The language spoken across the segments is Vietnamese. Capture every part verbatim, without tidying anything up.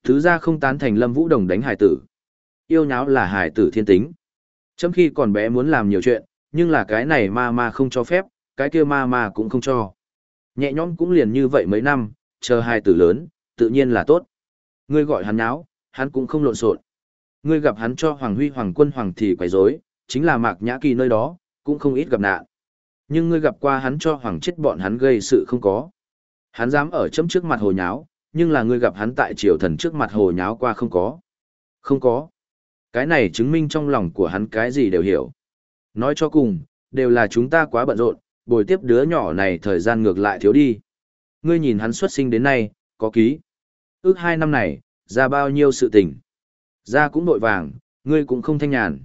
Thứ ra không tán thành Lâm Vũ Đồng đánh hải tử. Yêu nháo là hải tử thiên tính. Chấm khi còn bé muốn làm nhiều chuyện, nhưng là cái này ma ma không cho phép, cái kia ma ma cũng không cho. Nhẹ nhõm cũng liền như vậy mấy năm, chờ hải tử lớn, tự nhiên là tốt. Ngươi gọi hắn nháo, hắn cũng không lộn xộn. Ngươi gặp hắn cho Hoàng Huy Hoàng Quân Hoàng thì quấy rối, chính là Mạc Nhã Kỳ nơi đó, cũng không ít gặp nạn. Nhưng ngươi gặp qua hắn cho Hoàng chết bọn hắn gây sự không có. Hắn dám ở chấm trước mặt hồ nháo, nhưng là ngươi gặp hắn tại triều thần trước mặt hồ nháo qua không có. Không có. Cái này chứng minh trong lòng của hắn cái gì đều hiểu. Nói cho cùng, đều là chúng ta quá bận rộn, bồi tiếp đứa nhỏ này thời gian ngược lại thiếu đi. Ngươi nhìn hắn xuất sinh đến nay, có ký. Ước hai năm này, ra bao nhiêu sự tình. Ra cũng đội vàng, ngươi cũng không thanh nhàn.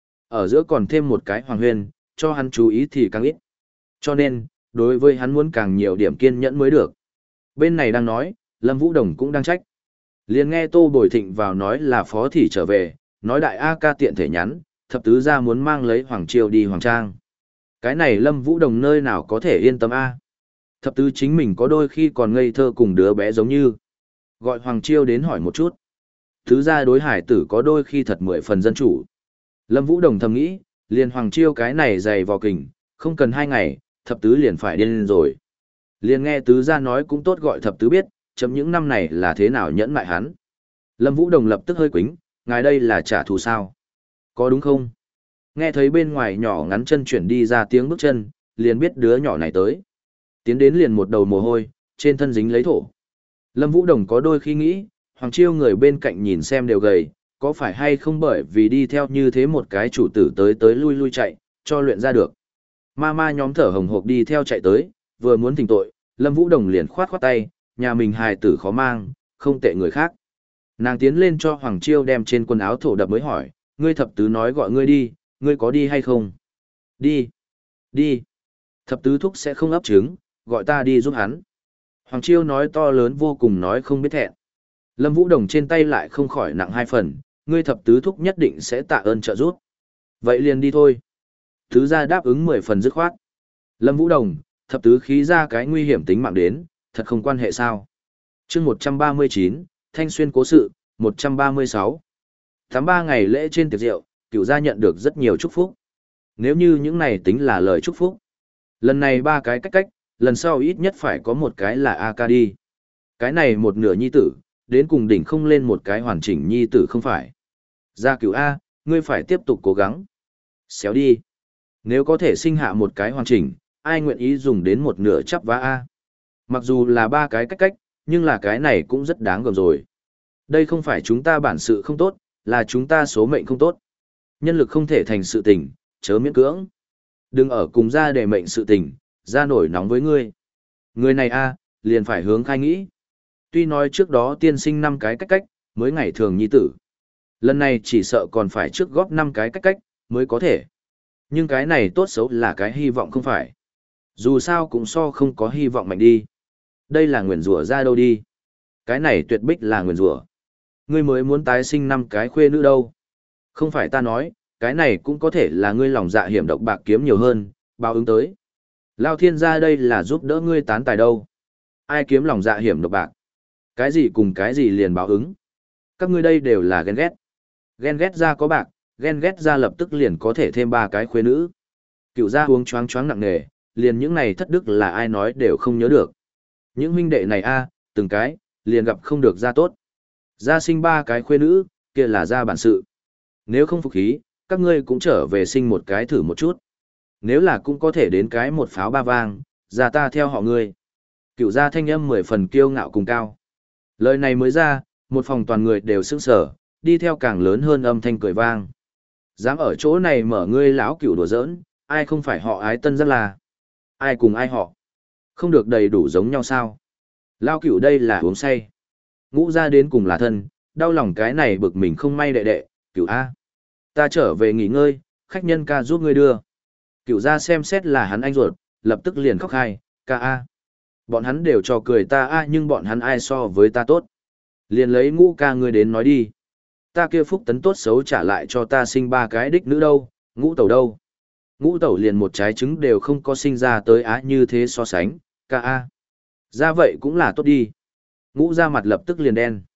Ở giữa còn thêm một cái Hoàng Huyên, cho hắn chú ý thì càng ít. Cho nên, đối với hắn muốn càng nhiều điểm kiên nhẫn mới được. Bên này đang nói, Lâm Vũ Đồng cũng đang trách. Liền nghe Tô Bồi Thịnh vào nói là phó thị trở về, nói đại A ca tiện thể nhắn, thập tứ ra muốn mang lấy Hoàng Triều đi Hoàng Trang. Cái này Lâm Vũ Đồng nơi nào có thể yên tâm A. Thập tứ chính mình có đôi khi còn ngây thơ cùng đứa bé giống như. Gọi Hoàng Triều đến hỏi một chút. Tứ ra đối hải tử có đôi khi thật mười phần dân chủ. Lâm Vũ Đồng thầm nghĩ, liền Hoàng Triều cái này dày vò kình, không cần hai ngày, thập tứ liền phải điên lên rồi. Liền nghe tứ ra nói cũng tốt gọi thập tứ biết, chấm những năm này là thế nào nhẫn mại hắn. Lâm Vũ Đồng lập tức hơi quính, ngài đây là trả thù sao? Có đúng không? Nghe thấy bên ngoài nhỏ ngắn chân chuyển đi ra tiếng bước chân, liền biết đứa nhỏ này tới. Tiến đến liền một đầu mồ hôi, trên thân dính lấy thổ. Lâm Vũ Đồng có đôi khi nghĩ, Hoàng Chiêu người bên cạnh nhìn xem đều gầy, có phải hay không bởi vì đi theo như thế một cái chủ tử tới tới lui lui chạy, cho luyện ra được. Ma ma nhóm thở hồng hộc đi theo chạy tới, vừa muốn thỉnh tội, Lâm Vũ Đồng liền khoát khoát tay, nhà mình hài tử khó mang, không tệ người khác. Nàng tiến lên cho Hoàng Chiêu đem trên quần áo thổ đập mới hỏi, ngươi thập tứ nói gọi ngươi đi, ngươi có đi hay không? Đi. Đi. Thập tứ thúc sẽ không ấp trứng, gọi ta đi giúp hắn. Hoàng Chiêu nói to lớn vô cùng nói không biết thẹn. Lâm Vũ Đồng trên tay lại không khỏi nặng hai phần, ngươi thập tứ thúc nhất định sẽ tạ ơn trợ giúp. Vậy liền đi thôi. Tứ gia đáp ứng mười phần dứt khoát. Lâm Vũ Đồng, thập tứ khí ra cái nguy hiểm tính mạng đến, thật không quan hệ sao. chương một trăm ba mươi chín, Thanh Xuyên cố sự, một trăm ba mươi sáu. Tháng ba ngày lễ trên tiệc rượu, cửu gia nhận được rất nhiều chúc phúc. Nếu như những này tính là lời chúc phúc. Lần này ba cái cách cách, lần sau ít nhất phải có một cái là a ca đi. Cái này một nửa nhi tử, đến cùng đỉnh không lên một cái hoàn chỉnh nhi tử không phải. Gia cửu A, ngươi phải tiếp tục cố gắng. Xéo đi. Nếu có thể sinh hạ một cái hoàn chỉnh, ai nguyện ý dùng đến một nửa chắp vá A. Mặc dù là ba cái cách cách, nhưng là cái này cũng rất đáng gờm rồi. Đây không phải chúng ta bản sự không tốt, là chúng ta số mệnh không tốt. Nhân lực không thể thành sự tình, chớ miễn cưỡng. Đừng ở cùng ra để mệnh sự tình, ra nổi nóng với ngươi. Người này A, liền phải hướng khai nghĩ. Tuy nói trước đó tiên sinh năm cái cách cách, mới ngày thường nhi tử. Lần này chỉ sợ còn phải trước góp năm cái cách cách, mới có thể. Nhưng cái này tốt xấu là cái hy vọng không phải. Dù sao cũng so không có hy vọng mạnh đi. Đây là nguyền rủa ra đâu đi. Cái này tuyệt bích là nguyền rủa. Ngươi mới muốn tái sinh năm cái khuê nữ đâu. Không phải ta nói, cái này cũng có thể là ngươi lòng dạ hiểm độc bạc kiếm nhiều hơn, báo ứng tới. Lao thiên gia đây là giúp đỡ ngươi tán tài đâu. Ai kiếm lòng dạ hiểm độc bạc. Cái gì cùng cái gì liền báo ứng. Các ngươi đây đều là ghen ghét. Ghen ghét ra có bạc, ghen ghét ra lập tức liền có thể thêm ba cái khuê nữ. Cựu gia uống choáng choáng nặng nề, liền những này thất đức là ai nói đều không nhớ được. Những huynh đệ này a, từng cái, liền gặp không được ra tốt. Gia sinh ba cái khuê nữ, kia là gia bản sự. Nếu không phục khí, các ngươi cũng trở về sinh một cái thử một chút. Nếu là cũng có thể đến cái một pháo ba vang, ra ta theo họ ngươi. Cựu gia thanh âm mười phần kiêu ngạo cùng cao. Lời này mới ra, một phòng toàn người đều sững sờ, đi theo càng lớn hơn âm thanh cười vang. Dám ở chỗ này mở ngươi lão cựu đùa giỡn, ai không phải họ ái tân rất là. Ai cùng ai họ. Không được đầy đủ giống nhau sao. Lão cựu đây là uống say. Ngũ ra đến cùng là thân, đau lòng cái này bực mình không may đệ đệ, cựu A. Ta trở về nghỉ ngơi, khách nhân ca giúp ngươi đưa. Cựu ra xem xét là hắn anh ruột, lập tức liền khóc hai, ca A. Bọn hắn đều cho cười ta A nhưng bọn hắn ai so với ta tốt. Liền lấy ngũ ca ngươi đến nói đi. Ta kia phúc tấn tốt xấu trả lại cho ta sinh ba cái đích nữ đâu, ngũ tẩu đâu. Ngũ tẩu liền một trái trứng đều không có sinh ra tới á như thế so sánh, ca A. Ra vậy cũng là tốt đi. Ngũ ra mặt lập tức liền đen.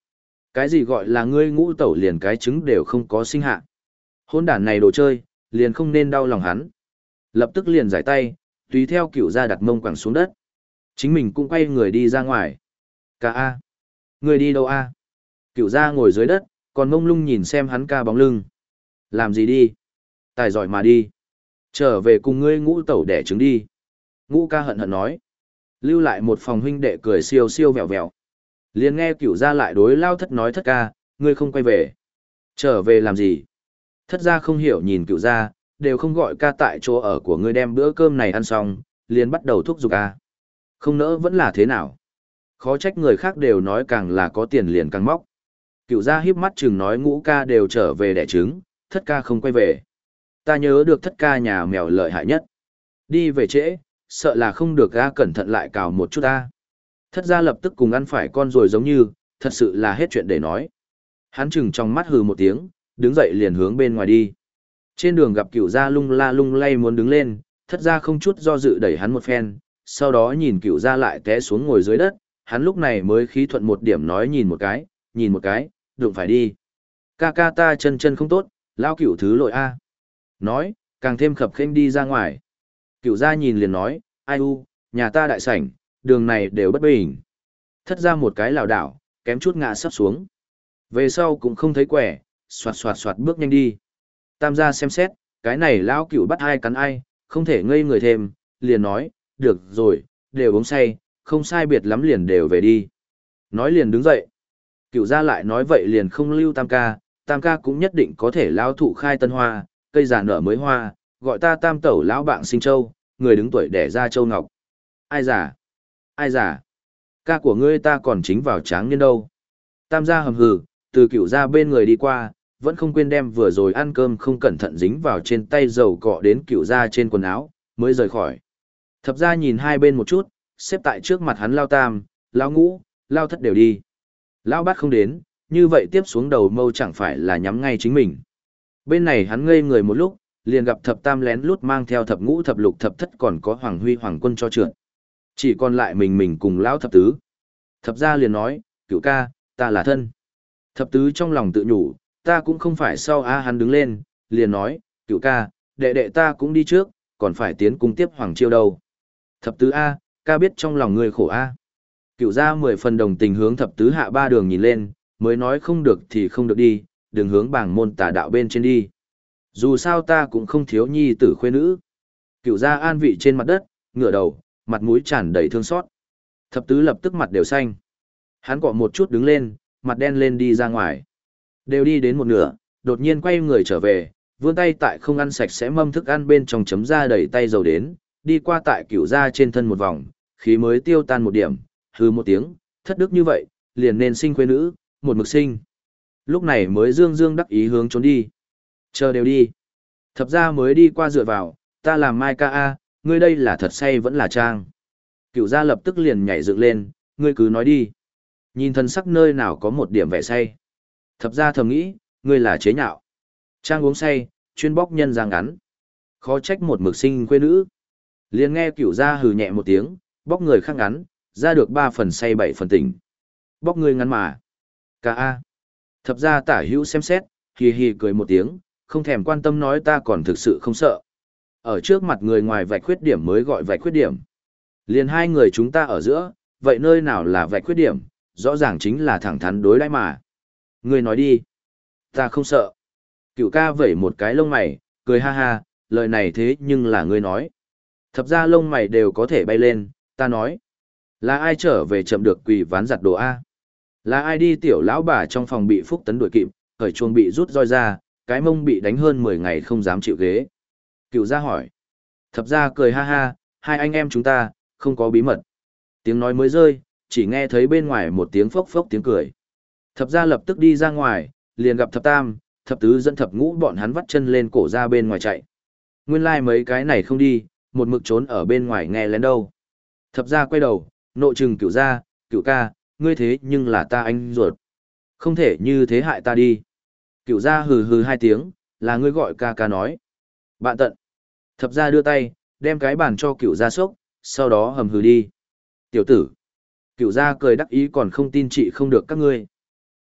Cái gì gọi là ngươi ngũ tẩu liền cái trứng đều không có sinh hạ. Hôn đản này đồ chơi, liền không nên đau lòng hắn. Lập tức liền giải tay, tùy theo cửu gia đặt mông quẳng xuống đất. Chính mình cũng quay người đi ra ngoài. Ca A. Người đi đâu A? Cửu gia ngồi dưới đất, còn mông lung nhìn xem hắn ca bóng lưng. Làm gì đi? Tài giỏi mà đi. Trở về cùng ngươi ngũ tẩu đẻ trứng đi. Ngũ ca hận hận nói. Lưu lại một phòng huynh đệ cười siêu siêu vẹo vẹo. Liền nghe cửu gia lại đối lao thất nói thất ca, ngươi không quay về. Trở về làm gì? Thất gia không hiểu nhìn cửu gia, đều không gọi ca tại chỗ ở của ngươi đem bữa cơm này ăn xong, liền bắt đầu thúc giục a. Không nỡ vẫn là thế nào? Khó trách người khác đều nói càng là có tiền liền càng móc. Cửu gia híp mắt chừng nói ngũ ca đều trở về đẻ trứng, thất ca không quay về. Ta nhớ được thất ca nhà mèo lợi hại nhất. Đi về trễ, sợ là không được ga cẩn thận lại cào một chút ta. Thất gia lập tức cùng ăn phải con rồi giống như, thật sự là hết chuyện để nói. Hắn chừng trong mắt hừ một tiếng, đứng dậy liền hướng bên ngoài đi. Trên đường gặp cửu gia lung la lung lay muốn đứng lên, thất gia không chút do dự đẩy hắn một phen, sau đó nhìn cửu gia lại té xuống ngồi dưới đất, hắn lúc này mới khí thuận một điểm nói nhìn một cái, nhìn một cái, đụng phải đi. Ca ca ta chân chân không tốt, lao cửu thứ lội a. Nói, càng thêm khập khênh đi ra ngoài. Cửu gia nhìn liền nói, ai u, nhà ta đại sảnh, đường này đều bất bình. Thất ra một cái lảo đảo, kém chút ngã sắp xuống. Về sau cũng không thấy quẻ, soạt soạt soạt bước nhanh đi. Tam gia xem xét, cái này lão cửu bắt ai cắn ai, không thể ngây người thêm, liền nói, được rồi, đều uống say, không sai biệt lắm liền đều về đi. Nói liền đứng dậy. Cửu gia lại nói vậy liền không lưu tam ca, tam ca cũng nhất định có thể lao thụ khai tân hoa, cây già nở mới hoa, gọi ta tam tẩu lão bạn sinh châu, người đứng tuổi đẻ ra châu ngọc. Ai giả? Ai giả? Ca của ngươi ta còn chính vào tráng niên đâu. Tam gia hầm hừ, từ cửu gia bên người đi qua, vẫn không quên đem vừa rồi ăn cơm không cẩn thận dính vào trên tay dầu cọ đến cửu gia trên quần áo, mới rời khỏi. Thập gia nhìn hai bên một chút, xếp tại trước mặt hắn lao tam, lao ngũ, lao thất đều đi. Lao bát không đến, như vậy tiếp xuống đầu mâu chẳng phải là nhắm ngay chính mình. Bên này hắn ngây người một lúc, liền gặp thập tam lén lút mang theo thập ngũ thập lục thập thất còn có hoàng huy hoàng quân cho trượt. Chỉ còn lại mình mình cùng lão thập tứ. Thập gia liền nói, cửu ca, ta là thân. Thập tứ trong lòng tự nhủ, ta cũng không phải sau a hắn đứng lên, liền nói, cửu ca, đệ đệ ta cũng đi trước, còn phải tiến cung tiếp hoàng chiêu đâu. Thập tứ a, ca biết trong lòng người khổ a. Cửu gia mười phần đồng tình hướng thập tứ hạ ba đường nhìn lên, mới nói không được thì không được đi, đừng hướng bảng môn tà đạo bên trên đi. Dù sao ta cũng không thiếu nhi tử khuê nữ. Cửu gia an vị trên mặt đất, ngửa đầu, mặt mũi tràn đầy thương xót. Thập tứ lập tức mặt đều xanh. Hắn cọ một chút đứng lên, mặt đen lên đi ra ngoài. Đều đi đến một nửa, đột nhiên quay người trở về, vươn tay tại không ăn sạch sẽ mâm thức ăn bên trong chấm ra đầy tay dầu đến, đi qua tại cửu gia trên thân một vòng, khí mới tiêu tan một điểm, hư một tiếng, thất đức như vậy, liền nên sinh khuê nữ, một mực sinh. Lúc này mới dương dương đắc ý hướng trốn đi. Chờ đều đi. Thập gia mới đi qua dựa vào, ta làm mai ca a, ngươi đây là thật say vẫn là trang. Cửu gia lập tức liền nhảy dựng lên, ngươi cứ nói đi. Nhìn thân sắc nơi nào có một điểm vẻ say. Thập gia thầm nghĩ, ngươi là chế nhạo. Trang uống say, chuyên bóc nhân giang ngắn. Khó trách một mực sinh khuê nữ. Liền nghe cửu gia hừ nhẹ một tiếng, bóc người khác ngắn, ra được ba phần say bảy phần tỉnh. Bóc ngươi ngắn mà. Ca a. Thập gia tả hữu xem xét, hì hì cười một tiếng, không thèm quan tâm nói ta còn thực sự không sợ. Ở trước mặt người ngoài vạch khuyết điểm mới gọi vạch khuyết điểm. Liền hai người chúng ta ở giữa, vậy nơi nào là vạch khuyết điểm, rõ ràng chính là thẳng thắn đối đãi mà. Ngươi nói đi. Ta không sợ. Cửu ca vẩy một cái lông mày, cười ha ha, lời này thế nhưng là ngươi nói. Thập ra lông mày đều có thể bay lên, ta nói. Là ai trở về chậm được quỳ ván giặt đồ A? Là ai đi tiểu lão bà trong phòng bị Phúc Tấn đuổi kịp, khởi chuông bị rút roi ra, cái mông bị đánh hơn mười ngày không dám chịu ghế. Cửu gia hỏi. Thập gia cười ha ha, hai anh em chúng ta, không có bí mật. Tiếng nói mới rơi, chỉ nghe thấy bên ngoài một tiếng phốc phốc tiếng cười. Thập gia lập tức đi ra ngoài, liền gặp thập tam, thập tứ dẫn thập ngũ bọn hắn vắt chân lên cổ ra bên ngoài chạy. Nguyên lai like mấy cái này không đi, một mực trốn ở bên ngoài nghe lén đâu. Thập gia quay đầu, nộ trừng cửu gia, cửu ca, ngươi thế nhưng là ta anh ruột. Không thể như thế hại ta đi. Cửu gia hừ hừ hai tiếng, là ngươi gọi ca ca nói. Bạn tận. Thập gia đưa tay, đem cái bàn cho cửu gia sốc, sau đó hầm hừ đi. Tiểu tử. Cửu gia cười đắc ý còn không tin chị không được các ngươi.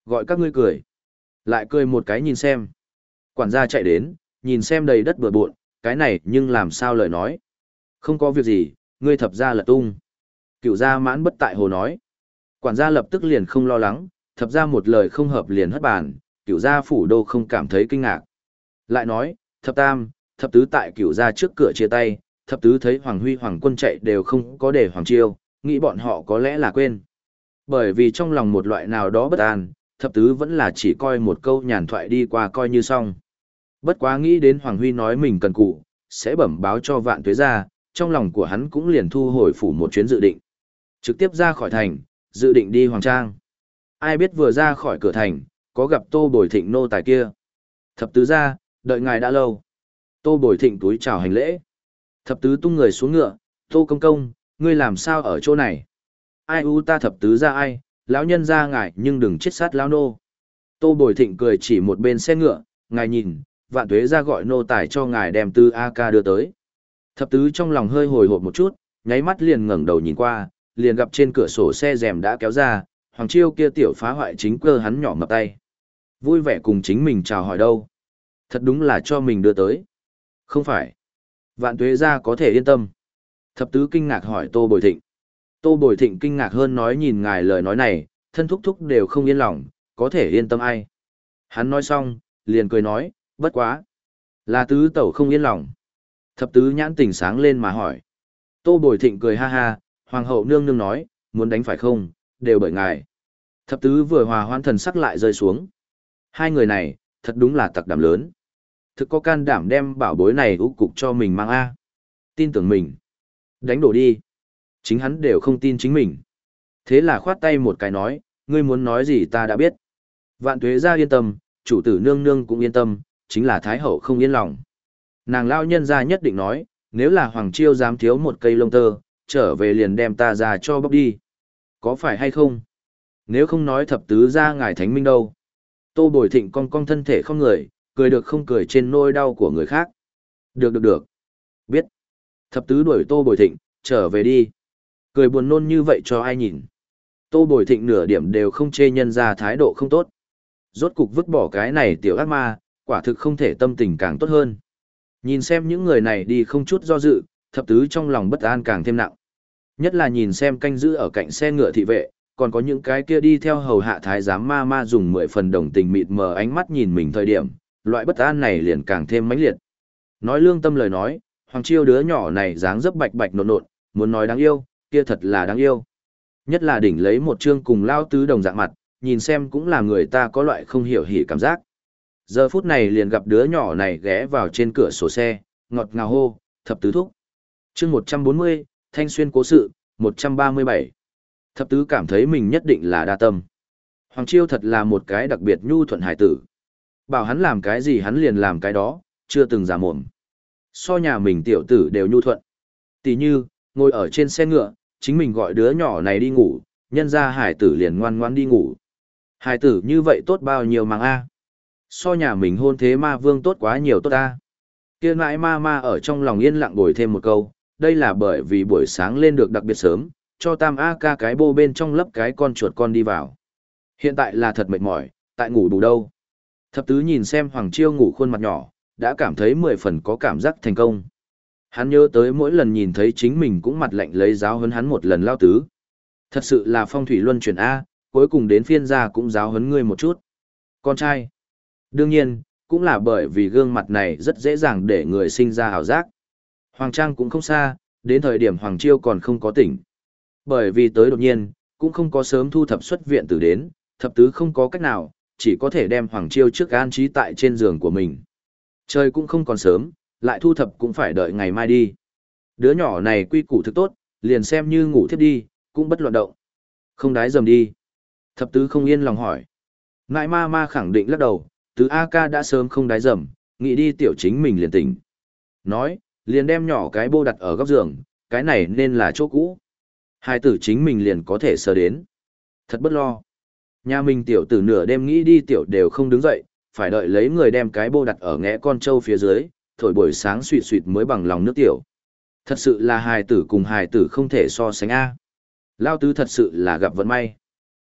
Gọi các ngươi cười. Lại cười một cái nhìn xem. Quản gia chạy đến, nhìn xem đầy đất bừa bộn, cái này nhưng làm sao lời nói. Không có việc gì, ngươi thập gia là tung. Cựu gia mãn bất tại hồ nói. Quản gia lập tức liền không lo lắng, thập gia một lời không hợp liền hất bàn, cựu gia phủ đô không cảm thấy kinh ngạc. Lại nói, thập tam, thập tứ tại cựu gia trước cửa chia tay, thập tứ thấy Hoàng Huy Hoàng quân chạy đều không có để Hoàng Chiêu, nghĩ bọn họ có lẽ là quên. Bởi vì trong lòng một loại nào đó bất an, thập tứ vẫn là chỉ coi một câu nhàn thoại đi qua coi như xong. Bất quá nghĩ đến Hoàng Huy nói mình cần cụ, sẽ bẩm báo cho vạn tuế gia, trong lòng của hắn cũng liền thu hồi phủ một chuyến dự định. Trực tiếp ra khỏi thành, dự định đi Hoàng Trang. Ai biết vừa ra khỏi cửa thành, có gặp Tô Bồi Thịnh nô tài kia. Thập tứ gia, đợi ngài đã lâu. Tô Bồi Thịnh túi chào hành lễ. Thập tứ tung người xuống ngựa, Tô công công, ngươi làm sao ở chỗ này? Ai u ta thập tứ gia ai, lão nhân gia ngài nhưng đừng chết sát lão nô. Tô Bồi Thịnh cười chỉ một bên xe ngựa, ngài nhìn, vạn tuế gia gọi nô tài cho ngài đem tư A ca đưa tới. Thập tứ trong lòng hơi hồi hộp một chút, nháy mắt liền ngẩng đầu nhìn qua, liền gặp trên cửa sổ xe rèm đã kéo ra, Hoàng Chiêu kia tiểu phá hoại chính cơ hắn nhỏ mập tay. Vui vẻ cùng chính mình chào hỏi đâu. Thật đúng là cho mình đưa tới. Không phải. Vạn tuế gia có thể yên tâm. Thập tứ kinh ngạc hỏi Tô Bồi Thịnh. Tô Bồi Thịnh kinh ngạc hơn nói nhìn ngài lời nói này, thân thúc thúc đều không yên lòng, có thể yên tâm ai. Hắn nói xong, liền cười nói, bất quá. Là tứ tẩu không yên lòng. Thập tứ nhãn tỉnh sáng lên mà hỏi. Tô Bồi Thịnh cười ha ha, hoàng hậu nương nương nói, muốn đánh phải không, đều bởi ngài. Thập tứ vừa hòa hoan thần sắc lại rơi xuống. Hai người này, thật đúng là tặc đảm lớn. Thực có can đảm đem bảo bối này úp cục cho mình mang A. Tin tưởng mình. Đánh đổ đi. Chính hắn đều không tin chính mình. Thế là khoát tay một cái nói, ngươi muốn nói gì ta đã biết. Vạn tuế gia yên tâm, chủ tử nương nương cũng yên tâm, chính là thái hậu không yên lòng. Nàng lao nhân gia nhất định nói, nếu là Hoàng Chiêu dám thiếu một cây lông tơ, trở về liền đem ta ra cho bóc đi. Có phải hay không? Nếu không nói thập tứ gia ngài thánh minh đâu. Tô Bồi Thịnh cong cong thân thể không người, cười được không cười trên nỗi đau của người khác. Được được được. Biết. Thập tứ đuổi Tô Bồi Thịnh, trở về đi. Cười buồn nôn như vậy cho ai nhìn. Tô Bồi Thịnh nửa điểm đều không chê nhân ra thái độ không tốt. Rốt cục vứt bỏ cái này tiểu ác ma, quả thực không thể tâm tình càng tốt hơn. Nhìn xem những người này đi không chút do dự, thập tứ trong lòng bất an càng thêm nặng. Nhất là nhìn xem canh giữ ở cạnh xe ngựa thị vệ, còn có những cái kia đi theo hầu hạ thái giám ma ma dùng mười phần đồng tình mịt mờ ánh mắt nhìn mình thời điểm, loại bất an này liền càng thêm mãnh liệt. Nói lương tâm lời nói, Hoàng Chiêu đứa nhỏ này dáng dấp bạch bạch nộn nộn, muốn nói đáng yêu, kia thật là đáng yêu. Nhất là đỉnh lấy một chương cùng lao tứ đồng dạng mặt, nhìn xem cũng là người ta có loại không hiểu hỉ cảm giác. Giờ phút này liền gặp đứa nhỏ này ghé vào trên cửa sổ xe, ngọt ngào hô, thập tứ thúc. Chương một trăm bốn mươi, Thanh Xuyên cố sự, một trăm ba mươi bảy. Thập tứ cảm thấy mình nhất định là đa tâm. Hoàng Chiêu thật là một cái đặc biệt nhu thuận hải tử. Bảo hắn làm cái gì hắn liền làm cái đó, chưa từng giả mồm. So nhà mình tiểu tử đều nhu thuận. Tỷ như, ngồi ở trên xe ngựa, chính mình gọi đứa nhỏ này đi ngủ, nhân ra hải tử liền ngoan ngoan đi ngủ. Hải tử như vậy tốt bao nhiêu mang a. So nhà mình hôn thế ma vương tốt quá nhiều tốt a. Kia mãi ma ma ở trong lòng yên lặng bồi thêm một câu, đây là bởi vì buổi sáng lên được đặc biệt sớm, cho tam A ca cái bô bên trong lấp cái con chuột con đi vào. Hiện tại là thật mệt mỏi, tại ngủ đủ đâu. Thập tứ nhìn xem Hoàng Chiêu ngủ khuôn mặt nhỏ, đã cảm thấy mười phần có cảm giác thành công. Hắn nhớ tới mỗi lần nhìn thấy chính mình cũng mặt lạnh lấy giáo huấn hắn một lần lao tứ. Thật sự là phong thủy luân chuyển A, cuối cùng đến phiên gia cũng giáo huấn ngươi một chút. Con trai. Đương nhiên, cũng là bởi vì gương mặt này rất dễ dàng để người sinh ra hào giác. Hoàng Trang cũng không xa, đến thời điểm Hoàng Chiêu còn không có tỉnh. Bởi vì tới đột nhiên, cũng không có sớm thu thập xuất viện tử đến, thập tứ không có cách nào, chỉ có thể đem Hoàng Chiêu trước an trí tại trên giường của mình. Trời cũng không còn sớm, lại thu thập cũng phải đợi ngày mai đi. Đứa nhỏ này quy củ thực tốt, liền xem như ngủ thiếp đi, cũng bất loạn động. Không đái dầm đi. Thập tứ không yên lòng hỏi. Ngại ma ma khẳng định lắc đầu, tứ A ca đã sớm không đái dầm, nghĩ đi tiểu chính mình liền tỉnh. Nói, liền đem nhỏ cái bô đặt ở góc giường, cái này nên là chỗ cũ. Hai tử chính mình liền có thể sờ đến. Thật bất lo. Nhà mình tiểu tử nửa đêm nghĩ đi tiểu đều không đứng dậy, phải đợi lấy người đem cái bô đặt ở ngẽ con trâu phía dưới, thổi buổi sáng suỵt suỵt mới bằng lòng nước tiểu. Thật sự là hài tử cùng hài tử không thể so sánh A. Lao tứ thật sự là gặp vận may.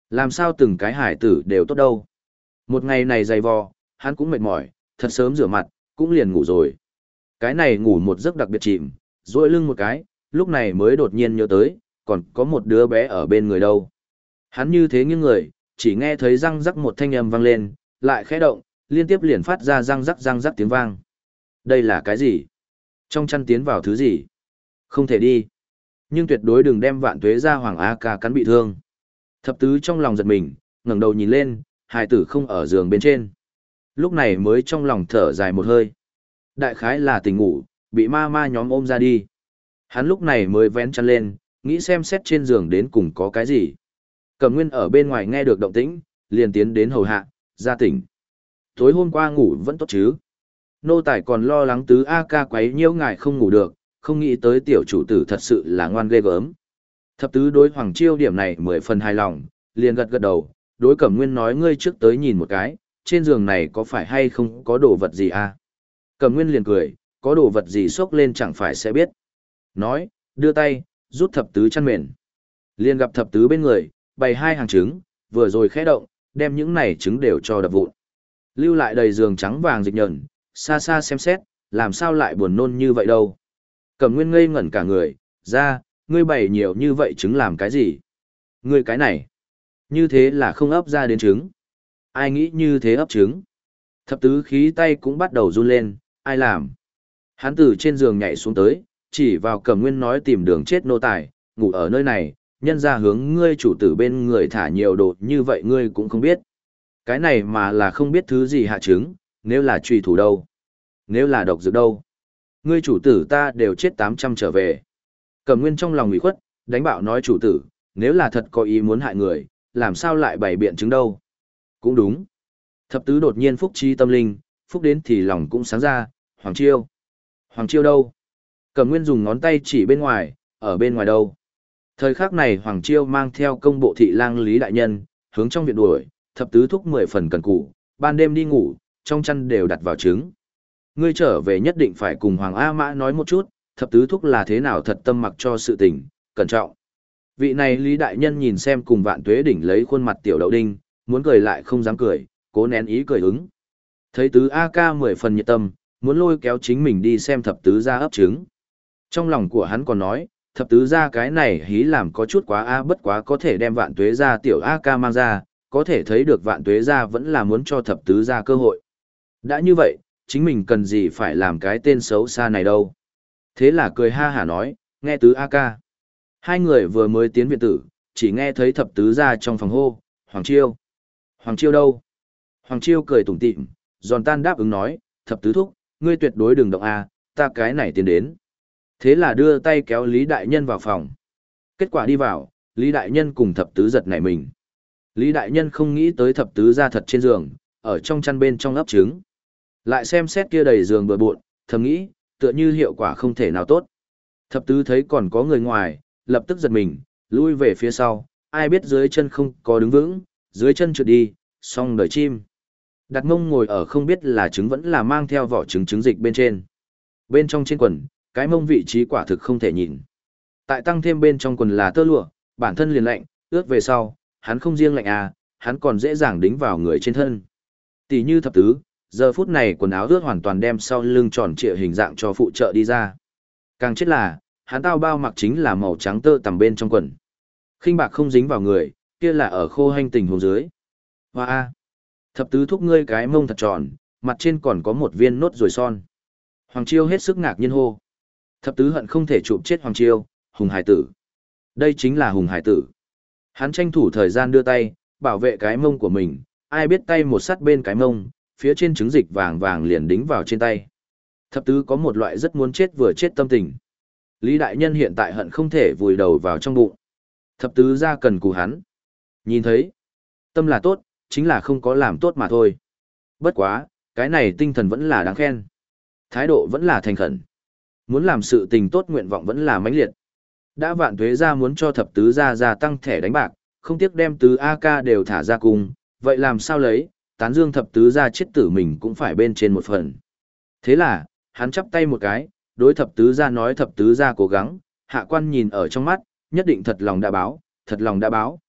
Làm sao từng cái hải tử đều tốt đâu. Một ngày này dày vò, hắn cũng mệt mỏi, thật sớm rửa mặt, cũng liền ngủ rồi. Cái này ngủ một giấc đặc biệt chìm, duỗi lưng một cái, lúc này mới đột nhiên nhớ tới, còn có một đứa bé ở bên người đâu. Hắn như thế nghiêng người, chỉ nghe thấy răng rắc một thanh âm vang lên, lại khẽ động, liên tiếp liền phát ra răng rắc răng rắc tiếng vang. Đây là cái gì? Trong chăn tiến vào thứ gì? Không thể đi. Nhưng tuyệt đối đừng đem vạn tuế ra hoàng A ca cắn bị thương. Thập tứ trong lòng giật mình, ngẩng đầu nhìn lên, hài tử không ở giường bên trên. Lúc này mới trong lòng thở dài một hơi. Đại khái là tỉnh ngủ, bị ma ma nhóm ôm ra đi. Hắn lúc này mới vén chăn lên, nghĩ xem xét trên giường đến cùng có cái gì. Cẩm Nguyên ở bên ngoài nghe được động tĩnh, liền tiến đến hầu hạ, ra tỉnh. Tối hôm qua ngủ vẫn tốt chứ. Nô tài còn lo lắng tứ A ca quấy nhiễu ngài không ngủ được, không nghĩ tới tiểu chủ tử thật sự là ngoan ghê gớm. Thập tứ đối Hoàng Chiêu điểm này mười phần hài lòng, liền gật gật đầu, đối Cẩm Nguyên nói ngươi trước tới nhìn một cái, trên giường này có phải hay không có đồ vật gì à? Cẩm Nguyên liền cười, có đồ vật gì xốc lên chẳng phải sẽ biết. Nói, đưa tay, rút thập tứ chăn mền. Liền gặp thập tứ bên người, bày hai hàng trứng, vừa rồi khẽ động, đem những này trứng đều cho đập vụn. Lưu lại đầy giường trắng vàng dịch nhờn, xa xa xem xét, làm sao lại buồn nôn như vậy đâu. Cẩm Nguyên ngây ngẩn cả người, ra, ngươi bày nhiều như vậy trứng làm cái gì? Ngươi cái này, như thế là không ấp ra đến trứng. Ai nghĩ như thế ấp trứng? Thập tứ khí tay cũng bắt đầu run lên, ai làm? Hắn từ trên giường nhảy xuống tới, chỉ vào Cẩm Nguyên nói tìm đường chết nô tài, ngủ ở nơi này, nhân ra hướng ngươi chủ tử bên người thả nhiều đồ như vậy ngươi cũng không biết. Cái này mà là không biết thứ gì hạ trứng, nếu là truy thủ đâu? Nếu là độc dược đâu? Ngươi chủ tử ta đều chết tám trăm trở về. Cẩm Nguyên trong lòng ủy khuất, đánh bạo nói chủ tử, nếu là thật có ý muốn hại người, làm sao lại bày biện chứng đâu? Cũng đúng. Thập tứ đột nhiên phúc trí tâm linh, phúc đến thì lòng cũng sáng ra, Hoàng Chiêu. Hoàng Chiêu đâu? Cẩm Nguyên dùng ngón tay chỉ bên ngoài, ở bên ngoài đâu? Thời khắc này Hoàng Chiêu mang theo công bộ thị lang Lý Đại Nhân, hướng trong viện đuổi, thập tứ thúc mười phần cần cù, ban đêm đi ngủ, trong chăn đều đặt vào trứng. Ngươi trở về nhất định phải cùng Hoàng A Mã nói một chút, thập tứ thúc là thế nào thật tâm mặc cho sự tình, cẩn trọng. Vị này Lý Đại Nhân nhìn xem cùng Vạn Tuế đỉnh lấy khuôn mặt tiểu đậu đinh, muốn cười lại không dám cười, cố nén ý cười ứng. Thấy tứ A ca mười phần nhiệt tâm, muốn lôi kéo chính mình đi xem thập tứ gia ấp trứng. Trong lòng của hắn còn nói, thập tứ gia cái này hí làm có chút quá a bất quá có thể đem Vạn Tuế gia tiểu A ca mang ra, có thể thấy được Vạn Tuế gia vẫn là muốn cho thập tứ gia cơ hội. Đã như vậy, chính mình cần gì phải làm cái tên xấu xa này đâu. Thế là cười ha hả nói, nghe tứ A ca. Hai người vừa mới tiến viện tử, chỉ nghe thấy thập tứ gia trong phòng hô, Hoàng Chiêu. Hoàng Chiêu đâu? Hoàng Chiêu cười tủm tỉm, giòn tan đáp ứng nói, thập tứ thúc, ngươi tuyệt đối đừng động a, ta cái này tiến đến. Thế là đưa tay kéo Lý Đại Nhân vào phòng. Kết quả đi vào, Lý Đại Nhân cùng thập tứ giật nảy mình. Lý Đại Nhân không nghĩ tới thập tứ ra thật trên giường, ở trong chăn bên trong ấp trứng. Lại xem xét kia đầy giường bừa bộn, thầm nghĩ, tựa như hiệu quả không thể nào tốt. Thập tứ thấy còn có người ngoài, lập tức giật mình, lui về phía sau, ai biết dưới chân không có đứng vững, dưới chân trượt đi, xong đời chim. Đặt mông ngồi ở không biết là trứng vẫn là mang theo vỏ trứng trứng dịch bên trên. Bên trong trên quần, cái mông vị trí quả thực không thể nhìn. Tại tăng thêm bên trong quần là tơ lụa, bản thân liền lạnh, ướt về sau, hắn không riêng lạnh à, hắn còn dễ dàng đính vào người trên thân. Tỷ như thập tứ, giờ phút này quần áo ướt hoàn toàn đem sau lưng tròn trịa hình dạng cho phụ trợ đi ra. Càng chết là, hắn tao bao mặc chính là màu trắng tơ tằm bên trong quần. Khinh bạc không dính vào người, kia là ở khô hanh tình hồ dưới. Hoa a, thập tứ thúc ngươi cái mông thật tròn, mặt trên còn có một viên nốt ruồi son. Hoàng Chiêu hết sức ngạc nhiên hô. Thập tứ hận không thể chụp chết Hoàng Chiêu, Hùng Hải Tử. Đây chính là Hùng Hải Tử. Hắn tranh thủ thời gian đưa tay, bảo vệ cái mông của mình, ai biết tay một sắt bên cái mông, phía trên trứng dịch vàng vàng liền đính vào trên tay. Thập tứ có một loại rất muốn chết vừa chết tâm tình. Lý Đại Nhân hiện tại hận không thể vùi đầu vào trong bụng. Thập tứ ra cần cù hắn. Nhìn thấy, tâm là tốt, chính là không có làm tốt mà thôi. Bất quá, cái này tinh thần vẫn là đáng khen. Thái độ vẫn là thành khẩn. Muốn làm sự tình tốt nguyện vọng vẫn là mãnh liệt. Đã Vạn Tuế ra muốn cho thập tứ ra gia tăng thẻ đánh bạc, không tiếc đem tứ A ca đều thả ra cùng, vậy làm sao lấy, tán dương thập tứ ra chết tử mình cũng phải bên trên một phần. Thế là, hắn chắp tay một cái, đối thập tứ ra nói thập tứ ra cố gắng, hạ quan nhìn ở trong mắt, nhất định thật lòng đã báo, thật lòng đã báo.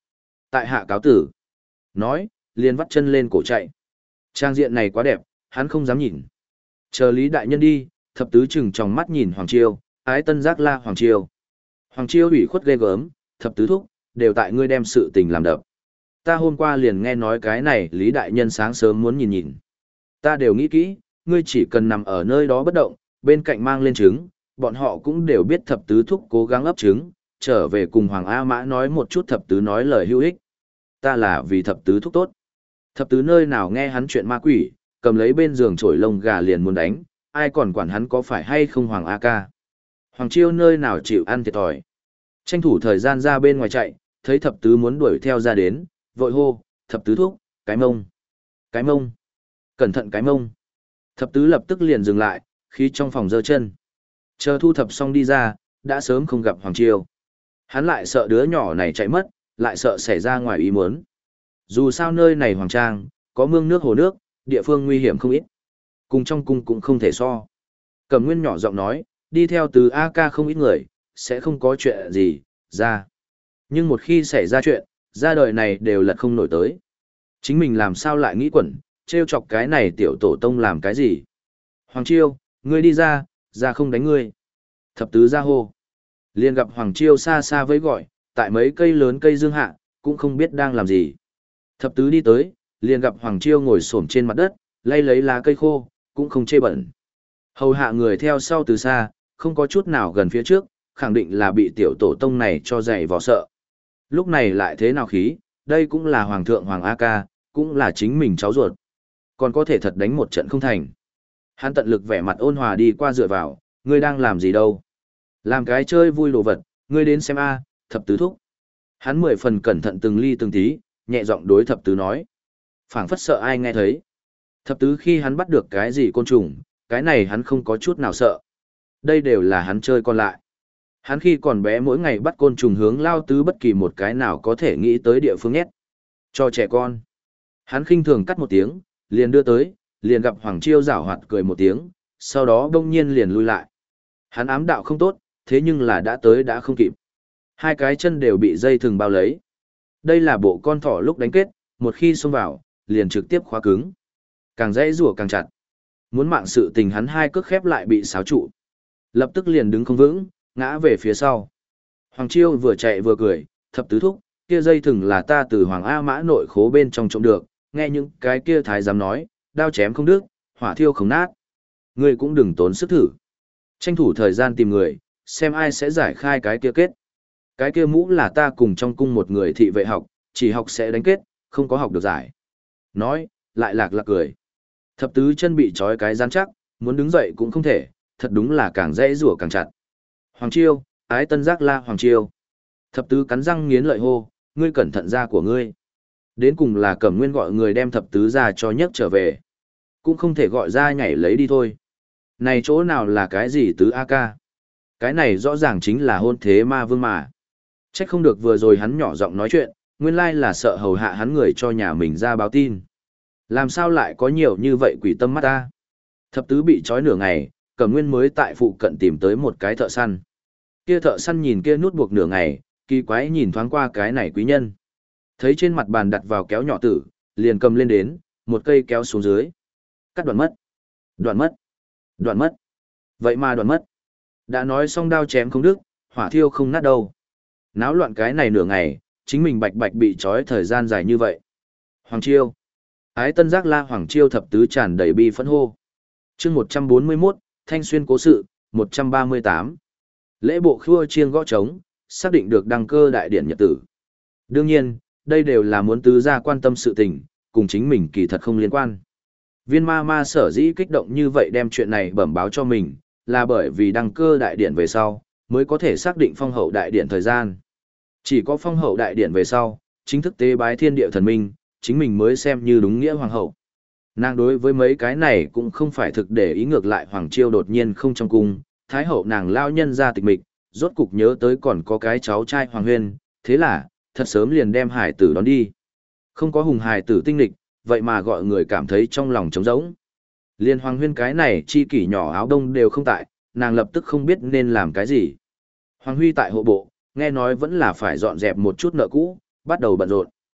Tại hạ cáo tử. Nói, liền vắt chân lên cổ chạy. Trang diện này quá đẹp, hắn không dám nhìn. Chờ Lý đại nhân đi, thập tứ chừng trong mắt nhìn Hoàng Chiêu, ái tân giác la Hoàng Chiêu. Hoàng Chiêu ủy khuất ghê gớm, thập tứ thúc, đều tại ngươi đem sự tình làm đập. Ta hôm qua liền nghe nói cái này Lý đại nhân sáng sớm muốn nhìn nhìn. Ta đều nghĩ kỹ, ngươi chỉ cần nằm ở nơi đó bất động, bên cạnh mang lên trứng, bọn họ cũng đều biết thập tứ thúc cố gắng ấp trứng, trở về cùng Hoàng A Mã nói một chút thập tứ nói lời hữu ích. Ta là vì thập tứ thúc tốt. Thập tứ nơi nào nghe hắn chuyện ma quỷ, cầm lấy bên giường chổi lông gà liền muốn đánh, ai còn quản hắn có phải hay không Hoàng A ca. Hoàng Chiêu nơi nào chịu ăn thiệt thòi. Tranh thủ thời gian ra bên ngoài chạy, thấy thập tứ muốn đuổi theo ra đến, vội hô, thập tứ thúc, cái mông, cái mông, cẩn thận cái mông. Thập tứ lập tức liền dừng lại, khi trong phòng giơ chân. Chờ thu thập xong đi ra, đã sớm không gặp Hoàng Chiêu. Hắn lại sợ đứa nhỏ này chạy mất, lại sợ xảy ra ngoài ý muốn. Dù sao nơi này hoàng trang, có mương nước hồ nước, địa phương nguy hiểm không ít. Cùng trong cung cũng không thể so. Cẩm Nguyên nhỏ giọng nói, đi theo từ A ca không ít người, sẽ không có chuyện gì, ra. Nhưng một khi xảy ra chuyện, ra đời này đều lật không nổi tới. Chính mình làm sao lại nghĩ quẩn, trêu chọc cái này tiểu tổ tông làm cái gì. Hoàng Chiêu, ngươi đi ra, ra không đánh ngươi. Thập tứ ra hô. Liền gặp Hoàng Chiêu xa xa với gọi, tại mấy cây lớn cây dương hạ, cũng không biết đang làm gì. Thập tứ đi tới, liền gặp Hoàng Chiêu ngồi xổm trên mặt đất, lay lấy lá cây khô, cũng không chê bẩn. Hầu hạ người theo sau từ xa, không có chút nào gần phía trước, khẳng định là bị tiểu tổ tông này cho dày vò sợ. Lúc này lại thế nào khí, đây cũng là Hoàng thượng Hoàng A Ca, cũng là chính mình cháu ruột. Còn có thể thật đánh một trận không thành. Hắn tận lực vẻ mặt ôn hòa đi qua dựa vào, ngươi đang làm gì đâu. Làm cái chơi vui đồ vật, ngươi đến xem a, thập tứ thúc. Hắn mười phần cẩn thận từng ly từng tí, nhẹ giọng đối thập tứ nói. Phảng phất sợ ai nghe thấy. Thập tứ khi hắn bắt được cái gì côn trùng, cái này hắn không có chút nào sợ. Đây đều là hắn chơi còn lại. Hắn khi còn bé mỗi ngày bắt côn trùng hướng lao tứ bất kỳ một cái nào có thể nghĩ tới địa phương nhét. Cho trẻ con. Hắn khinh thường cắt một tiếng, liền đưa tới, liền gặp Hoàng Chiêu giảo hoạt cười một tiếng, sau đó đông nhiên liền lui lại. Hắn ám đạo không tốt, thế nhưng là đã tới đã không kịp. Hai cái chân đều bị dây thừng bao lấy. Đây là bộ con thỏ lúc đánh kết, một khi xông vào, liền trực tiếp khóa cứng. Càng dãy rủa càng chặt. Muốn mạng sự tình hắn hai cước khép lại bị xáo trụ. Lập tức liền đứng không vững, ngã về phía sau. Hoàng Chiêu vừa chạy vừa cười, thập tứ thúc, kia dây thừng là ta từ Hoàng A Mã nội khố bên trong trộm được, nghe những cái kia thái giám nói, đao chém không đứt, hỏa thiêu không nát. Ngươi cũng đừng tốn sức thử. Tranh thủ thời gian tìm người, xem ai sẽ giải khai cái kia kết. Cái kia mũ là ta cùng trong cung một người thị vệ học, chỉ học sẽ đánh kết, không có học được giải. Nói, lại lạc lạc cười. Thập tứ chân bị trói cái rắn chắc, muốn đứng dậy cũng không thể, thật đúng là càng dễ rủa càng chặt. Hoàng Chiêu, ái tân giác la Hoàng Chiêu. Thập tứ cắn răng nghiến lợi hô, ngươi cẩn thận ra của ngươi. Đến cùng là Cẩm Nguyên gọi người đem thập tứ ra cho nhấc trở về. Cũng không thể gọi ra nhảy lấy đi thôi. Này chỗ nào là cái gì tứ A ca? Cái này rõ ràng chính là hôn thế ma vương mà. Trách không được vừa rồi hắn nhỏ giọng nói chuyện, nguyên lai là sợ hầu hạ hắn người cho nhà mình ra báo tin. Làm sao lại có nhiều như vậy quỷ tâm mắt ta? Thập tứ bị trói nửa ngày, Cẩm Nguyên mới tại phụ cận tìm tới một cái thợ săn. Kia thợ săn nhìn kia nút buộc nửa ngày, kỳ quái nhìn thoáng qua cái này quý nhân. Thấy trên mặt bàn đặt vào kéo nhỏ tử, liền cầm lên đến, một cây kéo xuống dưới. Cắt đoạn mất. Đoạn mất. Đoạn mất. Vậy mà đoạn mất. Đã nói xong đao chém không đứt, hỏa thiêu không nát đâu. Náo loạn cái này nửa ngày, chính mình bạch bạch bị trói thời gian dài như vậy. Hoàng Chiêu. Ái tân giác la Hoàng Chiêu thập tứ tràn đầy bi phẫn hô. chương một trăm bốn mươi mốt, Thanh Xuyên cố sự, một trăm ba mươi tám. Lễ bộ khua chiêng gõ trống, xác định được đăng cơ đại điển nhật tử. Đương nhiên, đây đều là muốn tứ gia quan tâm sự tình, cùng chính mình kỳ thật không liên quan. Viên ma ma sở dĩ kích động như vậy đem chuyện này bẩm báo cho mình, là bởi vì đăng cơ đại điển về sau, mới có thể xác định phong hậu đại điển thời gian. Chỉ có phong hậu đại điển về sau, chính thức tế bái thiên địa thần minh, chính mình mới xem như đúng nghĩa hoàng hậu. Nàng đối với mấy cái này cũng không phải thực để ý, ngược lại Hoàng Chiêu đột nhiên không trong cung, thái hậu nàng lao nhân ra tịch mịch, rốt cục nhớ tới còn có cái cháu trai Hoàng Huyên, thế là, thật sớm liền đem hải tử đón đi. Không có hùng hải tử tinh lịch, vậy mà gọi người cảm thấy trong lòng trống rỗng. Liên Hoàng Huyên cái này chi kỷ nhỏ áo đông đều không tại, nàng lập tức không biết nên làm cái gì. Hoàng Huy tại hộ bộ, nghe nói vẫn là phải dọn dẹp một chút nợ cũ, bắt đầu bận rộn.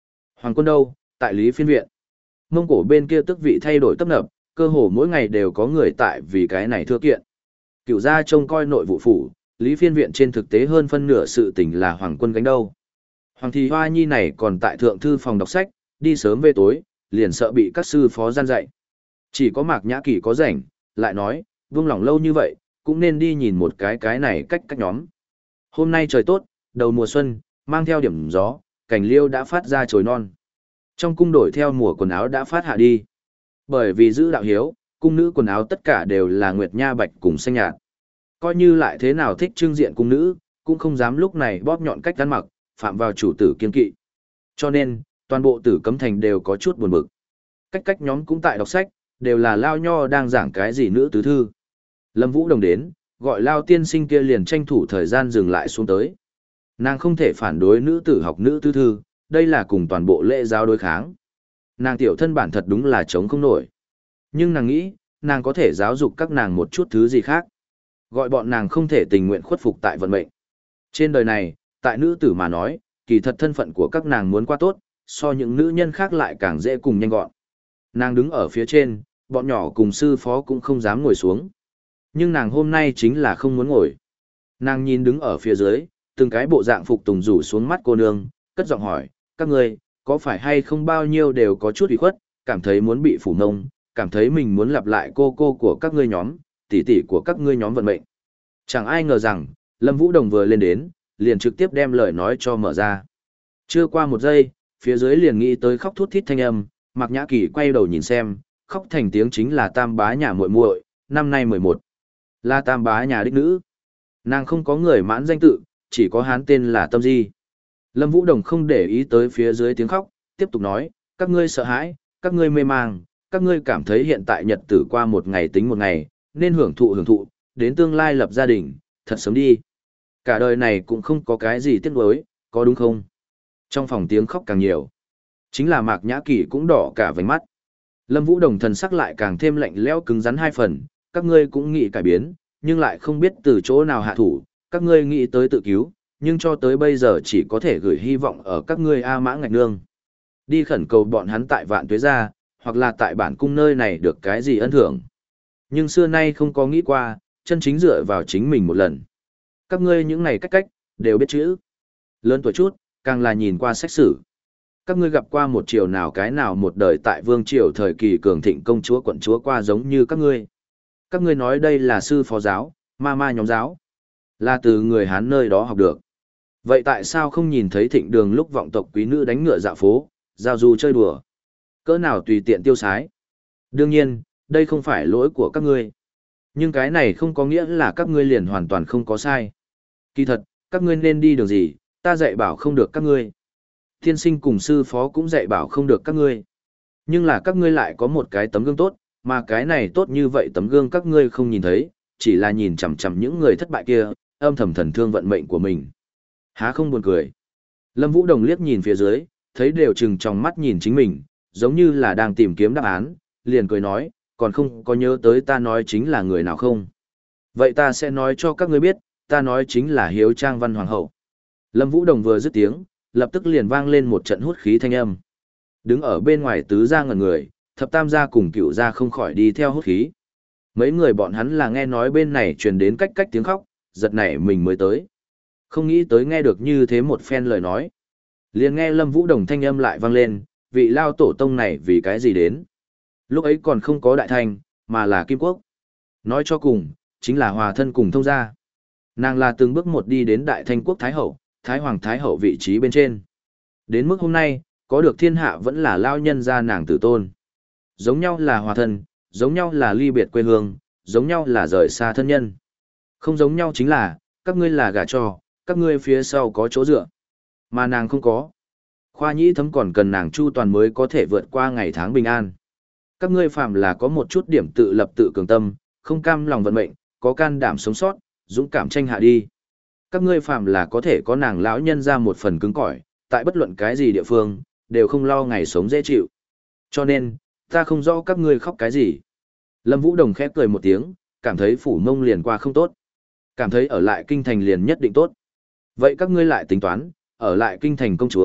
Hoàng quân đâu, tại Lý Phiên viện. Mông Cổ bên kia tước vị thay đổi tấp nập, cơ hồ mỗi ngày đều có người tại vì cái này thưa kiện. Cựu gia trông coi nội vụ phủ, Lý Phiên viện trên thực tế hơn phân nửa sự tình là Hoàng quân gánh đâu. Hoàng thị Hoa Nhi này còn tại thượng thư phòng đọc sách, đi sớm về tối, liền sợ bị các sư phó gian dạy. Chỉ có Mạc Nhã Kỳ có rảnh, lại nói, vương lòng lâu như vậy, cũng nên đi nhìn một cái cái này cách cách nhóm. Hôm nay trời tốt, đầu mùa xuân, mang theo điểm gió, cành liêu đã phát ra chồi non. Trong cung đổi theo mùa quần áo đã phát hạ đi. Bởi vì giữ đạo hiếu, cung nữ quần áo tất cả đều là nguyệt nha bạch cùng xanh nhạt. Coi như lại thế nào thích trưng diện cung nữ, cũng không dám lúc này bóp nhọn cách ăn mặc, phạm vào chủ tử kiên kỵ. Cho nên, toàn bộ Tử Cấm Thành đều có chút buồn bực. Cách cách nhóm cũng tại đọc sách, đều là Lao Nho đang giảng cái gì nữ tứ thư. Lâm Vũ Đồng đến, gọi Lao tiên sinh kia liền tranh thủ thời gian dừng lại xuống tới. Nàng không thể phản đối nữ tử học nữ tứ thư, đây là cùng toàn bộ lễ giáo đối kháng. Nàng tiểu thân bản thật đúng là chống không nổi. Nhưng nàng nghĩ, nàng có thể giáo dục các nàng một chút thứ gì khác. Gọi bọn nàng không thể tình nguyện khuất phục tại vận mệnh. Trên đời này, tại nữ tử mà nói, kỳ thật thân phận của các nàng muốn qua tốt, so những nữ nhân khác lại càng dễ cùng nhanh gọn. Nàng đứng ở phía trên, bọn nhỏ cùng sư phó cũng không dám ngồi xuống. Nhưng nàng hôm nay chính là không muốn ngồi. Nàng nhìn đứng ở phía dưới, từng cái bộ dạng phục tùng rủ xuống mắt cô nương, cất giọng hỏi, các ngươi có phải hay không bao nhiêu đều có chút ủy khuất, cảm thấy muốn bị phủ nông, cảm thấy mình muốn lặp lại cô cô của các ngươi nhóm, tỷ tỷ của các ngươi nhóm vận mệnh. Chẳng ai ngờ rằng, Lâm Vũ Đồng vừa lên đến, liền trực tiếp đem lời nói cho mở ra. Chưa qua một giây, phía dưới liền nghĩ tới khóc thút thít thanh âm, Mạc Nhã Kỳ quay đầu nhìn xem, khóc thành tiếng chính là Tam bá nhà muội muội, năm nay mười một. Là Tam bá nhà đích nữ. Nàng không có người mãn danh tự, chỉ có hán tên là Tâm Di. Lâm Vũ Đồng không để ý tới phía dưới tiếng khóc, tiếp tục nói, các ngươi sợ hãi, các ngươi mê mang, các ngươi cảm thấy hiện tại nhật tử qua một ngày tính một ngày, nên hưởng thụ hưởng thụ, đến tương lai lập gia đình, thật sớm đi. Cả đời này cũng không có cái gì tiếc nuối, có đúng không? Trong phòng tiếng khóc càng nhiều. Chính là Mạc Nhã Kỳ cũng đỏ cả vành mắt. Lâm Vũ Đồng thần sắc lại càng thêm lạnh lẽo cứng rắn hai phần, các ngươi cũng nghĩ cải biến, nhưng lại không biết từ chỗ nào hạ thủ, các ngươi nghĩ tới tự cứu, nhưng cho tới bây giờ chỉ có thể gửi hy vọng ở các ngươi A Mã Ngạch Nương. Đi khẩn cầu bọn hắn tại Vạn Tuế gia, hoặc là tại bản cung nơi này được cái gì ân thưởng. Nhưng xưa nay không có nghĩ qua, chân chính dựa vào chính mình một lần. Các ngươi những này cách cách, đều biết chữ. Lớn tuổi chút, càng là nhìn qua sách sử. Các ngươi gặp qua một triều nào cái nào một đời tại vương triều thời kỳ cường thịnh công chúa quận chúa qua giống như các ngươi. Các ngươi nói đây là sư phó giáo, ma ma nhóm giáo. Là từ người Hán nơi đó học được. Vậy tại sao không nhìn thấy thịnh đường lúc vọng tộc quý nữ đánh ngựa dạo phố, giao du chơi đùa? Cỡ nào tùy tiện tiêu sái? Đương nhiên, đây không phải lỗi của các ngươi. Nhưng cái này không có nghĩa là các ngươi liền hoàn toàn không có sai. Kỳ thật, các ngươi nên đi đường gì, ta dạy bảo không được các ngươi. Thiên sinh cùng sư phó cũng dạy bảo không được các ngươi. Nhưng là các ngươi lại có một cái tấm gương tốt, mà cái này tốt như vậy tấm gương các ngươi không nhìn thấy, chỉ là nhìn chằm chằm những người thất bại kia, âm thầm thần thương vận mệnh của mình. Há không buồn cười. Lâm Vũ Đồng liếc nhìn phía dưới, thấy đều chừng trong mắt nhìn chính mình, giống như là đang tìm kiếm đáp án, liền cười nói, còn không có nhớ tới ta nói chính là người nào không. Vậy ta sẽ nói cho các ngươi biết, ta nói chính là Hiếu Trang Văn Hoàng hậu. Lâm Vũ Đồng vừa dứt tiếng, lập tức liền vang lên một trận hút khí thanh âm. Đứng ở bên ngoài tứ gia ngẩn người, thập tam gia cùng cửu gia không khỏi đi theo hút khí. Mấy người bọn hắn là nghe nói bên này truyền đến cách cách tiếng khóc, giật nảy mình mới tới. Không nghĩ tới nghe được như thế một phen lời nói. Liền nghe Lâm Vũ Đồng thanh âm lại vang lên, vị lao tổ tông này vì cái gì đến. Lúc ấy còn không có đại thanh, mà là Kim Quốc. Nói cho cùng, chính là hòa thân cùng thông gia. Nàng là từng bước một đi đến đại thanh quốc Thái Hậu, Thái Hoàng Thái Hậu vị trí bên trên. Đến mức hôm nay, có được thiên hạ vẫn là lao nhân gia nàng tử tôn. Giống nhau là hòa thân, giống nhau là ly biệt quê hương, giống nhau là rời xa thân nhân. Không giống nhau chính là, các ngươi là gả cho, các ngươi phía sau có chỗ dựa. Mà nàng không có. Khoa nhĩ thấm còn cần nàng chu toàn mới có thể vượt qua ngày tháng bình an. Các ngươi phạm là có một chút điểm tự lập tự cường tâm, không cam lòng vận mệnh, có can đảm sống sót, dũng cảm tranh hạ đi. Các ngươi phạm là có thể có nàng lão nhân ra một phần cứng cỏi, tại bất luận cái gì địa phương, đều không lo ngày sống dễ chịu. Cho nên, ta không rõ các ngươi khóc cái gì. Lâm Vũ Đồng khép cười một tiếng, cảm thấy phủ mông liền qua không tốt. Cảm thấy ở lại kinh thành liền nhất định tốt. Vậy các ngươi lại tính toán, ở lại kinh thành công chúa,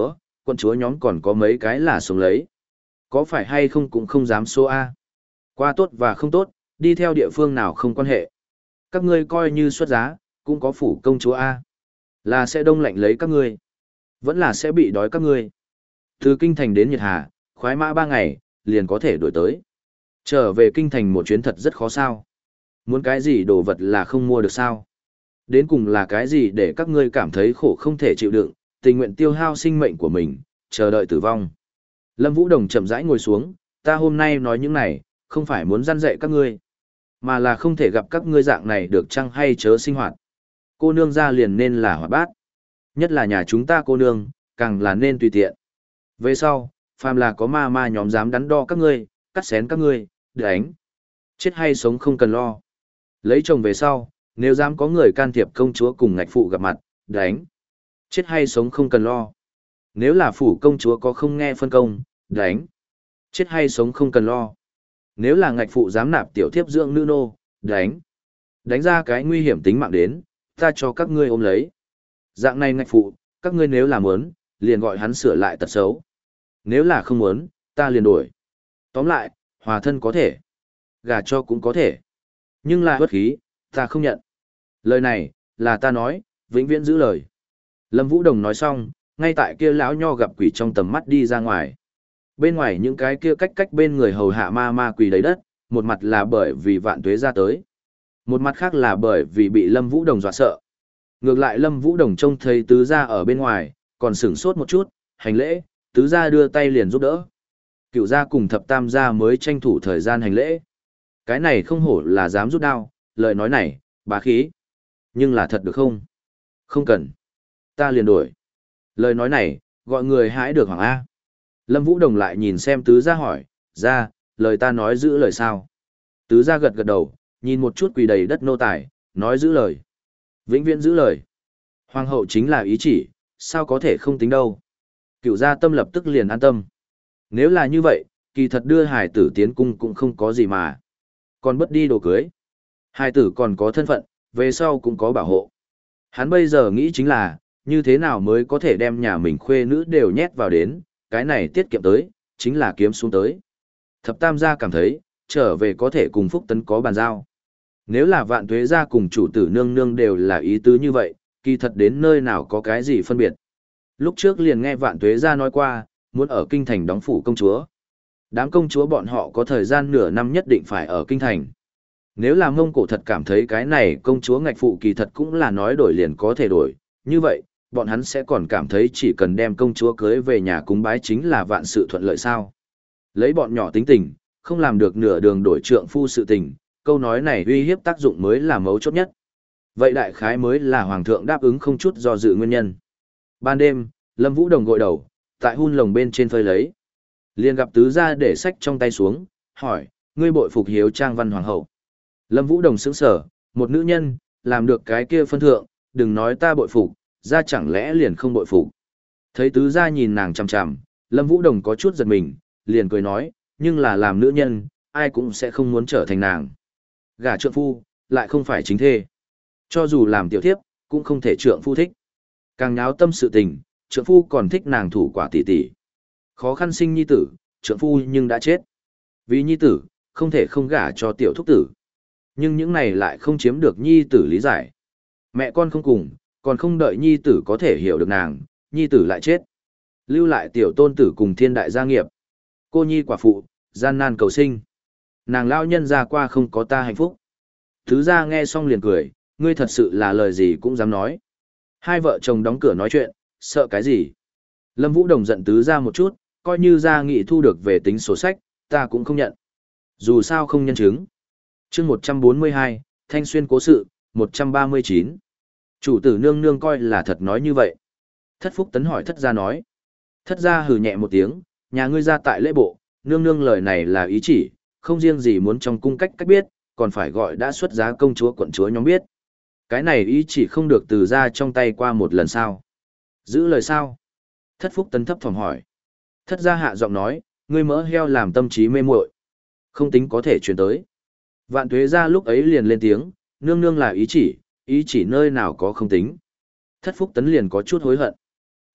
Quân chúa nhóm còn có mấy cái là sống lấy. Có phải hay không cũng không dám số A. Qua tốt và không tốt, đi theo địa phương nào không quan hệ. Các ngươi coi như xuất giá, cũng có phủ công chúa A. Là sẽ đông lạnh lấy các ngươi. Vẫn là sẽ bị đói các ngươi. Từ kinh thành đến Nhiệt Hà, khoái mã ba ngày, liền có thể đổi tới. Trở về kinh thành một chuyến thật rất khó sao. Muốn cái gì đồ vật là không mua được sao. Đến cùng là cái gì để các ngươi cảm thấy khổ không thể chịu đựng, tình nguyện tiêu hao sinh mệnh của mình, chờ đợi tử vong. Lâm Vũ Đồng chậm rãi ngồi xuống, ta hôm nay nói những này, không phải muốn răn dạy các ngươi, mà là không thể gặp các ngươi dạng này được chăng hay chớ sinh hoạt. Cô nương ra liền nên là hoạt bát. Nhất là nhà chúng ta cô nương, càng là nên tùy tiện. Về sau, phàm là có ma ma nhóm dám đắn đo các ngươi, cắt xén các ngươi, đánh. Chết hay sống không cần lo. Lấy chồng về sau, nếu dám có người can thiệp công chúa cùng ngạch phụ gặp mặt, đánh. Chết hay sống không cần lo. Nếu là phủ công chúa có không nghe phân công, đánh. Chết hay sống không cần lo. Nếu là ngạch phụ dám nạp tiểu thiếp dưỡng nữ nô, đánh. Đánh ra cái nguy hiểm tính mạng đến, ta cho các ngươi ôm lấy. Dạng này ngạch phụ, các ngươi nếu là muốn, liền gọi hắn sửa lại tật xấu. Nếu là không muốn, ta liền đổi. Tóm lại, hòa thân có thể. Gả cho cũng có thể. Nhưng là bất khí, ta không nhận. Lời này, là ta nói, vĩnh viễn giữ lời. Lâm Vũ Đồng nói xong, ngay tại kia lão nho gặp quỷ trong tầm mắt đi ra ngoài. Bên ngoài những cái kia cách cách bên người hầu hạ ma ma quỳ đầy đất, một mặt là bởi vì vạn tuế ra tới. Một mặt khác là bởi vì bị Lâm Vũ Đồng dọa sợ. Ngược lại Lâm Vũ Đồng trông thấy tứ gia ở bên ngoài, còn sửng sốt một chút, hành lễ, tứ gia đưa tay liền giúp đỡ. Cựu gia cùng thập tam gia mới tranh thủ thời gian hành lễ. Cái này không hổ là dám rút đao, lời nói này, bá khí. Nhưng là thật được không? Không cần. Ta liền đổi. Lời nói này, gọi người hãi được hoàng A. Lâm Vũ Đồng lại nhìn xem tứ gia hỏi, ra, lời ta nói giữ lời sao? Tứ gia gật gật đầu, nhìn một chút quỳ đầy đất nô tài, nói giữ lời. Vĩnh viễn giữ lời. Hoàng hậu chính là ý chỉ, sao có thể không tính đâu. Cựu gia tâm lập tức liền an tâm. Nếu là như vậy, kỳ thật đưa hải tử tiến cung cũng không có gì mà. Còn bất đi đồ cưới. Hải tử còn có thân phận, về sau cũng có bảo hộ. Hắn bây giờ nghĩ chính là, như thế nào mới có thể đem nhà mình khuê nữ đều nhét vào đến, cái này tiết kiệm tới, chính là kiếm xuống tới. Thập tam gia cảm thấy, trở về có thể cùng Phúc Tấn có bàn giao. Nếu là vạn tuế gia cùng chủ tử nương nương đều là ý tứ như vậy, kỳ thật đến nơi nào có cái gì phân biệt. Lúc trước liền nghe vạn tuế gia nói qua, muốn ở kinh thành đóng phủ công chúa. Đám công chúa bọn họ có thời gian nửa năm nhất định phải ở kinh thành. Nếu là Mông Cổ thật cảm thấy cái này công chúa ngạch phụ kỳ thật cũng là nói đổi liền có thể đổi, như vậy, bọn hắn sẽ còn cảm thấy chỉ cần đem công chúa cưới về nhà cúng bái chính là vạn sự thuận lợi sao. Lấy bọn nhỏ tính tình, không làm được nửa đường đổi trượng phu sự tình, câu nói này uy hiếp tác dụng mới là mấu chốt nhất. Vậy đại khái mới là hoàng thượng đáp ứng không chút do dự nguyên nhân. Ban đêm, Lâm Vũ Đồng gội đầu, tại hun lồng bên trên phơi lấy. Liền gặp tứ gia để sách trong tay xuống, hỏi, ngươi bội phục hiếu trang văn hoàng hậu. Lâm Vũ Đồng sững sở, một nữ nhân, làm được cái kia phân thượng, đừng nói ta bội phục, ra chẳng lẽ liền không bội phục. Thấy tứ gia nhìn nàng chằm chằm, Lâm Vũ Đồng có chút giật mình, liền cười nói, nhưng là làm nữ nhân, ai cũng sẽ không muốn trở thành nàng. Gả trượng phu, lại không phải chính thê. Cho dù làm tiểu thiếp, cũng không thể trượng phu thích. Càng nháo tâm sự tình, trượng phu còn thích nàng thủ quả tỷ tỷ. Khó khăn sinh nhi tử, trượng phu nhưng đã chết. Vì nhi tử, không thể không gả cho tiểu thúc tử. Nhưng những này lại không chiếm được nhi tử lý giải. Mẹ con không cùng, còn không đợi nhi tử có thể hiểu được nàng, nhi tử lại chết. Lưu lại tiểu tôn tử cùng thiên đại gia nghiệp. Cô nhi quả phụ, gian nan cầu sinh. Nàng lao nhân ra qua không có ta hạnh phúc. Thứ gia nghe xong liền cười, ngươi thật sự là lời gì cũng dám nói. Hai vợ chồng đóng cửa nói chuyện, sợ cái gì? Lâm Vũ Đồng giận tứ gia một chút, coi như gia nghị thu được về tính sổ sách, ta cũng không nhận. Dù sao không nhân chứng. Chương một trăm bốn mươi hai, Thanh Xuyên cố sự, một trăm ba mươi chín. Chủ tử nương nương coi là thật nói như vậy. Thất Phúc Tấn hỏi thất gia nói. Thất gia hừ nhẹ một tiếng, nhà ngươi ra tại lễ bộ, nương nương lời này là ý chỉ, không riêng gì muốn trong cung cách cách biết, còn phải gọi đã xuất giá công chúa quận chúa nhóm biết. Cái này ý chỉ không được từ ra trong tay qua một lần sao. Giữ lời sao? Thất Phúc Tấn thấp thỏm hỏi. Thất gia hạ giọng nói, ngươi mỡ heo làm tâm trí mê muội, không tính có thể truyền tới. Vạn Tuế gia lúc ấy liền lên tiếng, nương nương là ý chỉ, ý chỉ nơi nào có không tính. Thất Phúc Tấn liền có chút hối hận.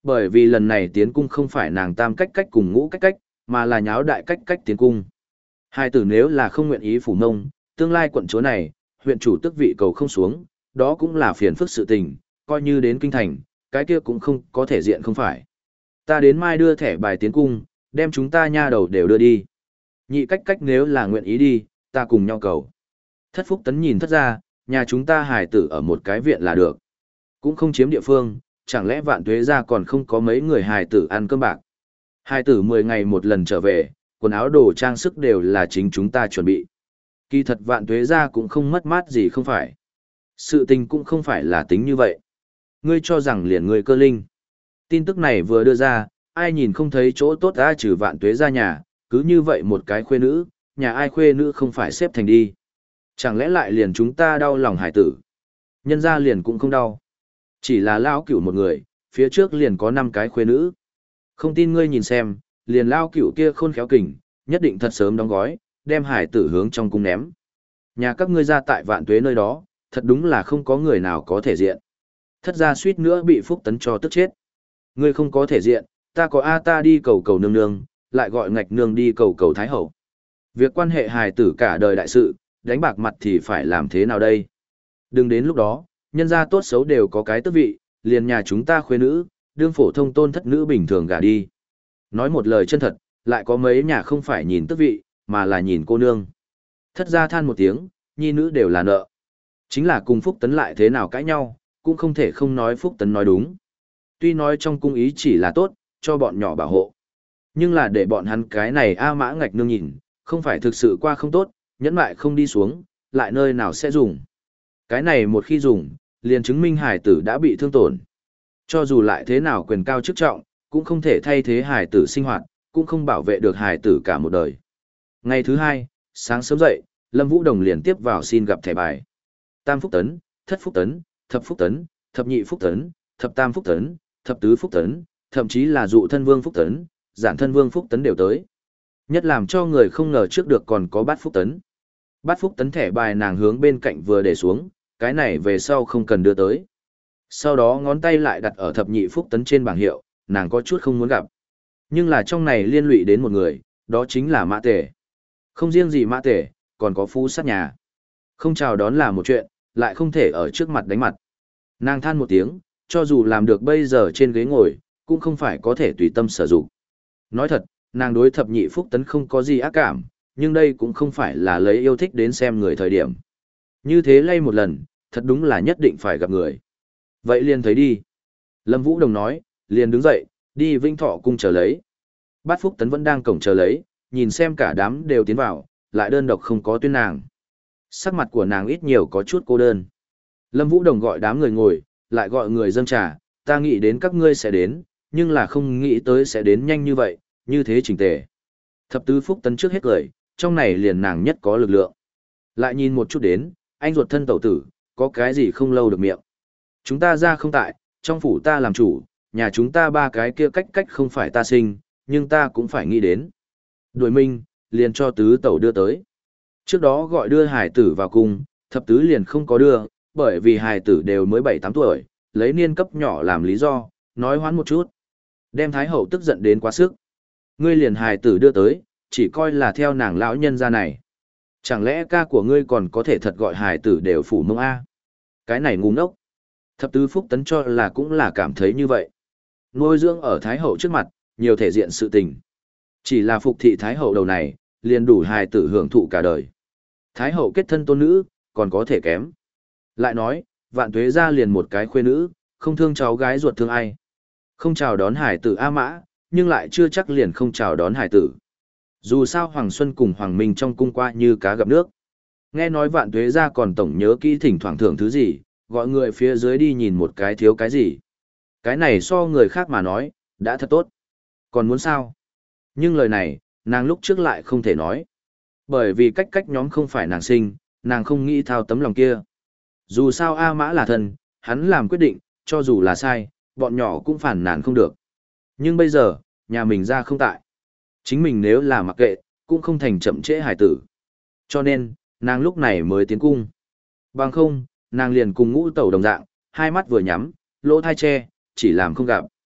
Bởi vì lần này tiến cung không phải nàng tam cách cách cùng ngũ cách cách, mà là nháo đại cách cách tiến cung. Hai tử nếu là không nguyện ý phủ mông, tương lai quận chúa này, huyện chủ tước vị cầu không xuống, đó cũng là phiền phức sự tình, coi như đến kinh thành, cái kia cũng không có thể diện không phải. Ta đến mai đưa thẻ bài tiến cung, đem chúng ta nha đầu đều đưa đi. Nhị cách cách nếu là nguyện ý đi, ta cùng nhau cầu. Thất Phúc Tấn nhìn thất ra, nhà chúng ta hài tử ở một cái viện là được. Cũng không chiếm địa phương, chẳng lẽ Vạn Tuế ra còn không có mấy người hài tử ăn cơm bạc. Hài tử mười ngày một lần trở về, quần áo đồ trang sức đều là chính chúng ta chuẩn bị. Kỳ thật Vạn Tuế ra cũng không mất mát gì không phải. Sự tình cũng không phải là tính như vậy. Ngươi cho rằng liền ngươi cơ linh. Tin tức này vừa đưa ra, ai nhìn không thấy chỗ tốt ra trừ Vạn Tuế ra nhà, cứ như vậy một cái khuê nữ, nhà ai khuê nữ không phải xếp thành đi. Chẳng lẽ lại liền chúng ta đau lòng hải tử. Nhân ra liền cũng không đau. Chỉ là lao cửu một người, phía trước liền có năm cái khuê nữ. Không tin ngươi nhìn xem, liền lao cửu kia khôn khéo kình, nhất định thật sớm đóng gói, đem hải tử hướng trong cung ném. Nhà các ngươi ra tại Vạn Tuế nơi đó, thật đúng là không có người nào có thể diện. Thất ra suýt nữa bị Phúc Tấn cho tức chết. Ngươi không có thể diện, ta có A ta đi cầu cầu nương nương, lại gọi ngạch nương đi cầu cầu thái hậu. Việc quan hệ hài tử cả đời đại sự, đánh bạc mặt thì phải làm thế nào đây? Đừng đến lúc đó, nhân gia tốt xấu đều có cái tước vị, liền nhà chúng ta khuê nữ, đương phổ thông tôn thất nữ bình thường gả đi. Nói một lời chân thật, lại có mấy nhà không phải nhìn tước vị, mà là nhìn cô nương. Thất gia than một tiếng, nhi nữ đều là nợ. Chính là cùng Phúc Tấn lại thế nào cãi nhau, cũng không thể không nói Phúc Tấn nói đúng. Tuy nói trong cung ý chỉ là tốt, cho bọn nhỏ bảo hộ. Nhưng là để bọn hắn cái này A mã ngạch nương nhìn, không phải thực sự qua không tốt, nhẫn mại không đi xuống, lại nơi nào sẽ dùng. Cái này một khi dùng, liền chứng minh hải tử đã bị thương tổn. Cho dù lại thế nào quyền cao chức trọng, cũng không thể thay thế hải tử sinh hoạt, cũng không bảo vệ được hải tử cả một đời. Ngày thứ hai, sáng sớm dậy, Lâm Vũ Đồng liền tiếp vào xin gặp thẻ bài. Tam Phúc Tấn, Thất Phúc Tấn, Thập Phúc Tấn, Thập Nhị Phúc Tấn, Thập Tam Phúc Tấn, Thập Tứ Phúc Tấn, thậm chí là dụ thân vương Phúc Tấn, giản thân vương Phúc Tấn đều tới. Nhất làm cho người không ngờ trước được còn có bát Phúc Tấn. Bát Phúc Tấn thẻ bài nàng hướng bên cạnh vừa để xuống, cái này về sau không cần đưa tới. Sau đó ngón tay lại đặt ở Thập Nhị Phúc Tấn trên bảng hiệu, nàng có chút không muốn gặp. Nhưng là trong này liên lụy đến một người, đó chính là Mã Tề. Không riêng gì Mã Tề, còn có Phú sát nhà. Không chào đón là một chuyện, lại không thể ở trước mặt đánh mặt. Nàng than một tiếng, cho dù làm được bây giờ trên ghế ngồi, cũng không phải có thể tùy tâm sử dụng. Nói thật, nàng đối Thập Nhị Phúc Tấn không có gì ác cảm, nhưng đây cũng không phải là lấy yêu thích đến xem người thời điểm. Như thế lay một lần, thật đúng là nhất định phải gặp người. Vậy liền thấy đi. Lâm Vũ Đồng nói, liền đứng dậy, đi Vinh Thọ cung chờ lấy. Bát Phúc Tấn vẫn đang cổng chờ lấy, nhìn xem cả đám đều tiến vào, lại đơn độc không có tuyên nàng. Sắc mặt của nàng ít nhiều có chút cô đơn. Lâm Vũ Đồng gọi đám người ngồi, lại gọi người dâng trà, ta nghĩ đến các ngươi sẽ đến, nhưng là không nghĩ tới sẽ đến nhanh như vậy, như thế chỉnh tề. Thập Tứ Phúc Tấn trước hết cười, trong này liền nàng nhất có lực lượng. Lại nhìn một chút đến, anh ruột thân tẩu tử, có cái gì không lâu được miệng. Chúng ta ra không tại, trong phủ ta làm chủ, nhà chúng ta ba cái kia cách cách không phải ta sinh, nhưng ta cũng phải nghĩ đến. Đuổi minh, liền cho tứ tẩu đưa tới. Trước đó gọi đưa hải tử vào cung, thập tứ liền không có đưa, bởi vì hải tử đều mới bảy tám tuổi, lấy niên cấp nhỏ làm lý do, nói hoán một chút. Đem Thái Hậu tức giận đến quá sức. Ngươi liền hải tử đưa tới, chỉ coi là theo nàng lão nhân ra này. Chẳng lẽ ca của ngươi còn có thể thật gọi hải tử đều phủ mông A? Cái này ngu ngốc. Thập Tứ Phúc Tấn cho là cũng là cảm thấy như vậy. Nuôi dưỡng ở Thái Hậu trước mặt, nhiều thể diện sự tình. Chỉ là phục thị Thái Hậu đầu này, liền đủ hài tử hưởng thụ cả đời. Thái Hậu kết thân tôn nữ, còn có thể kém. Lại nói, Vạn Tuế ra liền một cái khuê nữ, không thương cháu gái ruột thương ai. Không chào đón hải tử A Mã, nhưng lại chưa chắc liền không chào đón hải tử. Dù sao Hoàng Xuân cùng Hoàng Minh trong cung qua như cá gặp nước. Nghe nói Vạn Tuế ra còn tổng nhớ kỹ thỉnh thoảng thưởng thứ gì, gọi người phía dưới đi nhìn một cái thiếu cái gì. Cái này so người khác mà nói, đã thật tốt. Còn muốn sao? Nhưng lời này, nàng lúc trước lại không thể nói. Bởi vì cách cách nhóm không phải nàng sinh, nàng không nghĩ thao tấm lòng kia. Dù sao A Mã là thần, hắn làm quyết định, cho dù là sai, bọn nhỏ cũng phản nàn không được. Nhưng bây giờ, nhà mình ra không tại. Chính mình nếu là mặc kệ, cũng không thành chậm trễ hải tử. Cho nên, nàng lúc này mới tiến cung. Bằng không, nàng liền cùng ngũ tẩu đồng dạng, hai mắt vừa nhắm, lỗ thai che, chỉ làm không gặp.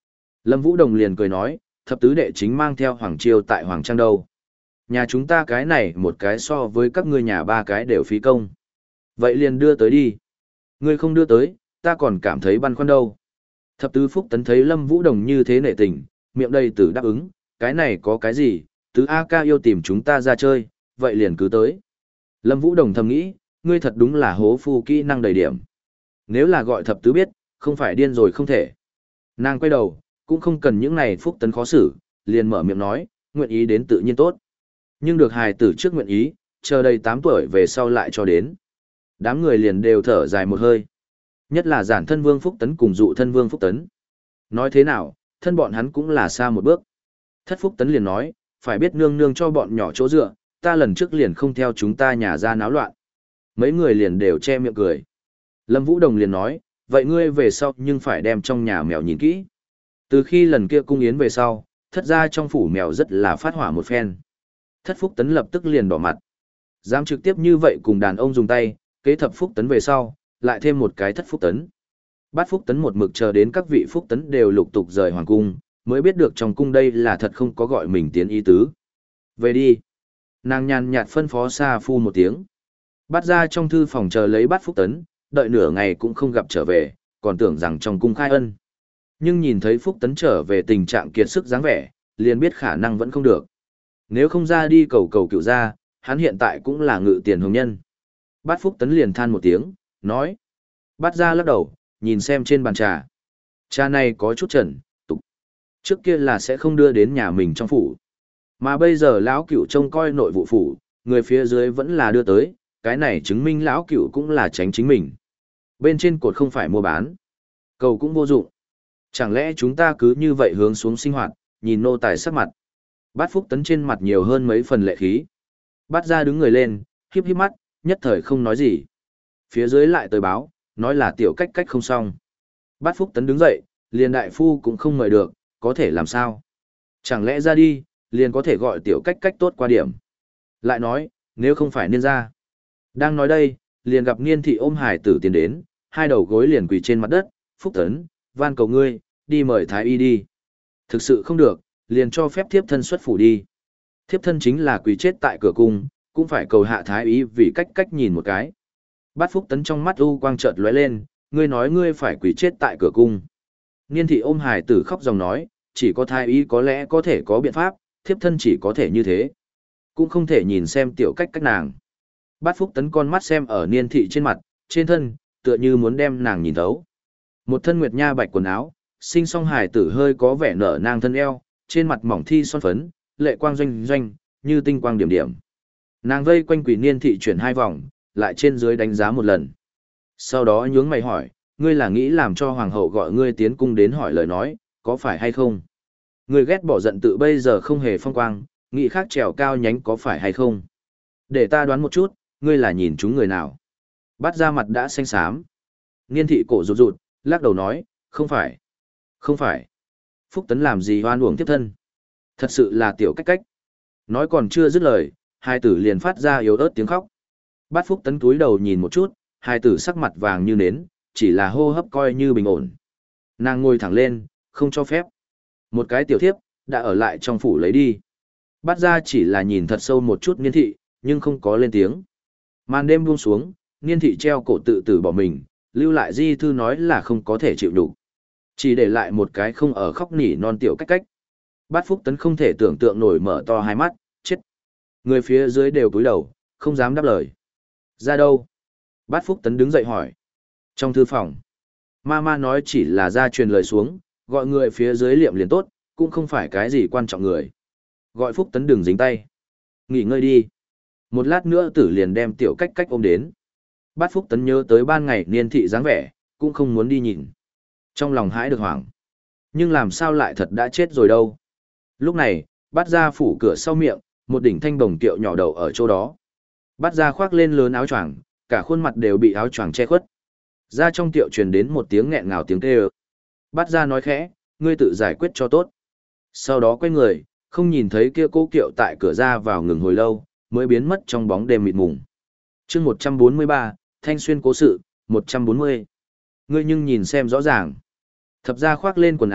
Lâm Vũ Đồng liền cười nói, thập tứ đệ chính mang theo Hoàng Chiêu tại Hoàng Trang đâu. Nhà chúng ta cái này một cái so với các ngươi nhà ba cái đều phí công. Vậy liền đưa tới đi. Ngươi không đưa tới, ta còn cảm thấy băn khoăn đâu. Thập tứ Phúc Tấn thấy Lâm Vũ Đồng như thế nể tình, miệng đầy tử đáp ứng, cái này có cái gì, tứ A ca yêu tìm chúng ta ra chơi, vậy liền cứ tới. Lâm Vũ Đồng thầm nghĩ, ngươi thật đúng là hố phu kỹ năng đầy điểm. Nếu là gọi thập tứ biết, không phải điên rồi không thể. Nàng quay đầu, cũng không cần những này Phúc Tấn khó xử, liền mở miệng nói, nguyện ý đến tự nhiên tốt. Nhưng được hài tử trước nguyện ý, chờ đầy tám tuổi về sau lại cho đến. Đám người liền đều thở dài một hơi. Nhất là giản thân vương Phúc Tấn cùng dụ thân vương Phúc Tấn. Nói thế nào, thân bọn hắn cũng là xa một bước. Thất Phúc Tấn liền nói, phải biết nương nương cho bọn nhỏ chỗ dựa, ta lần trước liền không theo chúng ta nhà ra náo loạn. Mấy người liền đều che miệng cười. Lâm Vũ Đồng liền nói, vậy ngươi về sau nhưng phải đem trong nhà mèo nhìn kỹ. Từ khi lần kia cung yến về sau, thất ra trong phủ mèo rất là phát hỏa một phen. Thất Phúc Tấn lập tức liền đỏ mặt. Dám trực tiếp như vậy cùng đàn ông dùng tay, kế thập Phúc Tấn về sau, lại thêm một cái Thất Phúc Tấn. Bát Phúc Tấn một mực chờ đến các vị Phúc Tấn đều lục tục rời hoàng cung, mới biết được trong cung đây là thật không có gọi mình tiến ý tứ. Về đi. Nàng nhàn nhạt phân phó Sa Phu một tiếng. Bắt ra trong thư phòng chờ lấy Bát Phúc Tấn, đợi nửa ngày cũng không gặp trở về, còn tưởng rằng trong cung khai ân. Nhưng nhìn thấy Phúc Tấn trở về tình trạng kiệt sức dáng vẻ, liền biết khả năng vẫn không được. Nếu không ra đi cầu cầu cựu ra, hắn hiện tại cũng là ngự tiền hồng nhân. Bát Phúc Tấn liền than một tiếng, nói. Bát ra lắc đầu, nhìn xem trên bàn trà. Trà này có chút trần, tục. Trước kia là sẽ không đưa đến nhà mình trong phủ. Mà bây giờ lão cửu trông coi nội vụ phủ, người phía dưới vẫn là đưa tới, cái này chứng minh lão cửu cũng là tránh chính mình. Bên trên cột không phải mua bán. Cầu cũng vô dụng. Chẳng lẽ chúng ta cứ như vậy hướng xuống sinh hoạt, nhìn nô tài sắc mặt. Bát Phúc Tấn trên mặt nhiều hơn mấy phần lệ khí. Bát ra đứng người lên, hiếp hiếp mắt, nhất thời không nói gì. Phía dưới lại tới báo, nói là tiểu cách cách không xong. Bát Phúc Tấn đứng dậy, liền đại phu cũng không mời được, có thể làm sao. Chẳng lẽ ra đi, liền có thể gọi tiểu cách cách tốt qua điểm. Lại nói, nếu không phải niên ra. Đang nói đây, liền gặp niên thị ôm hải tử tiến đến, hai đầu gối liền quỳ trên mặt đất, Phúc Tấn, van cầu ngươi, đi mời thái y đi. Thực sự không được, liền cho phép thiếp thân xuất phủ đi. Thiếp thân chính là quỳ chết tại cửa cung, cũng phải cầu hạ thái y vì cách cách nhìn một cái. Bát Phúc Tấn trong mắt u quang chợt lóe lên, ngươi nói ngươi phải quỳ chết tại cửa cung. Niên thị ôm hải tử khóc dòng nói, chỉ có thái y có lẽ có thể có biện pháp, thiếp thân chỉ có thể như thế. Cũng không thể nhìn xem tiểu cách cách nàng. Bát Phúc Tấn con mắt xem ở niên thị trên mặt, trên thân, tựa như muốn đem nàng nhìn thấu. Một thân nguyệt nha bạch quần áo, sinh song hải tử hơi có vẻ nở nang thân eo, trên mặt mỏng thi son phấn, lệ quang doanh doanh, như tinh quang điểm điểm. Nàng vây quanh quỷ niên thị chuyển hai vòng, lại trên dưới đánh giá một lần. Sau đó nhướng mày hỏi, ngươi là nghĩ làm cho hoàng hậu gọi ngươi tiến cung đến hỏi lời nói, có phải hay không? Ngươi ghét bỏ giận tự bây giờ không hề phong quang, nghĩ khác trèo cao nhánh có phải hay không? Để ta đoán một chút, ngươi là nhìn chúng người nào? Bắt ra mặt đã xanh xám. Niên thị cổ rụt rụt, lắc đầu nói, không phải. Không phải. Phúc Tấn làm gì hoan uổng tiếp thân? Thật sự là tiểu cách cách. Nói còn chưa dứt lời, hai tử liền phát ra yếu ớt tiếng khóc. Bát Phúc Tấn túi đầu nhìn một chút, hai tử sắc mặt vàng như nến, chỉ là hô hấp coi như bình ổn. Nàng ngồi thẳng lên, không cho phép. Một cái tiểu thiếp, đã ở lại trong phủ lấy đi. Bát ra chỉ là nhìn thật sâu một chút niên thị, nhưng không có lên tiếng. Màn đêm buông xuống, niên thị treo cổ tự tử bỏ mình, lưu lại di thư nói là không có thể chịu đủ. Chỉ để lại một cái không ở khóc nỉ non tiểu cách cách. Bát Phúc Tấn không thể tưởng tượng nổi mở to hai mắt, chết. Người phía dưới đều cúi đầu, không dám đáp lời. Ra đâu? Bát Phúc Tấn đứng dậy hỏi. Trong thư phòng. Mama nói chỉ là ra truyền lời xuống, gọi người phía dưới liệm liền tốt, cũng không phải cái gì quan trọng người. Gọi Phúc Tấn đừng dính tay. Nghỉ ngơi đi. Một lát nữa tử liền đem tiểu cách cách ôm đến. Bát Phúc Tấn nhớ tới ban ngày niên thị dáng vẻ, cũng không muốn đi nhìn. Trong lòng hãi được hoảng. Nhưng làm sao lại thật đã chết rồi đâu. Lúc này, bát ra phủ cửa sau miệng, một đỉnh thanh bồng kiệu nhỏ đầu ở chỗ đó. Bát ra khoác lên lớn áo choàng, cả khuôn mặt đều bị áo choàng che khuất. Ra trong tiệu truyền đến một tiếng nghẹn ngào tiếng kêu. Bát ra nói khẽ, ngươi tự giải quyết cho tốt. Sau đó quay người, không nhìn thấy kia cô kiệu tại cửa ra vào ngừng hồi lâu, mới biến mất trong bóng đêm mịt mùng. Chương một trăm bốn mươi ba, Thanh Xuyên cố sự, một trăm bốn mươi. Ngươi nhưng nhìn xem rõ ràng. Thập ra khoác lên quần áo,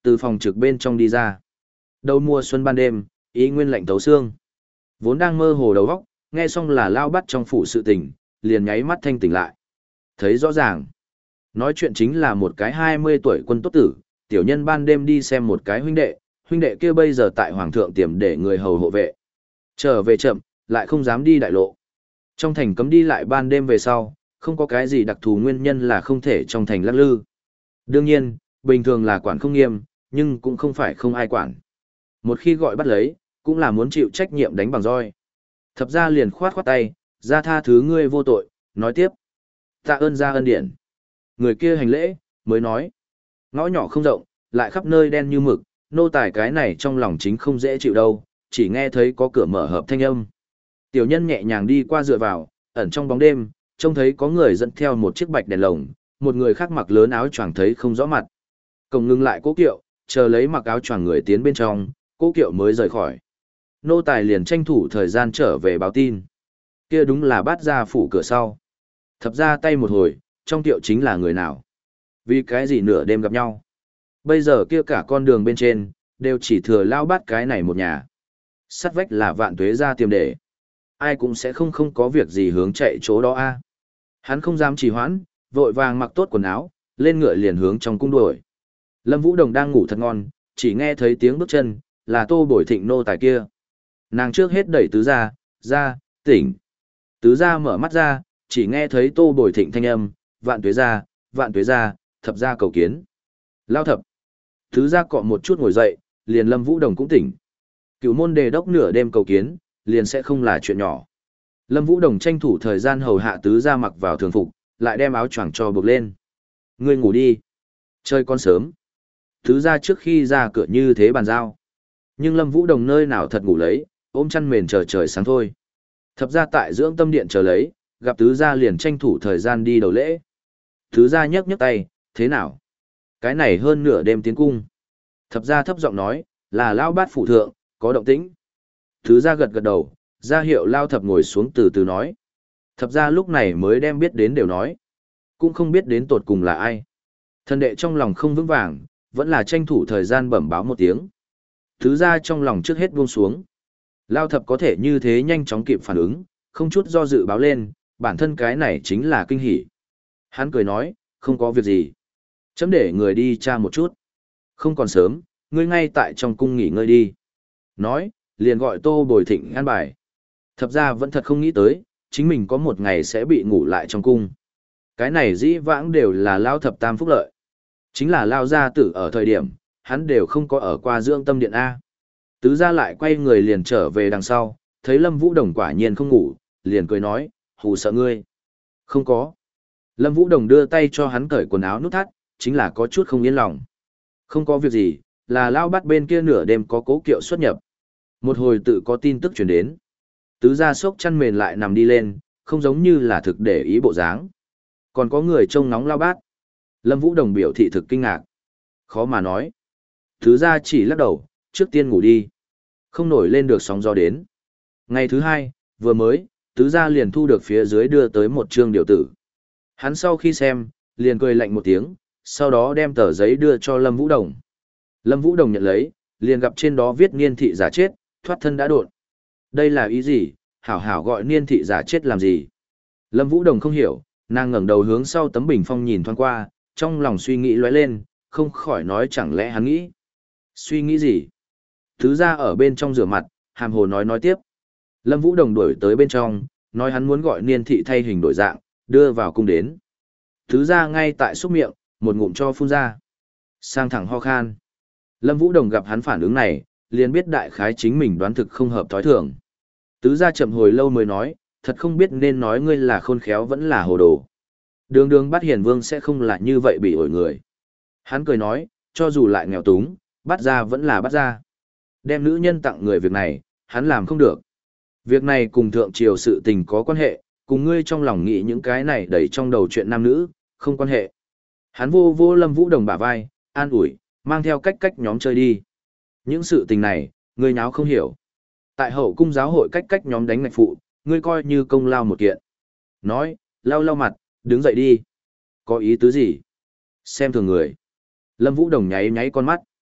từ phòng trực bên trong đi ra. Đầu mùa xuân ban đêm, ý nguyên lạnh tấu xương. Vốn đang mơ hồ đầu óc, nghe xong là lao bắt trong phủ sự tình, liền nháy mắt thanh tỉnh lại. Thấy rõ ràng. Nói chuyện chính là một cái hai mươi tuổi quân tốt tử, tiểu nhân ban đêm đi xem một cái huynh đệ, huynh đệ kia bây giờ tại hoàng thượng tiềm để người hầu hộ vệ. Trở về chậm, lại không dám đi đại lộ. Trong thành cấm đi lại ban đêm về sau, không có cái gì đặc thù nguyên nhân là không thể trong thành lắc lư. Đương nhiên, bình thường là quản không nghiêm, nhưng cũng không phải không ai quản. Một khi gọi bắt lấy, cũng là muốn chịu trách nhiệm đánh bằng roi. Thập gia liền khoát khoát tay, ra tha thứ ngươi vô tội, nói tiếp. Tạ ơn gia ân điển. Người kia hành lễ, mới nói. Ngõ nhỏ không rộng, lại khắp nơi đen như mực, nô tài cái này trong lòng chính không dễ chịu đâu, chỉ nghe thấy có cửa mở hợp thanh âm. Tiểu nhân nhẹ nhàng đi qua dựa vào, ẩn trong bóng đêm, trông thấy có người dẫn theo một chiếc bạch đèn lồng, một người khác mặc lớn áo choàng thấy không rõ mặt. Cổng ngưng lại cố kiệu, chờ lấy mặc áo choàng người tiến bên trong, cố kiệu mới rời khỏi. Nô tài liền tranh thủ thời gian trở về báo tin. Kia đúng là bát gia phủ cửa sau. Thập ra tay một hồi, trong tiệu chính là người nào. Vì cái gì nửa đêm gặp nhau. Bây giờ kia cả con đường bên trên, đều chỉ thừa lao bát cái này một nhà. Sắt vách là vạn tuế ra tiềm để. Ai cũng sẽ không không có việc gì hướng chạy chỗ đó a. Hắn không dám trì hoãn, vội vàng mặc tốt quần áo, lên ngựa liền hướng trong cung đuổi. Lâm Vũ Đồng đang ngủ thật ngon, chỉ nghe thấy tiếng bước chân, là Tô Bồi Thịnh nô tài kia. Nàng trước hết đẩy tứ gia, ra, tỉnh. Tứ gia mở mắt ra, chỉ nghe thấy Tô Bồi Thịnh thanh âm, vạn tuế gia, vạn tuế gia, thập gia cầu kiến. Lao thập. Tứ gia cọ một chút ngồi dậy, liền Lâm Vũ Đồng cũng tỉnh. Cửu môn đề đốc nửa đêm cầu kiến, liền sẽ không là chuyện nhỏ. Lâm Vũ Đồng tranh thủ thời gian hầu hạ tứ gia mặc vào thường phục, lại đem áo choàng cho buộc lên. Ngươi ngủ đi. Chơi con sớm. Tứ gia trước khi ra cửa như thế bàn giao. Nhưng Lâm Vũ Đồng nơi nào thật ngủ lấy, ôm chăn mền chờ trời sáng thôi. Thập gia tại dưỡng tâm điện chờ lấy, gặp tứ gia liền tranh thủ thời gian đi đầu lễ. Tứ gia nhấc nhấc tay, thế nào? Cái này hơn nửa đêm tiến cung. Thập gia thấp giọng nói, là lao bát phủ thượng, có động tĩnh. Tứ gia gật gật đầu, ra hiệu lao thập ngồi xuống từ từ nói. Thập gia lúc này mới đem biết đến đều nói. Cũng không biết đến tột cùng là ai. Thần đệ trong lòng không vững vàng, vẫn là tranh thủ thời gian bẩm báo một tiếng. Tứ gia trong lòng trước hết buông xuống. Lao thập có thể như thế nhanh chóng kịp phản ứng, không chút do dự báo lên, bản thân cái này chính là kinh hỉ. Hắn cười nói, không có việc gì. Chấm để người đi tra một chút. Không còn sớm, ngươi ngay tại trong cung nghỉ ngơi đi. Nói, liền gọi Tô Bồi Thịnh an bài. Thập ra vẫn thật không nghĩ tới, chính mình có một ngày sẽ bị ngủ lại trong cung. Cái này dĩ vãng đều là lao thập tam phúc lợi. Chính là lao gia tử ở thời điểm, hắn đều không có ở qua dưỡng tâm điện A. Tứ gia lại quay người liền trở về đằng sau, thấy Lâm Vũ Đồng quả nhiên không ngủ, liền cười nói, hù sợ ngươi. Không có. Lâm Vũ Đồng đưa tay cho hắn cởi quần áo nút thắt, chính là có chút không yên lòng. Không có việc gì, là lao bắt bên kia nửa đêm có cố kiệu xuất nhập. Một hồi tự có tin tức truyền đến. Tứ gia sốc chăn mền lại nằm đi lên, không giống như là thực để ý bộ dáng. Còn có người trông nóng lao bát. Lâm Vũ Đồng biểu thị thực kinh ngạc. Khó mà nói. Tứ gia chỉ lắc đầu, trước tiên ngủ đi. Không nổi lên được sóng gió đến. Ngày thứ hai, vừa mới, tứ gia liền thu được phía dưới đưa tới một chương điều tử. Hắn sau khi xem, liền cười lạnh một tiếng, sau đó đem tờ giấy đưa cho Lâm Vũ Đồng. Lâm Vũ Đồng nhận lấy, liền gặp trên đó viết niên thị giả chết, thoát thân đã đột. Đây là ý gì, hảo hảo gọi niên thị giả chết làm gì? Lâm Vũ Đồng không hiểu, nàng ngẩng đầu hướng sau tấm bình phong nhìn thoáng qua, trong lòng suy nghĩ lóe lên, không khỏi nói chẳng lẽ hắn nghĩ. Suy nghĩ gì? Thứ ra ở bên trong rửa mặt, hàm hồ nói nói tiếp. Lâm Vũ Đồng đuổi tới bên trong, nói hắn muốn gọi niên thị thay hình đổi dạng, đưa vào cung đến. Thứ ra ngay tại xúc miệng, một ngụm cho phun ra. Sang thẳng ho khan. Lâm Vũ Đồng gặp hắn phản ứng này, liền biết đại khái chính mình đoán thực không hợp thói thường. Tứ gia chậm hồi lâu mới nói, thật không biết nên nói ngươi là khôn khéo vẫn là hồ đồ. Đường đường bắt hiền vương sẽ không là như vậy bị ổi người. Hắn cười nói, cho dù lại nghèo túng, bắt ra vẫn là bắt ra. Đem nữ nhân tặng người việc này, hắn làm không được. Việc này cùng thượng triều sự tình có quan hệ, cùng ngươi trong lòng nghĩ những cái này đầy trong đầu chuyện nam nữ, không quan hệ. Hắn vô vô Lâm Vũ Đồng bả vai, an ủi, mang theo cách cách nhóm chơi đi. Những sự tình này, ngươi nháo không hiểu. Tại hậu cung giáo hội cách cách nhóm đánh ngạch phụ, ngươi coi như công lao một kiện. Nói, lau lau mặt, đứng dậy đi. Có ý tứ gì? Xem thường người. Lâm Vũ Đồng nháy nháy con mắt.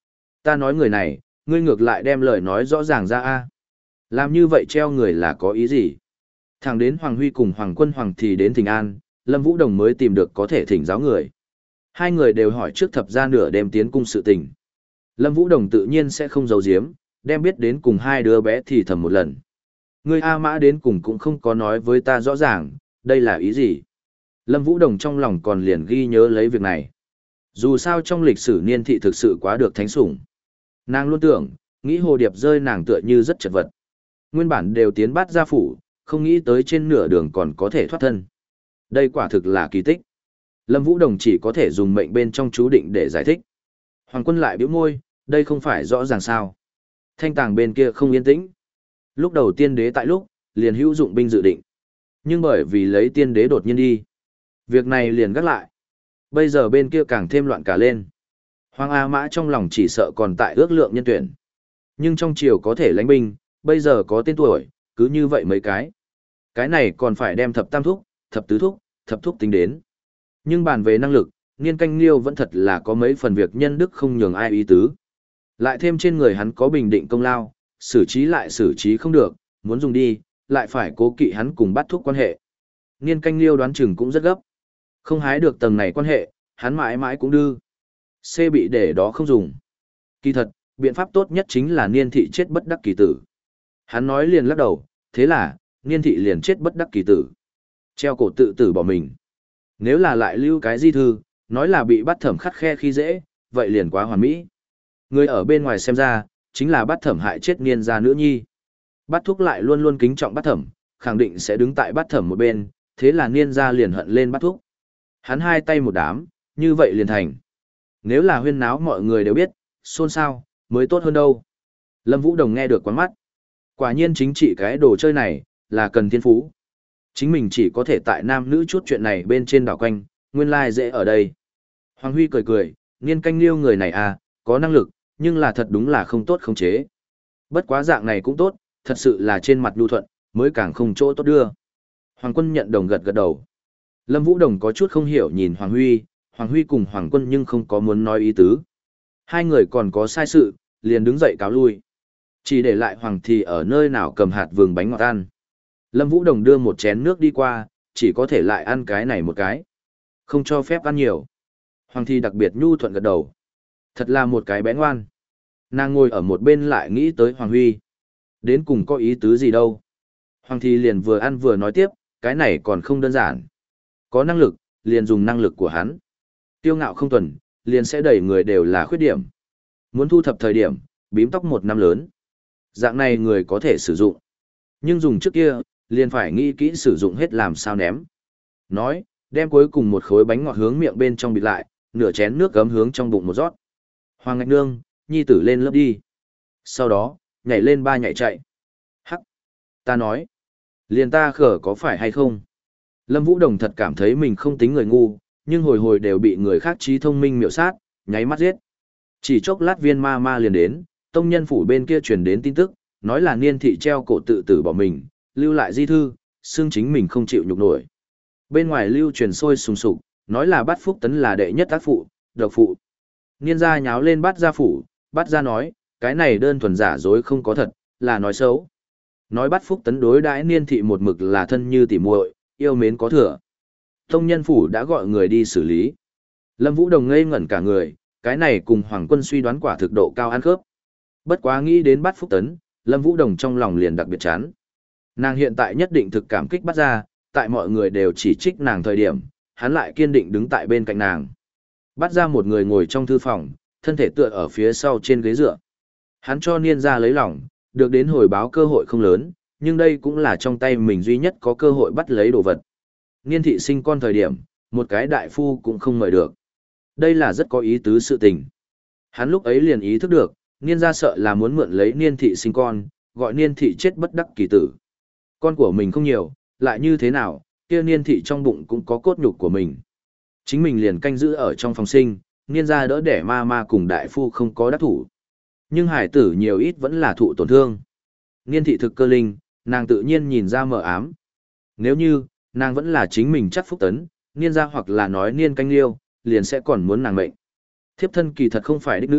Ta nói người này, ngươi ngược lại đem lời nói rõ ràng ra a. Làm như vậy treo người là có ý gì? Thẳng đến Hoàng Huy cùng Hoàng Quân Hoàng thì đến Thịnh An, Lâm Vũ Đồng mới tìm được có thể thỉnh giáo người. Hai người đều hỏi trước thập ra nửa đêm tiến cung sự tình. Lâm Vũ Đồng tự nhiên sẽ không giấu giếm, đem biết đến cùng hai đứa bé thì thầm một lần. Ngươi A Mã đến cùng cũng không có nói với ta rõ ràng, đây là ý gì? Lâm Vũ Đồng trong lòng còn liền ghi nhớ lấy việc này. Dù sao trong lịch sử niên thị thực sự quá được thánh sủng. Nàng luôn tưởng, nghĩ hồ điệp rơi nàng tựa như rất chật vật. Nguyên bản đều tiến bát gia phủ, không nghĩ tới trên nửa đường còn có thể thoát thân. Đây quả thực là kỳ tích. Lâm Vũ Đồng chỉ có thể dùng mệnh bên trong chú định để giải thích. Hoàng Quân lại bĩu môi, đây không phải rõ ràng sao. Thanh tàng bên kia không yên tĩnh. Lúc đầu tiên đế tại lúc, liền hữu dụng binh dự định. Nhưng bởi vì lấy tiên đế đột nhiên đi. Việc này liền gác lại. Bây giờ bên kia càng thêm loạn cả lên. Hoàng A Mã trong lòng chỉ sợ còn tại ước lượng nhân tuyển. Nhưng trong triều có thể lãnh binh, bây giờ có tên tuổi, cứ như vậy mấy cái. Cái này còn phải đem thập tam thúc, thập tứ thúc, thập thúc tính đến. Nhưng bàn về năng lực, Niên Canh Liêu vẫn thật là có mấy phần việc nhân đức không nhường ai ý tứ. Lại thêm trên người hắn có bình định công lao, xử trí lại xử trí không được, muốn dùng đi, lại phải cố kỵ hắn cùng bắt thúc quan hệ. Niên Canh Liêu đoán chừng cũng rất gấp. Không hái được tầng này quan hệ, hắn mãi mãi cũng đư. C bị để đó không dùng. Kỳ thật, biện pháp tốt nhất chính là Niên thị chết bất đắc kỳ tử. Hắn nói liền lắc đầu, thế là, Niên thị liền chết bất đắc kỳ tử. Treo cổ tự tử bỏ mình. Nếu là lại lưu cái di thư, nói là bị bắt thẩm khắt khe khi dễ, vậy liền quá hoàn mỹ. Người ở bên ngoài xem ra, chính là bắt thẩm hại chết Niên gia nữ nhi. Bắt thúc lại luôn luôn kính trọng bắt thẩm, khẳng định sẽ đứng tại bắt thẩm một bên, thế là Niên gia liền hận lên bắt thúc. Hắn hai tay một đám, như vậy liền thành. Nếu là huyên náo mọi người đều biết, xôn xao, mới tốt hơn đâu. Lâm Vũ Đồng nghe được quán mắt. Quả nhiên chính trị cái đồ chơi này, là cần thiên phú. Chính mình chỉ có thể tại nam nữ chút chuyện này bên trên đảo quanh, nguyên lai dễ ở đây. Hoàng Huy cười cười, Niên Canh Liêu người này à, có năng lực, nhưng là thật đúng là không tốt khống chế. Bất quá dạng này cũng tốt, thật sự là trên mặt nhu thuận, mới càng không chỗ tốt đưa. Hoàng Quân nhận đồng gật gật đầu. Lâm Vũ Đồng có chút không hiểu nhìn Hoàng Huy, Hoàng Huy cùng Hoàng Quân nhưng không có muốn nói ý tứ. Hai người còn có sai sự, liền đứng dậy cáo lui. Chỉ để lại Hoàng thì ở nơi nào cầm hạt vừng bánh ngọt ăn. Lâm Vũ Đồng đưa một chén nước đi qua, chỉ có thể lại ăn cái này một cái. Không cho phép ăn nhiều. Hoàng thì đặc biệt nhu thuận gật đầu. Thật là một cái bé ngoan. Nàng ngồi ở một bên lại nghĩ tới Hoàng Huy. Đến cùng có ý tứ gì đâu. Hoàng thì liền vừa ăn vừa nói tiếp, cái này còn không đơn giản. Có năng lực, liền dùng năng lực của hắn. Tiêu ngạo không tuần, liền sẽ đẩy người đều là khuyết điểm. Muốn thu thập thời điểm, bím tóc một năm lớn. Dạng này người có thể sử dụng. Nhưng dùng trước kia, liền phải nghĩ kỹ sử dụng hết làm sao ném. Nói, đem cuối cùng một khối bánh ngọt hướng miệng bên trong bịt lại, nửa chén nước gấm hướng trong bụng một rót. Hoàng Ngạch Nương, nhi tử lên lớp đi. Sau đó, nhảy lên ba nhảy chạy. Hắc. Ta nói. Liền ta khở có phải hay không? Lâm Vũ Đồng thật cảm thấy mình không tính người ngu, nhưng hồi hồi đều bị người khác trí thông minh miểu sát, nháy mắt giết. Chỉ chốc lát viên ma ma liền đến, tông nhân phủ bên kia truyền đến tin tức, nói là Niên thị treo cổ tự tử bỏ mình, lưu lại di thư, xương chính mình không chịu nhục nổi. Bên ngoài lưu truyền sôi sùng sục, nói là Bát Phúc Tấn là đệ nhất tác phụ, độc phụ. Niên gia nháo lên Bát gia phủ, Bát gia nói, cái này đơn thuần giả dối không có thật, là nói xấu. Nói Bát Phúc Tấn đối đãi Niên thị một mực là thân như tỉ muội, yêu mến có thừa. Tông nhân phủ đã gọi người đi xử lý. Lâm Vũ Đồng ngây ngẩn cả người, cái này cùng Hoàng Quân suy đoán quả thực độ cao ăn khớp. Bất quá nghĩ đến Bát Phúc Tấn, Lâm Vũ Đồng trong lòng liền đặc biệt chán. Nàng hiện tại nhất định thực cảm kích Bát gia, tại mọi người đều chỉ trích nàng thời điểm, hắn lại kiên định đứng tại bên cạnh nàng. Bát gia một người ngồi trong thư phòng, thân thể tựa ở phía sau trên ghế dựa. Hắn cho Niên gia lấy lòng, được đến hồi báo cơ hội không lớn, nhưng đây cũng là trong tay mình duy nhất có cơ hội bắt lấy đồ vật. Niên thị sinh con thời điểm, một cái đại phu cũng không mời được. Đây là rất có ý tứ sự tình. Hắn lúc ấy liền ý thức được, Niên gia sợ là muốn mượn lấy Niên thị sinh con, gọi Niên thị chết bất đắc kỳ tử. Con của mình không nhiều, lại như thế nào, kia Niên thị trong bụng cũng có cốt nhục của mình. Chính mình liền canh giữ ở trong phòng sinh, Niên gia đỡ đẻ ma ma cùng đại phu không có đắc thủ. Nhưng hải tử nhiều ít vẫn là thụ tổn thương. Niên thị thực cơ linh, nàng tự nhiên nhìn ra mờ ám. Nếu như, nàng vẫn là chính mình chắc Phúc Tấn, Niên gia hoặc là nói Niên Canh Liêu, liền sẽ còn muốn nàng mệnh. Thiếp thân kỳ thật không phải đích nữ,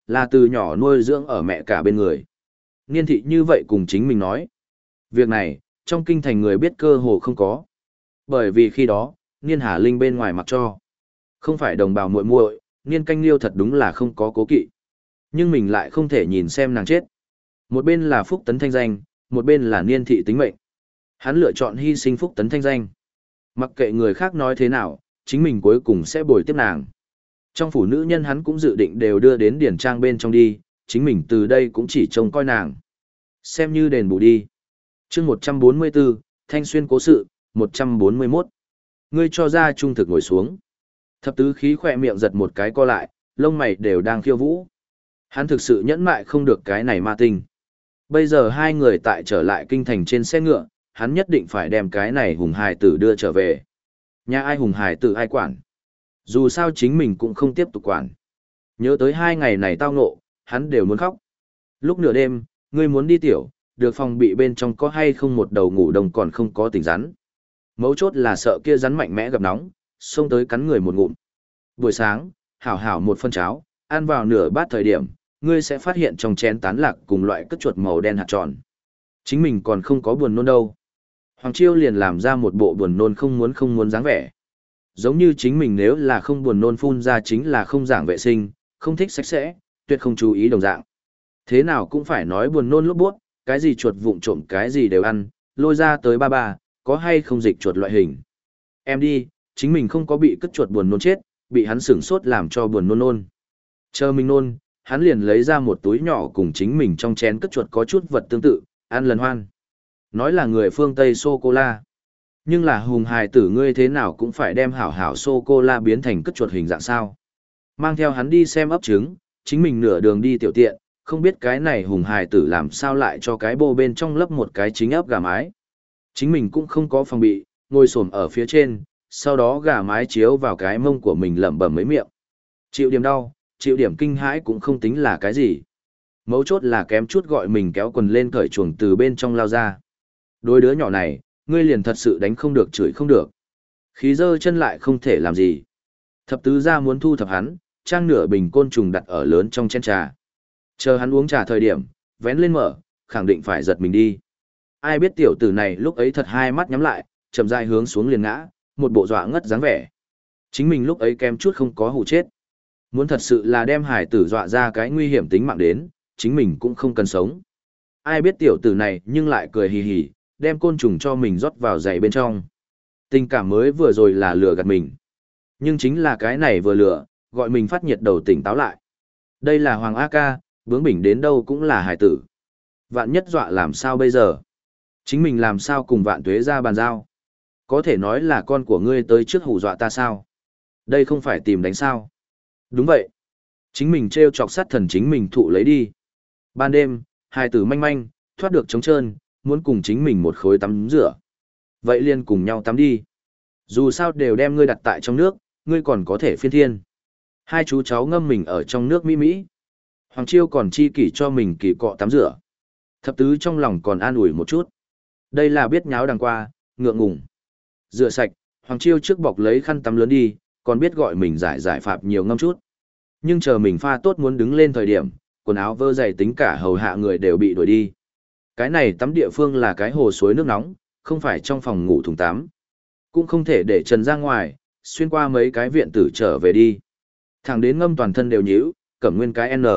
là từ nhỏ nuôi dưỡng ở mẹ cả bên người. Niên thị như vậy cùng chính mình nói. Việc này, trong kinh thành người biết cơ hồ không có. Bởi vì khi đó, Niên Hà Linh bên ngoài mặc cho. Không phải đồng bào muội muội, Niên Canh Liêu thật đúng là không có cố kỵ. Nhưng mình lại không thể nhìn xem nàng chết. Một bên là Phúc Tấn thanh danh, một bên là Niên thị tính mệnh. Hắn lựa chọn hy sinh Phúc Tấn thanh danh. Mặc kệ người khác nói thế nào, chính mình cuối cùng sẽ bồi tiếp nàng. Trong phủ nữ nhân hắn cũng dự định đều đưa đến điển trang bên trong đi, chính mình từ đây cũng chỉ trông coi nàng. Xem như đền bù đi. chương một trăm bốn mươi bốn, Thanh Xuyên cố sự, một trăm bốn mươi mốt. Ngươi cho ra trung thực ngồi xuống. Thập tứ khí khỏe miệng giật một cái co lại, lông mày đều đang khiêu vũ. Hắn thực sự nhẫn mại không được cái này ma tinh. Bây giờ hai người tại trở lại kinh thành trên xe ngựa, hắn nhất định phải đem cái này hùng hài tử đưa trở về. Nhà ai hùng hài tử ai quản. Dù sao chính mình cũng không tiếp tục quản. Nhớ tới hai ngày này tao ngộ, hắn đều muốn khóc. Lúc nửa đêm, ngươi muốn đi tiểu, được phòng bị bên trong có hay không một đầu ngủ đông còn không có tỉnh rắn. Mấu chốt là sợ kia rắn mạnh mẽ gặp nóng, xông tới cắn người một ngụm. Buổi sáng, hảo hảo một phân cháo, ăn vào nửa bát thời điểm, ngươi sẽ phát hiện trong chén tán lạc cùng loại cất chuột màu đen hạt tròn. Chính mình còn không có buồn nôn đâu. Hoàng Chiêu liền làm ra một bộ buồn nôn không muốn không muốn dáng vẻ. Giống như chính mình nếu là không buồn nôn phun ra chính là không giảng vệ sinh, không thích sạch sẽ, tuyệt không chú ý đồng dạng. Thế nào cũng phải nói buồn nôn lúc buốt, cái gì chuột vụng trộm cái gì đều ăn, lôi ra tới ba ba, có hay không dịch chuột loại hình. Em đi, chính mình không có bị cất chuột buồn nôn chết, bị hắn sửng sốt làm cho buồn nôn nôn. Chờ mình nôn, hắn liền lấy ra một túi nhỏ cùng chính mình trong chén cất chuột có chút vật tương tự, ăn lần hoan. Nói là người phương Tây sô-cô-la. Nhưng là hùng hài tử ngươi thế nào cũng phải đem hảo hảo sô-cô-la biến thành cất chuột hình dạng sao. Mang theo hắn đi xem ấp trứng, chính mình nửa đường đi tiểu tiện, không biết cái này hùng hài tử làm sao lại cho cái bô bên trong lấp một cái chính ấp gà mái. Chính mình cũng không có phòng bị, ngồi xổm ở phía trên, sau đó gà mái chiếu vào cái mông của mình lẩm bẩm mấy miệng. Chịu điểm đau, chịu điểm kinh hãi cũng không tính là cái gì. Mấu chốt là kém chút gọi mình kéo quần lên cởi chuồng từ bên trong lao ra. Đôi đứa nhỏ này, ngươi liền thật sự đánh không được chửi không được. Khí dơ chân lại không thể làm gì. Thập tứ gia muốn thu thập hắn, trang nửa bình côn trùng đặt ở lớn trong chén trà. Chờ hắn uống trà thời điểm, vén lên mở, khẳng định phải giật mình đi. Ai biết tiểu tử này lúc ấy thật hai mắt nhắm lại, chậm rãi hướng xuống liền ngã, một bộ dọa ngất dáng vẻ. Chính mình lúc ấy kém chút không có hù chết. Muốn thật sự là đem hải tử dọa ra cái nguy hiểm tính mạng đến, chính mình cũng không cần sống. Ai biết tiểu tử này nhưng lại cười hì hì, đem côn trùng cho mình rót vào giày bên trong. Tình cảm mới vừa rồi là lừa gạt mình. Nhưng chính là cái này vừa lừa, gọi mình phát nhiệt đầu tỉnh táo lại. Đây là Hoàng A Ca, bướng bỉnh đến đâu cũng là hải tử. Vạn nhất dọa làm sao bây giờ? Chính mình làm sao cùng vạn tuế ra bàn giao? Có thể nói là con của ngươi tới trước hù dọa ta sao? Đây không phải tìm đánh sao? Đúng vậy. Chính mình trêu chọc sát thần chính mình thụ lấy đi. Ban đêm, hải tử manh manh, thoát được trống trơn, muốn cùng chính mình một khối tắm rửa. Vậy liền cùng nhau tắm đi. Dù sao đều đem ngươi đặt tại trong nước, ngươi còn có thể phiên thiên. Hai chú cháu ngâm mình ở trong nước mỹ mỹ. Hoàng Chiêu còn chi kỷ cho mình kỳ cọ tắm rửa. Thập tứ trong lòng còn an ủi một chút. Đây là biết nháo đằng qua, ngượng ngùng. Rửa sạch, Hoàng Chiêu trước bọc lấy khăn tắm lớn đi, còn biết gọi mình giải giải phạp nhiều ngâm chút. Nhưng chờ mình pha tốt muốn đứng lên thời điểm, quần áo vơ dày tính cả hầu hạ người đều bị đuổi đi. Cái này tắm địa phương là cái hồ suối nước nóng, không phải trong phòng ngủ thùng tắm. Cũng không thể để trần ra ngoài, xuyên qua mấy cái viện tử trở về đi. Thẳng đến ngâm toàn thân đều nhíu, cẩm nguyên cái N.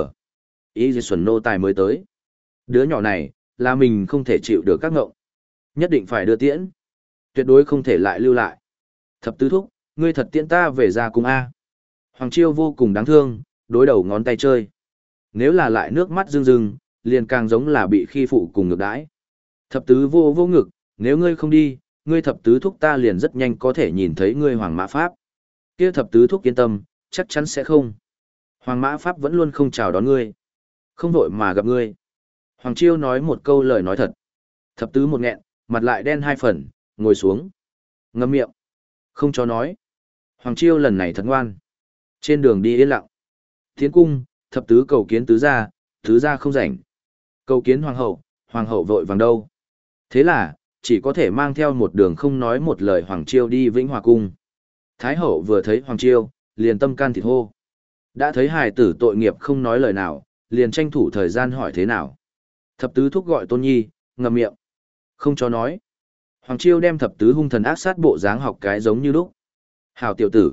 Ý gì xuẩn nô tài mới tới. Đứa nhỏ này, là mình không thể chịu được các ngộng. Nhất định phải đưa tiễn. Tuyệt đối không thể lại lưu lại. Thập tứ thúc, ngươi thật tiễn ta về ra cùng A. Hoàng Chiêu vô cùng đáng thương, đối đầu ngón tay chơi. Nếu là lại nước mắt rưng rưng, liền càng giống là bị khi phụ cùng ngược đãi. Thập tứ vô vô ngực, nếu ngươi không đi, ngươi thập tứ thúc ta liền rất nhanh có thể nhìn thấy ngươi Hoàng Mã Pháp. Kia thập tứ thúc yên tâm, chắc chắn sẽ không. Hoàng Mã Pháp vẫn luôn không chào đón ngươi. Không vội mà gặp ngươi. Hoàng Chiêu nói một câu lời nói thật. Thập tứ một nghẹn, mặt lại đen hai phần, ngồi xuống. Ngậm miệng. Không cho nói. Hoàng Chiêu lần này thật ngoan. Trên đường đi yên lặng. Tiến cung, thập tứ cầu kiến tứ gia, tứ gia không rảnh. Cầu kiến hoàng hậu, hoàng hậu vội vàng đâu. Thế là, chỉ có thể mang theo một đường không nói một lời Hoàng Chiêu đi Vĩnh Hòa Cung. Thái hậu vừa thấy Hoàng Chiêu, liền tâm can thịt hô. Đã thấy hài tử tội nghiệp không nói lời nào, liền tranh thủ thời gian hỏi thế nào. Thập tứ thúc gọi Tôn Nhi, ngậm miệng. Không cho nói. Hoàng Chiêu đem thập tứ hung thần ác sát bộ dáng học cái giống như lúc. Hào tiểu tử.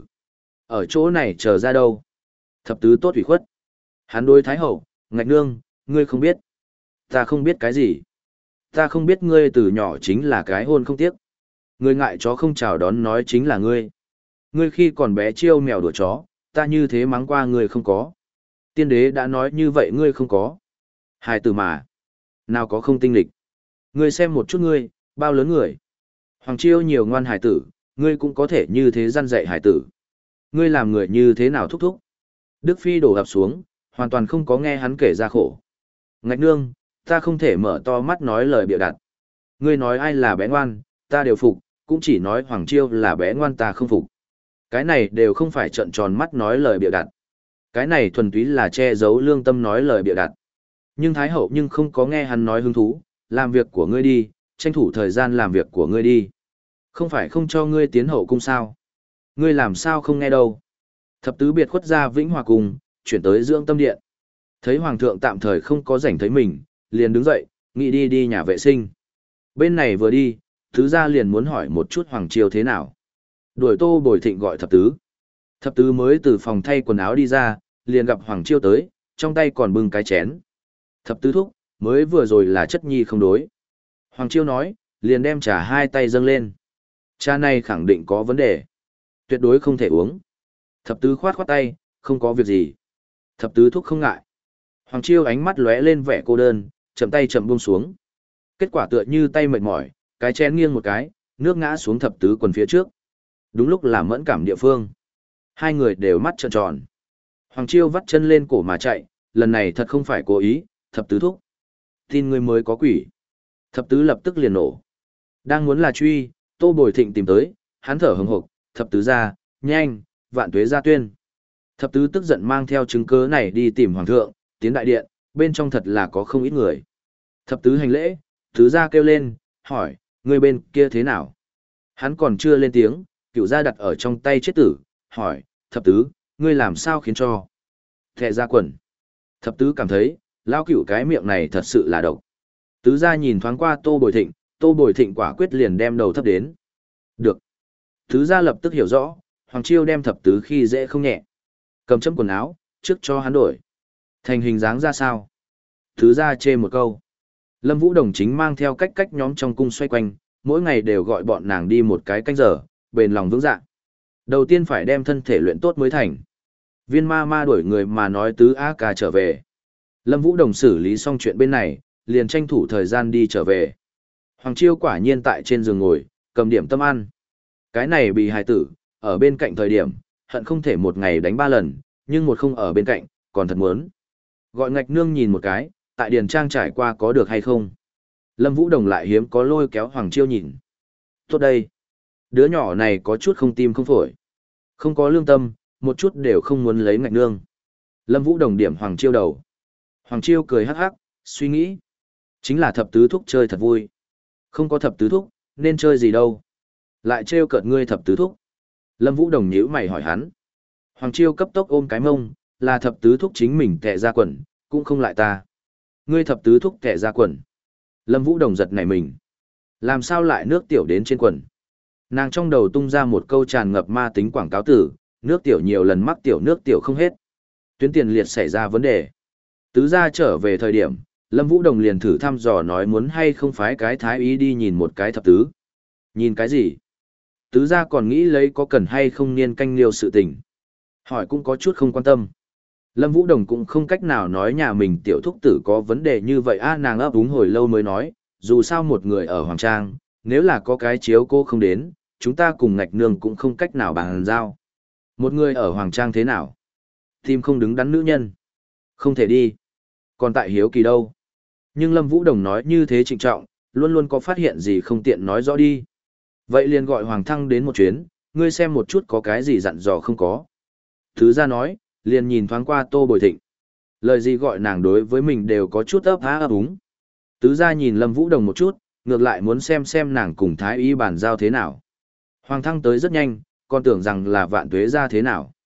Ở chỗ này chờ ra đâu? Thập tứ tốt ủy khuất. Hắn đối Thái Hậu, Ngạch Nương, ngươi không biết. Ta không biết cái gì. Ta không biết ngươi từ nhỏ chính là cái hôn không tiếc. Ngươi ngại chó không chào đón nói chính là ngươi. Ngươi khi còn bé chiêu mèo đùa chó, ta như thế mắng qua ngươi không có. Tiên đế đã nói như vậy ngươi không có. Hài tử mà. Nào có không tinh lịch. Ngươi xem một chút ngươi, bao lớn người. Hoàng Chiêu nhiều ngoan hài tử, ngươi cũng có thể như thế răn dạy hài tử. Ngươi làm người như thế nào thúc thúc. Đức Phi đổ ập xuống, hoàn toàn không có nghe hắn kể ra khổ. Ngạch Nương, ta không thể mở to mắt nói lời bịa đặt. Ngươi nói ai là bé ngoan, ta đều phục, cũng chỉ nói Hoàng Chiêu là bé ngoan ta không phục. Cái này đều không phải trợn tròn mắt nói lời bịa đặt. Cái này thuần túy là che giấu lương tâm nói lời bịa đặt. Nhưng Thái Hậu nhưng không có nghe hắn nói hứng thú, làm việc của ngươi đi, tranh thủ thời gian làm việc của ngươi đi. Không phải không cho ngươi tiến hậu cung sao. Ngươi làm sao không nghe đâu. Thập tứ biệt khuất ra Vĩnh Hòa Cung, chuyển tới dưỡng tâm điện. Thấy Hoàng thượng tạm thời không có rảnh thấy mình, liền đứng dậy, nghĩ đi đi nhà vệ sinh. Bên này vừa đi, tứ gia liền muốn hỏi một chút Hoàng Chiêu thế nào. Đuổi Tô Bồi Thịnh gọi thập tứ. Thập tứ mới từ phòng thay quần áo đi ra, liền gặp Hoàng Chiêu tới, trong tay còn bưng cái chén. Thập tứ thúc, mới vừa rồi là chất nhi không đối. Hoàng Chiêu nói, liền đem trà hai tay dâng lên. Trà này khẳng định có vấn đề. Tuyệt đối không thể uống. Thập tứ khoát khoát tay, không có việc gì. Thập tứ thúc không ngại. Hoàng Chiêu ánh mắt lóe lên vẻ cô đơn, chậm tay chậm buông xuống. Kết quả tựa như tay mệt mỏi, cái chén nghiêng một cái, nước ngã xuống thập tứ quần phía trước. Đúng lúc là mẫn cảm địa phương. Hai người đều mắt trợn tròn. Hoàng Chiêu vắt chân lên cổ mà chạy, lần này thật không phải cố ý, thập tứ thúc. Tin ngươi mới có quỷ. Thập tứ lập tức liền nổ. Đang muốn là truy, Tô Bồi Thịnh tìm tới, hắn thở hừng hực, thập tứ ra, nhanh, vạn tuế gia tuyên. Thập tứ tức giận mang theo chứng cớ này đi tìm hoàng thượng, tiến đại điện, bên trong thật là có không ít người. Thập tứ hành lễ, tứ gia kêu lên, hỏi, người bên kia thế nào? Hắn còn chưa lên tiếng, cựu gia đặt ở trong tay chết tử, hỏi, thập tứ, ngươi làm sao khiến cho? Thẹ ra quần. Thập tứ cảm thấy, lao cựu cái miệng này thật sự là độc. Tứ gia nhìn thoáng qua Tô Bồi Thịnh, Tô Bồi Thịnh quả quyết liền đem đầu thấp đến. Được. Tứ gia lập tức hiểu rõ, Hoàng Chiêu đem thập tứ khi dễ không nhẹ. Cầm chấm quần áo, trước cho hắn đổi. Thành hình dáng ra sao? Tứ gia chê một câu. Lâm Vũ Đồng chính mang theo cách cách nhóm trong cung xoay quanh, mỗi ngày đều gọi bọn nàng đi một cái canh giờ, bền lòng vững dạ. Đầu tiên phải đem thân thể luyện tốt mới thành. Viên ma ma đuổi người mà nói tứ á ca trở về. Lâm Vũ Đồng xử lý xong chuyện bên này, liền tranh thủ thời gian đi trở về. Hoàng Chiêu quả nhiên tại trên giường ngồi, cầm điểm tâm ăn. Cái này bị hài tử, ở bên cạnh thời điểm, hận không thể một ngày đánh ba lần, nhưng một không ở bên cạnh, còn thật muốn. Gọi Ngạch Nương nhìn một cái, tại điền trang trải qua có được hay không. Lâm Vũ Đồng lại hiếm có lôi kéo Hoàng Chiêu nhìn. Tốt đây. Đứa nhỏ này có chút không tim không phổi. Không có lương tâm, một chút đều không muốn lấy Ngạch Nương. Lâm Vũ Đồng điểm Hoàng Chiêu đầu. Hoàng Chiêu cười hắc hắc, suy nghĩ. Chính là thập tứ thúc chơi thật vui. Không có thập tứ thúc, nên chơi gì đâu. Lại trêu cợt ngươi thập tứ thúc. Lâm Vũ Đồng nhíu mày hỏi hắn. Hoàng Chiêu cấp tốc ôm cái mông, là thập tứ thúc chính mình tệ ra quần, cũng không lại ta. Ngươi thập tứ thúc tệ ra quần. Lâm Vũ Đồng giật nảy mình. Làm sao lại nước tiểu đến trên quần? Nàng trong đầu tung ra một câu tràn ngập ma tính quảng cáo tử, nước tiểu nhiều lần mắc tiểu nước tiểu không hết. Tuyến tiền liệt xảy ra vấn đề. Tứ gia trở về thời điểm, Lâm Vũ Đồng liền thử thăm dò nói muốn hay không phái cái thái ý đi nhìn một cái thập tứ. Nhìn cái gì? Tứ gia còn nghĩ lấy có cần hay không niên canh liêu sự tình. Hỏi cũng có chút không quan tâm. Lâm Vũ Đồng cũng không cách nào nói nhà mình tiểu thúc tử có vấn đề như vậy a nàng ấp úng hồi lâu mới nói, dù sao một người ở Hoàng Trang, nếu là có cái chiếu cô không đến, chúng ta cùng Ngạch Nương cũng không cách nào bàn giao. Một người ở Hoàng Trang thế nào? Tim không đứng đắn nữ nhân. Không thể đi. Còn tại hiếu kỳ đâu. Nhưng Lâm Vũ Đồng nói như thế trịnh trọng, luôn luôn có phát hiện gì không tiện nói rõ đi. Vậy liền gọi Hoàng Thăng đến một chuyến, ngươi xem một chút có cái gì dặn dò không có. Thứ ra nói, liền nhìn thoáng qua Tô Bồi Thịnh. Lời gì gọi nàng đối với mình đều có chút ấp há ấp úng. Tứ ra nhìn Lâm Vũ Đồng một chút, ngược lại muốn xem xem nàng cùng Thái Y bàn giao thế nào. Hoàng Thăng tới rất nhanh, còn tưởng rằng là Vạn Tuế ra thế nào.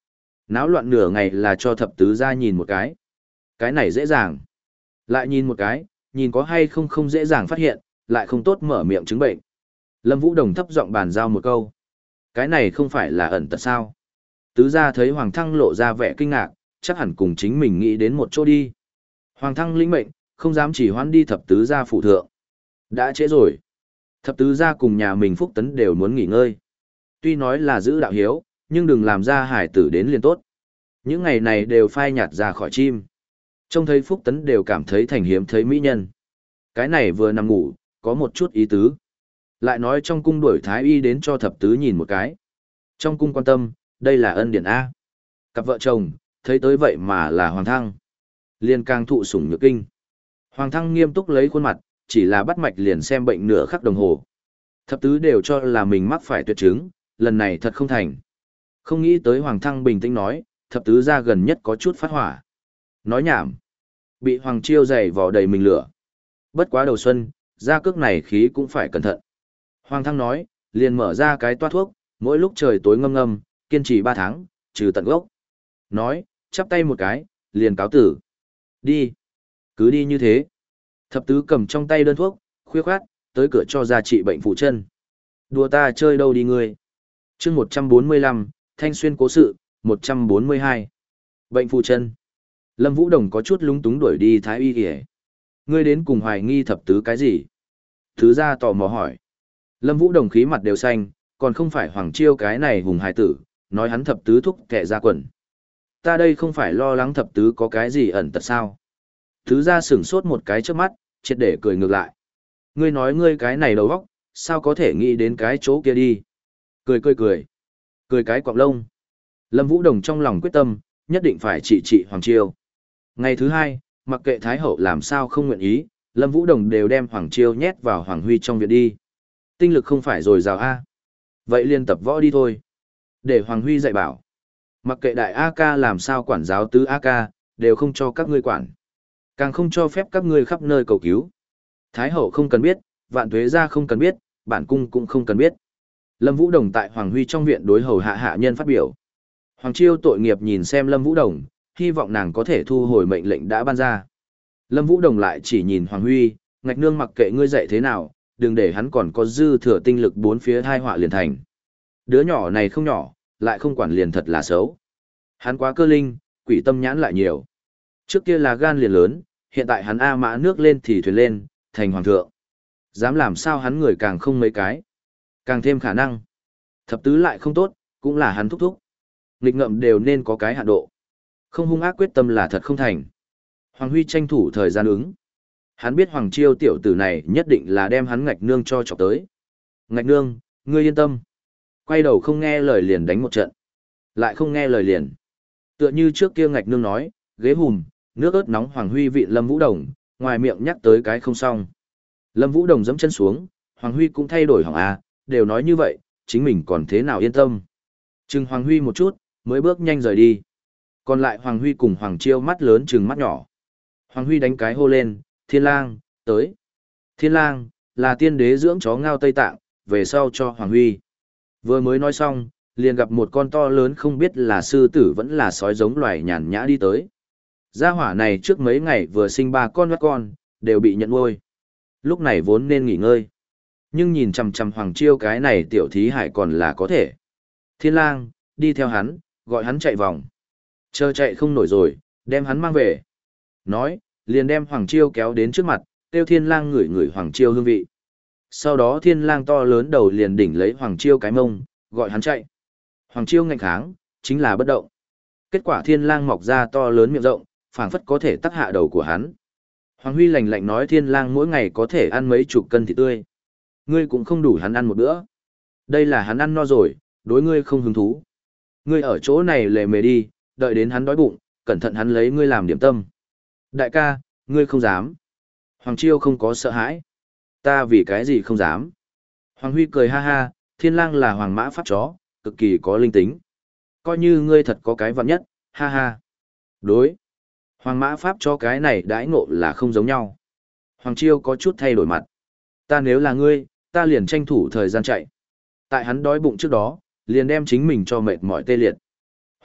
Náo loạn nửa ngày là cho thập tứ gia nhìn một cái. Cái này dễ dàng. Lại nhìn một cái, nhìn có hay không không dễ dàng phát hiện, lại không tốt mở miệng chứng bệnh. Lâm Vũ Đồng thấp giọng bàn giao một câu. Cái này không phải là ẩn tật sao? Tứ gia thấy Hoàng Thăng lộ ra vẻ kinh ngạc, chắc hẳn cùng chính mình nghĩ đến một chỗ đi. Hoàng Thăng lĩnh mệnh, không dám chỉ hoãn đi thập tứ gia phụ thượng. Đã trễ rồi. Thập tứ gia cùng nhà mình Phúc Tấn đều muốn nghỉ ngơi. Tuy nói là giữ đạo hiếu, nhưng đừng làm ra hải tử đến liền tốt. Những ngày này đều phai nhạt ra khỏi chim. Trông thấy Phúc Tấn đều cảm thấy thành hiếm thấy mỹ nhân. Cái này vừa nằm ngủ, có một chút ý tứ. Lại nói trong cung đuổi thái y đến cho thập tứ nhìn một cái. Trong cung quan tâm, đây là ân điển A. Cặp vợ chồng, thấy tới vậy mà là Hoàng Thăng. Liên càng thụ sủng nhược kinh. Hoàng Thăng nghiêm túc lấy khuôn mặt, chỉ là bắt mạch liền xem bệnh nửa khắc đồng hồ. Thập tứ đều cho là mình mắc phải tuyệt chứng, lần này thật không thành. Không nghĩ tới Hoàng Thăng bình tĩnh nói, thập tứ ra gần nhất có chút phát hỏa. Nói nhảm. Bị Hoàng Chiêu giày vò đầy mình lửa. Bất quá đầu xuân, ra cước này khí cũng phải cẩn thận. Hoàng Thăng nói, liền mở ra cái toát thuốc, mỗi lúc trời tối ngâm ngâm, kiên trì ba tháng, trừ tận gốc. Nói, chắp tay một cái, liền cáo tử. Đi. Cứ đi như thế. Thập tứ cầm trong tay đơn thuốc, khuya khoát, tới cửa cho ra trị bệnh phụ chân. Đùa ta chơi đâu đi ngươi. chương một trăm bốn mươi lăm, Thanh Xuyên cố sự, một trăm bốn mươi hai. Bệnh phụ chân. Lâm Vũ Đồng có chút lúng túng đuổi đi thái y kìa. Ngươi đến cùng hoài nghi thập tứ cái gì? Thứ ra tò mò hỏi. Lâm Vũ Đồng khí mặt đều xanh, còn không phải Hoàng Chiêu cái này hùng hài tử, nói hắn thập tứ thúc kẻ ra quần. Ta đây không phải lo lắng thập tứ có cái gì ẩn tật sao? Thứ ra sửng sốt một cái trước mắt, triệt để cười ngược lại. Ngươi nói ngươi cái này đầu óc, sao có thể nghĩ đến cái chỗ kia đi? Cười cười cười. Cười cái quạng lông. Lâm Vũ Đồng trong lòng quyết tâm, nhất định phải trị trị Hoàng Chiêu. Ngày thứ hai, mặc kệ Thái Hậu làm sao không nguyện ý, Lâm Vũ Đồng đều đem Hoàng Chiêu nhét vào Hoàng Huy trong viện đi. Tinh lực không phải rồi rào A. Vậy liên tập võ đi thôi. Để Hoàng Huy dạy bảo. Mặc kệ đại A ca làm sao quản giáo tứ A ca, đều không cho các ngươi quản. Càng không cho phép các ngươi khắp nơi cầu cứu. Thái Hậu không cần biết, Vạn Tuế gia không cần biết, bản cung cũng không cần biết. Lâm Vũ Đồng tại Hoàng Huy trong viện đối hầu hạ hạ nhân phát biểu. Hoàng Chiêu tội nghiệp nhìn xem Lâm Vũ Đồng, hy vọng nàng có thể thu hồi mệnh lệnh đã ban ra. Lâm Vũ Đồng lại chỉ nhìn Hoàng Huy, ngạch nương mặc kệ ngươi dạy thế nào, đừng để hắn còn có dư thừa tinh lực bốn phía thai họa liền thành. Đứa nhỏ này không nhỏ, lại không quản liền thật là xấu. Hắn quá cơ linh, quỷ tâm nhãn lại nhiều. Trước kia là gan liền lớn, hiện tại hắn A mã nước lên thì thuyền lên, thành hoàng thượng. Dám làm sao hắn người càng không mấy cái. Càng thêm khả năng. Thập tứ lại không tốt, cũng là hắn thúc thúc. Nghịch ngợm đều nên có cái hạ độ. Không hung ác quyết tâm là thật không thành. Hoàng Huy tranh thủ thời gian ứng. Hắn biết Hoàng Chiêu tiểu tử này nhất định là đem hắn ngạch nương cho chọc tới. Ngạch nương, ngươi yên tâm. Quay đầu không nghe lời liền đánh một trận. Lại không nghe lời liền. Tựa như trước kia ngạch nương nói, ghế hùm, nước ớt nóng Hoàng Huy vị Lâm Vũ Đồng, ngoài miệng nhắc tới cái không xong. Lâm Vũ Đồng giẫm chân xuống, Hoàng Huy cũng thay đổi hỏng à, đều nói như vậy, chính mình còn thế nào yên tâm. Chừng Hoàng Huy một chút, mới bước nhanh rời đi. Còn lại Hoàng Huy cùng Hoàng Chiêu mắt lớn chừng mắt nhỏ. Hoàng Huy đánh cái hô lên, Thiên Lang, tới. Thiên Lang, là tiên đế dưỡng chó ngao Tây Tạng, về sau cho Hoàng Huy. Vừa mới nói xong, liền gặp một con to lớn không biết là sư tử vẫn là sói giống loài nhàn nhã đi tới. Gia hỏa này trước mấy ngày vừa sinh ba con mắt con, đều bị nhận nuôi. Lúc này vốn nên nghỉ ngơi. Nhưng nhìn chằm chằm Hoàng Chiêu cái này tiểu thí hải còn là có thể. Thiên Lang, đi theo hắn, gọi hắn chạy vòng. Chờ chạy không nổi rồi, đem hắn mang về. Nói, liền đem Hoàng Chiêu kéo đến trước mặt, kêu Thiên Lang ngửi ngửi Hoàng Chiêu hương vị. Sau đó Thiên Lang to lớn đầu liền đỉnh lấy Hoàng Chiêu cái mông, gọi hắn chạy. Hoàng Chiêu ngạnh kháng, chính là bất động. Kết quả Thiên Lang mọc ra to lớn miệng rộng, phảng phất có thể tắc hạ đầu của hắn. Hoàng Huy lạnh lạnh nói Thiên Lang mỗi ngày có thể ăn mấy chục cân thịt tươi. Ngươi cũng không đủ hắn ăn một bữa. Đây là hắn ăn no rồi, đối ngươi không hứng thú. Ngươi ở chỗ này lề mề đi, đợi đến hắn đói bụng, cẩn thận hắn lấy ngươi làm điểm tâm. Đại ca, ngươi không dám. Hoàng Chiêu không có sợ hãi. Ta vì cái gì không dám. Hoàng Huy cười ha ha, Thiên Lang là hoàng mã pháp chó, cực kỳ có linh tính. Coi như ngươi thật có cái vạn nhất, ha ha. Đối. Hoàng mã pháp chó cái này đãi ngộ là không giống nhau. Hoàng Chiêu có chút thay đổi mặt. Ta nếu là ngươi, ta liền tranh thủ thời gian chạy. Tại hắn đói bụng trước đó, liền đem chính mình cho mệt mỏi tê liệt.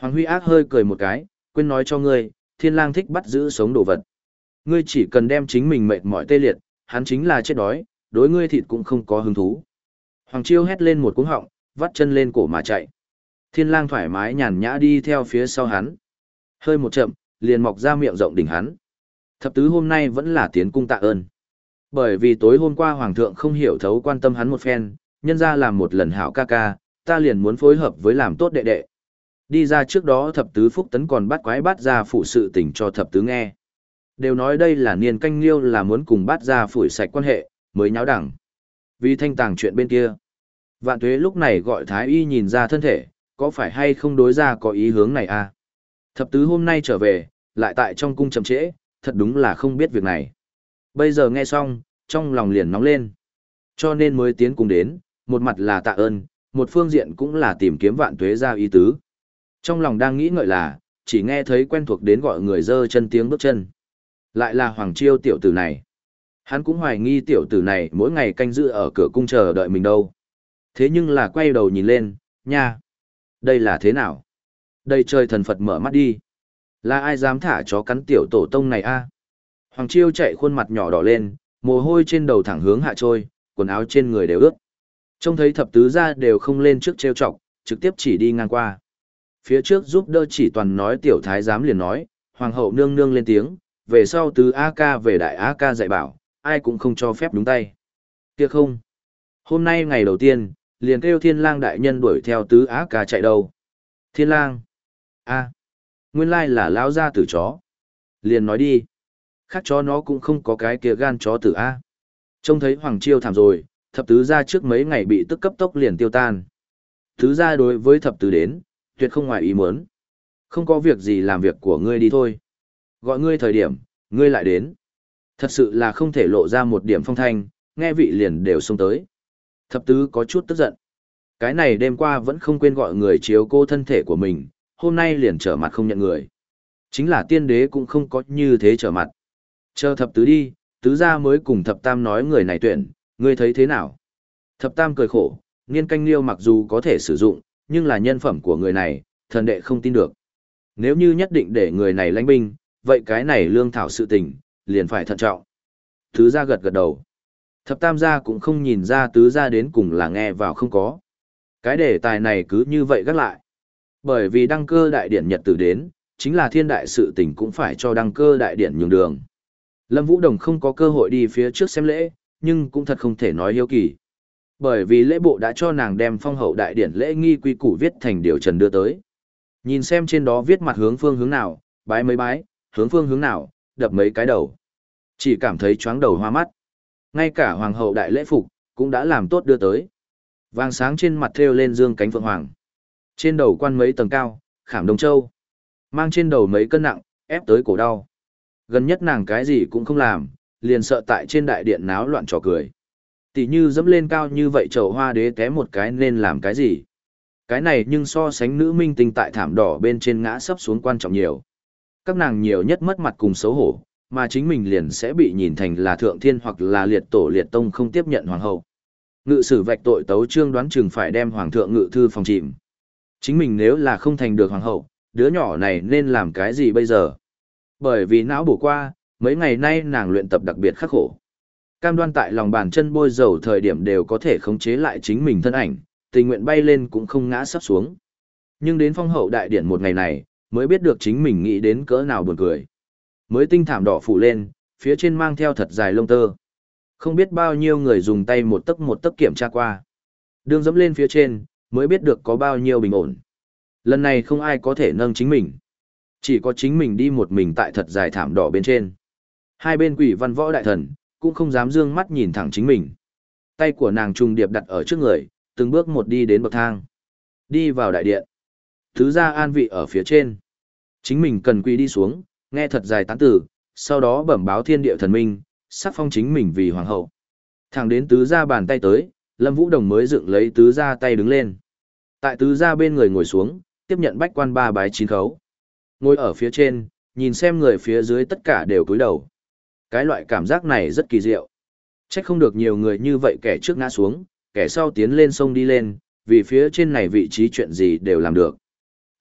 Hoàng Huy ác hơi cười một cái, quên nói cho ngươi, thiên lang thích bắt giữ sống đồ vật. Ngươi chỉ cần đem chính mình mệt mỏi tê liệt, hắn chính là chết đói, đối ngươi thịt cũng không có hứng thú. Hoàng Chiêu hét lên một cú họng, vắt chân lên cổ mà chạy. Thiên lang thoải mái nhàn nhã đi theo phía sau hắn. Hơi một chậm, liền mọc ra miệng rộng đỉnh hắn. Thập tứ hôm nay vẫn là tiến cung tạ ơn. Bởi vì tối hôm qua Hoàng thượng không hiểu thấu quan tâm hắn một phen, nhân ra làm một lần hảo ca ca, ta liền muốn phối hợp với làm tốt đệ đệ. Đi ra trước đó thập tứ phúc tấn còn bắt quái bắt ra phụ sự tình cho thập tứ nghe. Đều nói đây là niên canh liêu là muốn cùng bắt ra phủi sạch quan hệ, mới nháo đẳng. Vì thanh tàng chuyện bên kia. Vạn tuế lúc này gọi Thái Y nhìn ra thân thể, có phải hay không đối ra có ý hướng này à? Thập tứ hôm nay trở về, lại tại trong cung chậm trễ, thật đúng là không biết việc này. Bây giờ nghe xong, trong lòng liền nóng lên. Cho nên mới tiến cung đến, một mặt là tạ ơn, một phương diện cũng là tìm kiếm vạn tuế ra ý tứ. Trong lòng đang nghĩ ngợi là, chỉ nghe thấy quen thuộc đến gọi người dơ chân tiếng bước chân. Lại là Hoàng Chiêu tiểu tử này. Hắn cũng hoài nghi tiểu tử này mỗi ngày canh giữ ở cửa cung chờ đợi mình đâu. Thế nhưng là quay đầu nhìn lên, nha. Đây là thế nào? Đây trời thần Phật mở mắt đi. Là ai dám thả chó cắn tiểu tổ tông này a? Hoàng Chiêu chạy khuôn mặt nhỏ đỏ lên, mồ hôi trên đầu thẳng hướng hạ trôi, quần áo trên người đều ướt. Trông thấy thập tứ gia đều không lên trước trêu chọc, trực tiếp chỉ đi ngang qua. Phía trước giúp đỡ chỉ toàn nói tiểu thái giám liền nói, hoàng hậu nương nương lên tiếng, về sau tứ A ca về đại A ca dạy bảo, ai cũng không cho phép đúng tay. Tiếc không? Hôm nay ngày đầu tiên, liền kêu thiên lang đại nhân đuổi theo tứ A ca chạy đâu. Thiên lang? A. Nguyên lai là lão gia tử chó. Liền nói đi. Khác chó nó cũng không có cái kia gan chó tử A. Trông thấy Hoàng Chiêu thảm rồi, thập tứ gia trước mấy ngày bị tức cấp tốc liền tiêu tan. Tứ gia đối với thập tứ đến, tuyệt không ngoài ý muốn. Không có việc gì làm việc của ngươi đi thôi. Gọi ngươi thời điểm, ngươi lại đến. Thật sự là không thể lộ ra một điểm phong thanh, nghe vị liền đều xông tới. Thập tứ có chút tức giận. Cái này đêm qua vẫn không quên gọi người chiếu cô thân thể của mình, hôm nay liền trở mặt không nhận người. Chính là tiên đế cũng không có như thế trở mặt. Chờ thập tứ đi, tứ gia mới cùng thập tam nói người này tuyển, ngươi thấy thế nào? Thập tam cười khổ, niên canh liêu mặc dù có thể sử dụng, nhưng là nhân phẩm của người này, thần đệ không tin được. Nếu như nhất định để người này lãnh binh, vậy cái này lương thảo sự tình, liền phải thận trọng. Tứ gia gật gật đầu. Thập tam gia cũng không nhìn ra tứ gia đến cùng là nghe vào không có. Cái đề tài này cứ như vậy gác lại. Bởi vì đăng cơ đại điển nhật tử đến, chính là thiên đại sự tình cũng phải cho đăng cơ đại điển nhường đường. Lâm Vũ Đồng không có cơ hội đi phía trước xem lễ, nhưng cũng thật không thể nói hiếu kỳ. Bởi vì lễ bộ đã cho nàng đem phong hậu đại điển lễ nghi quy củ viết thành điều trần đưa tới. Nhìn xem trên đó viết mặt hướng phương hướng nào, bái mấy bái, hướng phương hướng nào, đập mấy cái đầu. Chỉ cảm thấy chóng đầu hoa mắt. Ngay cả hoàng hậu đại lễ phục, cũng đã làm tốt đưa tới. Vàng sáng trên mặt thêu lên dương cánh phượng hoàng. Trên đầu quan mấy tầng cao, khảm đồng châu. Mang trên đầu mấy cân nặng, ép tới cổ đau. Gần nhất nàng cái gì cũng không làm, liền sợ tại trên đại điện náo loạn trò cười. Tỷ như dẫm lên cao như vậy chậu hoa đế té một cái nên làm cái gì? Cái này nhưng so sánh nữ minh tinh tại thảm đỏ bên trên ngã sấp xuống quan trọng nhiều. Các nàng nhiều nhất mất mặt cùng xấu hổ, mà chính mình liền sẽ bị nhìn thành là thượng thiên hoặc là liệt tổ liệt tông không tiếp nhận hoàng hậu. Ngự sử vạch tội tấu trương đoán chừng phải đem hoàng thượng ngự thư phòng chìm. Chính mình nếu là không thành được hoàng hậu, đứa nhỏ này nên làm cái gì bây giờ? Bởi vì não bổ qua, mấy ngày nay nàng luyện tập đặc biệt khắc khổ. Cam đoan tại lòng bàn chân bôi dầu thời điểm đều có thể khống chế lại chính mình thân ảnh, tình nguyện bay lên cũng không ngã sắp xuống. Nhưng đến phong hậu đại điển một ngày này, mới biết được chính mình nghĩ đến cỡ nào buồn cười. Mới tinh thảm đỏ phủ lên, phía trên mang theo thật dài lông tơ. Không biết bao nhiêu người dùng tay một tấc một tấc kiểm tra qua. Đường dẫm lên phía trên, mới biết được có bao nhiêu bình ổn. Lần này không ai có thể nâng chính mình. Chỉ có chính mình đi một mình tại thật dài thảm đỏ bên trên. Hai bên quỷ văn võ đại thần, cũng không dám dương mắt nhìn thẳng chính mình. Tay của nàng trùng điệp đặt ở trước người, từng bước một đi đến bậc thang. Đi vào đại điện. Thứ gia an vị ở phía trên. Chính mình cần quỳ đi xuống, nghe thật dài tán tử, sau đó bẩm báo thiên địa thần minh, sắc phong chính mình vì hoàng hậu. Thẳng đến tứ gia bàn tay tới, Lâm Vũ Đồng mới dựng lấy tứ gia tay đứng lên. Tại tứ gia bên người ngồi xuống, tiếp nhận bách quan ba bái chín khấu. Ngồi ở phía trên, nhìn xem người phía dưới tất cả đều cúi đầu. Cái loại cảm giác này rất kỳ diệu. Trách không được nhiều người như vậy kẻ trước ngã xuống, kẻ sau tiến lên sông đi lên, vì phía trên này vị trí chuyện gì đều làm được.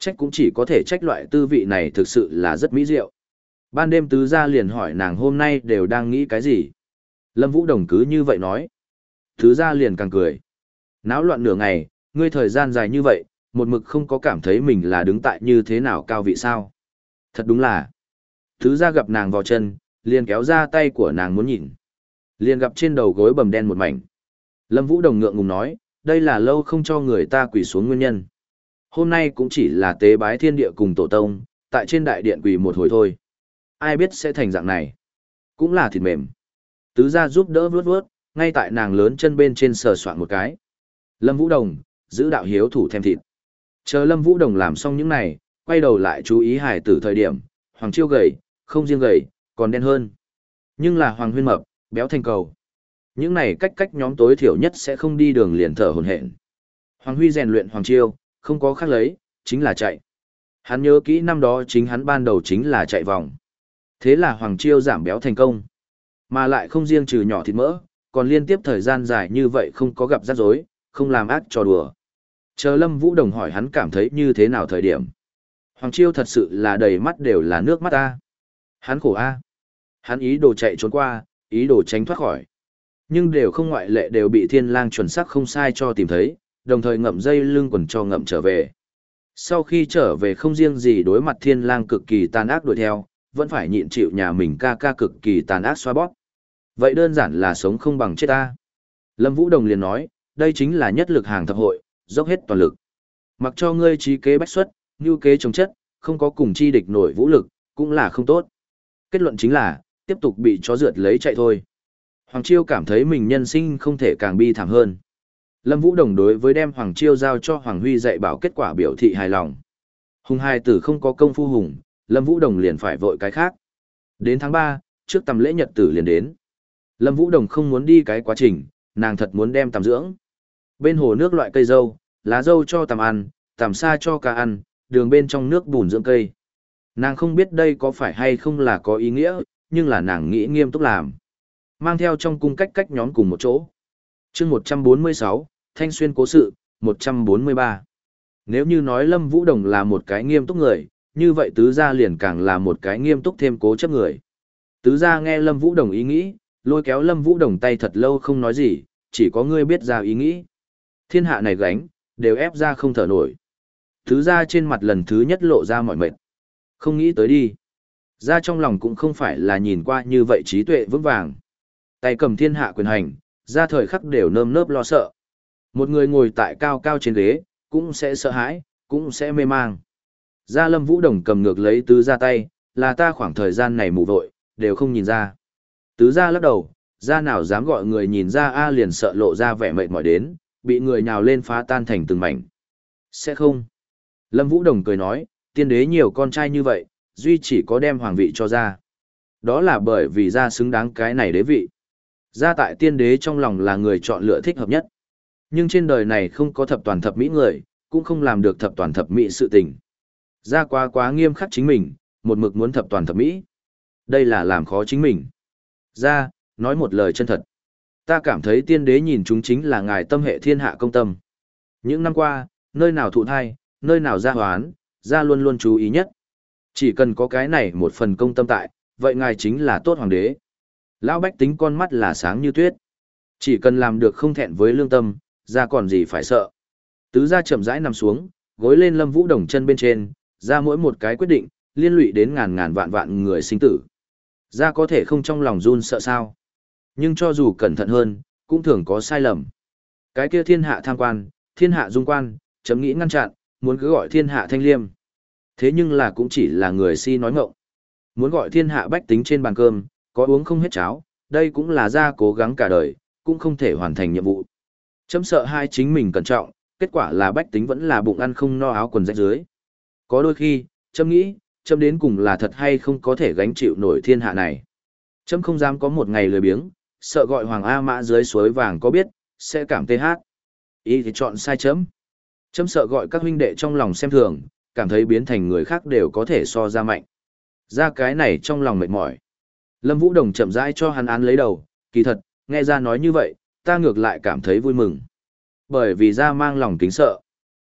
Trách cũng chỉ có thể trách loại tư vị này thực sự là rất mỹ diệu. Ban đêm tứ gia liền hỏi nàng hôm nay đều đang nghĩ cái gì. Lâm Vũ Đồng cứ như vậy nói. Tứ gia liền càng cười. Náo loạn nửa ngày, ngươi thời gian dài như vậy, một mực không có cảm thấy mình là đứng tại như thế nào cao vị sao. Thật đúng là. Tứ gia gặp nàng vào chân, liền kéo ra tay của nàng muốn nhìn. Liền gặp trên đầu gối bầm đen một mảnh. Lâm Vũ Đồng ngượng ngùng nói, đây là lâu không cho người ta quỳ xuống nguyên nhân. Hôm nay cũng chỉ là tế bái thiên địa cùng tổ tông, tại trên đại điện quỳ một hồi thôi. Ai biết sẽ thành dạng này. Cũng là thịt mềm. Tứ gia giúp đỡ vướt vướt, ngay tại nàng lớn chân bên trên sờ soạn một cái. Lâm Vũ Đồng, giữ đạo hiếu thủ thêm thịt. Chờ Lâm Vũ Đồng làm xong những này, quay đầu lại chú ý hài tử thời điểm, Hoàng Chiêu gầy, không riêng gầy, còn đen hơn. Nhưng là Hoàng Huyên mập, béo thành cầu. Những này cách cách nhóm tối thiểu nhất sẽ không đi đường liền thở hổn hển. Hoàng Huy rèn luyện Hoàng Chiêu, không có khác lấy, chính là chạy. Hắn nhớ kỹ năm đó chính hắn ban đầu chính là chạy vòng. Thế là Hoàng Chiêu giảm béo thành công. Mà lại không riêng trừ nhỏ thịt mỡ, còn liên tiếp thời gian dài như vậy không có gặp rắc rối, không làm ác trò đùa. Chờ Lâm Vũ Đồng hỏi hắn cảm thấy như thế nào thời điểm. Hoàng Chiêu thật sự là đầy mắt đều là nước mắt ta. Hắn khổ a. Hắn ý đồ chạy trốn qua, ý đồ tránh thoát khỏi. Nhưng đều không ngoại lệ đều bị Thiên Lang chuẩn xác không sai cho tìm thấy, đồng thời ngậm dây lưng quần cho ngậm trở về. Sau khi trở về không riêng gì đối mặt Thiên Lang cực kỳ tàn ác đuổi theo, vẫn phải nhịn chịu nhà mình ca ca cực kỳ tàn ác xoa bóp. Vậy đơn giản là sống không bằng chết ta. Lâm Vũ Đồng liền nói, đây chính là nhất lực hàng thập hội, dốc hết toàn lực. Mặc cho ngươi trí kế bách xuất, như kế chống chất, không có cùng chi địch nổi vũ lực, cũng là không tốt. Kết luận chính là, tiếp tục bị chó rượt lấy chạy thôi. Hoàng Chiêu cảm thấy mình nhân sinh không thể càng bi thảm hơn. Lâm Vũ Đồng đối với đem Hoàng Chiêu giao cho Hoàng Huy dạy bảo kết quả biểu thị hài lòng. Hùng hai tử không có công phu hùng, Lâm Vũ Đồng liền phải vội cái khác. Đến tháng ba, trước tầm lễ nhật tử liền đến. Lâm Vũ Đồng không muốn đi cái quá trình, nàng thật muốn đem tầm dưỡng. Bên hồ nước loại cây dâu, lá dâu cho tầm ăn, tầm sa cho cá ăn, đường bên trong nước bùn dưỡng cây. Nàng không biết đây có phải hay không là có ý nghĩa, nhưng là nàng nghĩ nghiêm túc làm. Mang theo trong cung cách cách nhóm cùng một chỗ. Chương một trăm bốn mươi sáu, Thanh Xuyên cố sự, một trăm bốn mươi ba. Nếu như nói Lâm Vũ Đồng là một cái nghiêm túc người, như vậy tứ gia liền càng là một cái nghiêm túc thêm cố chấp người. Tứ gia nghe Lâm Vũ Đồng ý nghĩ, lôi kéo Lâm Vũ Đồng tay thật lâu không nói gì, chỉ có ngươi biết ra ý nghĩ. Thiên hạ này gánh, đều ép ra không thở nổi. Tứ gia trên mặt lần thứ nhất lộ ra mỏi mệt. Không nghĩ tới đi. Gia trong lòng cũng không phải là nhìn qua như vậy trí tuệ vững vàng. Tay cầm thiên hạ quyền hành, gia thời khắc đều nơm nớp lo sợ. Một người ngồi tại cao cao trên ghế, cũng sẽ sợ hãi, cũng sẽ mê mang. Gia Lâm Vũ Đồng cầm ngược lấy tứ gia tay, là ta khoảng thời gian này mù vội, đều không nhìn ra. Tứ gia lắc đầu, gia nào dám gọi người nhìn ra a liền sợ lộ ra vẻ mệt mỏi đến, bị người nhào lên phá tan thành từng mảnh. Sẽ không. Lâm Vũ Đồng cười nói, tiên đế nhiều con trai như vậy, duy chỉ có đem hoàng vị cho gia. Đó là bởi vì gia xứng đáng cái này đế vị. Gia tại tiên đế trong lòng là người chọn lựa thích hợp nhất. Nhưng trên đời này không có thập toàn thập mỹ người, cũng không làm được thập toàn thập mỹ sự tình. Gia quá quá nghiêm khắc chính mình, một mực muốn thập toàn thập mỹ. Đây là làm khó chính mình. Gia, nói một lời chân thật. Ta cảm thấy tiên đế nhìn chúng chính là ngài tâm hệ thiên hạ công tâm. Những năm qua, nơi nào thụ thai, nơi nào gia hoán, gia luôn luôn chú ý nhất. Chỉ cần có cái này một phần công tâm tại, vậy ngài chính là tốt hoàng đế. Lão bách tính con mắt là sáng như tuyết. Chỉ cần làm được không thẹn với lương tâm, gia còn gì phải sợ. Tứ gia chậm rãi nằm xuống, gối lên Lâm Vũ Đồng chân bên trên, ra mỗi một cái quyết định, liên lụy đến ngàn ngàn vạn vạn người sinh tử. Gia có thể không trong lòng run sợ sao. Nhưng cho dù cẩn thận hơn, cũng thường có sai lầm. Cái kia thiên hạ tham quan, thiên hạ dung quan, chấm nghĩ ngăn chặn, muốn cứ gọi thiên hạ thanh liêm. Thế nhưng là cũng chỉ là người si nói ngọng. Muốn gọi thiên hạ bách tính trên bàn cơm, có uống không hết cháo, đây cũng là gia cố gắng cả đời, cũng không thể hoàn thành nhiệm vụ. Chấm sợ hai chính mình cẩn trọng, kết quả là bách tính vẫn là bụng ăn không no áo quần rách dưới. Có đôi khi, chấm nghĩ, chấm đến cùng là thật hay không có thể gánh chịu nổi thiên hạ này. Chấm không dám có một ngày lười biếng, sợ gọi Hoàng A Mã dưới suối vàng có biết, sẽ cảm tê hát. Ý thì chọn sai chấm. Chấm sợ gọi các huynh đệ trong lòng xem thường, cảm thấy biến thành người khác đều có thể so ra mạnh. Ra cái này trong lòng mệt mỏi. Lâm Vũ Đồng chậm rãi cho hắn án lấy đầu, kỳ thật, nghe ra nói như vậy, ta ngược lại cảm thấy vui mừng. Bởi vì ra mang lòng kính sợ.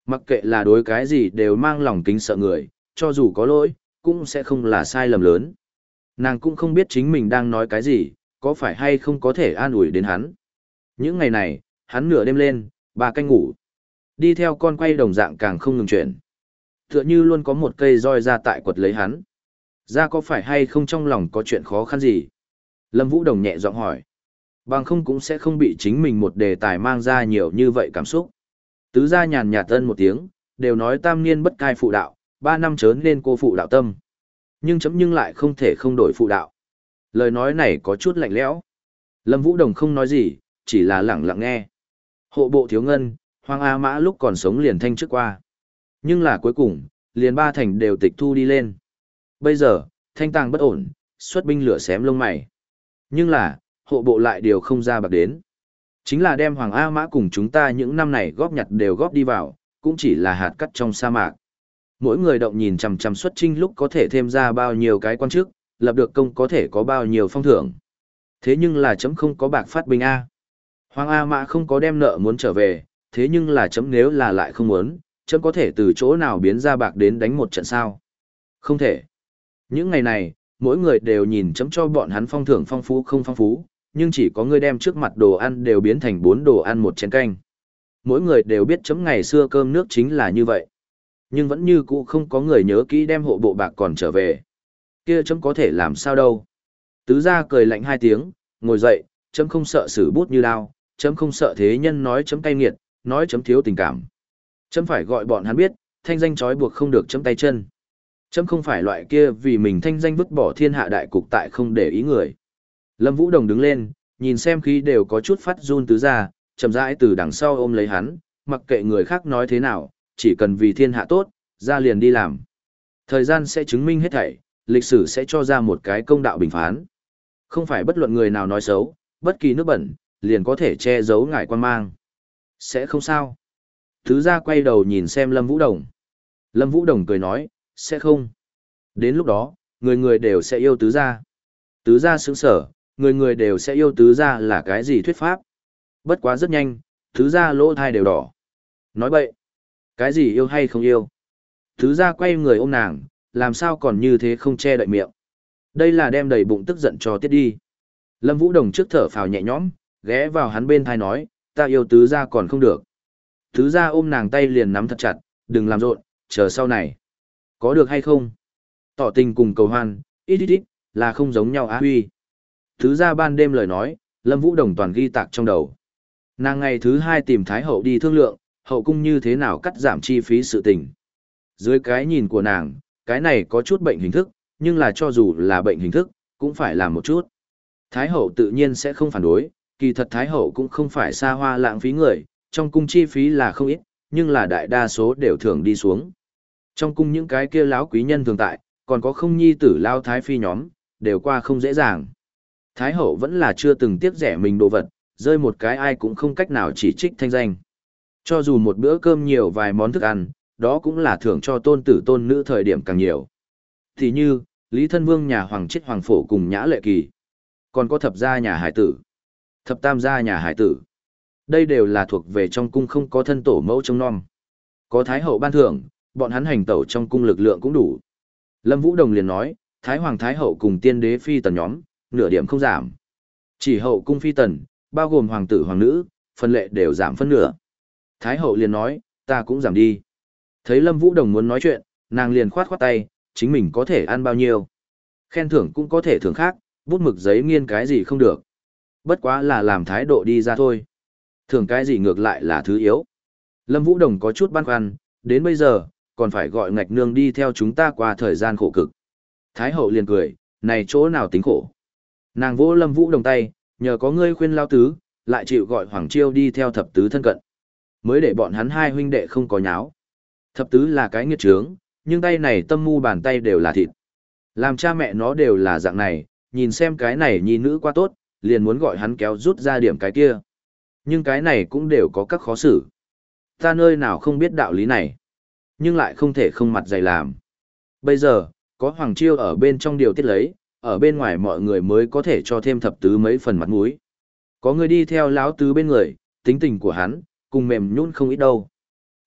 Mặc kệ là đối cái gì đều mang lòng kính sợ người, cho dù có lỗi, cũng sẽ không là sai lầm lớn. Nàng cũng không biết chính mình đang nói cái gì, có phải hay không có thể an ủi đến hắn. Những ngày này, hắn nửa đêm lên, ba canh ngủ. Đi theo con quay đồng dạng càng không ngừng chuyển. Tựa như luôn có một cây roi ra tại quật lấy hắn. Ra có phải hay không trong lòng có chuyện khó khăn gì? Lâm Vũ Đồng nhẹ giọng hỏi. Bằng không cũng sẽ không bị chính mình một đề tài mang ra nhiều như vậy cảm xúc. Tứ gia nhàn nhạt tân một tiếng, đều nói tam niên bất cai phụ đạo, ba năm chớ nên cô phụ đạo tâm. Nhưng chấm nhưng lại không thể không đổi phụ đạo. Lời nói này có chút lạnh lẽo. Lâm Vũ Đồng không nói gì, chỉ là lẳng lặng nghe. Hộ bộ thiếu ngân, Hoàng A Mã lúc còn sống liền thanh trước qua. Nhưng là cuối cùng, liền ba thành đều tịch thu đi lên. Bây giờ, thanh tàng bất ổn, xuất binh lửa xém lông mày. Nhưng là, hộ bộ lại điều không ra bạc đến. Chính là đem Hoàng A Mã cùng chúng ta những năm này góp nhặt đều góp đi vào, cũng chỉ là hạt cát trong sa mạc. Mỗi người động nhìn chằm chằm xuất chinh lúc có thể thêm ra bao nhiêu cái quan chức, lập được công có thể có bao nhiêu phong thưởng. Thế nhưng là chấm không có bạc phát binh A. Hoàng A Mã không có đem nợ muốn trở về, thế nhưng là chấm nếu là lại không muốn, chấm có thể từ chỗ nào biến ra bạc đến đánh một trận sao? Không thể. Những ngày này, mỗi người đều nhìn chấm cho bọn hắn phong thưởng phong phú không phong phú, nhưng chỉ có người đem trước mặt đồ ăn đều biến thành bốn đồ ăn một chén canh. Mỗi người đều biết chấm ngày xưa cơm nước chính là như vậy. Nhưng vẫn như cũ không có người nhớ kỹ đem hộ bộ bạc còn trở về. Kia chấm có thể làm sao đâu? Tứ gia cười lạnh hai tiếng, ngồi dậy, chấm không sợ sử bút như đao, chấm không sợ thế nhân nói chấm cay nghiệt, nói chấm thiếu tình cảm. Chấm phải gọi bọn hắn biết, thanh danh trói buộc không được chấm tay chân. Chấm không phải loại kia vì mình thanh danh vứt bỏ thiên hạ đại cục tại không để ý người. Lâm Vũ Đồng đứng lên, nhìn xem khí đều có chút phát run tứ gia, chậm rãi từ đằng sau ôm lấy hắn, mặc kệ người khác nói thế nào, chỉ cần vì thiên hạ tốt, ra liền đi làm. Thời gian sẽ chứng minh hết thảy, lịch sử sẽ cho ra một cái công đạo bình phán. Không phải bất luận người nào nói xấu, bất kỳ nước bẩn, liền có thể che giấu ngải quan mang. Sẽ không sao. Tứ gia quay đầu nhìn xem Lâm Vũ Đồng. Lâm Vũ Đồng cười nói, sẽ không. Đến lúc đó, người người đều sẽ yêu tứ gia. Tứ gia sững sở, người người đều sẽ yêu tứ gia là cái gì thuyết pháp. Bất quá rất nhanh, tứ gia lỗ thai đều đỏ. Nói bậy. Cái gì yêu hay không yêu? Tứ gia quay người ôm nàng, làm sao còn như thế không che đậy miệng. Đây là đem đầy bụng tức giận cho tiết đi. Lâm Vũ Đồng trước thở phào nhẹ nhõm, ghé vào hắn bên thai nói, ta yêu tứ gia còn không được. Tứ gia ôm nàng tay liền nắm thật chặt, đừng làm rộn, chờ sau này. Có được hay không? Tỏ tình cùng cầu hoan, ít ít ít, là không giống nhau á huy. Tứ gia ban đêm lời nói, Lâm Vũ Đồng toàn ghi tạc trong đầu. Nàng ngày thứ hai tìm Thái Hậu đi thương lượng, hậu cung như thế nào cắt giảm chi phí sự tình. Dưới cái nhìn của nàng, cái này có chút bệnh hình thức, nhưng là cho dù là bệnh hình thức, cũng phải làm một chút. Thái Hậu tự nhiên sẽ không phản đối, kỳ thật Thái Hậu cũng không phải xa hoa lãng phí người, trong cung chi phí là không ít, nhưng là đại đa số đều thường đi xuống. Trong cung những cái kia lão quý nhân thường tại, còn có không nhi tử lao thái phi nhóm, đều qua không dễ dàng. Thái Hậu vẫn là chưa từng tiếc rẻ mình đồ vật, rơi một cái ai cũng không cách nào chỉ trích thanh danh. Cho dù một bữa cơm nhiều vài món thức ăn, đó cũng là thưởng cho tôn tử tôn nữ thời điểm càng nhiều. Thì như, Lý Thân Vương nhà Hoàng Chiết Hoàng Phổ cùng Nhã Lệ Kỳ. Còn có thập gia nhà hải tử. Thập tam gia nhà hải tử. Đây đều là thuộc về trong cung không có thân tổ mẫu trông nom. Có Thái Hậu ban thưởng, bọn hắn hành tẩu trong cung lực lượng cũng đủ. Lâm Vũ Đồng liền nói, Thái Hoàng Thái Hậu cùng tiên đế phi tần nhóm, nửa điểm không giảm. Chỉ hậu cung phi tần, bao gồm hoàng tử hoàng nữ, phân lệ đều giảm phân nửa. Thái Hậu liền nói, ta cũng giảm đi. Thấy Lâm Vũ Đồng muốn nói chuyện, nàng liền khoát khoát tay, chính mình có thể ăn bao nhiêu. Khen thưởng cũng có thể thưởng khác, bút mực giấy nghiên cái gì không được. Bất quá là làm thái độ đi ra thôi. Thưởng cái gì ngược lại là thứ yếu. Lâm Vũ Đồng có chút băn khoăn, đến bây giờ, còn phải gọi ngạch nương đi theo chúng ta qua thời gian khổ cực. Thái Hậu liền cười, này chỗ nào tính khổ. Nàng vỗ Lâm Vũ Đồng tay, nhờ có ngươi khuyên lao tứ, lại chịu gọi Hoàng Chiêu đi theo thập tứ thân cận. Mới để bọn hắn hai huynh đệ không có nháo. Thập tứ là cái nghiệt trướng, nhưng tay này tâm mu bàn tay đều là thịt. Làm cha mẹ nó đều là dạng này, nhìn xem cái này nhi nữ quá tốt, liền muốn gọi hắn kéo rút ra điểm cái kia. Nhưng cái này cũng đều có các khó xử. Ta nơi nào không biết đạo lý này, nhưng lại không thể không mặt dày làm. Bây giờ, có Hoàng Chiêu ở bên trong điều tiết lấy, ở bên ngoài mọi người mới có thể cho thêm thập tứ mấy phần mặt mũi. Có người đi theo lão tứ bên người, tính tình của hắn, cùng mềm nhũn không ít đâu.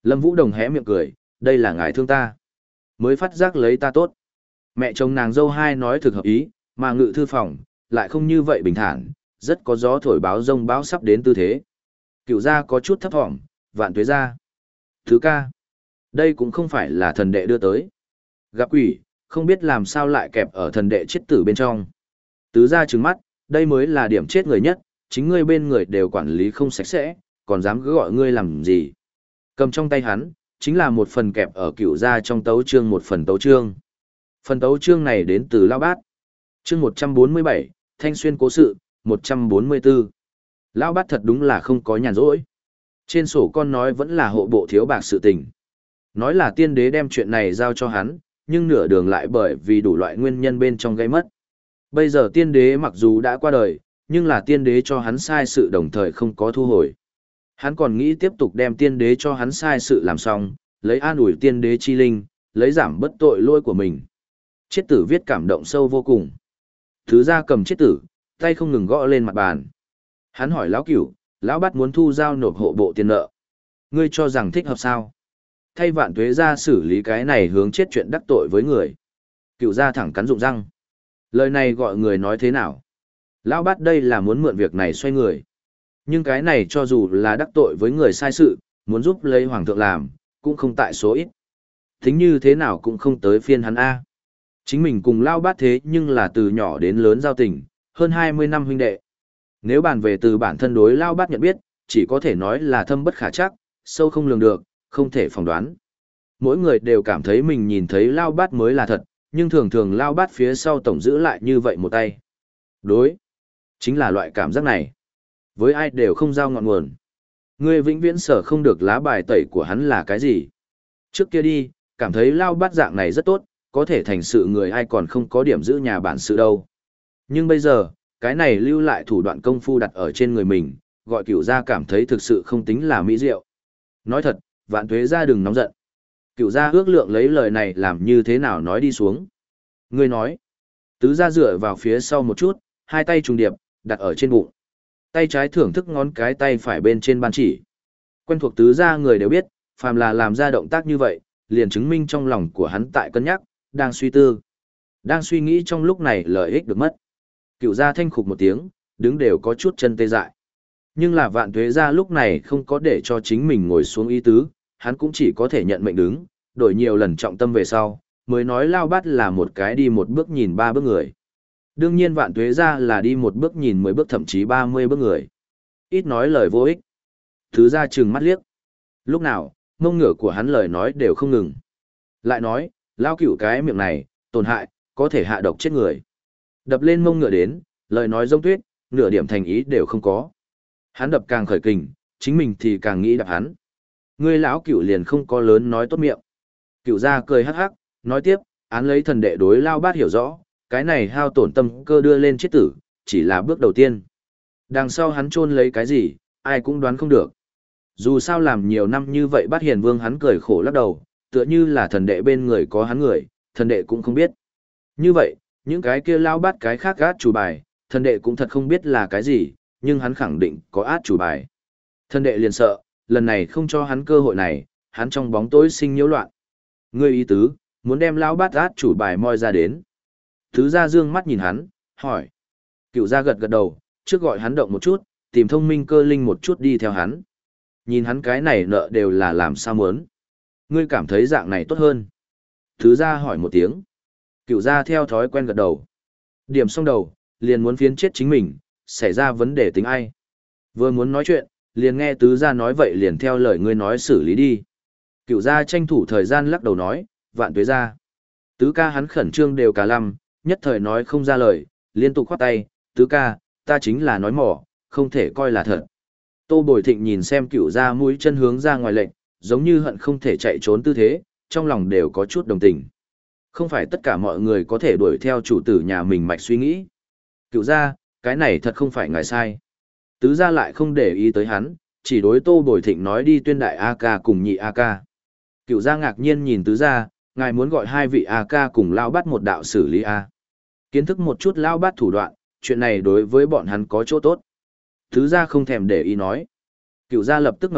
Lâm Vũ Đồng hé miệng cười, đây là ngài thương ta. Mới phát giác lấy ta tốt. Mẹ chồng nàng dâu hai nói thực hợp ý, mà ngự thư phòng, lại không như vậy bình thản, rất có gió thổi báo rông báo sắp đến tư thế. Cựu gia có chút thấp thỏm, vạn tuế gia. Thứ ca. Đây cũng không phải là thần đệ đưa tới. Gặp quỷ, không biết làm sao lại kẹp ở thần đệ chết tử bên trong. Tứ gia trừng mắt, đây mới là điểm chết người nhất, chính ngươi bên người đều quản lý không sạch sẽ, còn dám cứ gọi ngươi làm gì. Cầm trong tay hắn, chính là một phần kẹp ở cựu gia trong tấu chương một phần tấu chương. Phần tấu chương này đến từ Lao Bát. Chương một trăm bốn mươi bảy, Thanh Xuyên cố sự, một trăm bốn mươi tư. Lao Bát thật đúng là không có nhàn rỗi. Trên sổ con nói vẫn là hộ bộ thiếu bạc sự tình. Nói là tiên đế đem chuyện này giao cho hắn, nhưng nửa đường lại bởi vì đủ loại nguyên nhân bên trong gây mất. Bây giờ tiên đế mặc dù đã qua đời, nhưng là tiên đế cho hắn sai sự đồng thời không có thu hồi. Hắn còn nghĩ tiếp tục đem tiên đế cho hắn sai sự làm xong, lấy an ủi tiên đế chi linh, lấy giảm bất tội lỗi của mình. Chiết tử viết cảm động sâu vô cùng. Thứ ra cầm chiết tử, tay không ngừng gõ lên mặt bàn. Hắn hỏi lão cửu, lão bắt muốn thu giao nộp hộ bộ tiền nợ. Ngươi cho rằng thích hợp sao? Thay vạn tuế ra xử lý cái này hướng chết chuyện đắc tội với người. Cửu ra thẳng cắn rụng răng. Lời này gọi người nói thế nào? Lão bắt đây là muốn mượn việc này xoay người. Nhưng cái này cho dù là đắc tội với người sai sự, muốn giúp lấy hoàng thượng làm, cũng không tại số ít. Tính như thế nào cũng không tới phiên hắn A. Chính mình cùng Lao Bát thế nhưng là từ nhỏ đến lớn giao tình, hơn hai mươi năm huynh đệ. Nếu bàn về từ bản thân đối Lao Bát nhận biết, chỉ có thể nói là thâm bất khả chắc, sâu không lường được, không thể phỏng đoán. Mỗi người đều cảm thấy mình nhìn thấy Lao Bát mới là thật, nhưng thường thường Lao Bát phía sau tổng giữ lại như vậy một tay. Đối. Chính là loại cảm giác này. Với ai đều không giao ngọn nguồn. Ngươi vĩnh viễn sở không được lá bài tẩy của hắn là cái gì. Trước kia đi, cảm thấy Lao Bát dạng này rất tốt, có thể thành sự người ai còn không có điểm giữ nhà bản sự đâu. Nhưng bây giờ, cái này lưu lại thủ đoạn công phu đặt ở trên người mình, gọi cửu gia cảm thấy thực sự không tính là mỹ diệu. Nói thật, vạn tuế gia đừng nóng giận. Cửu gia ước lượng lấy lời này làm như thế nào nói đi xuống. Ngươi nói, tứ gia dựa vào phía sau một chút, hai tay trùng điệp, đặt ở trên bụng. Tay trái thưởng thức ngón cái tay phải bên trên bàn chỉ. Quen thuộc tứ gia người đều biết, phàm là làm ra động tác như vậy, liền chứng minh trong lòng của hắn tại cân nhắc, đang suy tư. Đang suy nghĩ trong lúc này lợi ích được mất. Cựu gia thanh khục một tiếng, đứng đều có chút chân tê dại. Nhưng là vạn tuế gia lúc này không có để cho chính mình ngồi xuống ý tứ, hắn cũng chỉ có thể nhận mệnh đứng, đổi nhiều lần trọng tâm về sau, mới nói Lao Bát là một cái đi một bước nhìn ba bước người. Đương nhiên vạn tuế gia là đi một bước nhìn mười bước thậm chí ba mươi bước người. Ít nói lời vô ích. Thứ gia trừng mắt liếc. Lúc nào, mông ngựa của hắn lời nói đều không ngừng. Lại nói, Lao cửu cái miệng này, tổn hại, có thể hạ độc chết người. Đập lên mông ngựa đến, lời nói rông tuyết, nửa điểm thành ý đều không có. Hắn đập càng khởi kình, chính mình thì càng nghĩ đập hắn. Ngươi lão cửu liền không có lớn nói tốt miệng. Cửu gia cười hắc hắc, nói tiếp, án lấy thần đệ đối Lao Bát hiểu rõ, cái này hao tổn tâm cơ đưa lên chết tử, chỉ là bước đầu tiên. Đằng sau hắn chôn lấy cái gì, ai cũng đoán không được. Dù sao làm nhiều năm như vậy Bát Hiền Vương hắn cười khổ lắc đầu, tựa như là thần đệ bên người có hắn người, thần đệ cũng không biết. Như vậy, những cái kia Lao Bát cái khác át chủ bài, thần đệ cũng thật không biết là cái gì, nhưng hắn khẳng định có át chủ bài. Thần đệ liền sợ, lần này không cho hắn cơ hội này, hắn trong bóng tối sinh nhiễu loạn. Ngươi ý tứ, muốn đem Lao Bát át chủ bài moi ra đến. Thứ gia dương mắt nhìn hắn, hỏi. Cựu gia gật gật đầu, trước gọi hắn động một chút, tìm thông minh cơ linh một chút đi theo hắn. Nhìn hắn cái này nợ đều là làm sao muốn. Ngươi cảm thấy dạng này tốt hơn. Thứ gia hỏi một tiếng. Cựu gia theo thói quen gật đầu. Điểm xong đầu, liền muốn phiến chết chính mình, xảy ra vấn đề tính ai. Vừa muốn nói chuyện, liền nghe tứ gia nói vậy liền theo lời ngươi nói xử lý đi. Cựu gia tranh thủ thời gian lắc đầu nói, vạn tuế gia. Tứ ca hắn khẩn trương đều cả lăm, nhất thời nói không ra lời, liên tục khoát tay, tứ ca, ta chính là nói mỏ, không thể coi là thật. Tô Bồi Thịnh nhìn xem cựu gia mũi chân hướng ra ngoài lệnh, giống như hận không thể chạy trốn tư thế, trong lòng đều có chút đồng tình. Không phải tất cả mọi người có thể đuổi theo chủ tử nhà mình mạch suy nghĩ. Cựu gia, cái này thật không phải ngài sai. Tứ gia lại không để ý tới hắn, chỉ đối Tô Bồi Thịnh nói đi tuyên đại A ca cùng nhị A ca. Cựu gia ngạc nhiên nhìn tứ gia, ngài muốn gọi hai vị A ca cùng Lao Bát một đạo xử lý A. Kiến thức một chút Lao Bát thủ đoạn, chuyện này đối với bọn hắn có chỗ tốt. Tứ gia không thèm để ý nói. Cựu gia lập tức ngậm miệng,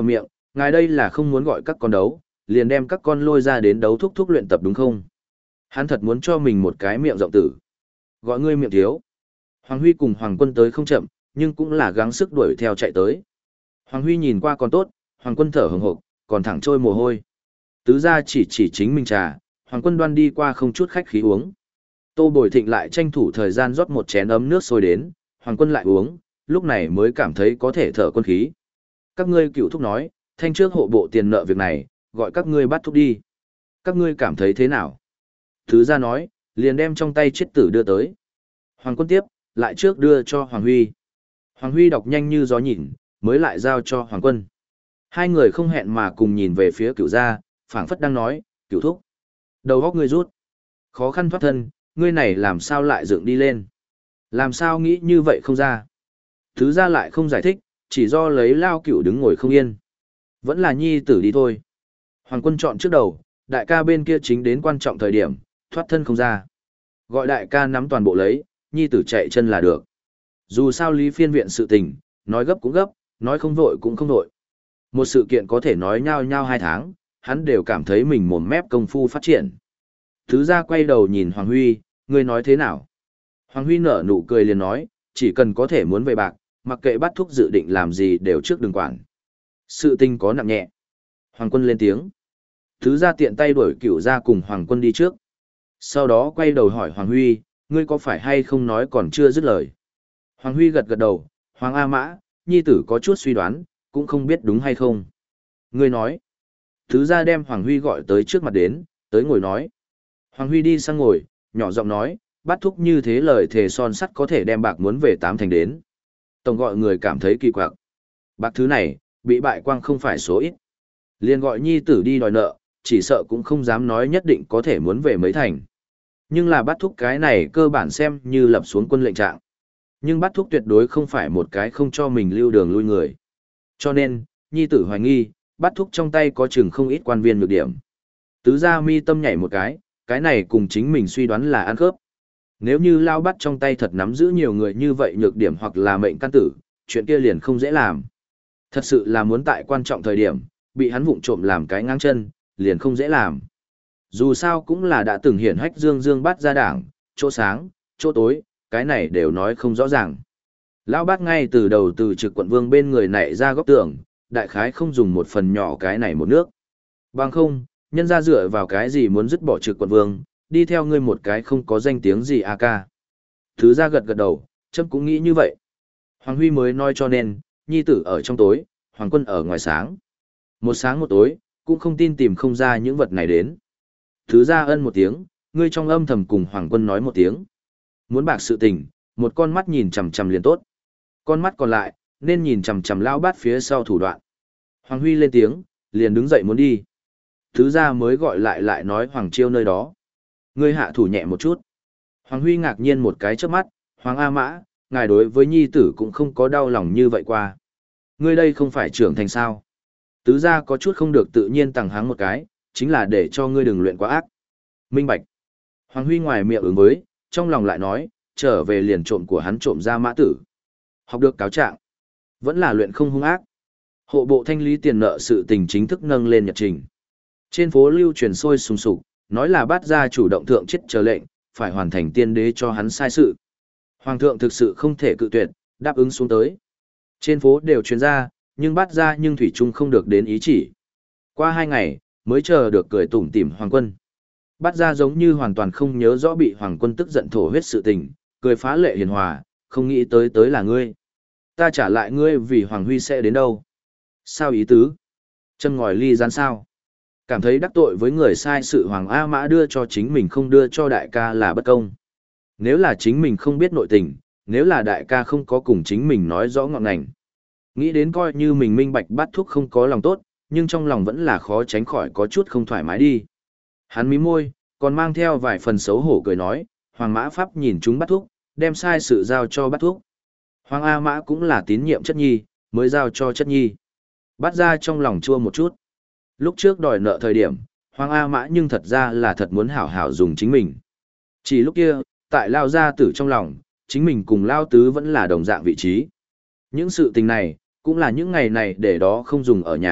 Ngài đây là không muốn gọi các con đấu, liền đem các con lôi ra đến đấu thúc thúc luyện tập đúng không? Hắn thật muốn cho mình một cái miệng rộng tử. Gọi ngươi miệng thiếu. Hoàng Huy cùng Hoàng Quân tới không chậm, nhưng cũng là gắng sức đuổi theo chạy tới. Hoàng Huy nhìn qua còn tốt, Hoàng Quân thở hừng hực, còn thẳng trôi mồ hôi. Tứ gia chỉ chỉ chính mình trà, Hoàng Quân đoan đi qua không chút khách khí uống. Tô Bồi Thịnh lại tranh thủ thời gian rót một chén ấm nước sôi đến, Hoàng Quân lại uống, lúc này mới cảm thấy có thể thở quân khí. Các ngươi cựu thúc nói, thanh trước hộ bộ tiền nợ việc này, gọi các ngươi bắt thúc đi. Các ngươi cảm thấy thế nào? Tứ gia nói, liền đem trong tay chiết tử đưa tới. Hoàng Quân tiếp, lại trước đưa cho Hoàng Huy. Hoàng Huy đọc nhanh như gió nhìn, mới lại giao cho Hoàng Quân. Hai người không hẹn mà cùng nhìn về phía cựu gia, phảng phất đang nói, cựu thúc. Đầu góc ngươi rút. Khó khăn thoát thân, ngươi này làm sao lại dựng đi lên. Làm sao nghĩ như vậy không ra. Thứ gia lại không giải thích, chỉ do lấy lao cựu đứng ngồi không yên. Vẫn là nhi tử đi thôi. Hoàng Quân chọn trước đầu, đại ca bên kia chính đến quan trọng thời điểm, thoát thân không ra. Gọi đại ca nắm toàn bộ lấy, nhi tử chạy chân là được. Dù sao lý phiên viện sự tình, nói gấp cũng gấp, nói không vội cũng không vội. Một sự kiện có thể nói nhau nhau hai tháng, hắn đều cảm thấy mình mồm mép công phu phát triển. Thứ gia quay đầu nhìn Hoàng Huy, ngươi nói thế nào? Hoàng Huy nở nụ cười liền nói, chỉ cần có thể muốn về bạc, mặc kệ bắt thúc dự định làm gì đều trước đừng quản. Sự tình có nặng nhẹ. Hoàng Quân lên tiếng. Thứ gia tiện tay đuổi cửu ra cùng Hoàng Quân đi trước. Sau đó quay đầu hỏi Hoàng Huy, ngươi có phải hay không nói còn chưa dứt lời. Hoàng Huy gật gật đầu, Hoàng A Mã, nhi tử có chút suy đoán, cũng không biết đúng hay không. Ngươi nói. Thứ gia đem Hoàng Huy gọi tới trước mặt đến, tới ngồi nói. Hoàng Huy đi sang ngồi, nhỏ giọng nói, bắt thúc như thế lời thề son sắt có thể đem bạc muốn về tám thành đến. Tổng gọi người cảm thấy kỳ quặc. Bạc thứ này, bị bại quang không phải số ít. Liền gọi nhi tử đi đòi nợ, chỉ sợ cũng không dám nói nhất định có thể muốn về mấy thành. Nhưng là bắt thúc cái này cơ bản xem như lập xuống quân lệnh trạng. Nhưng bắt thúc tuyệt đối không phải một cái không cho mình lưu đường lui người. Cho nên, nhi tử hoài nghi, bắt thúc trong tay có chừng không ít quan viên nhược điểm. Tứ gia mi tâm nhảy một cái, cái này cùng chính mình suy đoán là ăn khớp. Nếu như lao bắt trong tay thật nắm giữ nhiều người như vậy nhược điểm hoặc là mệnh căn tử, chuyện kia liền không dễ làm. Thật sự là muốn tại quan trọng thời điểm, bị hắn vụng trộm làm cái ngang chân, liền không dễ làm. Dù sao cũng là đã từng hiển hách dương dương bắt ra đảng, chỗ sáng, chỗ tối, cái này đều nói không rõ ràng. Lão bát ngay từ đầu từ trực quận vương bên người nảy ra góc tưởng, đại khái không dùng một phần nhỏ cái này một nước. Bằng không, nhân ra dựa vào cái gì muốn dứt bỏ trực quận vương, đi theo ngươi một cái không có danh tiếng gì a ca. Thứ ra gật gật đầu, chấm cũng nghĩ như vậy. Hoàng Huy mới nói cho nên, nhi tử ở trong tối, Hoàng Quân ở ngoài sáng. Một sáng một tối, cũng không tin tìm không ra những vật này đến. Thứ ra ân một tiếng, ngươi trong âm thầm cùng Hoàng Quân nói một tiếng. Muốn bạc sự tình, một con mắt nhìn chằm chằm liền tốt. Con mắt còn lại, nên nhìn chằm chằm lao bát phía sau thủ đoạn. Hoàng Huy lên tiếng, liền đứng dậy muốn đi. Thứ ra mới gọi lại lại nói Hoàng Chiêu nơi đó. Ngươi hạ thủ nhẹ một chút. Hoàng Huy ngạc nhiên một cái trước mắt, Hoàng A Mã, ngài đối với nhi tử cũng không có đau lòng như vậy qua. Ngươi đây không phải trưởng thành sao. Tứ gia có chút không được tự nhiên tằng hắng một cái, chính là để cho ngươi đừng luyện quá ác. Minh bạch. Hoàng Huy ngoài miệng ứng với, trong lòng lại nói, trở về liền trộm của hắn trộm ra mã tử. Học được cáo trạng, vẫn là luyện không hung ác. Hộ bộ thanh lý tiền nợ sự tình chính thức nâng lên nhật trình. Trên phố lưu truyền sôi sùng sục, nói là bát gia chủ động thượng chết chờ lệnh, phải hoàn thành tiên đế cho hắn sai sự. Hoàng thượng thực sự không thể cự tuyệt, đáp ứng xuống tới. Trên phố đều truyền ra, nhưng bát gia nhưng thủy chung không được đến ý chỉ. Qua hai ngày, mới chờ được cười tủm tỉm Hoàng Quân. Bát gia giống như hoàn toàn không nhớ rõ bị Hoàng Quân tức giận thổ huyết sự tình, cười phá lệ hiền hòa, không nghĩ tới tới là ngươi. Ta trả lại ngươi vì Hoàng Huy sẽ đến đâu. Sao ý tứ? Châm ngòi ly gián sao? Cảm thấy đắc tội với người sai sự Hoàng A Mã đưa cho chính mình không đưa cho đại ca là bất công. Nếu là chính mình không biết nội tình, nếu là đại ca không có cùng chính mình nói rõ ngọn ngành. Nghĩ đến coi như mình minh bạch bắt thuốc không có lòng tốt, nhưng trong lòng vẫn là khó tránh khỏi có chút không thoải mái đi. Hắn mí môi, còn mang theo vài phần xấu hổ cười nói, Hoàng Mã Pháp nhìn chúng bắt thuốc, đem sai sự giao cho bắt thuốc. Hoàng A Mã cũng là tín nhiệm chất nhi, mới giao cho chất nhi. Bắt ra trong lòng chua một chút. Lúc trước đòi nợ thời điểm, Hoàng A Mã nhưng thật ra là thật muốn hảo hảo dùng chính mình. Chỉ lúc kia, tại Lao Gia Tử trong lòng, chính mình cùng Lao Tứ vẫn là đồng dạng vị trí. Những sự tình này, cũng là những ngày này để đó không dùng ở nhà,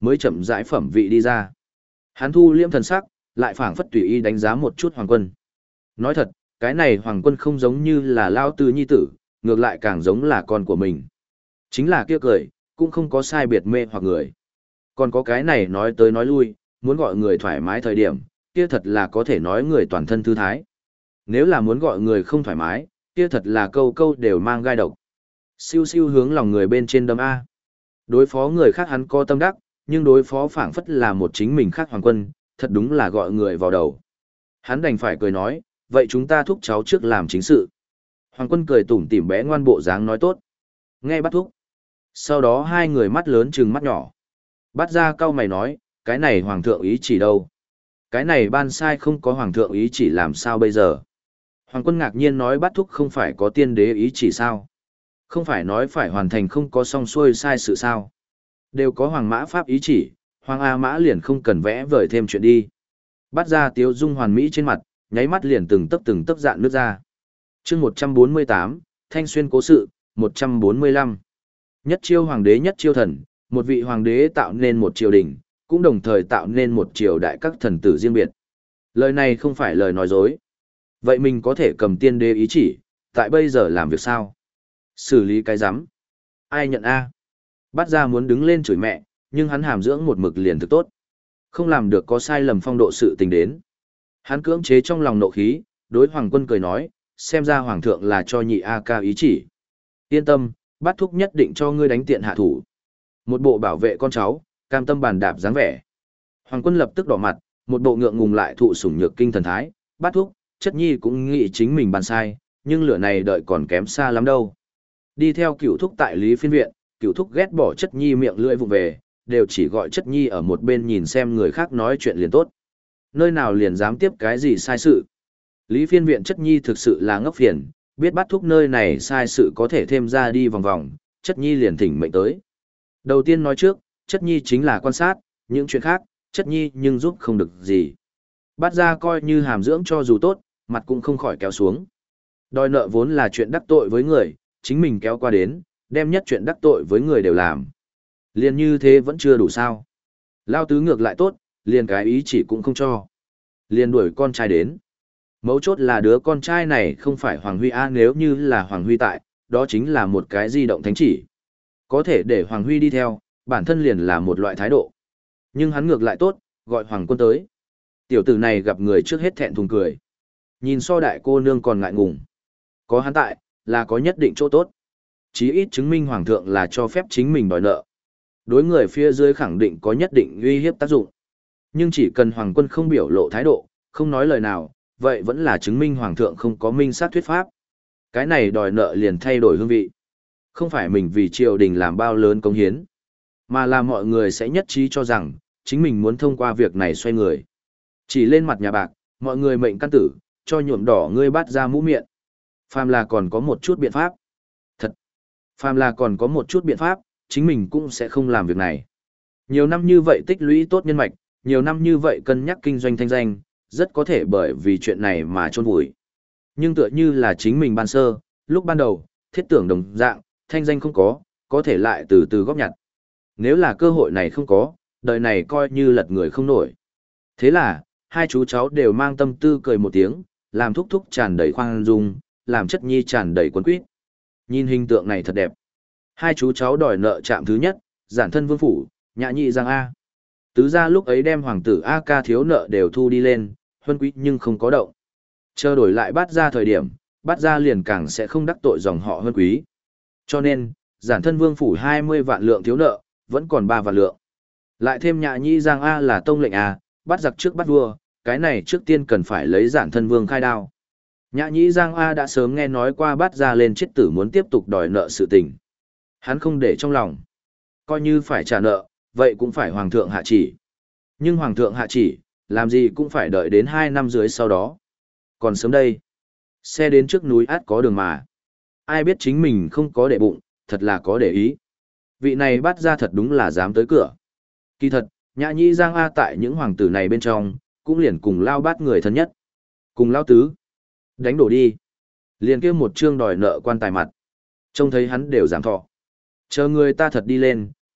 mới chậm rãi phẩm vị đi ra. Hắn thu liễm thần sắc, lại phảng phất tùy ý đánh giá một chút Hoàng Quân. Nói thật, cái này Hoàng Quân không giống như là lao tứ nhi tử, ngược lại càng giống là con của mình. Chính là kia cười, cũng không có sai biệt mê hoặc người. Còn có cái này nói tới nói lui, muốn gọi người thoải mái thời điểm, kia thật là có thể nói người toàn thân thư thái. Nếu là muốn gọi người không thoải mái, kia thật là câu câu đều mang gai độc. Siêu siêu hướng lòng người bên trên đâm A. Đối phó người khác hắn có tâm đắc, nhưng đối phó phảng phất là một chính mình khác Hoàng Quân, thật đúng là gọi người vào đầu. Hắn đành phải cười nói, vậy chúng ta thúc cháu trước làm chính sự. Hoàng Quân cười tủm tỉm bé ngoan bộ dáng nói tốt. Nghe bắt thúc. Sau đó hai người mắt lớn trừng mắt nhỏ. Bắt ra cau mày nói, cái này Hoàng thượng ý chỉ đâu? Cái này ban sai không có Hoàng thượng ý chỉ làm sao bây giờ? Hoàng Quân ngạc nhiên nói bắt thúc không phải có tiên đế ý chỉ sao? Không phải nói phải hoàn thành không có song xuôi sai sự sao? Đều có Hoàng Mã Pháp ý chỉ, Hoàng A Mã liền không cần vẽ vời thêm chuyện đi. Bắt ra tiếu dung hoàn mỹ trên mặt, nháy mắt liền từng tấc từng tấc dạn nước ra. chương một trăm bốn mươi tám, Thanh Xuyên cố sự, một trăm bốn mươi lăm. Nhất chiêu hoàng đế nhất chiêu thần, một vị hoàng đế tạo nên một triều đình, cũng đồng thời tạo nên một triều đại các thần tử riêng biệt. Lời này không phải lời nói dối. Vậy mình có thể cầm tiên đế ý chỉ, tại bây giờ làm việc sao? Xử lý cái rắm Ai nhận A? Bắt ra muốn đứng lên chửi mẹ, nhưng hắn hàm dưỡng một mực liền thực tốt. Không làm được có sai lầm phong độ sự tình đến. Hắn cưỡng chế trong lòng nộ khí, đối Hoàng Quân cười nói, xem ra Hoàng thượng là cho nhị A ca ý chỉ. Yên tâm, bắt thúc nhất định cho ngươi đánh tiện hạ thủ. Một bộ bảo vệ con cháu, cam tâm bàn đạp dáng vẻ. Hoàng Quân lập tức đỏ mặt, một bộ ngượng ngùng lại thụ sủng nhược kinh thần thái, bắt thúc, chất nhi cũng nghĩ chính mình bàn sai, nhưng lửa này đợi còn kém xa lắm đâu. Đi theo cửu thúc tại Lý Phiên Viện, cửu thúc ghét bỏ chất nhi miệng lưỡi vụ về, đều chỉ gọi chất nhi ở một bên nhìn xem người khác nói chuyện liền tốt. Nơi nào liền dám tiếp cái gì sai sự. Lý Phiên Viện chất nhi thực sự là ngốc phiền, biết bắt thúc nơi này sai sự có thể thêm ra đi vòng vòng, chất nhi liền thỉnh mệnh tới. Đầu tiên nói trước, chất nhi chính là quan sát, những chuyện khác, chất nhi nhưng giúp không được gì. Bắt ra coi như hàm dưỡng cho dù tốt, mặt cũng không khỏi kéo xuống. Đòi nợ vốn là chuyện đắc tội với người, chính mình kéo qua đến, đem nhất chuyện đắc tội với người đều làm. Liền như thế vẫn chưa đủ sao. Lao tứ ngược lại tốt, liền cái ý chỉ cũng không cho. Liền đuổi con trai đến. Mấu chốt là đứa con trai này không phải Hoàng Huy A, nếu như là Hoàng Huy tại, đó chính là một cái di động thánh chỉ. Có thể để Hoàng Huy đi theo, bản thân liền là một loại thái độ. Nhưng hắn ngược lại tốt, gọi Hoàng Quân tới. Tiểu tử này gặp người trước hết thẹn thùng cười. Nhìn so đại cô nương còn ngại ngùng. Có hắn tại, là có nhất định chỗ tốt. Chí ít chứng minh Hoàng thượng là cho phép chính mình đòi nợ. Đối người phía dưới khẳng định có nhất định uy hiếp tác dụng. Nhưng chỉ cần Hoàng Quân không biểu lộ thái độ, không nói lời nào, vậy vẫn là chứng minh Hoàng thượng không có minh sát thuyết pháp. Cái này đòi nợ liền thay đổi hương vị. Không phải mình vì triều đình làm bao lớn công hiến, mà là mọi người sẽ nhất trí cho rằng, chính mình muốn thông qua việc này xoay người. Chỉ lên mặt nhà bạc, mọi người mệnh căn tử, cho nhuộm đỏ ngươi bắt ra mũ miệng. Phàm là còn có một chút biện pháp. Thật. Phàm là còn có một chút biện pháp, chính mình cũng sẽ không làm việc này. Nhiều năm như vậy tích lũy tốt nhân mạch, nhiều năm như vậy cân nhắc kinh doanh thanh danh, rất có thể bởi vì chuyện này mà chôn vùi. Nhưng tựa như là chính mình ban sơ, lúc ban đầu, thiết tưởng đồng dạng, thanh danh không có, có thể lại từ từ góp nhặt. Nếu là cơ hội này không có, đời này coi như lật người không nổi. Thế là, hai chú cháu đều mang tâm tư cười một tiếng, làm thúc thúc tràn đầy khoan dung, làm chất nhi tràn đầy quấn quýt. Nhìn hình tượng này thật đẹp. Hai chú cháu đòi nợ chạm thứ nhất, giản thân vương phủ, nhã nhị giang A. Tứ gia lúc ấy đem hoàng tử A ca thiếu nợ đều thu đi lên, huân quý nhưng không có động. Chờ đổi lại bắt ra thời điểm, bắt ra liền càng sẽ không đắc tội dòng họ huân quý. Cho nên, giản thân vương phủ hai mươi vạn lượng thiếu nợ, vẫn còn ba vạn lượng. Lại thêm nhã nhị giang A là tông lệnh A, bắt giặc trước bắt vua, cái này trước tiên cần phải lấy giản thân vương khai đao. Nhã nhĩ Giang A đã sớm nghe nói qua bắt ra lên chết tử muốn tiếp tục đòi nợ sự tình. Hắn không để trong lòng. Coi như phải trả nợ, vậy cũng phải hoàng thượng hạ chỉ. Nhưng hoàng thượng hạ chỉ, làm gì cũng phải đợi đến hai năm dưới sau đó. Còn sớm đây, xe đến trước núi át có đường mà. Ai biết chính mình không có để bụng, thật là có để ý. Vị này bắt ra thật đúng là dám tới cửa. Kỳ thật, Nhã nhĩ Giang A tại những hoàng tử này bên trong, cũng liền cùng lao bát người thân nhất. Cùng lao tứ. Đánh đổ đi. Liền kia một chương đòi nợ quan tài mặt. Trông thấy hắn đều giảm thọ. Chờ người ta thật đi lên,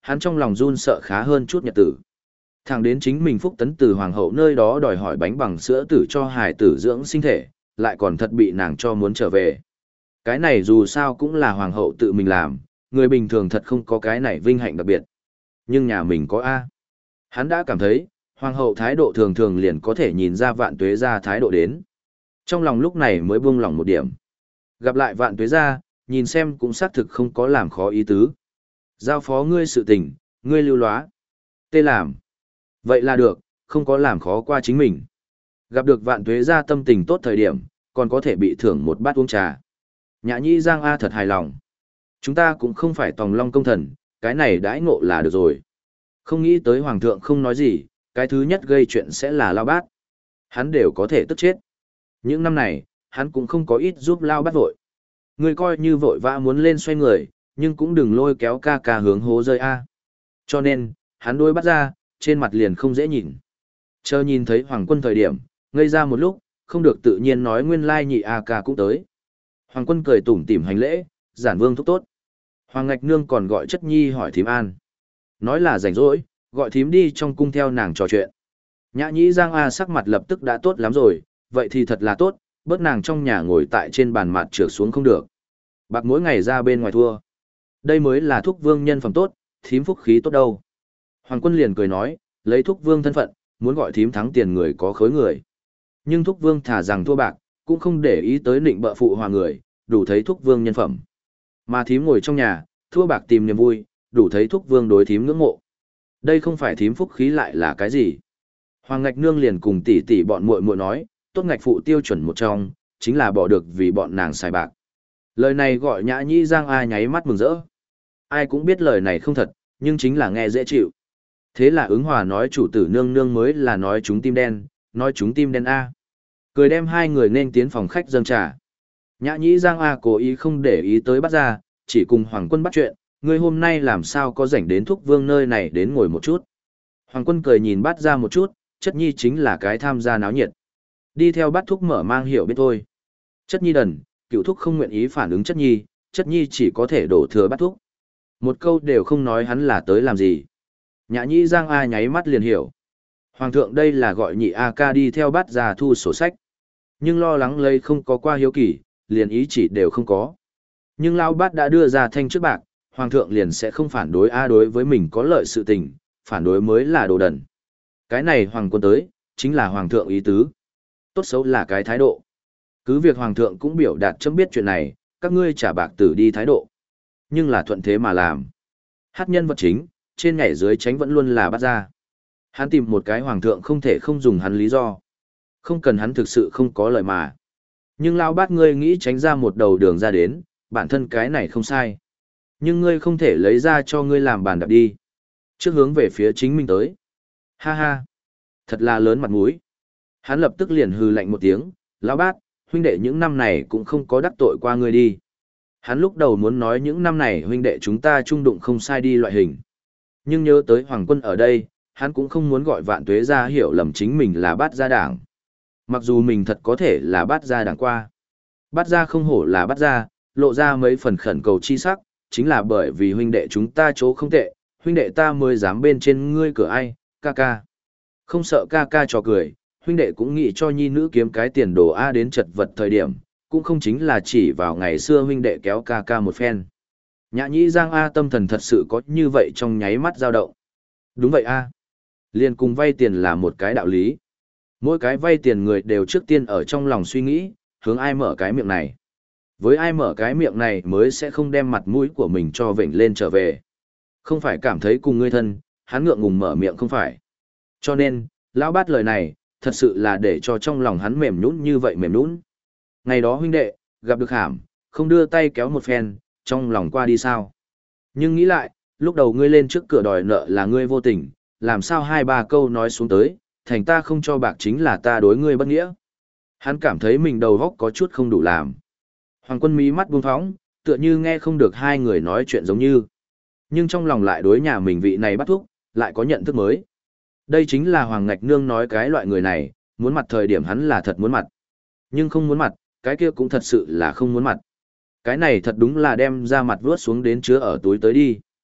hắn trong lòng run sợ khá hơn chút nhật tử. Thẳng đến chính mình Phúc Tấn từ hoàng hậu nơi đó đòi hỏi bánh bằng sữa tử cho hài tử dưỡng sinh thể, lại còn thật bị nàng cho muốn trở về. Cái này dù sao cũng là hoàng hậu tự mình làm, người bình thường thật không có cái này vinh hạnh đặc biệt. Nhưng nhà mình có A. Hắn đã cảm thấy, hoàng hậu thái độ thường thường liền có thể nhìn ra Vạn Tuế gia thái độ đến. Trong lòng lúc này mới buông lòng một điểm. Gặp lại Vạn Tuế gia, nhìn xem cũng xác thực không có làm khó ý tứ. Giao phó ngươi sự tình, ngươi lưu lóa. Tê làm. Vậy là được, không có làm khó qua chính mình. Gặp được Vạn Tuế gia tâm tình tốt thời điểm, còn có thể bị thưởng một bát uống trà. Nhã Nhĩ Giang A thật hài lòng. Chúng ta cũng không phải tòng long công thần, cái này đãi ngộ là được rồi. Không nghĩ tới hoàng thượng không nói gì, cái thứ nhất gây chuyện sẽ là Lao Bát. Hắn đều có thể tức chết. Những năm này, hắn cũng không có ít giúp Lao Bát vội. Người coi như vội vã muốn lên xoay người, nhưng cũng đừng lôi kéo ca ca hướng hố rơi A. Cho nên, hắn đôi bắt ra, trên mặt liền không dễ nhìn. Chờ nhìn thấy hoàng quân thời điểm, ngây ra một lúc, không được tự nhiên nói nguyên lai nhị A ca cũng tới. Hoàng quân cười tủm tỉm hành lễ, giản vương thúc tốt. Hoàng Ngạch Nương còn gọi chất nhi hỏi thím an. Nói là rảnh rỗi, gọi thím đi trong cung theo nàng trò chuyện. Nhã Nhĩ Giang A sắc mặt lập tức đã tốt lắm rồi, vậy thì thật là tốt, bớt nàng trong nhà ngồi tại trên bàn mặt trượt xuống không được. Bạc mỗi ngày ra bên ngoài thua. Đây mới là thúc vương nhân phẩm tốt, thím phúc khí tốt đâu. Hoàng quân liền cười nói, lấy thúc vương thân phận, muốn gọi thím thắng tiền người có khối người. Nhưng thúc vương thả rằng thua bạc, cũng không để ý tới nịnh bợ phụ hòa người, đủ thấy thúc vương nhân phẩm. Mà thím ngồi trong nhà, thua bạc tìm niềm vui, đủ thấy thúc vương đối thím ngưỡng mộ. Đây không phải thím phúc khí lại là cái gì? Hoàng Ngạch Nương liền cùng tỷ tỷ bọn muội muội nói, tốt ngạch phụ tiêu chuẩn một trong, chính là bỏ được vì bọn nàng xài bạc. Lời này gọi Nhã Nhĩ Giang A nháy mắt mừng rỡ. Ai cũng biết lời này không thật, nhưng chính là nghe dễ chịu. Thế là ứng hòa nói chủ tử nương nương mới là nói chúng tim đen, nói chúng tim đen A. Cười đem hai người nên tiến phòng khách dâng trà. Nhã Nhĩ Giang A cố ý không để ý tới bắt ra, chỉ cùng Hoàng quân bắt chuyện, ngươi hôm nay làm sao có rảnh đến thúc vương nơi này đến ngồi một chút. Hoàng quân cười nhìn bắt ra một chút, chất nhi chính là cái tham gia náo nhiệt. Đi theo bắt thúc mở mang hiểu biết thôi. Chất nhi đần, cựu thúc không nguyện ý phản ứng chất nhi, chất nhi chỉ có thể đổ thừa bắt thúc. Một câu đều không nói hắn là tới làm gì. Nhã Nhĩ Giang A nháy mắt liền hiểu. Hoàng thượng đây là gọi nhị A ca đi theo bắt ra thu sổ sách. Nhưng lo lắng lấy không có qua hiếu kỳ, liền ý chỉ đều không có. Nhưng Lao Bát đã đưa ra thanh trước bạc, Hoàng thượng liền sẽ không phản đối A đối với mình có lợi sự tình, phản đối mới là đồ đần. Cái này Hoàng quân tới, chính là Hoàng thượng ý tứ. Tốt xấu là cái thái độ. Cứ việc Hoàng thượng cũng biểu đạt chấm biết chuyện này, các ngươi trả bạc tử đi thái độ. Nhưng là thuận thế mà làm. Hát nhân vật chính, trên nhảy dưới tránh vẫn luôn là bắt ra. Hắn tìm một cái Hoàng thượng không thể không dùng hắn lý do. Không cần hắn thực sự không có lợi mà. Nhưng Lao Bát ngươi nghĩ tránh ra một đầu đường ra đến, bản thân cái này không sai. Nhưng ngươi không thể lấy ra cho ngươi làm bàn đạp đi. Trước hướng về phía chính mình tới. Ha ha. Thật là lớn mặt mũi. Hắn lập tức liền hừ lạnh một tiếng, Lão Bát, huynh đệ những năm này cũng không có đắc tội qua ngươi đi. Hắn lúc đầu muốn nói những năm này huynh đệ chúng ta chung đụng không sai đi loại hình. Nhưng nhớ tới Hoàng quân ở đây, hắn cũng không muốn gọi Vạn Tuế ra hiểu lầm chính mình là Bát gia đảng. Mặc dù mình thật có thể là Bát gia đảng qua. Bát gia không hổ là Bát gia, lộ ra mấy phần khẩn cầu chi sắc, chính là bởi vì huynh đệ chúng ta chỗ không tệ, huynh đệ ta mới dám bên trên ngươi cửa ai, ca ca. Không sợ ca ca trò cười, huynh đệ cũng nghĩ cho nhi nữ kiếm cái tiền đồ A đến chật vật thời điểm, cũng không chính là chỉ vào ngày xưa huynh đệ kéo ca ca một phen. Nhã Nhĩ Giang A tâm thần thật sự có như vậy trong nháy mắt dao động. Đúng vậy A. Liên cùng vay tiền là một cái đạo lý. Mỗi cái vay tiền người đều trước tiên ở trong lòng suy nghĩ, hướng ai mở cái miệng này. Với ai mở cái miệng này mới sẽ không đem mặt mũi của mình cho vểnh lên trở về. Không phải cảm thấy cùng ngươi thân, hắn ngượng ngùng mở miệng không phải. Cho nên, Lão Bát lời này, thật sự là để cho trong lòng hắn mềm nhũn như vậy mềm nhũn. Ngày đó huynh đệ, gặp được hàm, không đưa tay kéo một phen, trong lòng qua đi sao. Nhưng nghĩ lại, lúc đầu ngươi lên trước cửa đòi nợ là ngươi vô tình, làm sao hai ba câu nói xuống tới, thành ta không cho bạc chính là ta đối ngươi bất nghĩa. Hắn cảm thấy mình đầu góc có chút không đủ làm. Hoàng quân mí mắt buông phóng, tựa như nghe không được hai người nói chuyện giống như. Nhưng trong lòng lại đối nhà mình vị này bắt thúc, lại có nhận thức mới. Đây chính là Hoàng Ngạch Nương nói cái loại người này, muốn mặt thời điểm hắn là thật muốn mặt. Nhưng không muốn mặt, cái kia cũng thật sự là không muốn mặt. Cái này thật đúng là đem ra mặt vuốt xuống đến chứa ở túi tới đi.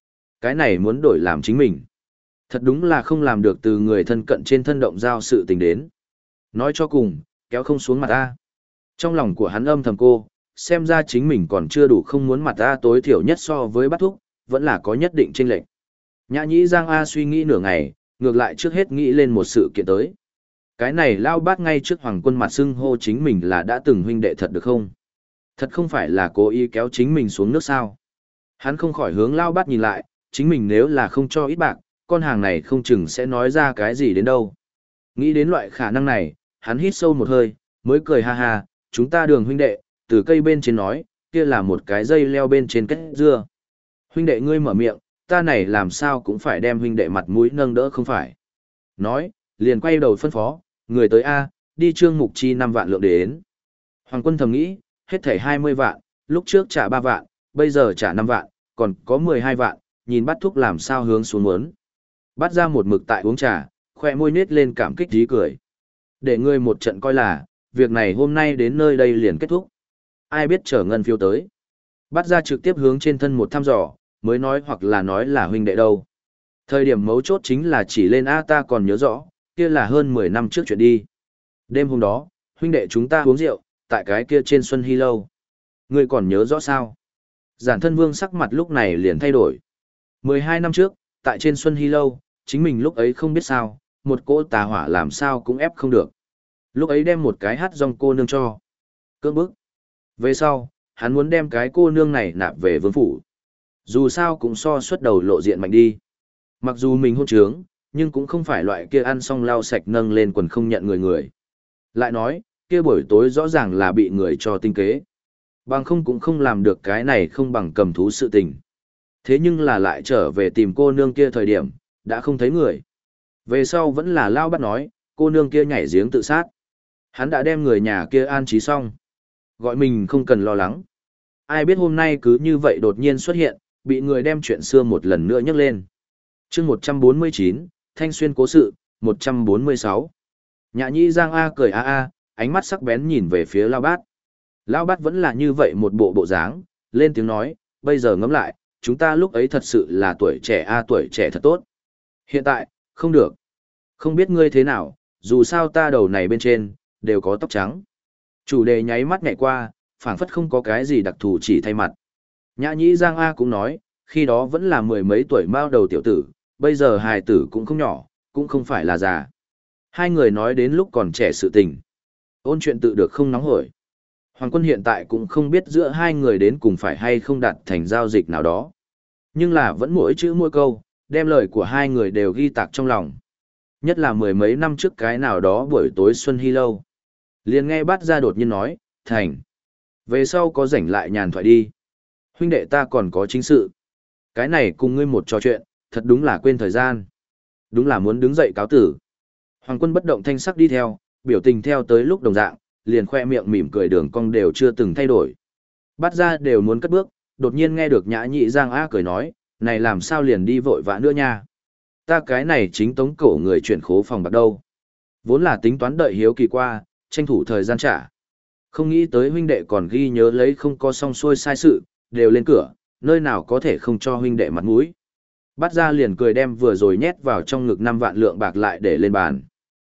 Cái này muốn đổi làm chính mình. Thật đúng là không làm được từ người thân cận trên thân động giao sự tình đến. Nói cho cùng, kéo không xuống mặt ta. Trong lòng của hắn âm thầm cô, xem ra chính mình còn chưa đủ không muốn mặt ta tối thiểu nhất so với bắt thúc, vẫn là có nhất định chênh lệch. Nhã nhĩ Giang A suy nghĩ nửa ngày, ngược lại trước hết nghĩ lên một sự kiện tới. Cái này lao bát ngay trước Hoàng Quân mặt xưng hô chính mình là đã từng huynh đệ thật được không? Thật không phải là cố ý kéo chính mình xuống nước sao? Hắn không khỏi hướng lao bát nhìn lại, chính mình nếu là không cho ít bạc, con hàng này không chừng sẽ nói ra cái gì đến đâu. Nghĩ đến loại khả năng này, hắn hít sâu một hơi, mới cười ha ha, chúng ta đường huynh đệ, từ cây bên trên nói, kia là một cái dây leo bên trên kết dưa. Huynh đệ ngươi mở miệng, ta này làm sao cũng phải đem huynh đệ mặt mũi nâng đỡ không phải. Nói, liền quay đầu phân phó, người tới A, đi trương mục chi năm vạn lượng đến. Hoàng Quân thầm nghĩ, hết thảy hai mươi vạn, lúc trước trả ba vạn, bây giờ trả năm vạn, còn có mười hai vạn, nhìn bắt thúc làm sao hướng xuống muốn. Bắt ra một mực tại uống trà, khoe môi nết lên cảm kích tí cười. Để ngươi một trận coi là, việc này hôm nay đến nơi đây liền kết thúc. Ai biết chở ngân phiếu tới. Bắt ra trực tiếp hướng trên thân một thăm dò, mới nói hoặc là nói là huynh đệ đâu. Thời điểm mấu chốt chính là chỉ lên A ta còn nhớ rõ, kia là hơn mười năm trước chuyện đi. Đêm hôm đó, huynh đệ chúng ta uống rượu, tại cái kia trên Xuân Hy Lâu. Ngươi còn nhớ rõ sao? Giản thân vương sắc mặt lúc này liền thay đổi. mười hai năm trước, tại trên Xuân Hy Lâu, chính mình lúc ấy không biết sao, một cỗ tà hỏa làm sao cũng ép không được. Lúc ấy đem một cái hát rong cô nương cho. Cưỡng bức. Về sau, hắn muốn đem cái cô nương này nạp về vương phủ. Dù sao cũng so xuất đầu lộ diện mạnh đi. Mặc dù mình hôn trướng, nhưng cũng không phải loại kia ăn xong lau sạch nâng lên quần không nhận người người. Lại nói, kia buổi tối rõ ràng là bị người cho tinh kế. Bằng không cũng không làm được cái này không bằng cầm thú sự tình. Thế nhưng là lại trở về tìm cô nương kia thời điểm, đã không thấy người. Về sau vẫn là lao bắt nói, cô nương kia nhảy giếng tự sát. Hắn đã đem người nhà kia an trí xong. Gọi mình không cần lo lắng. Ai biết hôm nay cứ như vậy đột nhiên xuất hiện, bị người đem chuyện xưa một lần nữa nhắc lên. chương một trăm bốn mươi chín, Thanh Xuyên cố sự, một trăm bốn mươi sáu. Nhã nhĩ Giang A cười a a, ánh mắt sắc bén nhìn về phía Lao Bát. Lao Bát vẫn là như vậy một bộ bộ dáng, lên tiếng nói, bây giờ ngẫm lại, chúng ta lúc ấy thật sự là tuổi trẻ a tuổi trẻ thật tốt. Hiện tại, không được. Không biết ngươi thế nào, dù sao ta đầu này bên trên, đều có tóc trắng. Chủ đề nháy mắt nhẹ qua, phảng phất không có cái gì đặc thù chỉ thay mặt. Nhã nhĩ Giang A cũng nói, khi đó vẫn là mười mấy tuổi mao đầu tiểu tử, bây giờ hài tử cũng không nhỏ, cũng không phải là già. Hai người nói đến lúc còn trẻ sự tình. Ôn chuyện tự được không nóng hổi. Hoàng Quân hiện tại cũng không biết giữa hai người đến cùng phải hay không đạt thành giao dịch nào đó. Nhưng là vẫn mỗi chữ mỗi câu, đem lời của hai người đều ghi tạc trong lòng. Nhất là mười mấy năm trước cái nào đó buổi tối Xuân Hy Lâu. Liền nghe bắt ra đột nhiên nói, thành. Về sau có rảnh lại nhàn thoại đi. Huynh đệ ta còn có chính sự. Cái này cùng ngươi một trò chuyện, thật đúng là quên thời gian. Đúng là muốn đứng dậy cáo tử. Hoàng Quân bất động thanh sắc đi theo, biểu tình theo tới lúc đồng dạng, liền khoe miệng mỉm cười đường cong đều chưa từng thay đổi. Bắt ra đều muốn cất bước, đột nhiên nghe được Nhã nhĩ Giang A cười nói, này làm sao liền đi vội vã nữa nha. Ta cái này chính tống cổ người chuyển khố phòng bạc đâu. Vốn là tính toán đợi hiếu kỳ qua, tranh thủ thời gian trả. Không nghĩ tới huynh đệ còn ghi nhớ lấy không có xong xuôi sai sự, đều lên cửa, nơi nào có thể không cho huynh đệ mặt mũi. Bắt ra liền cười đem vừa rồi nhét vào trong ngực năm vạn lượng bạc lại để lên bàn.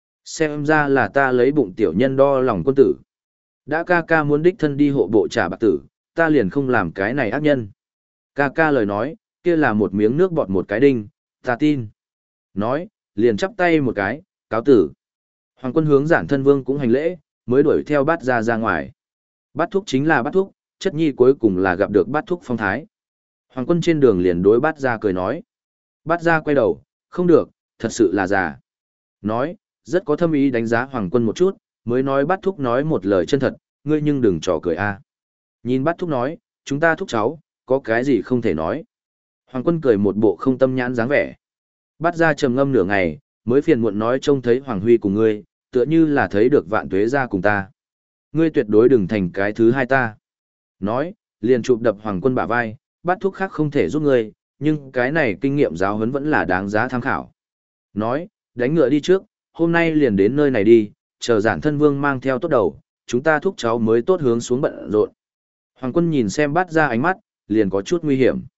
Xem ra là ta lấy bụng tiểu nhân đo lòng quân tử. Đã ca ca muốn đích thân đi hộ bộ trả bạc tử, ta liền không làm cái này ác nhân. Ca ca lời nói, kia là một miếng nước bọt một cái đinh, ta tin. Nói, liền chắp tay một cái, cáo tử. Hoàng Quân hướng Giản thân vương cũng hành lễ, mới đuổi theo bát ra ra ngoài. Bát thúc chính là bát thúc, chất nhi cuối cùng là gặp được bát thúc phong thái. Hoàng Quân trên đường liền đối bát ra cười nói. Bát ra quay đầu, không được, thật sự là già. Nói, rất có thâm ý đánh giá Hoàng Quân một chút, mới nói bát thúc nói một lời chân thật, ngươi nhưng đừng trò cười a. Nhìn bát thúc nói, chúng ta thúc cháu, có cái gì không thể nói. Hoàng Quân cười một bộ không tâm nhãn dáng vẻ. Bát ra trầm ngâm nửa ngày, mới phiền muộn nói trông thấy Hoàng Huy cùng ngươi, tựa như là thấy được vạn tuế ra cùng ta. Ngươi tuyệt đối đừng thành cái thứ hai ta. Nói, liền chụp đập Hoàng Quân bả vai, bát thúc khác không thể giúp ngươi, nhưng cái này kinh nghiệm giáo huấn vẫn là đáng giá tham khảo. Nói, đánh ngựa đi trước, hôm nay liền đến nơi này đi, chờ Giản thân vương mang theo tốt đầu, chúng ta thúc cháu mới tốt hướng xuống bận rộn. Hoàng Quân nhìn xem bát ra ánh mắt, liền có chút nguy hiểm.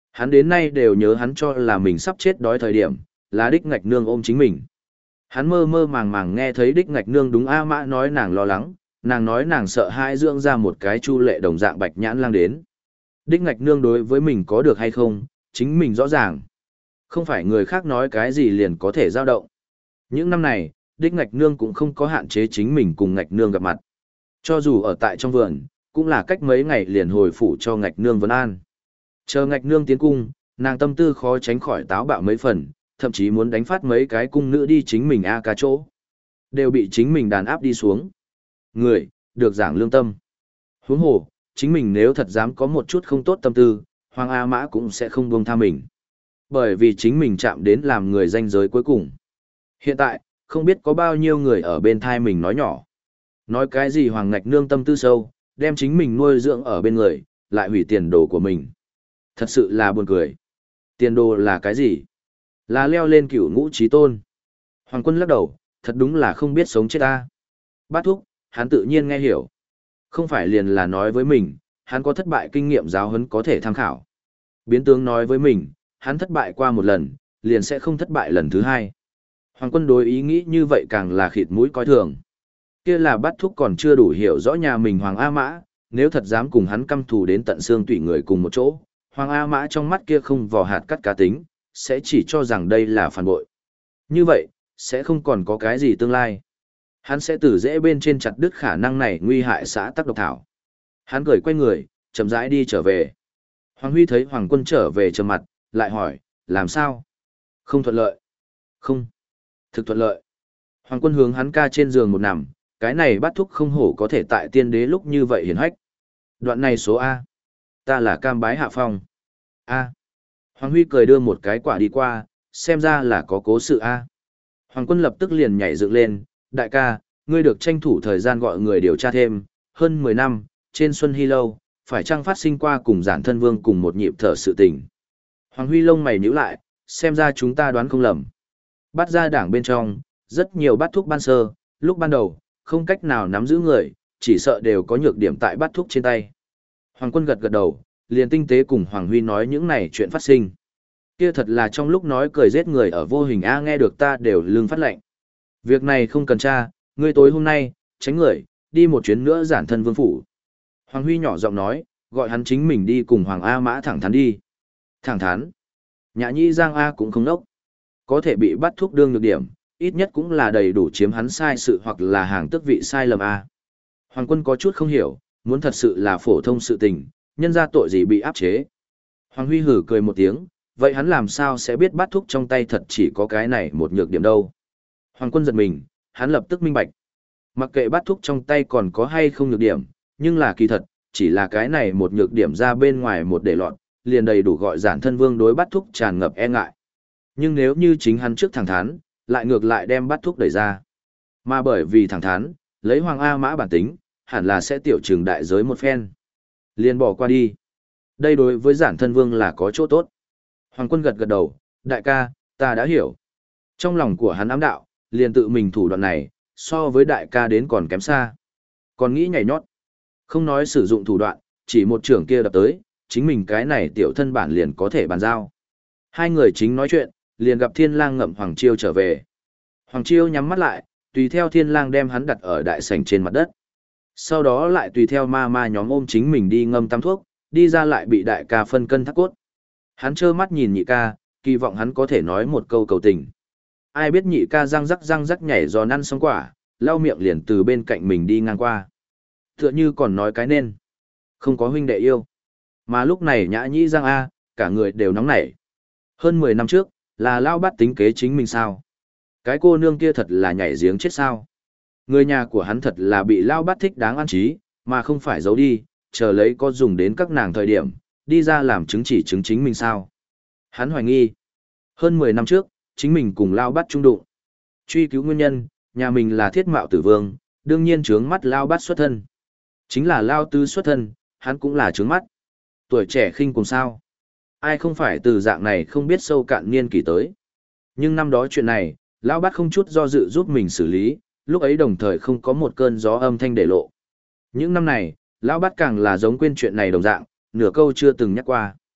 Hắn đến nay đều nhớ hắn cho là mình sắp chết đói thời điểm, là đích ngạch nương ôm chính mình. Hắn mơ mơ màng màng nghe thấy đích ngạch nương đúng A Mã nói nàng lo lắng, nàng nói nàng sợ hãi dưỡng ra một cái chu lệ đồng dạng bạch nhãn lang đến. Đích ngạch nương đối với mình có được hay không, chính mình rõ ràng. Không phải người khác nói cái gì liền có thể dao động. Những năm này, đích ngạch nương cũng không có hạn chế chính mình cùng ngạch nương gặp mặt. Cho dù ở tại trong vườn, cũng là cách mấy ngày liền hồi phủ cho ngạch nương vấn an. Chờ ngạch nương tiến cung, nàng tâm tư khó tránh khỏi táo bạo mấy phần, thậm chí muốn đánh phát mấy cái cung nữ đi chính mình a ca chỗ. Đều bị chính mình đàn áp đi xuống. Người, được giảng lương tâm. Huống hồ, chính mình nếu thật dám có một chút không tốt tâm tư, Hoàng A Mã cũng sẽ không buông tha mình. Bởi vì chính mình chạm đến làm người danh giới cuối cùng. Hiện tại, không biết có bao nhiêu người ở bên thai mình nói nhỏ. Nói cái gì Hoàng Ngạch Nương tâm tư sâu, đem chính mình nuôi dưỡng ở bên người, lại hủy tiền đồ của mình. Thật sự là buồn cười. Tiền đồ là cái gì? Là leo lên cửu ngũ trí tôn. Hoàng Quân lắc đầu, thật đúng là không biết sống chết ta. Bát thúc, hắn tự nhiên nghe hiểu. Không phải liền là nói với mình, hắn có thất bại kinh nghiệm giáo huấn có thể tham khảo. Biến tướng nói với mình, hắn thất bại qua một lần, liền sẽ không thất bại lần thứ hai. Hoàng Quân đối ý nghĩ như vậy càng là khịt mũi coi thường. Kia là Bát thúc còn chưa đủ hiểu rõ nhà mình Hoàng A Mã, nếu thật dám cùng hắn căm thù đến tận xương tủy người cùng một chỗ, Hoàng A Mã trong mắt kia không vò hạt cắt cá tính, sẽ chỉ cho rằng đây là phản bội. Như vậy, sẽ không còn có cái gì tương lai. Hắn sẽ từ dễ bên trên chặt đứt khả năng này nguy hại xã tắc độc thảo. Hắn cười quay người, chậm rãi đi trở về. Hoàng Huy thấy Hoàng Quân trở về trầm mặt, lại hỏi, làm sao? Không thuận lợi. Không. Thực thuận lợi. Hoàng Quân hướng hắn ca trên giường một nằm, cái này Bát thúc không hổ có thể tại tiên đế lúc như vậy hiển hách. Đoạn này số A. Ta là cam bái hạ phong. A. Hoàng Huy cười đưa một cái quả đi qua, xem ra là có cố sự A. Hoàng Quân lập tức liền nhảy dựng lên, đại ca, ngươi được tranh thủ thời gian gọi người điều tra thêm, hơn mười năm, trên Xuân Hy Lâu, phải chăng phát sinh qua cùng giản thân vương cùng một nhịp thở sự tình. Hoàng Huy lông mày nhíu lại, xem ra chúng ta đoán không lầm. Bắt ra đảng bên trong, rất nhiều bát thúc ban sơ, lúc ban đầu, không cách nào nắm giữ người, chỉ sợ đều có nhược điểm tại bát thúc trên tay. Hoàng Quân gật gật đầu, liền tinh tế cùng Hoàng Huy nói những này chuyện phát sinh. Kia thật là trong lúc nói cười giết người ở vô hình A nghe được ta đều lương phát lệnh. Việc này không cần tra, ngươi tối hôm nay, tránh người, đi một chuyến nữa giản thân vương phủ. Hoàng Huy nhỏ giọng nói, gọi hắn chính mình đi cùng Hoàng A Mã thẳng thắn đi. Thẳng thắn. Nhã Nhĩ Giang A cũng không đốc. Có thể bị bắt thuốc đương nhược điểm, ít nhất cũng là đầy đủ chiếm hắn sai sự hoặc là hàng tước vị sai lầm A. Hoàng Quân có chút không hiểu, muốn thật sự là phổ thông sự tình, nhân ra tội gì bị áp chế. Hoàng Huy hử cười một tiếng, vậy hắn làm sao sẽ biết bắt thuốc trong tay thật chỉ có cái này một nhược điểm đâu. Hoàng Quân giật mình, hắn lập tức minh bạch. Mặc kệ bắt thuốc trong tay còn có hay không nhược điểm, nhưng là kỳ thật, chỉ là cái này một nhược điểm ra bên ngoài một để lọt, liền đầy đủ gọi giản thân vương đối bắt thuốc tràn ngập e ngại. Nhưng nếu như chính hắn trước thẳng thắn, lại ngược lại đem bắt thuốc đẩy ra. Mà bởi vì thẳng thắn, lấy Hoàng A Mã bản tính, hẳn là sẽ tiểu trừng đại giới một phen. Liền bỏ qua đi. Đây đối với giản thân vương là có chỗ tốt. Hoàng Quân gật gật đầu, đại ca, ta đã hiểu. Trong lòng của hắn ám đạo, liền tự mình thủ đoạn này, so với đại ca đến còn kém xa. Còn nghĩ nhảy nhót. Không nói sử dụng thủ đoạn, chỉ một trưởng kia đập tới, chính mình cái này tiểu thân bản liền có thể bàn giao. Hai người chính nói chuyện, liền gặp Thiên Lang ngậm Hoàng Chiêu trở về. Hoàng Chiêu nhắm mắt lại, tùy theo Thiên Lang đem hắn đặt ở đại sảnh trên mặt đất. Sau đó lại tùy theo ma ma nhóm ôm chính mình đi ngâm tam thuốc, đi ra lại bị đại ca phân cân thắt cốt. Hắn trơ mắt nhìn nhị ca, kỳ vọng hắn có thể nói một câu cầu tình. Ai biết nhị ca răng rắc răng rắc nhảy giò năn xong quả, lau miệng liền từ bên cạnh mình đi ngang qua. Tựa như còn nói cái nên. Không có huynh đệ yêu. Mà lúc này Nhã Nhĩ Giang A, cả người đều nóng nảy. Hơn mười năm trước, là lao bắt tính kế chính mình sao? Cái cô nương kia thật là nhảy giếng chết sao? Người nhà của hắn thật là bị lao bắt thích đáng an trí, mà không phải giấu đi, chờ lấy có dùng đến các nàng thời điểm, đi ra làm chứng chỉ chứng chính mình sao? Hắn hoài nghi. Hơn mười năm trước, chính mình cùng lao bắt trung đụng. Truy cứu nguyên nhân, nhà mình là thiết mạo tử vương, đương nhiên trướng mắt lao bắt xuất thân. Chính là lao tư xuất thân, hắn cũng là trướng mắt. Tuổi trẻ khinh cùng sao. Ai không phải từ dạng này không biết sâu cạn niên kỳ tới. Nhưng năm đó chuyện này, lao bắt không chút do dự giúp mình xử lý, lúc ấy đồng thời không có một cơn gió âm thanh để lộ. Những năm này, lão bắt càng là giống quên chuyện này đồng dạng, nửa câu chưa từng nhắc qua.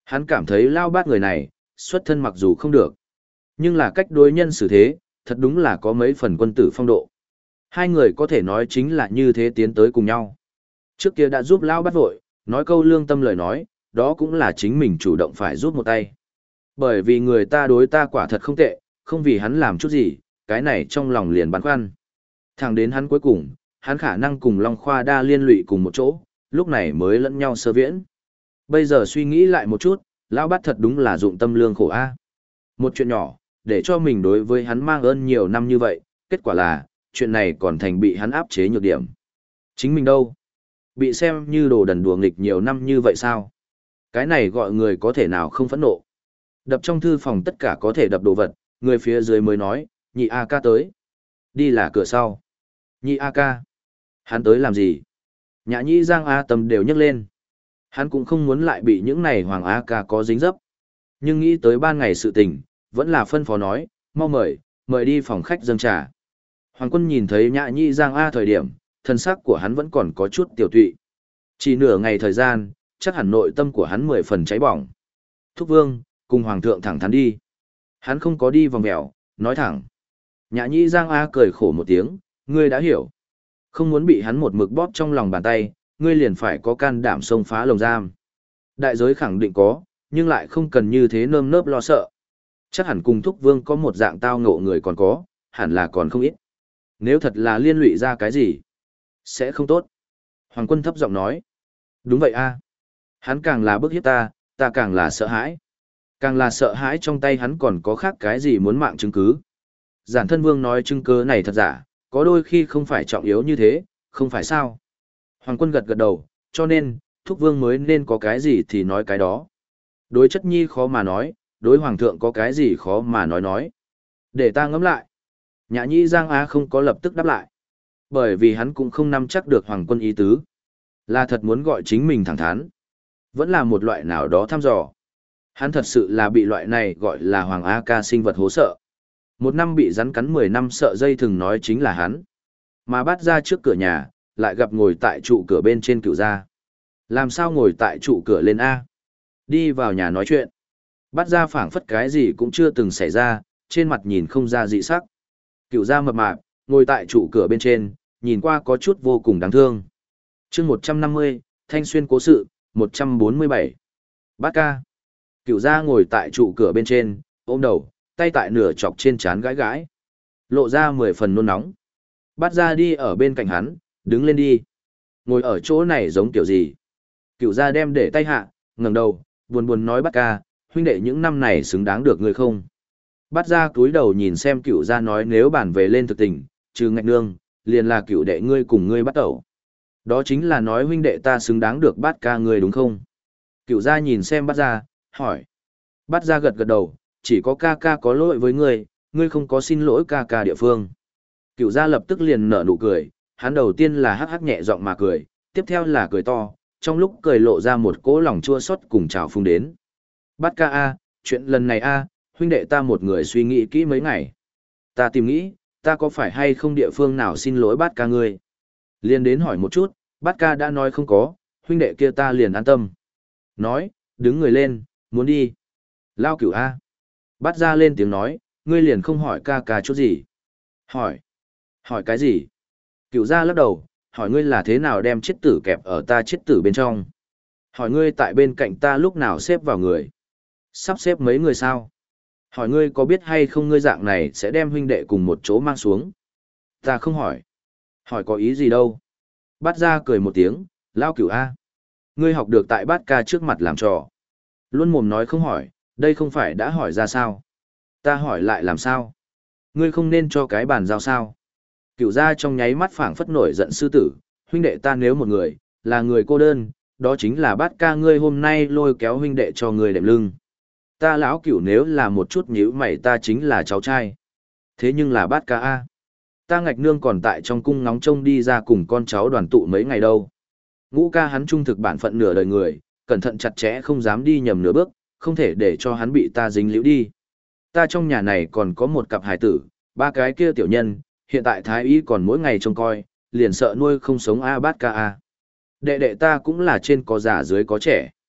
Hắn cảm thấy Lao Bát người này, xuất thân mặc dù không được, nhưng là cách đối nhân xử thế, thật đúng là có mấy phần quân tử phong độ. Hai người có thể nói chính là như thế tiến tới cùng nhau. Trước kia đã giúp Lao Bát vội, nói câu lương tâm lời nói, đó cũng là chính mình chủ động phải giúp một tay. Bởi vì người ta đối ta quả thật không tệ, không vì hắn làm chút gì, cái này trong lòng liền băn khoăn. Thẳng đến hắn cuối cùng, hắn khả năng cùng Long Khoa đa liên lụy cùng một chỗ, lúc này mới lẫn nhau sơ viễn. Bây giờ suy nghĩ lại một chút, Lão Bát thật đúng là dụng tâm lương khổ a. Một chuyện nhỏ, để cho mình đối với hắn mang ơn nhiều năm như vậy, kết quả là, chuyện này còn thành bị hắn áp chế nhược điểm. Chính mình đâu? Bị xem như đồ đần đùa nghịch nhiều năm như vậy sao? Cái này gọi người có thể nào không phẫn nộ. Đập trong thư phòng tất cả có thể đập đồ vật, người phía dưới mới nói, nhị A ca tới. Đi là cửa sau. Nhị A ca. Hắn tới làm gì? Nhã nhĩ Giang A Tâm đều nhấc lên. Hắn cũng không muốn lại bị những này Hoàng A ca có dính dấp. Nhưng nghĩ tới ban ngày sự tình, vẫn là phân phó nói, mau mời, mời đi phòng khách dâng trà. Hoàng Quân nhìn thấy Nhã nhĩ Giang A thời điểm, thân xác của hắn vẫn còn có chút tiểu tụy. Chỉ nửa ngày thời gian, chắc hẳn nội tâm của hắn mười phần cháy bỏng. Thúc Vương, cùng Hoàng thượng thẳng thắn đi. Hắn không có đi vòng mèo, nói thẳng. Nhã nhĩ Giang A cười khổ một tiếng, ngươi đã hiểu. Không muốn bị hắn một mực bóp trong lòng bàn tay, ngươi liền phải có can đảm xông phá lồng giam. Đại giới khẳng định có, nhưng lại không cần như thế nơm nớp lo sợ. Chắc hẳn cùng Thúc Vương có một dạng tao ngộ người còn có, hẳn là còn không ít. Nếu thật là liên lụy ra cái gì, sẽ không tốt. Hoàng Quân thấp giọng nói. Đúng vậy a. Hắn càng là bức hiếp ta, ta càng là sợ hãi. Càng là sợ hãi trong tay hắn còn có khác cái gì muốn mạng chứng cứ. Giản Thân Vương nói chứng cứ này thật giả, có đôi khi không phải trọng yếu như thế, không phải sao. Hoàng Quân gật gật đầu, cho nên, Thúc Vương mới nên có cái gì thì nói cái đó. Đối chất nhi khó mà nói, đối Hoàng thượng có cái gì khó mà nói nói. Để ta ngẫm lại. Nhã nhĩ Giang Á không có lập tức đáp lại. Bởi vì hắn cũng không nắm chắc được Hoàng Quân ý tứ. Là thật muốn gọi chính mình thẳng thắn. Vẫn là một loại nào đó thăm dò. Hắn thật sự là bị loại này gọi là Hoàng A ca sinh vật hố sợ. Một năm bị rắn cắn mười năm sợ dây thừng nói chính là hắn. Mà bắt ra trước cửa nhà, lại gặp ngồi tại trụ cửa bên trên Cửu gia. Làm sao ngồi tại trụ cửa lên A? Đi vào nhà nói chuyện. Bắt ra phảng phất cái gì cũng chưa từng xảy ra, trên mặt nhìn không ra dị sắc. Cửu gia mập mạp, ngồi tại trụ cửa bên trên, nhìn qua có chút vô cùng đáng thương. chương một trăm năm mươi, Thanh Xuyên cố sự, một trăm bốn mươi bảy. Bát ca. Cửu gia ngồi tại trụ cửa bên trên, ôm đầu, tay tại nửa chọc trên trán gãi gãi. Lộ ra mười phần nôn nóng. Bát ra đi ở bên cạnh hắn, đứng lên đi. Ngồi ở chỗ này giống kiểu gì? Cửu gia đem để tay hạ, ngẩng đầu, buồn buồn nói Bát ca, huynh đệ những năm này xứng đáng được người không? Bát ra túi đầu nhìn xem Cửu gia nói nếu bản về lên thực tình, trừ ngạch nương, liền là cửu đệ ngươi cùng ngươi bắt đầu. Đó chính là nói huynh đệ ta xứng đáng được Bát ca ngươi đúng không? Cửu gia nhìn xem Bát ra, hỏi. Bát ra gật gật đầu, chỉ có ca ca có lỗi với ngươi, ngươi không có xin lỗi ca ca địa phương. Cửu gia lập tức liền nở nụ cười, hắn đầu tiên là hắc hắc nhẹ giọng mà cười, tiếp theo là cười to, trong lúc cười lộ ra một cỗ lòng chua xót cùng trào phung đến. Bát ca a, chuyện lần này a, huynh đệ ta một người suy nghĩ kỹ mấy ngày. Ta tìm nghĩ, ta có phải hay không địa phương nào xin lỗi Bát ca ngươi? Liền đến hỏi một chút, Bát ca đã nói không có, huynh đệ kia ta liền an tâm. Nói, đứng người lên, muốn đi. Lao Cửu a. Bát ra lên tiếng nói, ngươi liền không hỏi ca ca chút gì. Hỏi. Hỏi cái gì? Cửu gia lắc đầu, hỏi ngươi là thế nào đem chết tử kẹp ở ta chết tử bên trong. Hỏi ngươi tại bên cạnh ta lúc nào xếp vào người. Sắp xếp mấy người sao? Hỏi ngươi có biết hay không ngươi dạng này sẽ đem huynh đệ cùng một chỗ mang xuống. Ta không hỏi. Hỏi có ý gì đâu. Bát ra cười một tiếng, Lao Cửu a. Ngươi học được tại Bát ca trước mặt làm trò. Luôn mồm nói không hỏi, đây không phải đã hỏi ra sao? Ta hỏi lại làm sao? Ngươi không nên cho cái bàn giao sao? Cửu gia trong nháy mắt phảng phất nổi giận sư tử, huynh đệ ta nếu một người, là người cô đơn, đó chính là Bát ca ngươi hôm nay lôi kéo huynh đệ cho ngươi đệm lưng. Ta lão Cửu nếu là một chút nhíu mày ta chính là cháu trai. Thế nhưng là Bát ca a. Ta ngạch nương còn tại trong cung ngóng trông đi ra cùng con cháu đoàn tụ mấy ngày đâu. Ngũ ca hắn trung thực bản phận nửa đời người, cẩn thận chặt chẽ không dám đi nhầm nửa bước, không thể để cho hắn bị ta dính liễu đi. Ta trong nhà này còn có một cặp hài tử, ba cái kia tiểu nhân, hiện tại thái y còn mỗi ngày trông coi, liền sợ nuôi không sống a Bát ca a. Đệ đệ ta cũng là trên có già dưới có trẻ.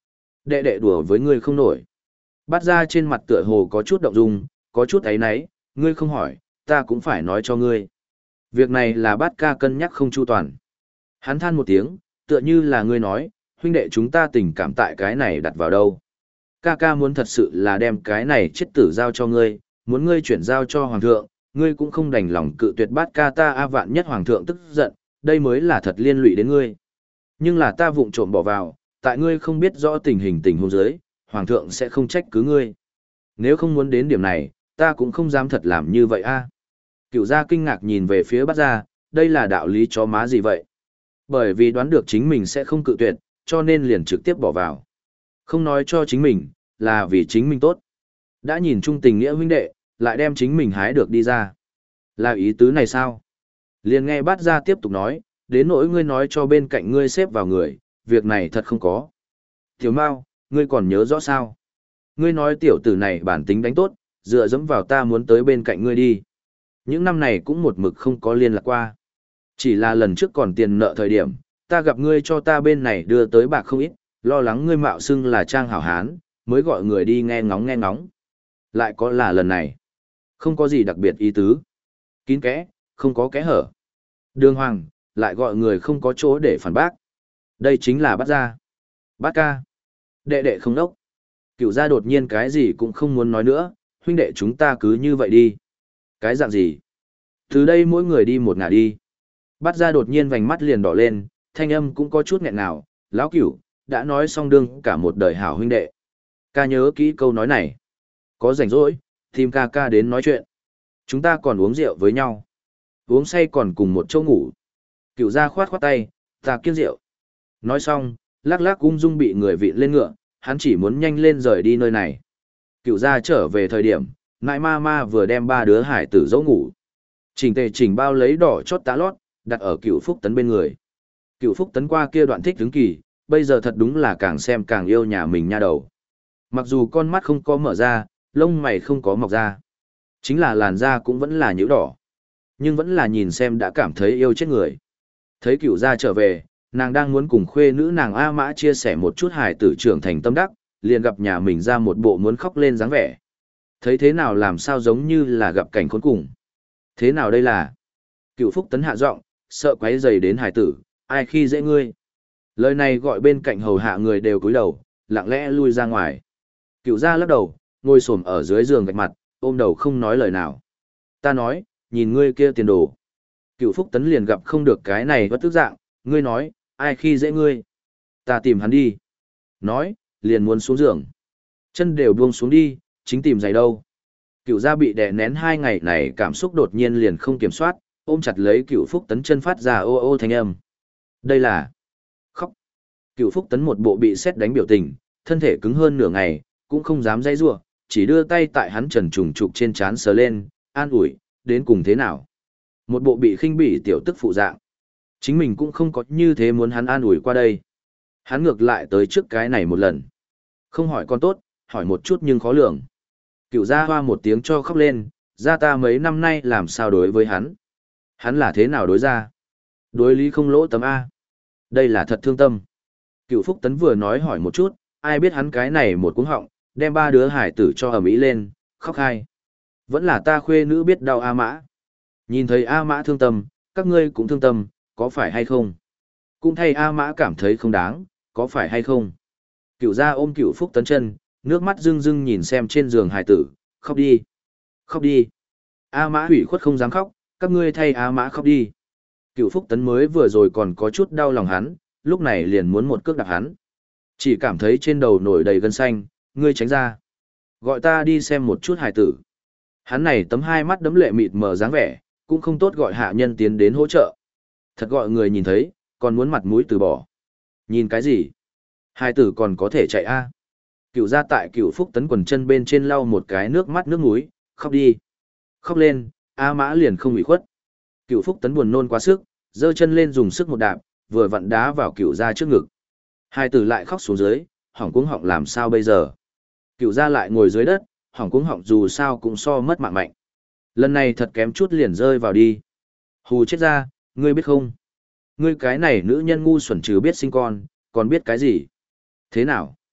Đệ đệ đùa với ngươi không nổi. Bát gia trên mặt tựa hồ có chút động dung, có chút áy náy, ngươi không hỏi, ta cũng phải nói cho ngươi. Việc này là bát ca cân nhắc không chu toàn. Hắn than một tiếng, tựa như là ngươi nói, huynh đệ chúng ta tình cảm tại cái này đặt vào đâu. Ca ca muốn thật sự là đem cái này chết tử giao cho ngươi, muốn ngươi chuyển giao cho hoàng thượng, ngươi cũng không đành lòng cự tuyệt bát ca ta a vạn nhất hoàng thượng tức giận, đây mới là thật liên lụy đến ngươi. Nhưng là ta vụng trộm bỏ vào, tại ngươi không biết rõ tình hình tình huống dưới, hoàng thượng sẽ không trách cứ ngươi. Nếu không muốn đến điểm này, ta cũng không dám thật làm như vậy a. Cửu gia kinh ngạc nhìn về phía bát gia, đây là đạo lý chó má gì vậy? Bởi vì đoán được chính mình sẽ không cự tuyệt, cho nên liền trực tiếp bỏ vào. Không nói cho chính mình, là vì chính mình tốt. Đã nhìn chung tình nghĩa huynh đệ, lại đem chính mình hái được đi ra. Là ý tứ này sao? Liền nghe bát gia tiếp tục nói, đến nỗi ngươi nói cho bên cạnh ngươi xếp vào người, việc này thật không có. Tiểu Mao, ngươi còn nhớ rõ sao? Ngươi nói tiểu tử này bản tính đánh tốt, dựa dẫm vào ta muốn tới bên cạnh ngươi đi. Những năm này cũng một mực không có liên lạc qua. Chỉ là lần trước còn tiền nợ thời điểm, ta gặp ngươi cho ta bên này đưa tới bạc không ít, lo lắng ngươi mạo xưng là trang hảo hán, mới gọi người đi nghe ngóng nghe ngóng. Lại có là lần này. Không có gì đặc biệt ý tứ. Kín kẽ, không có kẽ hở. Đường Hoàng, lại gọi người không có chỗ để phản bác. Đây chính là bát gia. Bát ca. Đệ đệ không đốc. Cửu gia đột nhiên cái gì cũng không muốn nói nữa, huynh đệ chúng ta cứ như vậy đi. Cái dạng gì? Từ đây mỗi người đi một ngả đi. Bát gia đột nhiên vành mắt liền đỏ lên, thanh âm cũng có chút nghẹn nào. Lão Cửu, đã nói xong đương cả một đời hảo huynh đệ. Ca nhớ kỹ câu nói này. Có rảnh rỗi, tìm ca ca đến nói chuyện. Chúng ta còn uống rượu với nhau. Uống say còn cùng một chỗ ngủ. Cửu gia khoát khoát tay, ta kiêng rượu. Nói xong, lắc lắc ung dung bị người vịn lên ngựa, hắn chỉ muốn nhanh lên rời đi nơi này. Cửu gia trở về thời điểm, nại ma ma vừa đem ba đứa hải tử dỗ ngủ. Chỉnh tề chỉnh bao lấy đỏ chót tá lót, đặt ở Cửu Phúc Tấn bên người. Cửu Phúc Tấn qua kia đoạn thích hứng kỳ, bây giờ thật đúng là càng xem càng yêu nhà mình nha đầu. Mặc dù con mắt không có mở ra, lông mày không có mọc ra. Chính là làn da cũng vẫn là nhũ đỏ. Nhưng vẫn là nhìn xem đã cảm thấy yêu chết người. Thấy Cửu gia trở về, nàng đang muốn cùng khuê nữ nàng A Mã chia sẻ một chút hài tử trưởng thành tâm đắc, liền gặp nhà mình ra một bộ muốn khóc lên dáng vẻ. Thấy thế nào làm sao giống như là gặp cảnh khốn cùng. Thế nào đây là? Cửu Phúc Tấn hạ giọng, sợ quấy rầy đến hài tử, ai khi dễ ngươi. Lời này gọi bên cạnh hầu hạ người đều cúi đầu, lặng lẽ lui ra ngoài. Cửu gia lắc đầu, ngồi xổm ở dưới giường gạch mặt, ôm đầu không nói lời nào. Ta nói, nhìn ngươi kia tiền đồ. Cửu Phúc Tấn liền gặp không được cái này bất tức dạng, ngươi nói, ai khi dễ ngươi. Ta tìm hắn đi. Nói, liền muốn xuống giường. Chân đều buông xuống đi, chính tìm giày đâu. Cửu gia bị đè nén hai ngày này cảm xúc đột nhiên liền không kiểm soát, ôm chặt lấy Cửu Phúc Tấn chân phát ra ô ô thanh âm. Đây là khóc. Cửu Phúc Tấn một bộ bị sét đánh biểu tình, thân thể cứng hơn nửa ngày, cũng không dám dãy rủa, chỉ đưa tay tại hắn trần trùng trục trên trán sờ lên, an ủi, đến cùng thế nào. Một bộ bị khinh bỉ tiểu tức phụ dạng. Chính mình cũng không có như thế muốn hắn an ủi qua đây. Hắn ngược lại tới trước cái này một lần. Không hỏi con tốt, hỏi một chút nhưng khó lường. Cửu gia hoa một tiếng cho khóc lên, gia ta mấy năm nay làm sao đối với hắn. Hắn là thế nào đối ra? Đối lý không lỗ tấm A. Đây là thật thương tâm. Cửu Phúc Tấn vừa nói hỏi một chút, ai biết hắn cái này một cuống họng, đem ba đứa hải tử cho ầm ĩ lên, khóc hai. Vẫn là ta khuê nữ biết đau A Mã. Nhìn thấy A Mã thương tâm, các ngươi cũng thương tâm, có phải hay không? Cũng thay A Mã cảm thấy không đáng, có phải hay không? Cửu gia ôm Cửu Phúc Tấn chân, nước mắt rưng rưng nhìn xem trên giường hải tử, khóc đi. Khóc đi. A Mã hủy khuất không dám khóc, các ngươi thay A Mã khóc đi. Cửu Phúc Tấn mới vừa rồi còn có chút đau lòng hắn, lúc này liền muốn một cước đạp hắn. Chỉ cảm thấy trên đầu nổi đầy gân xanh, ngươi tránh ra. Gọi ta đi xem một chút hải tử. Hắn này tấm hai mắt đấm lệ mịt mờ dáng vẻ, cũng không tốt gọi hạ nhân tiến đến hỗ trợ. Thật gọi người nhìn thấy, còn muốn mặt mũi từ bỏ. Nhìn cái gì? Hải tử còn có thể chạy a? Cửu gia tại Cửu Phúc Tấn quần chân bên trên lau một cái nước mắt nước mũi, khóc đi. Khóc lên, A Mã liền không ủy khuất. Cửu Phúc Tấn buồn nôn quá sức, giơ chân lên dùng sức một đạp, vừa vặn đá vào Cửu gia trước ngực. Hai tử lại khóc xuống dưới, hỏng cuống họng làm sao bây giờ? Cửu gia lại ngồi dưới đất, hỏng cuống họng dù sao cũng so mất mạng mạnh. Lần này thật kém chút liền rơi vào đi. Hù chết ra, ngươi biết không? Ngươi cái này nữ nhân ngu xuẩn trừ biết sinh con, còn biết cái gì? Thế nào?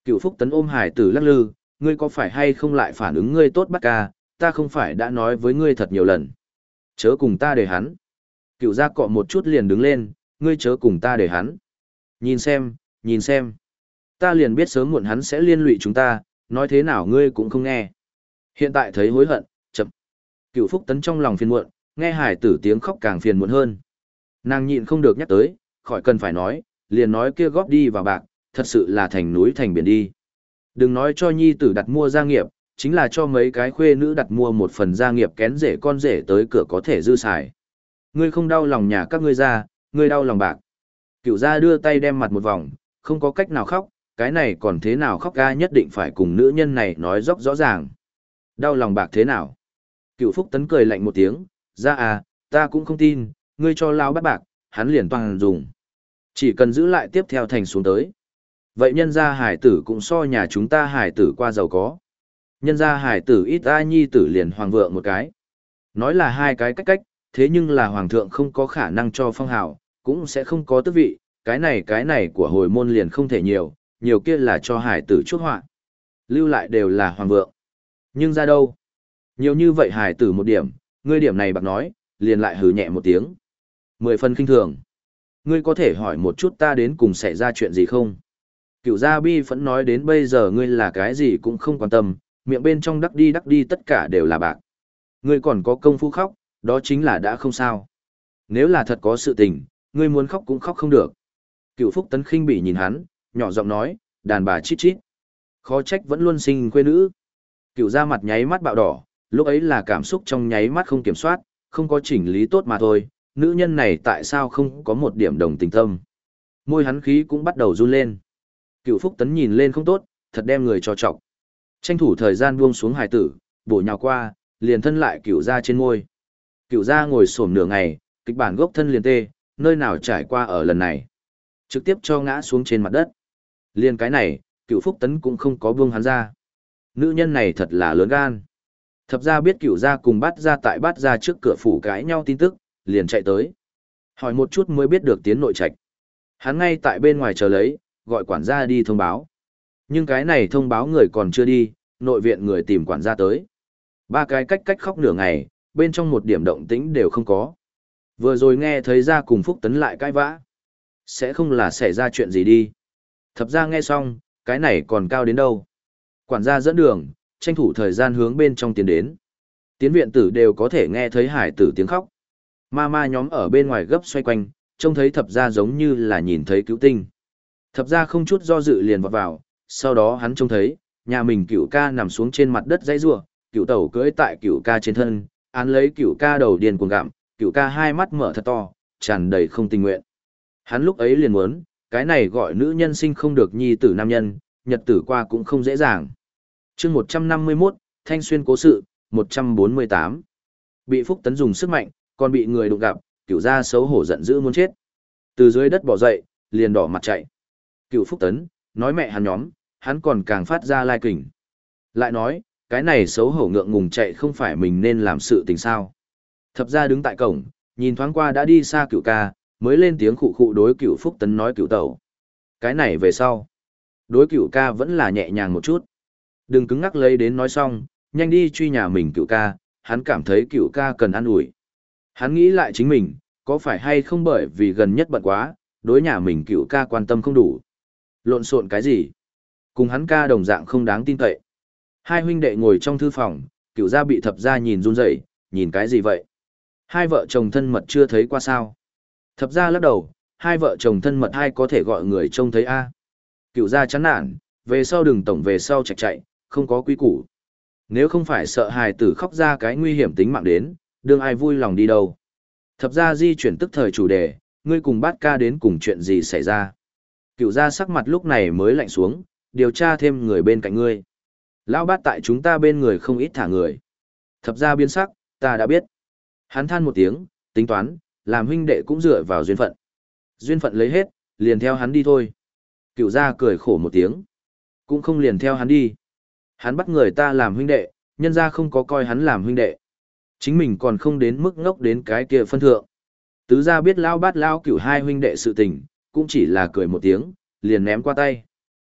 Cựu Phúc Tấn ôm hải tử lắc lư, ngươi có phải hay không lại phản ứng ngươi tốt bắt ca, ta không phải đã nói với ngươi thật nhiều lần. Chớ cùng ta để hắn. Cựu gia cọ một chút liền đứng lên, ngươi chớ cùng ta để hắn. Nhìn xem, nhìn xem. Ta liền biết sớm muộn hắn sẽ liên lụy chúng ta, nói thế nào ngươi cũng không nghe. Hiện tại thấy hối hận, chậm. Cựu Phúc Tấn trong lòng phiền muộn, nghe hải tử tiếng khóc càng phiền muộn hơn. Nàng nhịn không được nhắc tới, khỏi cần phải nói, liền nói kia góp đi vào bạc, thật sự là thành núi thành biển đi. Đừng nói cho nhi tử đặt mua gia nghiệp, chính là cho mấy cái khuê nữ đặt mua một phần gia nghiệp kén rể con rể tới cửa có thể dư xài. Ngươi không đau lòng nhà các ngươi ra, ngươi đau lòng bạc. Cựu gia đưa tay đem mặt một vòng, không có cách nào khóc, cái này còn thế nào khóc ga nhất định phải cùng nữ nhân này nói rõ rõ ràng. Đau lòng bạc thế nào? Cựu Phúc Tấn cười lạnh một tiếng, ra à, ta cũng không tin, ngươi cho lao bắt bạc, hắn liền toàn dùng. Chỉ cần giữ lại tiếp theo thành xuống tới. Vậy nhân gia hải tử cũng so nhà chúng ta hải tử qua giàu có. Nhân gia hải tử ít ai nhi tử liền hoàng vượng một cái. Nói là hai cái cách cách, thế nhưng là hoàng thượng không có khả năng cho phong hào, cũng sẽ không có tước vị, cái này cái này của hồi môn liền không thể nhiều, nhiều kia là cho hải tử chuốc họa. Lưu lại đều là hoàng vượng. Nhưng ra đâu? Nhiều như vậy hải tử một điểm, ngươi điểm này bạc nói, liền lại hừ nhẹ một tiếng. Mười phần kinh thường. Ngươi có thể hỏi một chút ta đến cùng xảy ra chuyện gì không? Cựu gia bi vẫn nói đến bây giờ ngươi là cái gì cũng không quan tâm, miệng bên trong đắc đi đắc đi tất cả đều là bạc. Ngươi còn có công phu khóc, đó chính là đã không sao. Nếu là thật có sự tình, ngươi muốn khóc cũng khóc không được. Cựu Phúc Tấn khinh bỉ nhìn hắn, nhỏ giọng nói, đàn bà chít chít. Khó trách vẫn luôn sinh quê nữ. Cựu gia mặt nháy mắt bạo đỏ, lúc ấy là cảm xúc trong nháy mắt không kiểm soát, không có chỉnh lý tốt mà thôi. Nữ nhân này tại sao không có một điểm đồng tình tâm. Môi hắn khí cũng bắt đầu run lên. Cựu Phúc Tấn nhìn lên không tốt, thật đem người cho trọc. Tranh thủ thời gian buông xuống hài tử, bổ nhào qua, liền thân lại cựu gia trên môi. Cựu gia ngồi xổm nửa ngày, kịch bản gốc thân liền tê, nơi nào trải qua ở lần này. Trực tiếp cho ngã xuống trên mặt đất. Liền cái này, Cựu Phúc Tấn cũng không có buông hắn ra. Nữ nhân này thật là lớn gan. Thập gia biết cựu gia cùng bắt ra tại bắt ra trước cửa phủ cãi nhau tin tức, liền chạy tới. Hỏi một chút mới biết được tiến nội trạch. Hắn ngay tại bên ngoài chờ lấy, gọi quản gia đi thông báo. Nhưng cái này thông báo người còn chưa đi, nội viện người tìm quản gia tới. Ba cái cách cách khóc nửa ngày, bên trong một điểm động tĩnh đều không có. Vừa rồi nghe thấy ra cùng Phúc Tấn lại cãi vã. Sẽ không là xảy ra chuyện gì đi. Thập gia nghe xong, cái này còn cao đến đâu. Quản gia dẫn đường, tranh thủ thời gian hướng bên trong tiến đến. Tiến viện tử đều có thể nghe thấy hải tử tiếng khóc. Ma ma nhóm ở bên ngoài gấp xoay quanh, trông thấy thập gia giống như là nhìn thấy cứu tinh. Thập gia không chút do dự liền vọt vào, sau đó hắn trông thấy, nhà mình cửu ca nằm xuống trên mặt đất dãy rủa, cửu tẩu cưỡi tại cửu ca trên thân, án lấy cửu ca đầu điên cuồng gặm, cửu ca hai mắt mở thật to, tràn đầy không tình nguyện. Hắn lúc ấy liền muốn, cái này gọi nữ nhân sinh không được nhi tử nam nhân, nhật tử qua cũng không dễ dàng. Chương một trăm năm mươi mốt, Thanh Xuyên cố sự, một trăm bốn mươi tám. Bị Phúc Tấn dùng sức mạnh, còn bị người đụng gặp, cửu gia xấu hổ giận dữ muốn chết. Từ dưới đất bỏ dậy, liền đỏ mặt chạy. Cửu Phúc Tấn, nói mẹ hắn nhóm, hắn còn càng phát ra lai kình. Lại nói, cái này xấu hổ ngượng ngùng chạy không phải mình nên làm sự tình sao. Thập gia đứng tại cổng, nhìn thoáng qua đã đi xa cửu ca, mới lên tiếng khụ khụ đối cửu Phúc Tấn nói cửu tẩu. Cái này về sau. Đối cửu ca vẫn là nhẹ nhàng một chút. Đừng cứng ngắc lấy đến nói xong, nhanh đi truy nhà mình cửu ca, hắn cảm thấy cửu ca cần ăn ủi. Hắn nghĩ lại chính mình, có phải hay không bởi vì gần nhất bận quá, đối nhà mình cửu ca quan tâm không đủ. Lộn xộn cái gì? Cùng hắn ca đồng dạng không đáng tin cậy. Hai huynh đệ ngồi trong thư phòng, cửu gia bị thập gia nhìn run rẩy, nhìn cái gì vậy? Hai vợ chồng thân mật chưa thấy qua sao? Thập gia lắc đầu, hai vợ chồng thân mật hay có thể gọi người trông thấy a? Cửu gia chán nản, về sau đừng tổng về sau chạy chạy, không có quy củ. Nếu không phải sợ hài tử khóc ra cái nguy hiểm tính mạng đến, đương ai vui lòng đi đâu. Thập gia di chuyển tức thời chủ đề, ngươi cùng bát ca đến cùng chuyện gì xảy ra. Cửu gia sắc mặt lúc này mới lạnh xuống, điều tra thêm người bên cạnh ngươi. Lão bát tại chúng ta bên người không ít thả người. Thập gia biến sắc, ta đã biết. Hắn than một tiếng, tính toán, làm huynh đệ cũng dựa vào duyên phận. Duyên phận lấy hết, liền theo hắn đi thôi. Cửu gia cười khổ một tiếng. Cũng không liền theo hắn đi. Hắn bắt người ta làm huynh đệ, nhân gia không có coi hắn làm huynh đệ. Chính mình còn không đến mức ngốc đến cái kia phân thượng. Tứ gia biết lão bát lão cửu hai huynh đệ sự tình, cũng chỉ là cười một tiếng, liền ném qua tay.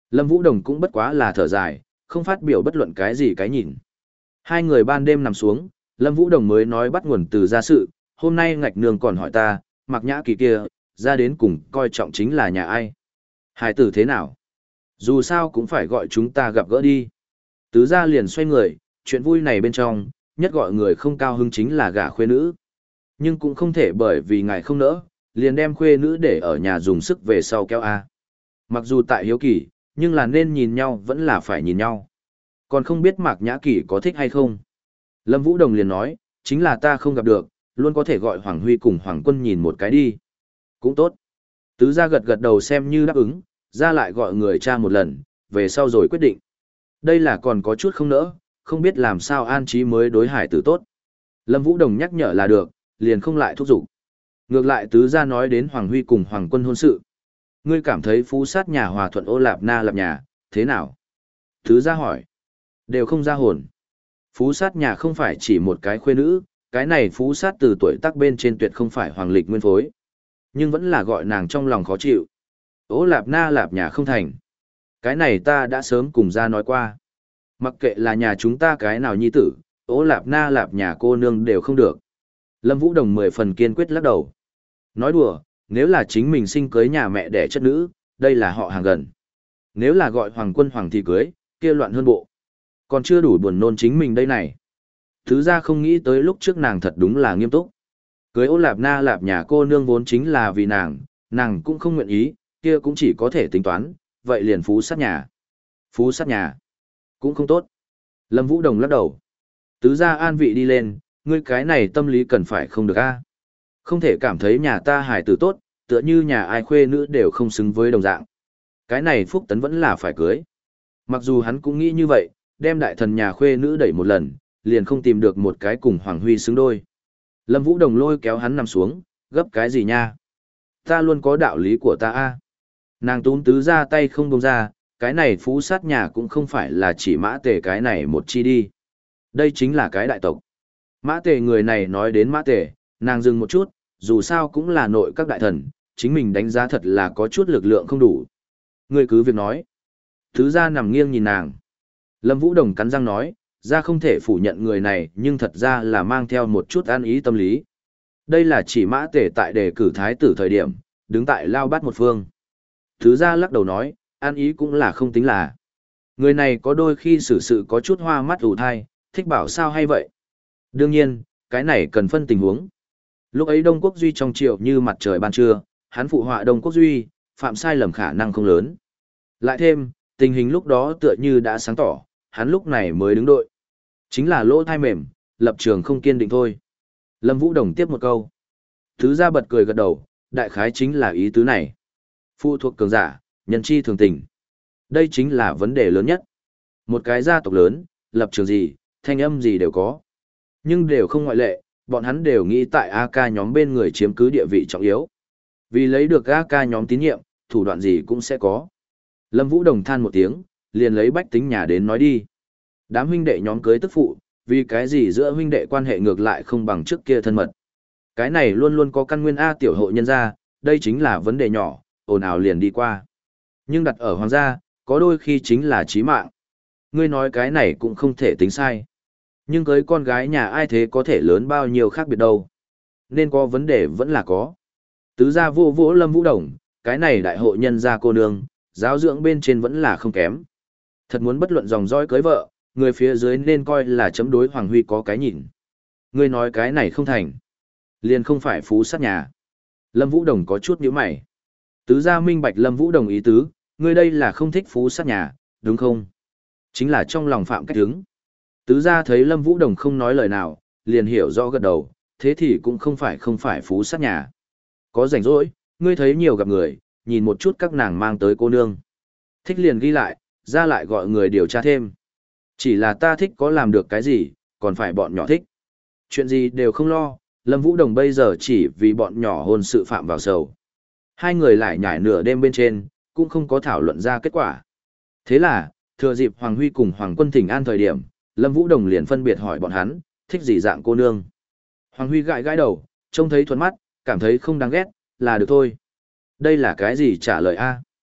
Lâm Vũ Đồng cũng bất quá là thở dài, không phát biểu bất luận cái gì cái nhìn. Hai người ban đêm nằm xuống, Lâm Vũ Đồng mới nói bắt nguồn từ gia sự, hôm nay ngạch nương còn hỏi ta, Mạc Nhã Kỳ kia, ra đến cùng coi trọng chính là nhà ai. Hải tử thế nào? Dù sao cũng phải gọi chúng ta gặp gỡ đi. Tứ gia liền xoay người, chuyện vui này bên trong, nhất gọi người không cao hứng chính là gả khuê nữ. Nhưng cũng không thể bởi vì ngài không nỡ, liền đem khuê nữ để ở nhà dùng sức về sau kéo A. Mặc dù tại hiếu kỳ, nhưng là nên nhìn nhau vẫn là phải nhìn nhau. Còn không biết Mạc Nhã Kỳ có thích hay không. Lâm Vũ Đồng liền nói, chính là ta không gặp được, luôn có thể gọi Hoàng Huy cùng Hoàng Quân nhìn một cái đi. Cũng tốt. Tứ gia gật gật đầu xem như đáp ứng, ra lại gọi người cha một lần, về sau rồi quyết định. Đây là còn có chút không nỡ, không biết làm sao an trí mới đối hải tử tốt. Lâm Vũ Đồng nhắc nhở là được, liền không lại thúc giục. Ngược lại tứ gia nói đến Hoàng Huy cùng Hoàng Quân hôn sự. Ngươi cảm thấy phú sát nhà hòa thuận ô lạp na lạp nhà, thế nào? Tứ gia hỏi. Đều không ra hồn. Phú sát nhà không phải chỉ một cái khuê nữ, cái này phú sát từ tuổi tác bên trên tuyệt không phải hoàng lịch nguyên phối. Nhưng vẫn là gọi nàng trong lòng khó chịu. Ô lạp na lạp nhà không thành. Cái này ta đã sớm cùng ra nói qua. Mặc kệ là nhà chúng ta cái nào nhi tử, ô lạp na lạp nhà cô nương đều không được. Lâm Vũ Đồng mười phần kiên quyết lắc đầu. Nói đùa, nếu là chính mình sinh cưới nhà mẹ đẻ chất nữ, đây là họ hàng gần. Nếu là gọi Hoàng Quân Hoàng thì cưới, kia loạn hơn bộ. Còn chưa đủ buồn nôn chính mình đây này. Thứ ra không nghĩ tới lúc trước nàng thật đúng là nghiêm túc. Cưới ô lạp na lạp nhà cô nương vốn chính là vì nàng, nàng cũng không nguyện ý, kia cũng chỉ có thể tính toán, vậy liền phú sát nhà. Phú sát nhà, cũng không tốt. Lâm Vũ Đồng lắc đầu. Tứ gia an vị đi lên, ngươi cái này tâm lý cần phải không được a. Không thể cảm thấy nhà ta hài tử tốt, tựa như nhà ai khuê nữ đều không xứng với đồng dạng. Cái này Phúc Tấn vẫn là phải cưới. Mặc dù hắn cũng nghĩ như vậy, đem đại thần nhà khuê nữ đẩy một lần, liền không tìm được một cái cùng Hoàng Huy xứng đôi. Lâm Vũ Đồng lôi kéo hắn nằm xuống, gấp cái gì nha? Ta luôn có đạo lý của ta a. Nàng túm tứ ra tay không buông ra, cái này phú sát nhà cũng không phải là chỉ mã tề cái này một chi đi. Đây chính là cái đại tộc. Mã tề người này nói đến mã tề, nàng dừng một chút, dù sao cũng là nội các đại thần, chính mình đánh giá thật là có chút lực lượng không đủ. Ngươi cứ việc nói. Tứ ra nằm nghiêng nhìn nàng. Lâm Vũ Đồng cắn răng nói, ra không thể phủ nhận người này nhưng thật ra là mang theo một chút an ý tâm lý. Đây là chỉ mã tề tại đề cử thái tử thời điểm, đứng tại lao bát một phương. Thứ ra lắc đầu nói, an ý cũng là không tính là. Người này có đôi khi xử sự có chút hoa mắt ủ thai, thích bảo sao hay vậy. Đương nhiên, cái này cần phân tình huống. Lúc ấy Đông Quốc Duy trong triệu như mặt trời ban trưa, hắn phụ họa Đông Quốc Duy, phạm sai lầm khả năng không lớn. Lại thêm, tình hình lúc đó tựa như đã sáng tỏ, hắn lúc này mới đứng đội. Chính là lỗ thai mềm, lập trường không kiên định thôi. Lâm Vũ Đồng tiếp một câu. Thứ ra bật cười gật đầu, đại khái chính là ý tứ này. Phụ thuộc cường giả, nhân chi thường tình. Đây chính là vấn đề lớn nhất. Một cái gia tộc lớn, lập trường gì, thanh âm gì đều có. Nhưng đều không ngoại lệ, bọn hắn đều nghĩ tại a ca nhóm bên người chiếm cứ địa vị trọng yếu. Vì lấy được a ca nhóm tín nhiệm, thủ đoạn gì cũng sẽ có. Lâm Vũ Đồng than một tiếng, liền lấy bách tính nhà đến nói đi. Đám huynh đệ nhóm cưới tức phụ, vì cái gì giữa huynh đệ quan hệ ngược lại không bằng trước kia thân mật. Cái này luôn luôn có căn nguyên A tiểu hộ nhân gia, đây chính là vấn đề nhỏ, ồn ào liền đi qua. Nhưng đặt ở hoàng gia, có đôi khi chính là chí mạng. Ngươi nói cái này cũng không thể tính sai. Nhưng cưới con gái nhà ai thế có thể lớn bao nhiêu khác biệt đâu. Nên có vấn đề vẫn là có. Tứ gia vô vỗ Lâm Vũ Đồng, cái này đại hộ nhân gia cô nương, giáo dưỡng bên trên vẫn là không kém. Thật muốn bất luận dòng dõi cưới vợ, người phía dưới nên coi là chấm đối Hoàng Huy có cái nhìn. Ngươi nói cái này không thành. Liền không phải phú sát nhà. Lâm Vũ Đồng có chút nhíu mày. Tứ gia minh bạch Lâm Vũ Đồng ý tứ, ngươi đây là không thích phú sát nhà, đúng không? Chính là trong lòng phạm cách đứng. Tứ gia thấy Lâm Vũ Đồng không nói lời nào, liền hiểu rõ gật đầu, thế thì cũng không phải không phải phú sát nhà. Có rảnh rỗi, ngươi thấy nhiều gặp người, nhìn một chút các nàng mang tới cô nương. Thích liền ghi lại, ra lại gọi người điều tra thêm. Chỉ là ta thích có làm được cái gì, còn phải bọn nhỏ thích. Chuyện gì đều không lo, Lâm Vũ Đồng bây giờ chỉ vì bọn nhỏ hôn sự phạm vào sầu. Hai người lại nhảy nửa đêm bên trên, cũng không có thảo luận ra kết quả. Thế là, thừa dịp Hoàng Huy cùng Hoàng Quân thỉnh an thời điểm, Lâm Vũ Đồng liền phân biệt hỏi bọn hắn, thích gì dạng cô nương. Hoàng Huy gãi gãi đầu, trông thấy thuận mắt, cảm thấy không đáng ghét, là được thôi. Đây là cái gì trả lời a?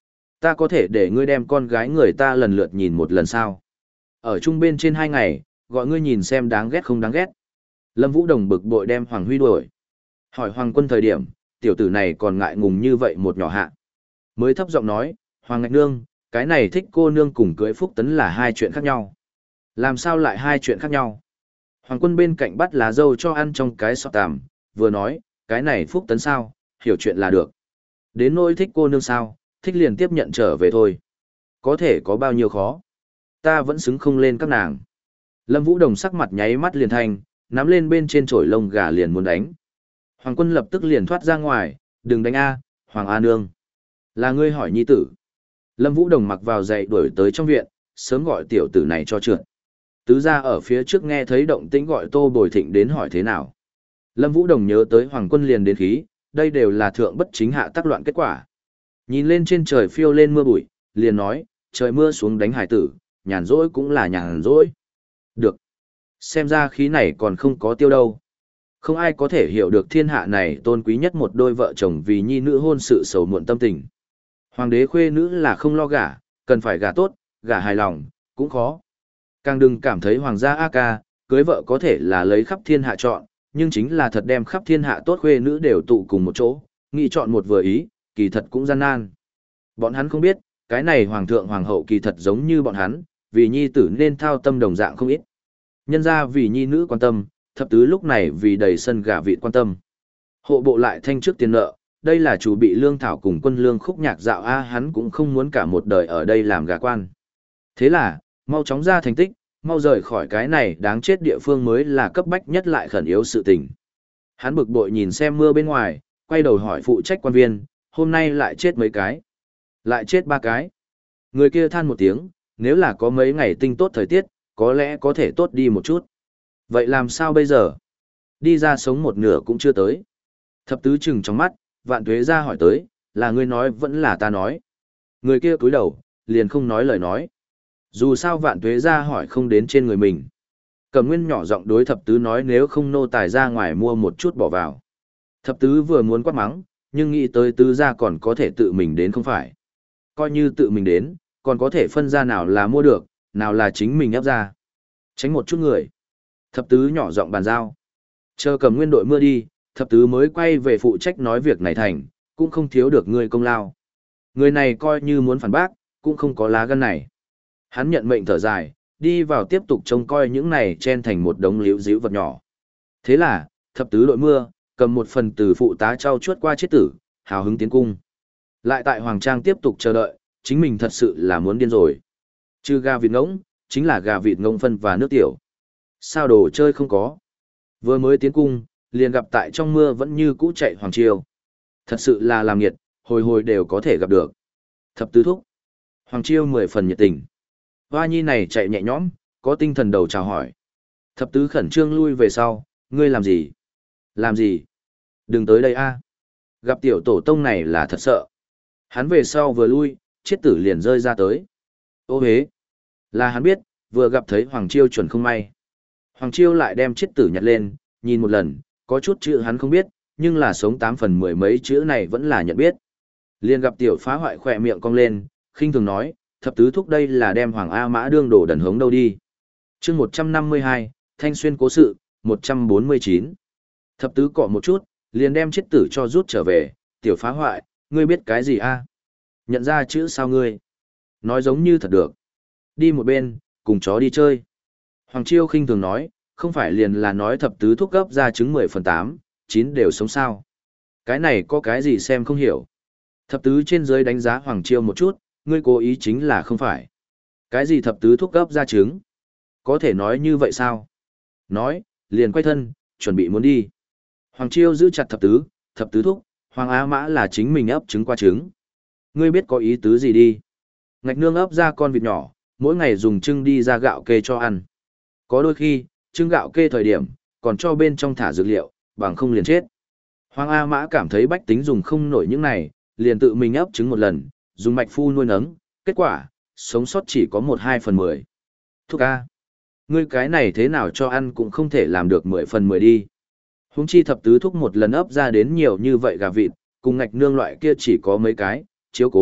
Ta có thể để ngươi đem con gái người ta lần lượt nhìn một lần sao? Ở chung bên trên hai ngày, gọi ngươi nhìn xem đáng ghét không đáng ghét. Lâm Vũ Đồng bực bội đem Hoàng Huy đuổi. Hỏi Hoàng Quân thời điểm, tiểu tử này còn ngại ngùng như vậy một nhỏ hạ. Mới thấp giọng nói, Hoàng Ngạch Nương, cái này thích cô nương cùng cưới Phúc Tấn là hai chuyện khác nhau. Làm sao lại hai chuyện khác nhau? Hoàng Quân bên cạnh bắt lá dâu cho ăn trong cái sọt tằm, vừa nói, cái này Phúc Tấn sao, hiểu chuyện là được. Đến nỗi thích cô nương sao, thích liền tiếp nhận trở về thôi. Có thể có bao nhiêu khó. Ta vẫn xứng không lên các nàng. Lâm Vũ Đồng sắc mặt nháy mắt liền thanh, nắm lên bên trên chổi lông gà liền muốn đánh. Hoàng Quân lập tức liền thoát ra ngoài, đừng đánh A, Hoàng A Nương. Là ngươi hỏi nhi tử. Lâm Vũ Đồng mặc vào giày đuổi tới trong viện, sớm gọi tiểu tử này cho trượt. Tứ gia ở phía trước nghe thấy động tĩnh gọi Tô Bồi Thịnh đến hỏi thế nào. Lâm Vũ Đồng nhớ tới Hoàng Quân liền đến khí, đây đều là thượng bất chính hạ tác loạn kết quả. Nhìn lên trên trời phiêu lên mưa bụi, liền nói, trời mưa xuống đánh hải tử, nhàn rỗi cũng là nhàn rỗi. Được. Xem ra khí này còn không có tiêu đâu. Không ai có thể hiểu được thiên hạ này tôn quý nhất một đôi vợ chồng vì nhi nữ hôn sự sầu muộn tâm tình. Hoàng đế khuê nữ là không lo gả, cần phải gả tốt, gả hài lòng, cũng khó. Càng đừng cảm thấy hoàng gia A ca, cưới vợ có thể là lấy khắp thiên hạ chọn, nhưng chính là thật đem khắp thiên hạ tốt khuê nữ đều tụ cùng một chỗ, nghĩ chọn một vừa ý, kỳ thật cũng gian nan. Bọn hắn không biết, cái này hoàng thượng hoàng hậu kỳ thật giống như bọn hắn, vì nhi tử nên thao tâm đồng dạng không ít. Nhân ra vì nhi nữ quan tâm, thập tứ lúc này vì đầy sân gả vịt quan tâm. Hộ bộ lại thanh trước tiền nợ, đây là chủ bị lương thảo cùng quân lương khúc nhạc dạo A hắn cũng không muốn cả một đời ở đây làm gả quan. Thế là, mau chóng ra thành tích, mau rời khỏi cái này đáng chết địa phương mới là cấp bách nhất lại khẩn yếu sự tình. Hắn bực bội nhìn xem mưa bên ngoài, quay đầu hỏi phụ trách quan viên, hôm nay lại chết mấy cái. Lại chết ba cái. Người kia than một tiếng, nếu là có mấy ngày tinh tốt thời tiết, có lẽ có thể tốt đi một chút. Vậy làm sao bây giờ? Đi ra sống một nửa cũng chưa tới. Thập tứ chừng trong mắt, vạn tuế ra hỏi tới, là ngươi nói vẫn là ta nói. Người kia cúi đầu, liền không nói lời nói. Dù sao vạn tuế ra hỏi không đến trên người mình. Cẩm Nguyên nhỏ giọng đối thập tứ nói nếu không nô tài ra ngoài mua một chút bỏ vào. Thập tứ vừa muốn quát mắng, nhưng nghĩ tới tứ ra còn có thể tự mình đến không phải. Coi như tự mình đến, còn có thể phân ra nào là mua được, nào là chính mình ép ra. Tránh một chút người. Thập tứ nhỏ giọng bàn giao. Chờ Cẩm Nguyên đội mưa đi, thập tứ mới quay về phụ trách nói việc này thành, cũng không thiếu được người công lao. Người này coi như muốn phản bác, cũng không có lá gan này. Hắn nhận mệnh thở dài, đi vào tiếp tục trông coi những này chen thành một đống liễu díu vật nhỏ. Thế là, thập tứ đội mưa, cầm một phần từ phụ tá trao chuốt qua chết tử, hào hứng tiến cung. Lại tại Hoàng Trang tiếp tục chờ đợi, chính mình thật sự là muốn điên rồi. Chứ gà vịt ngỗng, chính là gà vịt ngỗng phân và nước tiểu. Sao đồ chơi không có. Vừa mới tiến cung, liền gặp tại trong mưa vẫn như cũ chạy Hoàng Chiêu. Thật sự là làm nghiệt, hồi hồi đều có thể gặp được. Thập tứ thúc. Hoàng Chiêu mười phần nhiệt tình. Hoa nhi này chạy nhẹ nhõm, có tinh thần đầu chào hỏi. Thập tứ khẩn trương lui về sau, ngươi làm gì? Làm gì? Đừng tới đây a. Gặp tiểu tổ tông này là thật sợ. Hắn về sau vừa lui, chết tử liền rơi ra tới. Ô hế. Là hắn biết, vừa gặp thấy Hoàng Chiêu chuẩn không may. Hoàng Chiêu lại đem chết tử nhặt lên, nhìn một lần, có chút chữ hắn không biết, nhưng là sống tám phần mười mấy chữ này vẫn là nhận biết. Liền gặp tiểu phá hoại khỏe miệng cong lên, khinh thường nói, thập tứ thúc đây là đem Hoàng A Mã đương đổ đần hống đâu đi. chương một trăm năm mươi hai, Thanh Xuyên cố sự, một trăm bốn mươi chín. Thập tứ cọ một chút, liền đem chết tử cho rút trở về, tiểu phá hoại, ngươi biết cái gì a? Nhận ra chữ sao ngươi? Nói giống như thật được. Đi một bên, cùng chó đi chơi. Hoàng Chiêu khinh thường nói, không phải liền là nói thập tứ thúc gấp ra chứng mười phần tám, chín đều sống sao. Cái này có cái gì xem không hiểu. Thập tứ trên dưới đánh giá Hoàng Chiêu một chút, ngươi cố ý chính là không phải. Cái gì thập tứ thúc gấp ra trứng? Có thể nói như vậy sao? Nói, liền quay thân, chuẩn bị muốn đi. Hoàng Chiêu giữ chặt thập tứ, thập tứ thúc, Hoàng Á Mã là chính mình ấp trứng qua trứng. Ngươi biết có ý tứ gì đi? Ngạch nương ấp ra con vịt nhỏ, mỗi ngày dùng trứng đi ra gạo kê cho ăn. Có đôi khi, trứng gạo kê thời điểm, còn cho bên trong thả dược liệu, bằng không liền chết. Hoàng A Mã cảm thấy bách tính dùng không nổi những này, liền tự mình ấp trứng một lần, dùng mạch phu nuôi nấng, kết quả, sống sót chỉ có một hai phần mười. Thúc A, ngươi cái này thế nào cho ăn cũng không thể làm được mười phần mười đi. Huống chi thập tứ thúc một lần ấp ra đến nhiều như vậy gà vịt, cùng ngạch nương loại kia chỉ có mấy cái, chiếu cố,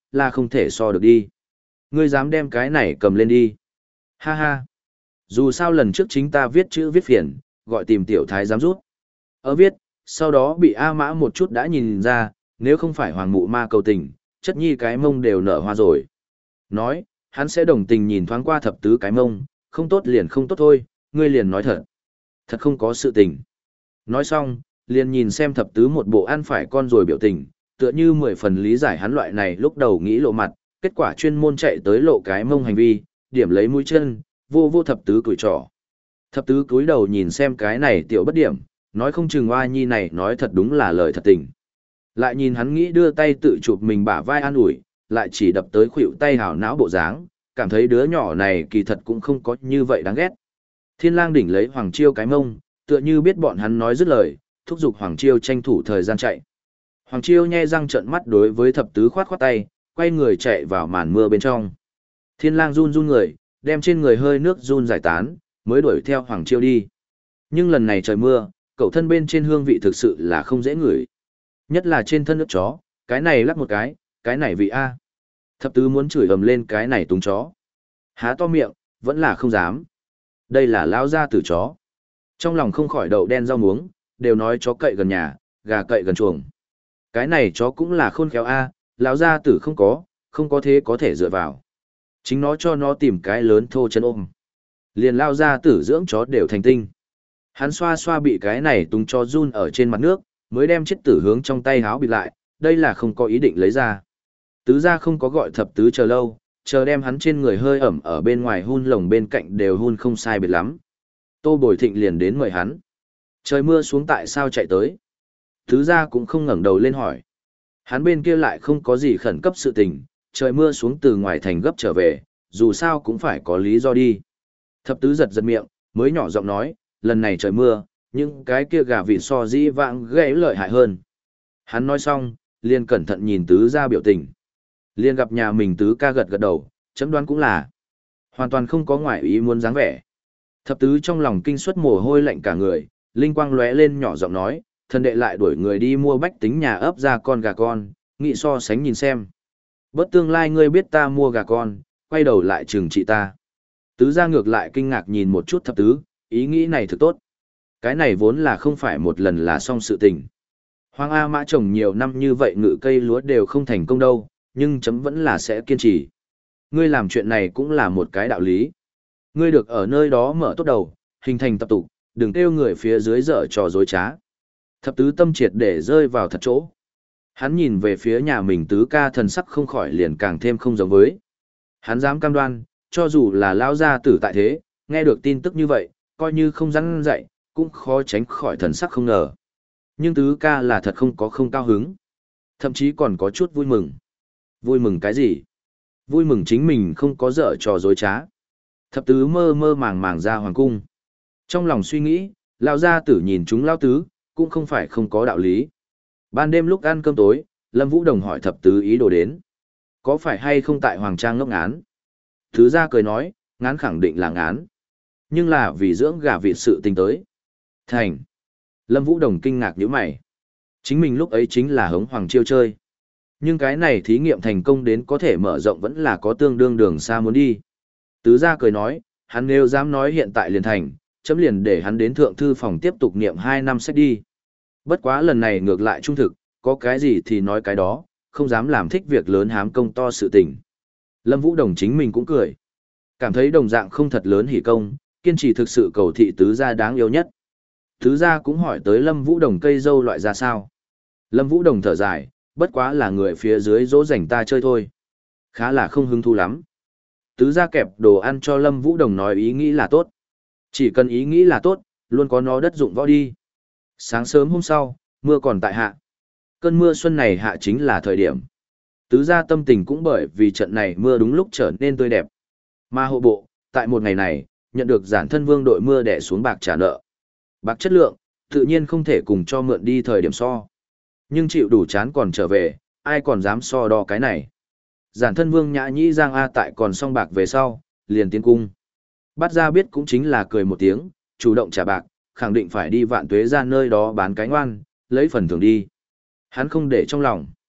là không thể so được đi. Ngươi dám đem cái này cầm lên đi. Ha ha. Dù sao lần trước chính ta viết chữ viết phiền, gọi tìm tiểu thái dám rút. Ở viết, sau đó bị A Mã một chút đã nhìn ra, nếu không phải hoàng mụ ma cầu tình, chất nhi cái mông đều nở hoa rồi. Nói, hắn sẽ đồng tình nhìn thoáng qua thập tứ cái mông, không tốt liền không tốt thôi, ngươi liền nói thật. Thật không có sự tình. Nói xong, liền nhìn xem thập tứ một bộ ăn phải con rồi biểu tình, tựa như mười phần lý giải hắn loại này lúc đầu nghĩ lộ mặt, kết quả chuyên môn chạy tới lộ cái mông hành vi, điểm lấy mũi chân, vô vô thập tứ cùi trỏ. Thập tứ cúi đầu nhìn xem cái này tiểu bất điểm, nói không chừng oa nhi này nói thật đúng là lời thật tình. Lại nhìn hắn nghĩ đưa tay tự chụp mình bả vai an ủi, lại chỉ đập tới khuỷu tay hào não bộ dáng, cảm thấy đứa nhỏ này kỳ thật cũng không có như vậy đáng ghét. Thiên lang đỉnh lấy Hoàng Chiêu cái mông, tựa như biết bọn hắn nói dứt lời, thúc giục Hoàng Chiêu tranh thủ thời gian chạy. Hoàng Chiêu nhe răng trợn mắt đối với thập tứ khoát khoát tay, quay người chạy vào màn mưa bên trong. Thiên lang run run người, đem trên người hơi nước run giải tán, mới đuổi theo Hoàng Chiêu đi. Nhưng lần này trời mưa, cậu thân bên trên hương vị thực sự là không dễ ngửi. Nhất là trên thân nước chó, cái này lắc một cái, cái này vị A. Thập tứ muốn chửi ầm lên cái này túng chó. Há to miệng, vẫn là không dám. Đây là lão gia tử chó. Trong lòng không khỏi đậu đen rau muống, đều nói chó cậy gần nhà, gà cậy gần chuồng. Cái này chó cũng là khôn khéo A, lão gia tử không có, không có thế có thể dựa vào. Chính nó cho nó tìm cái lớn thô chân ôm. Liền lao gia tử dưỡng chó đều thành tinh. Hắn xoa xoa bị cái này túng chó run ở trên mặt nước, mới đem chiếc tử hướng trong tay háo bịt lại, đây là không có ý định lấy ra. Tứ gia không có gọi thập tứ chờ lâu, chờ đem hắn trên người hơi ẩm ở bên ngoài hun lồng bên cạnh đều hun không sai biệt lắm. Tô Bồi Thịnh liền đến mời hắn. Trời mưa xuống tại sao chạy tới? Tứ gia cũng không ngẩng đầu lên hỏi. Hắn bên kia lại không có gì khẩn cấp sự tình, trời mưa xuống từ ngoài thành gấp trở về, dù sao cũng phải có lý do đi. Thập tứ giật giật miệng, mới nhỏ giọng nói, lần này trời mưa, những cái kia gà vịt so dĩ vãng gây lợi hại hơn. Hắn nói xong, liền cẩn thận nhìn tứ gia biểu tình. Liền gặp nhà mình tứ ca gật gật đầu, chấm đoán cũng là. Hoàn toàn không có ngoại ý muốn dáng vẻ. Thập tứ trong lòng kinh suất mồ hôi lạnh cả người, linh quang lóe lên nhỏ giọng nói, thần đệ lại đuổi người đi mua bách tính nhà ấp ra con gà con, nghị so sánh nhìn xem. Bất tương lai ngươi biết ta mua gà con, quay đầu lại trừng trị ta. Tứ gia ngược lại kinh ngạc nhìn một chút thập tứ, ý nghĩ này thực tốt. Cái này vốn là không phải một lần là xong sự tình. Hoàng A Mã trồng nhiều năm như vậy ngự cây lúa đều không thành công đâu, nhưng chấm vẫn là sẽ kiên trì. Ngươi làm chuyện này cũng là một cái đạo lý. Ngươi được ở nơi đó mở tốt đầu, hình thành tập tục, đừng kêu người phía dưới dở trò dối trá. Thập tứ tâm triệt để rơi vào thật chỗ. Hắn nhìn về phía nhà mình tứ ca thần sắc không khỏi liền càng thêm không giống với. Hắn dám cam đoan, cho dù là lao gia tử tại thế, nghe được tin tức như vậy, coi như không răn dạy, cũng khó tránh khỏi thần sắc không ngờ. Nhưng tứ ca là thật không có không cao hứng. Thậm chí còn có chút vui mừng. Vui mừng cái gì? Vui mừng chính mình không có dở trò dối trá. Thập tứ mơ mơ màng màng ra hoàng cung. Trong lòng suy nghĩ, lão gia tử nhìn chúng lão tứ, cũng không phải không có đạo lý. Ban đêm lúc ăn cơm tối, Lâm Vũ Đồng hỏi thập tứ ý đồ đến. Có phải hay không tại Hoàng Trang ngốc ngán? Tứ gia cười nói, ngán khẳng định là ngán. Nhưng là vì dưỡng gà vịt sự tình tới. Thành. Lâm Vũ Đồng kinh ngạc nhíu mày. Chính mình lúc ấy chính là hống Hoàng Chiêu chơi. Nhưng cái này thí nghiệm thành công đến có thể mở rộng vẫn là có tương đương đường xa muốn đi. Tứ gia cười nói, hắn nếu dám nói hiện tại liền thành, chấm liền để hắn đến thượng thư phòng tiếp tục niệm hai năm sách đi. Bất quá lần này ngược lại trung thực, có cái gì thì nói cái đó, không dám làm thích việc lớn hám công to sự tình. Lâm Vũ Đồng chính mình cũng cười. Cảm thấy đồng dạng không thật lớn hỉ công, kiên trì thực sự cầu thị tứ gia đáng yêu nhất. Tứ gia cũng hỏi tới Lâm Vũ Đồng cây dâu loại ra sao. Lâm Vũ Đồng thở dài, bất quá là người phía dưới dỗ dành ta chơi thôi. Khá là không hứng thú lắm. Tứ gia kẹp đồ ăn cho Lâm Vũ Đồng nói ý nghĩ là tốt. Chỉ cần ý nghĩ là tốt, luôn có nó đất dụng võ đi. Sáng sớm hôm sau, mưa còn tại hạ. Cơn mưa xuân này hạ chính là thời điểm. Tứ gia tâm tình cũng bởi vì trận này mưa đúng lúc trở nên tươi đẹp. Mà hộ bộ, tại một ngày này, nhận được giản thân vương đội mưa đẻ xuống bạc trả nợ. Bạc chất lượng, tự nhiên không thể cùng cho mượn đi thời điểm so. Nhưng chịu đủ chán còn trở về, ai còn dám so đo cái này. Giản thân vương nhã nhĩ giang A tại còn xong bạc về sau, liền tiến cung. Bắt ra biết cũng chính là cười một tiếng, chủ động trả bạc, khẳng định phải đi vạn tuế ra nơi đó bán cái ngoan, lấy phần thưởng đi. Hắn không để trong lòng.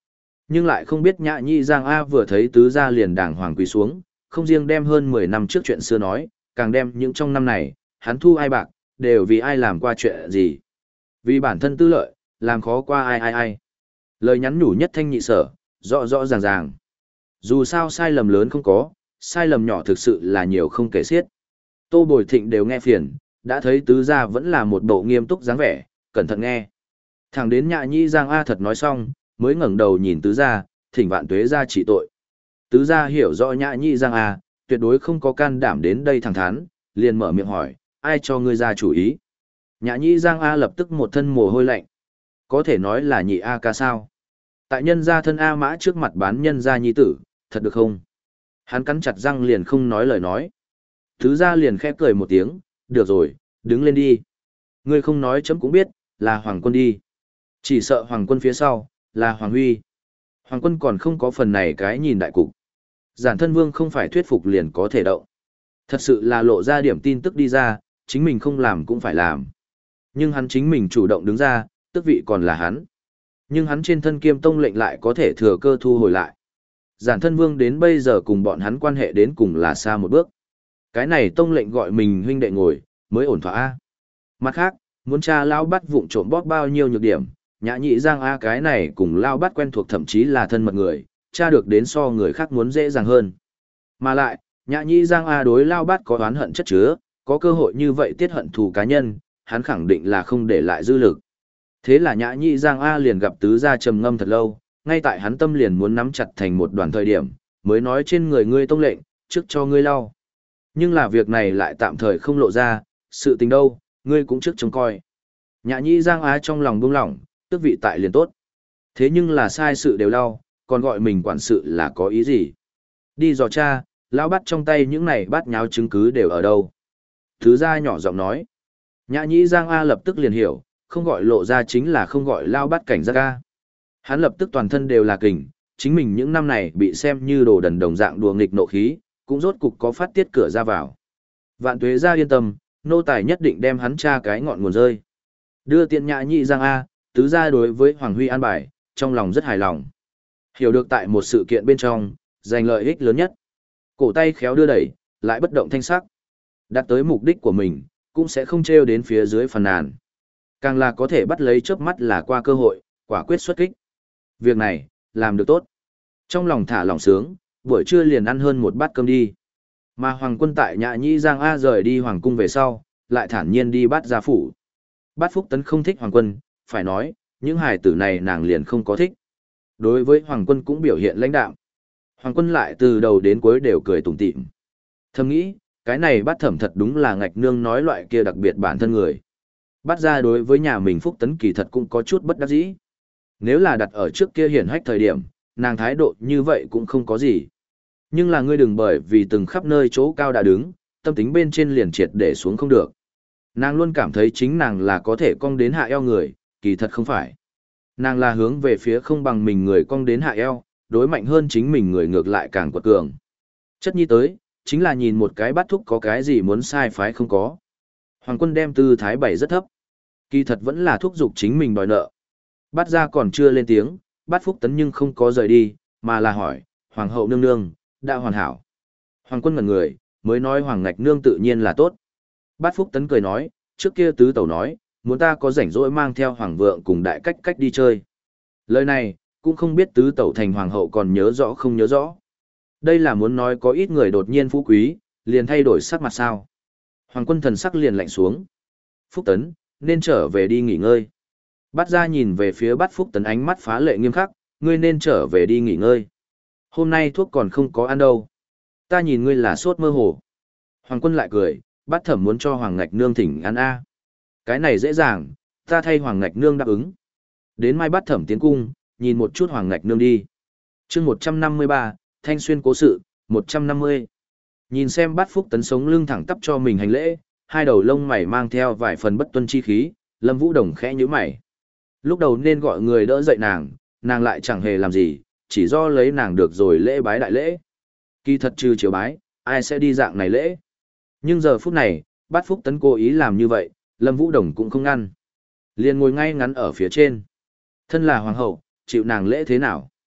Nhưng lại không biết Nhã Nhĩ Giang A vừa thấy tứ gia liền đàng hoàng quỳ xuống, không riêng đem hơn mười năm trước chuyện xưa nói, càng đem những trong năm này, hắn thu ai bạc, đều vì ai làm qua chuyện gì. Vì bản thân tư lợi, làm khó qua ai ai ai. Lời nhắn nhủ nhất thanh nhị sở, rõ rõ ràng ràng. Dù sao sai lầm lớn không có, sai lầm nhỏ thực sự là nhiều không kể xiết. Tô Bồi Thịnh đều nghe phiền, đã thấy tứ gia vẫn là một bộ nghiêm túc dáng vẻ, cẩn thận nghe. Thẳng đến Nhã Nhĩ Giang A thật nói xong, mới ngẩng đầu nhìn tứ gia, thỉnh vạn tuế gia trị tội. Tứ gia hiểu rõ Nhã Nhĩ Giang A, tuyệt đối không có can đảm đến đây thẳng thắn, liền mở miệng hỏi, ai cho ngươi ra chủ ý. Nhã Nhĩ Giang A lập tức một thân mồ hôi lạnh. Có thể nói là nhị A ca sao. Tại nhân gia thân A mã trước mặt bán nhân gia nhi tử, thật được không? Hắn cắn chặt răng liền không nói lời nói. Tứ gia liền khẽ cười một tiếng, được rồi, đứng lên đi. Ngươi không nói chấm cũng biết, là Hoàng Quân đi. Chỉ sợ Hoàng Quân phía sau, là Hoàng Huy. Hoàng Quân còn không có phần này cái nhìn đại cục. Giản thân vương không phải thuyết phục liền có thể động. Thật sự là lộ ra điểm tin tức đi ra, chính mình không làm cũng phải làm. Nhưng hắn chính mình chủ động đứng ra, tước vị còn là hắn. Nhưng hắn trên thân kiêm tông lệnh lại có thể thừa cơ thu hồi lại. Giản thân vương đến bây giờ cùng bọn hắn quan hệ đến cùng là xa một bước. Cái này tông lệnh gọi mình huynh đệ ngồi, mới ổn thỏa A. Mặt khác, muốn tra lao bắt vụng trộm bóp bao nhiêu nhược điểm, Nhã Nhĩ Giang A cái này cùng lao bắt quen thuộc thậm chí là thân mật người, tra được đến so người khác muốn dễ dàng hơn. Mà lại, Nhã Nhĩ Giang A đối lao bắt có oán hận chất chứa, có cơ hội như vậy tiết hận thù cá nhân, hắn khẳng định là không để lại dư lực. Thế là Nhã Nhĩ Giang A liền gặp tứ gia trầm ngâm thật lâu, ngay tại hắn tâm liền muốn nắm chặt thành một đoàn thời điểm, mới nói trên người ngươi tông lệnh, trước cho ngươi lau. Nhưng là việc này lại tạm thời không lộ ra, sự tình đâu, ngươi cũng trước trông coi. Nhã Nhĩ Giang Á trong lòng buông lỏng, tước vị tại liền tốt. Thế nhưng là sai sự đều lau, còn gọi mình quản sự là có ý gì? Đi dò cha, lão bắt trong tay những này bát nháo chứng cứ đều ở đâu? Thứ gia nhỏ giọng nói. Nhã Nhĩ Giang A lập tức liền hiểu, không gọi lộ ra chính là không gọi lao bắt cảnh giác A. Hắn lập tức toàn thân đều là kình, chính mình những năm này bị xem như đồ đần đồng dạng đùa nghịch nộ khí, cũng rốt cục có phát tiết cửa ra vào. Vạn tuế gia yên tâm, nô tài nhất định đem hắn tra cái ngọn nguồn rơi. Đưa tiện Nhã Nhĩ Giang A, tứ gia đối với Hoàng Huy an bài, trong lòng rất hài lòng. Hiểu được tại một sự kiện bên trong, giành lợi ích lớn nhất. Cổ tay khéo đưa đẩy, lại bất động thanh sắc. Đạt tới mục đích của mình, cũng sẽ không trêu đến phía dưới phàn nàn. Càng là có thể bắt lấy chớp mắt là qua cơ hội, quả quyết xuất kích. Việc này, làm được tốt. Trong lòng thả lòng sướng, buổi trưa liền ăn hơn một bát cơm đi. Mà Hoàng Quân tại Nhã Nhĩ Giang A rời đi Hoàng Cung về sau, lại thản nhiên đi Bát Gia Phủ. Bát Phúc Tấn không thích Hoàng Quân, phải nói, những hài tử này nàng liền không có thích. Đối với Hoàng Quân cũng biểu hiện lãnh đạm. Hoàng Quân lại từ đầu đến cuối đều cười tủm tỉm. Thầm nghĩ, cái này Bát Thẩm thật đúng là ngạch nương nói loại kia đặc biệt bản thân người. Bát Gia đối với nhà mình Phúc Tấn kỳ thật cũng có chút bất đắc dĩ. Nếu là đặt ở trước kia hiển hách thời điểm, nàng thái độ như vậy cũng không có gì. Nhưng là ngươi đừng bởi vì từng khắp nơi chỗ cao đã đứng, tâm tính bên trên liền triệt để xuống không được. Nàng luôn cảm thấy chính nàng là có thể cong đến hạ eo người, kỳ thật không phải. Nàng là hướng về phía không bằng mình người cong đến hạ eo, đối mạnh hơn chính mình người ngược lại càng quật cường. Chất nhi tới, chính là nhìn một cái bắt thúc có cái gì muốn sai phái không có. Hoàng Quân đem tư thái bày rất thấp. Kỳ thật vẫn là thúc giục chính mình đòi nợ. Bát Gia còn chưa lên tiếng, Bát Phúc Tấn nhưng không có rời đi, mà là hỏi, Hoàng hậu nương nương, đã hoàn hảo. Hoàng Quân ngẩn người, mới nói Hoàng ngạch nương tự nhiên là tốt. Bát Phúc Tấn cười nói, trước kia tứ tẩu nói, muốn ta có rảnh rỗi mang theo Hoàng vượng cùng đại cách cách đi chơi. Lời này, cũng không biết tứ tẩu thành Hoàng hậu còn nhớ rõ không nhớ rõ. Đây là muốn nói có ít người đột nhiên phú quý, liền thay đổi sắc mặt sao. Hoàng Quân thần sắc liền lạnh xuống. Phúc Tấn, nên trở về đi nghỉ ngơi. Bát Gia nhìn về phía Bát Phúc Tấn ánh mắt phá lệ nghiêm khắc, ngươi nên trở về đi nghỉ ngơi. Hôm nay thuốc còn không có ăn đâu. Ta nhìn ngươi là sốt mơ hồ. Hoàng Quân lại cười, Bát Thẩm muốn cho Hoàng Ngạch Nương thỉnh ăn a. Cái này dễ dàng, ta thay Hoàng Ngạch Nương đáp ứng. Đến mai Bát Thẩm tiến cung, nhìn một chút Hoàng Ngạch Nương đi. Chương một trăm năm mươi ba, Thanh Xuyên cố sự, một trăm năm mươi. Nhìn xem Bát Phúc Tấn sống lưng thẳng tắp cho mình hành lễ, hai đầu lông mày mang theo vài phần bất tuân chi khí, Lâm Vũ Đồng khẽ nhíu mày. Lúc đầu nên gọi người đỡ dậy nàng, nàng lại chẳng hề làm gì, chỉ do lấy nàng được rồi lễ bái đại lễ. Kỳ thật trừ chiều bái, ai sẽ đi dạng này lễ. Nhưng giờ phút này, Bát Phúc Tấn cố ý làm như vậy, Lâm Vũ Đồng cũng không ngăn. Liền ngồi ngay ngắn ở phía trên. Thân là hoàng hậu, chịu nàng lễ thế nào?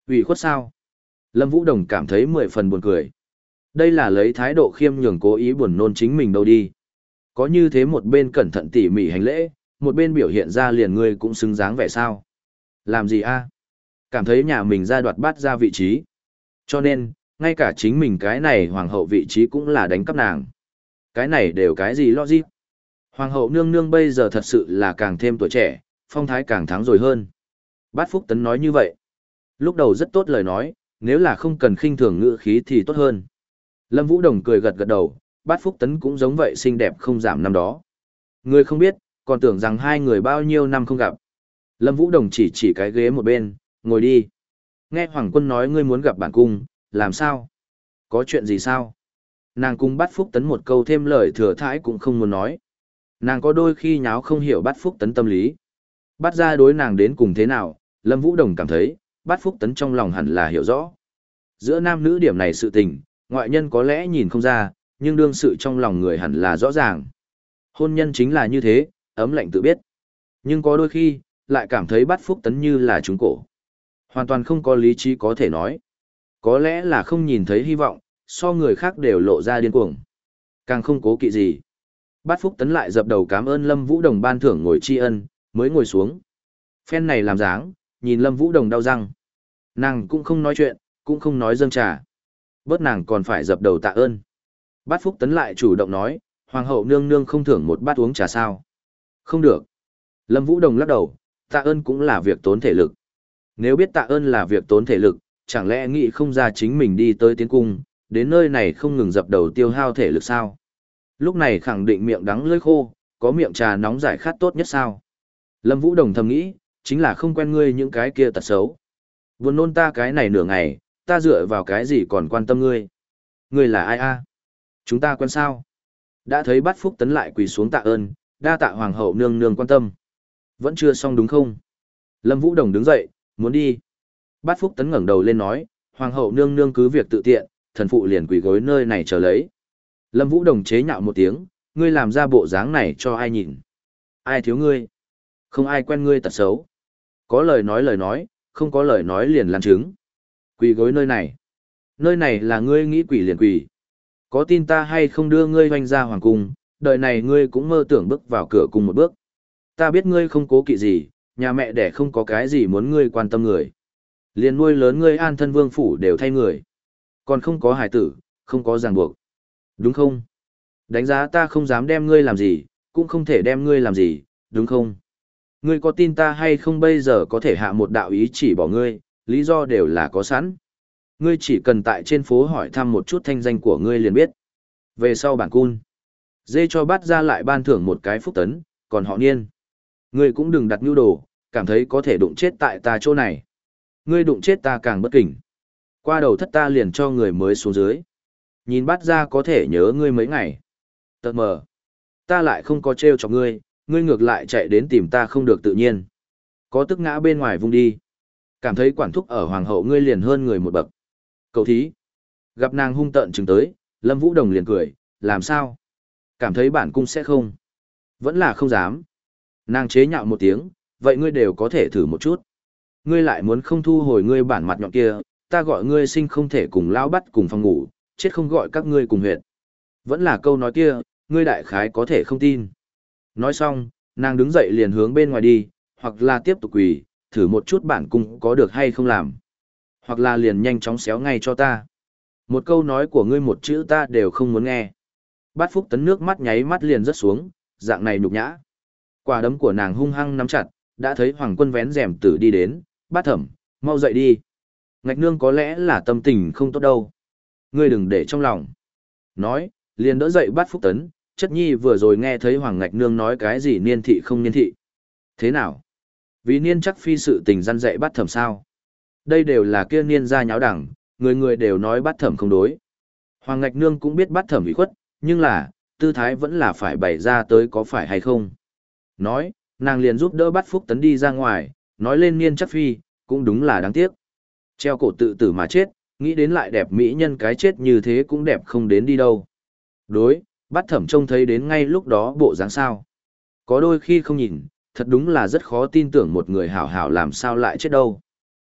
Ủy khuất sao? Lâm Vũ Đồng cảm thấy mười phần buồn cười. Đây là lấy thái độ khiêm nhường cố ý buồn nôn chính mình đâu đi. Có như thế một bên cẩn thận tỉ mỉ hành lễ, một bên biểu hiện ra liền ngươi cũng xứng dáng vẻ sao? Làm gì a? Cảm thấy nhà mình ra đoạt bát ra vị trí. Cho nên, ngay cả chính mình cái này hoàng hậu vị trí cũng là đánh cắp nàng. Cái này đều cái gì logic? Hoàng hậu nương nương bây giờ thật sự là càng thêm tuổi trẻ, phong thái càng thắng rồi hơn. Bát Phúc Tấn nói như vậy. Lúc đầu rất tốt lời nói, nếu là không cần khinh thường ngữ khí thì tốt hơn. Lâm Vũ Đồng cười gật gật đầu, Bát Phúc Tấn cũng giống vậy xinh đẹp không giảm năm đó. Người không biết, còn tưởng rằng hai người bao nhiêu năm không gặp. Lâm Vũ Đồng chỉ chỉ cái ghế một bên, ngồi đi. Nghe Hoàng Quân nói ngươi muốn gặp bản cung, làm sao? Có chuyện gì sao? Nàng cung Bát Phúc Tấn một câu thêm lời thừa thãi cũng không muốn nói. Nàng có đôi khi nháo không hiểu Bát Phúc Tấn tâm lý. Bắt ra đối nàng đến cùng thế nào, Lâm Vũ Đồng cảm thấy, Bát Phúc Tấn trong lòng hẳn là hiểu rõ. Giữa nam nữ điểm này sự tình, ngoại nhân có lẽ nhìn không ra, nhưng đương sự trong lòng người hẳn là rõ ràng. Hôn nhân chính là như thế, ấm lạnh tự biết. Nhưng có đôi khi, lại cảm thấy Bát Phúc Tấn như là trúng cổ. Hoàn toàn không có lý trí có thể nói. Có lẽ là không nhìn thấy hy vọng, so người khác đều lộ ra điên cuồng. Càng không cố kỵ gì. Bát Phúc Tấn lại dập đầu cảm ơn Lâm Vũ Đồng ban thưởng ngồi tri ân, mới ngồi xuống. Phen này làm dáng, nhìn Lâm Vũ Đồng đau răng. Nàng cũng không nói chuyện, cũng không nói dâng trà. Bớt nàng còn phải dập đầu tạ ơn. Bát Phúc Tấn lại chủ động nói, Hoàng hậu nương nương không thưởng một bát uống trà sao. Không được. Lâm Vũ Đồng lắc đầu, tạ ơn cũng là việc tốn thể lực. Nếu biết tạ ơn là việc tốn thể lực, chẳng lẽ nghĩ không ra chính mình đi tới tiến cung, đến nơi này không ngừng dập đầu tiêu hao thể lực sao? Lúc này khẳng định miệng đắng lưỡi khô, có miệng trà nóng giải khát tốt nhất sao? Lâm Vũ Đồng thầm nghĩ, chính là không quen ngươi những cái kia tật xấu. Buồn nôn ta cái này nửa ngày, ta dựa vào cái gì còn quan tâm ngươi? Ngươi là ai a? Chúng ta quen sao? Đã thấy Bát Phúc Tấn lại quỳ xuống tạ ơn, đa tạ hoàng hậu nương nương quan tâm. Vẫn chưa xong đúng không? Lâm Vũ Đồng đứng dậy, muốn đi. Bát Phúc Tấn ngẩng đầu lên nói, hoàng hậu nương nương cứ việc tự tiện, thần phụ liền quỳ gối nơi này chờ lấy. Lâm Vũ Đồng chế nhạo một tiếng, ngươi làm ra bộ dáng này cho ai nhìn? Ai thiếu ngươi? Không ai quen ngươi tật xấu. Có lời nói lời nói, không có lời nói liền làm chứng. Quỳ gối nơi này. Nơi này là ngươi nghĩ quỷ liền quỳ. Có tin ta hay không đưa ngươi hoành ra hoàng cung, đời này ngươi cũng mơ tưởng bước vào cửa cung một bước. Ta biết ngươi không cố kỵ gì, nhà mẹ đẻ không có cái gì muốn ngươi quan tâm người. Liền nuôi lớn ngươi an thân vương phủ đều thay người. Còn không có hài tử, không có ràng buộc. Đúng không? Đánh giá ta không dám đem ngươi làm gì, cũng không thể đem ngươi làm gì, đúng không? Ngươi có tin ta hay không bây giờ có thể hạ một đạo ý chỉ bỏ ngươi, lý do đều là có sẵn. Ngươi chỉ cần tại trên phố hỏi thăm một chút thanh danh của ngươi liền biết. Về sau bản cun, dê cho bắt ra lại ban thưởng một cái phúc tấn, còn họ niên. Ngươi cũng đừng đặt nhu đồ, cảm thấy có thể đụng chết tại ta chỗ này. Ngươi đụng chết ta càng bất kỉnh. Qua đầu thất ta liền cho người mới xuống dưới. Nhìn bắt ra có thể nhớ ngươi mấy ngày. Tật mờ. Ta lại không có trêu cho ngươi, ngươi ngược lại chạy đến tìm ta không được tự nhiên. Có tức ngã bên ngoài vung đi. Cảm thấy quản thúc ở hoàng hậu ngươi liền hơn người một bậc. Cậu thí. Gặp nàng hung tợn chừng tới, Lâm Vũ Đồng liền cười, làm sao? Cảm thấy bản cung sẽ không. Vẫn là không dám. Nàng chế nhạo một tiếng, vậy ngươi đều có thể thử một chút. Ngươi lại muốn không thu hồi ngươi bản mặt nhọn kia, ta gọi ngươi sinh không thể cùng lao bắt cùng phòng ngủ, chết không gọi các ngươi cùng huyệt. Vẫn là câu nói kia, ngươi đại khái có thể không tin. Nói xong, nàng đứng dậy liền hướng bên ngoài đi, hoặc là tiếp tục quỳ, thử một chút bản cung có được hay không làm. Hoặc là liền nhanh chóng xéo ngay cho ta. Một câu nói của ngươi một chữ ta đều không muốn nghe. Bát Phúc Tấn nước mắt nháy mắt liền rớt xuống, dạng này nhục nhã. Quả đấm của nàng hung hăng nắm chặt, đã thấy Hoàng Quân vén rèm tử đi đến, Bát Thẩm, mau dậy đi. Ngạch nương có lẽ là tâm tình không tốt đâu. Ngươi đừng để trong lòng. Nói, liền đỡ dậy Bát Phúc Tấn, chất nhi vừa rồi nghe thấy Hoàng Ngạch nương nói cái gì niên thị không niên thị. Thế nào? Vì niên chắc phi sự tình răn dạy Bát Thẩm sao? Đây đều là kia niên gia nháo đẳng, người người đều nói Bát Thẩm không đối. Hoàng Ngạch nương cũng biết Bát Thẩm ủy khuất, nhưng là, tư thái vẫn là phải bày ra tới có phải hay không. Nói, nàng liền giúp đỡ Bát Phúc Tấn đi ra ngoài, nói lên niên chắc phi, cũng đúng là đáng tiếc. Treo cổ tự tử mà chết, nghĩ đến lại đẹp mỹ nhân cái chết như thế cũng đẹp không đến đi đâu. Đối, Bát Thẩm trông thấy đến ngay lúc đó bộ dáng sao. Có đôi khi không nhìn, thật đúng là rất khó tin tưởng một người hảo hảo làm sao lại chết đâu.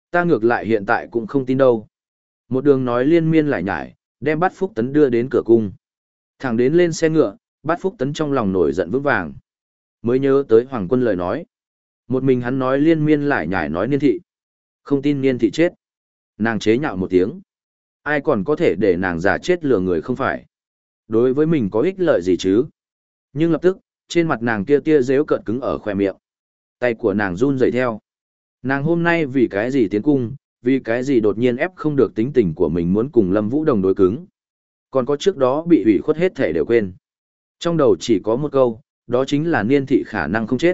Ta ngược lại hiện tại cũng không tin đâu. Một đường nói liên miên lại nhải, đem Bát Phúc Tấn đưa đến cửa cung. Thẳng đến lên xe ngựa, Bát Phúc Tấn trong lòng nổi giận vững vàng. Mới nhớ tới Hoàng Quân lời nói. Một mình hắn nói liên miên lại nhải nói Niên thị. Không tin Niên thị chết. Nàng chế nhạo một tiếng. Ai còn có thể để nàng giả chết lừa người không phải. Đối với mình có ích lợi gì chứ? Nhưng lập tức, trên mặt nàng kia tia rếu cợt cứng ở khoe miệng. Tay của nàng run rẩy theo. Nàng hôm nay vì cái gì tiến cung, vì cái gì đột nhiên ép không được tính tình của mình muốn cùng Lâm Vũ Đồng đối cứng. Còn có trước đó bị hủy khuất hết thể đều quên. Trong đầu chỉ có một câu, đó chính là Niên thị khả năng không chết.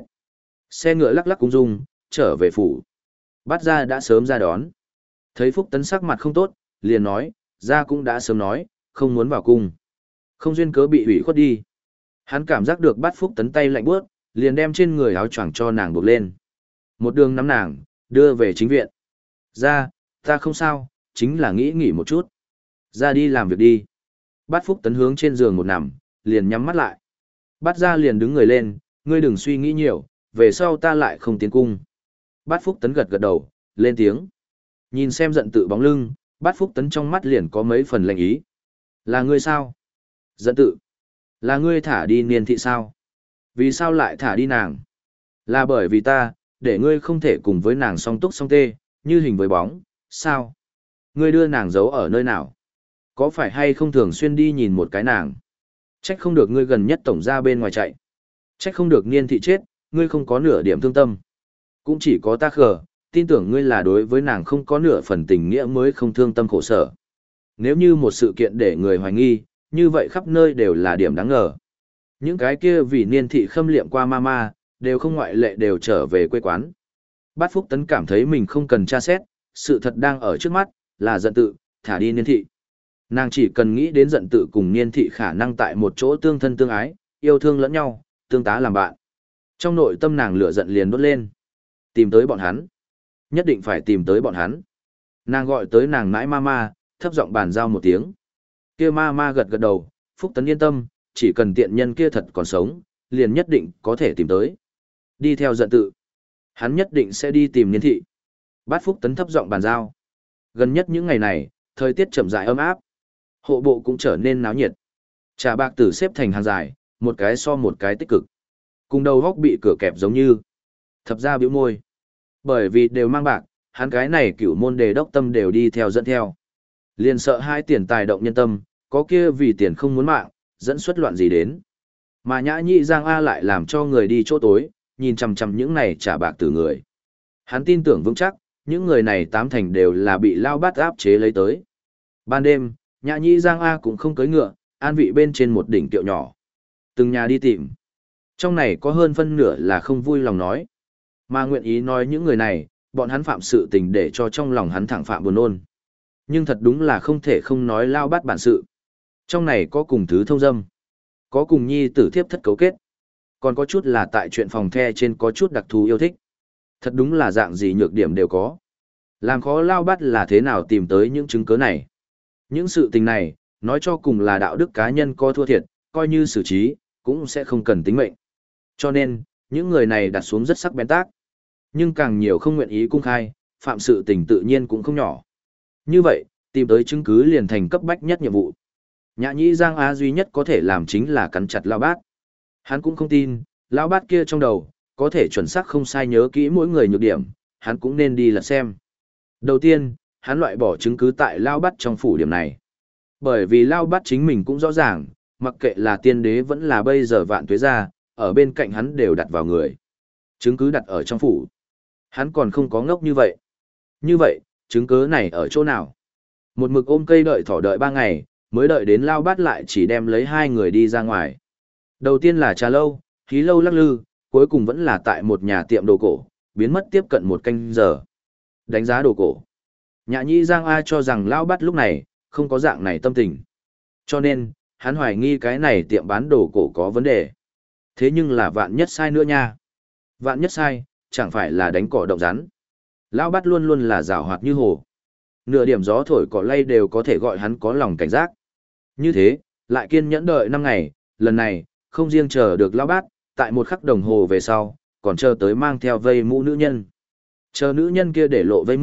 Xe ngựa lắc lắc cung dung, trở về phủ. Bát gia đã sớm ra đón. Thấy Phúc Tấn sắc mặt không tốt, liền nói, gia cũng đã sớm nói, không muốn vào cung. Không duyên cớ bị hủy khuất đi. Hắn cảm giác được Bát Phúc Tấn tay lạnh buốt, liền đem trên người áo choàng cho nàng buộc lên. Một đường nắm nàng, đưa về chính viện. Ra, ta không sao, chính là nghĩ nghỉ một chút. Ra đi làm việc đi. Bát Phúc Tấn hướng trên giường một nằm, liền nhắm mắt lại. Bát ra liền đứng người lên, ngươi đừng suy nghĩ nhiều, về sau ta lại không tiến cung. Bát Phúc Tấn gật gật đầu, lên tiếng. Nhìn xem giận tự bóng lưng, Bát Phúc Tấn trong mắt liền có mấy phần lệnh ý. Là ngươi sao? Giận tự. Là ngươi thả đi Niên thị sao? Vì sao lại thả đi nàng? Là bởi vì ta, để ngươi không thể cùng với nàng song túc song tê, như hình với bóng, sao? Ngươi đưa nàng giấu ở nơi nào? Có phải hay không thường xuyên đi nhìn một cái nàng? Trách không được ngươi gần nhất tổng ra bên ngoài chạy. Trách không được Niên thị chết, ngươi không có nửa điểm thương tâm. Cũng chỉ có ta khờ, tin tưởng ngươi là đối với nàng không có nửa phần tình nghĩa mới không thương tâm khổ sở. Nếu như một sự kiện để người hoài nghi, như vậy khắp nơi đều là điểm đáng ngờ. Những cái kia vì Niên thị khâm liệm qua mama, đều không ngoại lệ đều trở về quê quán. Bát Phúc Tấn cảm thấy mình không cần tra xét, sự thật đang ở trước mắt, là giận tự, thả đi Niên thị. Nàng chỉ cần nghĩ đến giận tự cùng Niên thị khả năng tại một chỗ tương thân tương ái, yêu thương lẫn nhau, tương tá làm bạn. Trong nội tâm nàng lửa giận liền đốt lên. Tìm tới bọn hắn. Nhất định phải tìm tới bọn hắn. Nàng gọi tới nàng nãi mama, thấp giọng bàn giao một tiếng. Kia mama gật gật đầu, Phúc Tấn yên tâm, chỉ cần tiện nhân kia thật còn sống, liền nhất định có thể tìm tới. Đi theo giận tự. Hắn nhất định sẽ đi tìm Niên thị. Bát Phúc Tấn thấp giọng bàn giao. Gần nhất những ngày này, thời tiết chậm rãi ấm áp. Hộ bộ cũng trở nên náo nhiệt. Trà bạc tử xếp thành hàng dài, một cái so một cái tích cực. Cùng đầu góc bị cửa kẹp giống như. Thập ra bĩu môi. Bởi vì đều mang bạc, hắn cái này cửu môn đề đốc tâm đều đi theo dẫn theo. Liền sợ hai tiền tài động nhân tâm, có kia vì tiền không muốn mạng, dẫn xuất loạn gì đến. Mà Nhã Nhị Giang A lại làm cho người đi chỗ tối, nhìn chằm chằm những này trả bạc từ người. Hắn tin tưởng vững chắc, những người này tám thành đều là bị lao bát áp chế lấy tới. Ban đêm, Nhã Nhị Giang A cũng không cưỡi ngựa, an vị bên trên một đỉnh tiệu nhỏ. Từng nhà đi tìm. Trong này có hơn phân nửa là không vui lòng nói. Mà nguyện ý nói những người này, bọn hắn phạm sự tình để cho trong lòng hắn thẳng phạm buồn nôn. Nhưng thật đúng là không thể không nói lao bát bản sự. Trong này có cùng thứ thông dâm, có cùng nhi tử thiếp thất cấu kết, còn có chút là tại chuyện phòng the trên có chút đặc thù yêu thích. Thật đúng là dạng gì nhược điểm đều có. Làm khó lao bát là thế nào tìm tới những chứng cứ này. Những sự tình này, nói cho cùng là đạo đức cá nhân có thua thiệt, coi như xử trí, cũng sẽ không cần tính mệnh. Cho nên, những người này đặt xuống rất sắc bén tác. Nhưng càng nhiều không nguyện ý cung khai, phạm sự tình tự nhiên cũng không nhỏ. Như vậy, tìm tới chứng cứ liền thành cấp bách nhất nhiệm vụ. Nhã Nhĩ Giang Á duy nhất có thể làm chính là cắn chặt lao bát. Hắn cũng không tin, lao bát kia trong đầu, có thể chuẩn xác không sai nhớ kỹ mỗi người nhược điểm, hắn cũng nên đi lật xem. Đầu tiên, hắn loại bỏ chứng cứ tại lao bát trong phủ điểm này. Bởi vì lao bát chính mình cũng rõ ràng, mặc kệ là tiên đế vẫn là bây giờ vạn tuế gia, ở bên cạnh hắn đều đặt vào người. Chứng cứ đặt ở trong phủ. Hắn còn không có ngốc như vậy. Như vậy, chứng cứ này ở chỗ nào? Một mực ôm cây đợi thỏ đợi ba ngày, mới đợi đến lao bát lại chỉ đem lấy hai người đi ra ngoài. Đầu tiên là trà lâu, khí lâu lắc lư, cuối cùng vẫn là tại một nhà tiệm đồ cổ, biến mất tiếp cận một canh giờ. Đánh giá đồ cổ. Nhã Nhĩ Giang A cho rằng lao bát lúc này, không có dạng này tâm tình. Cho nên, hắn hoài nghi cái này tiệm bán đồ cổ có vấn đề. Thế nhưng là vạn nhất sai nữa nha. Vạn nhất sai, chẳng phải là đánh cỏ động rắn. Lao bát luôn luôn là giảo hoạt như hồ. Nửa điểm gió thổi cỏ lay đều có thể gọi hắn có lòng cảnh giác. Như thế, lại kiên nhẫn đợi năm ngày, lần này, không riêng chờ được lao bát, tại một khắc đồng hồ về sau, còn chờ tới mang theo vây mũ nữ nhân. Chờ nữ nhân kia để lộ vây mũ,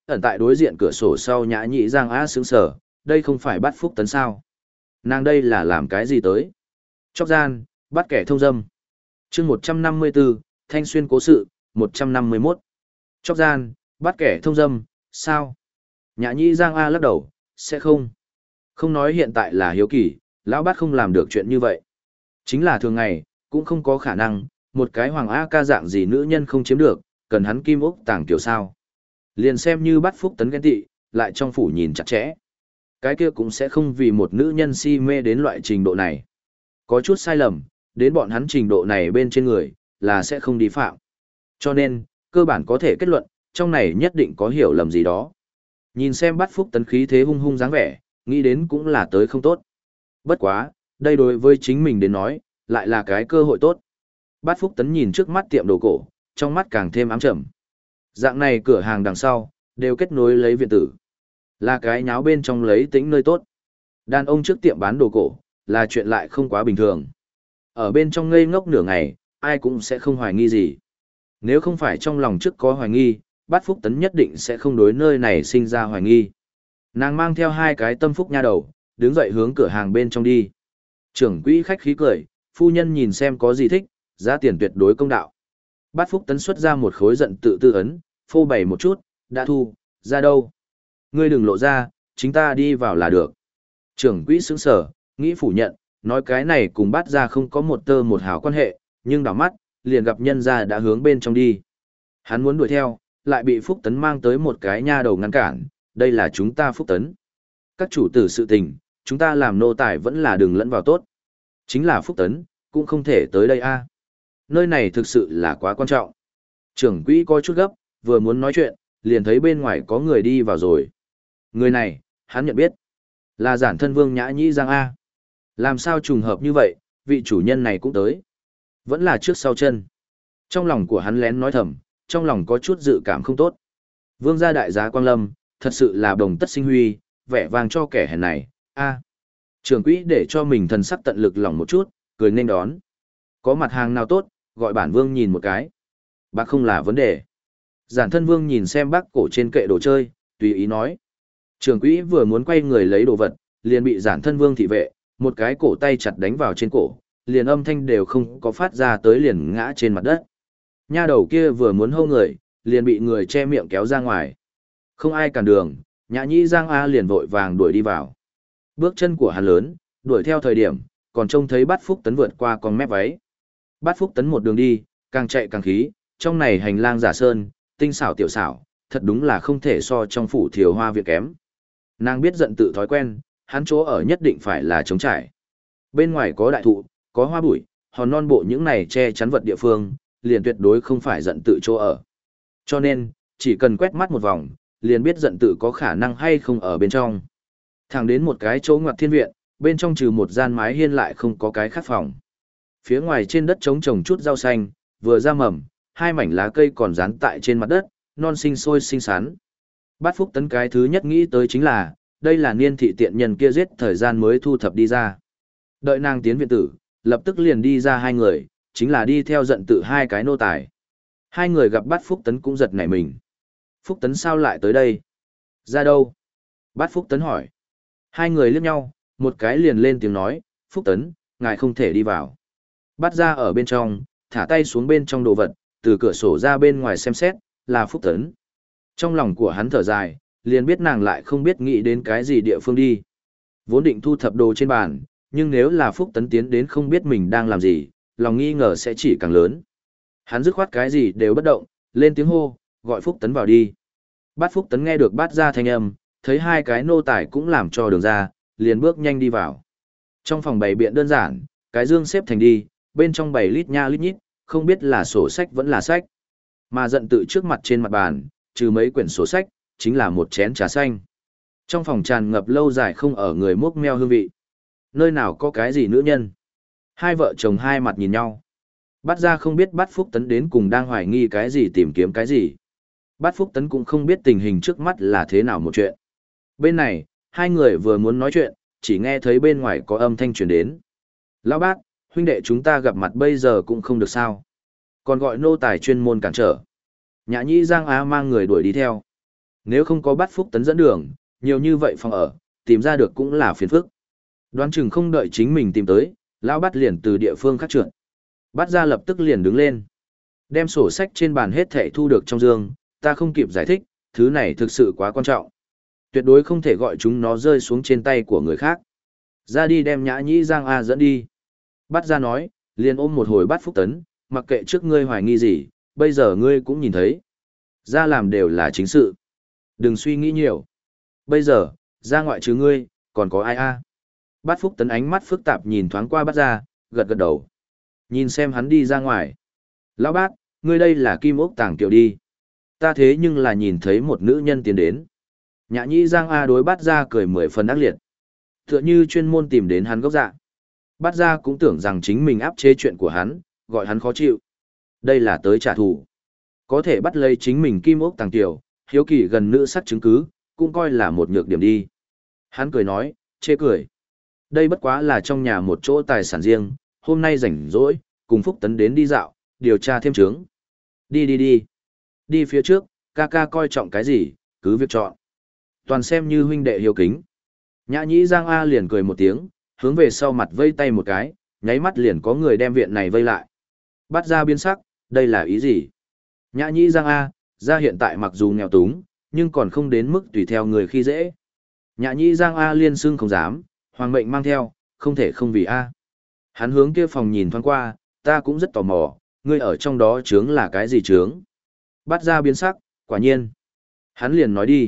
ẩn tại đối diện cửa sổ sau Nhã Nhĩ Giang Á sững sờ, đây không phải bắt Phúc Tấn sao? Nàng đây là làm cái gì tới? Chóc gian, bắt kẻ thông dâm. chương một trăm năm mươi tư, Thanh Xuyên cố sự, một trăm năm mươi mốt. Chóc gian, bắt kẻ thông dâm, sao? Nhã Nhĩ Giang A lắc đầu, sẽ không. Không nói hiện tại là hiếu kỳ, lão bát không làm được chuyện như vậy. Chính là thường ngày, cũng không có khả năng, một cái hoàng A ca dạng gì nữ nhân không chiếm được, cần hắn kim ốc tàng kiểu sao. Liền xem như bắt Phúc Tấn ghen tị, lại trong phủ nhìn chặt chẽ. Cái kia cũng sẽ không vì một nữ nhân si mê đến loại trình độ này. Có chút sai lầm, đến bọn hắn trình độ này bên trên người, là sẽ không đi phạm. Cho nên, cơ bản có thể kết luận, trong này nhất định có hiểu lầm gì đó. Nhìn xem bắt Phúc Tấn khí thế hung hung dáng vẻ, nghĩ đến cũng là tới không tốt. Bất quá, đây đối với chính mình đến nói, lại là cái cơ hội tốt. Bát Phúc Tấn nhìn trước mắt tiệm đồ cổ, trong mắt càng thêm ám trầm. Dạng này cửa hàng đằng sau, đều kết nối lấy viện tử. Là cái nháo bên trong lấy tĩnh nơi tốt. Đàn ông trước tiệm bán đồ cổ, là chuyện lại không quá bình thường. Ở bên trong ngây ngốc nửa ngày, ai cũng sẽ không hoài nghi gì. Nếu không phải trong lòng trước có hoài nghi, Bát Phúc Tấn nhất định sẽ không đối nơi này sinh ra hoài nghi. Nàng mang theo hai cái tâm phúc nha đầu, đứng dậy hướng cửa hàng bên trong đi. Trưởng quỹ khách khí cười, phu nhân nhìn xem có gì thích, giá tiền tuyệt đối công đạo. Bát Phúc Tấn xuất ra một khối giận tự tư ấn, phô bày một chút, đã thu, ra đâu. Ngươi đừng lộ ra, chính ta đi vào là được. Trưởng quỹ sững sở, nghĩ phủ nhận, nói cái này cùng bát ra không có một tơ một hào quan hệ, nhưng đảo mắt, liền gặp nhân ra đã hướng bên trong đi. Hắn muốn đuổi theo, lại bị Phúc Tấn mang tới một cái nha đầu ngăn cản, đây là chúng ta Phúc Tấn. Các chủ tử sự tình, chúng ta làm nô tài vẫn là đừng lẫn vào tốt. Chính là Phúc Tấn, cũng không thể tới đây a. Nơi này thực sự là quá quan trọng. Trưởng quỹ có chút gấp, vừa muốn nói chuyện, liền thấy bên ngoài có người đi vào rồi. Người này, hắn nhận biết, là Giản Thân Vương Nhã Nhĩ Giang A. Làm sao trùng hợp như vậy, vị chủ nhân này cũng tới. Vẫn là trước sau chân. Trong lòng của hắn lén nói thầm, trong lòng có chút dự cảm không tốt. Vương gia đại giá Quang Lâm, thật sự là đồng tất sinh huy, vẻ vang cho kẻ hèn này. A. Trưởng quỹ để cho mình thần sắc tận lực lòng một chút, cười nên đón. Có mặt hàng nào tốt, gọi bản vương nhìn một cái. Bác không là vấn đề. Giản Thân Vương nhìn xem bác cổ trên kệ đồ chơi, tùy ý nói. Trưởng quỹ vừa muốn quay người lấy đồ vật, liền bị Giản Thân Vương thị vệ, một cái cổ tay chặt đánh vào trên cổ, liền âm thanh đều không có phát ra tới liền ngã trên mặt đất. Nha đầu kia vừa muốn hô người, liền bị người che miệng kéo ra ngoài. Không ai cản đường, Nhã Nhĩ Giang A liền vội vàng đuổi đi vào. Bước chân của hắn lớn, đuổi theo thời điểm, còn trông thấy Bát Phúc Tấn vượt qua con mép váy. Bát Phúc Tấn một đường đi, càng chạy càng khí, trong này hành lang giả sơn, tinh xảo tiểu xảo, thật đúng là không thể so trong phủ Thiều Hoa viện kém. Nàng biết giận tự thói quen, hắn chỗ ở nhất định phải là trống trải. Bên ngoài có đại thụ, có hoa bụi, hòn non bộ những này che chắn vật địa phương, liền tuyệt đối không phải giận tự chỗ ở. Cho nên, chỉ cần quét mắt một vòng, liền biết giận tự có khả năng hay không ở bên trong. Thẳng đến một cái chỗ ngoặt thiên viện, bên trong trừ một gian mái hiên lại không có cái khác phòng. Phía ngoài trên đất trống trồng chút rau xanh, vừa ra mầm, hai mảnh lá cây còn dán tại trên mặt đất, non xinh xôi xinh xắn. Bát Phúc Tấn cái thứ nhất nghĩ tới chính là, đây là niên thị tiện nhân kia giết thời gian mới thu thập đi ra. Đợi nàng tiến viện tử, lập tức liền đi ra hai người, chính là đi theo giận tự hai cái nô tài. Hai người gặp Bát Phúc Tấn cũng giật nảy mình. Phúc Tấn sao lại tới đây? Ra đâu? Bát Phúc Tấn hỏi. Hai người liếc nhau, một cái liền lên tiếng nói, Phúc Tấn, ngài không thể đi vào. Bát ra ở bên trong, thả tay xuống bên trong đồ vật, từ cửa sổ ra bên ngoài xem xét, là Phúc Tấn. Trong lòng của hắn thở dài, liền biết nàng lại không biết nghĩ đến cái gì địa phương đi. Vốn định thu thập đồ trên bàn, nhưng nếu là Phúc Tấn tiến đến không biết mình đang làm gì, lòng nghi ngờ sẽ chỉ càng lớn. Hắn dứt khoát cái gì đều bất động, lên tiếng hô, gọi Phúc Tấn vào đi. Bát Phúc Tấn nghe được Bát ra thanh âm, thấy hai cái nô tài cũng làm cho đường ra, liền bước nhanh đi vào. Trong phòng bày biện đơn giản, cái dương xếp thành đi, bên trong bày lít nha lít nhít, không biết là sổ sách vẫn là sách. Mà giận tự trước mặt trên mặt bàn, trừ mấy quyển sổ sách, chính là một chén trà xanh. Trong phòng tràn ngập lâu dài không ở người mốc meo hương vị. Nơi nào có cái gì nữ nhân? Hai vợ chồng hai mặt nhìn nhau. Bát ra không biết Bát Phúc Tấn đến cùng đang hoài nghi cái gì tìm kiếm cái gì. Bát Phúc Tấn cũng không biết tình hình trước mắt là thế nào một chuyện. Bên này, hai người vừa muốn nói chuyện, chỉ nghe thấy bên ngoài có âm thanh truyền đến. Lão Bát, huynh đệ chúng ta gặp mặt bây giờ cũng không được sao. Còn gọi nô tài chuyên môn cản trở. Nhã Nhĩ Giang Á mang người đuổi đi theo. Nếu không có bắt Phúc Tấn dẫn đường, nhiều như vậy phòng ở, tìm ra được cũng là phiền phức. Đoán chừng không đợi chính mình tìm tới, lão bắt liền từ địa phương khác trượt. Bắt ra lập tức liền đứng lên. Đem sổ sách trên bàn hết thảy thu được trong giường, ta không kịp giải thích, thứ này thực sự quá quan trọng. Tuyệt đối không thể gọi chúng nó rơi xuống trên tay của người khác. Ra đi đem Nhã Nhĩ Giang A dẫn đi. Bắt ra nói, liền ôm một hồi bắt Phúc Tấn, mặc kệ trước ngươi hoài nghi gì, bây giờ ngươi cũng nhìn thấy. Ra làm đều là chính sự. Đừng suy nghĩ nhiều. Bây giờ, ra ngoại trừ ngươi, còn có ai a? Bát Phúc Tấn ánh mắt phức tạp nhìn thoáng qua bắt ra, gật gật đầu. Nhìn xem hắn đi ra ngoài. Lão bát, ngươi đây là kim ốc tàng tiểu đi. Ta thế nhưng là nhìn thấy một nữ nhân tiến đến. Nhã Nhĩ Giang A đối bắt ra cười mười phần ác liệt. Tựa như chuyên môn tìm đến hắn gốc dạ. Bắt ra cũng tưởng rằng chính mình áp chế chuyện của hắn, gọi hắn khó chịu. Đây là tới trả thù. Có thể bắt lấy chính mình kim ốc tàng tiểu, hiếu kỳ gần nữ sắc chứng cứ, cũng coi là một nhược điểm đi. Hắn cười nói, chê cười. Đây bất quá là trong nhà một chỗ tài sản riêng, hôm nay rảnh rỗi, cùng Phúc Tấn đến đi dạo, điều tra thêm chứng. Đi đi đi. Đi phía trước, ca ca coi trọng cái gì, cứ việc chọn. Toàn xem như huynh đệ hiếu kính. Nhã Nhĩ Giang A liền cười một tiếng, hướng về sau mặt vây tay một cái, nháy mắt liền có người đem viện này vây lại. Bắt ra biến sắc, đây là ý gì? Nhã Nhĩ Giang A, ra hiện tại mặc dù nghèo túng, nhưng còn không đến mức tùy theo người khi dễ. Nhã Nhĩ Giang A liên xưng không dám, hoàng mệnh mang theo, không thể không vì A. Hắn hướng kia phòng nhìn thoáng qua, ta cũng rất tò mò, ngươi ở trong đó chướng là cái gì chướng? Bắt ra biến sắc, quả nhiên. Hắn liền nói đi.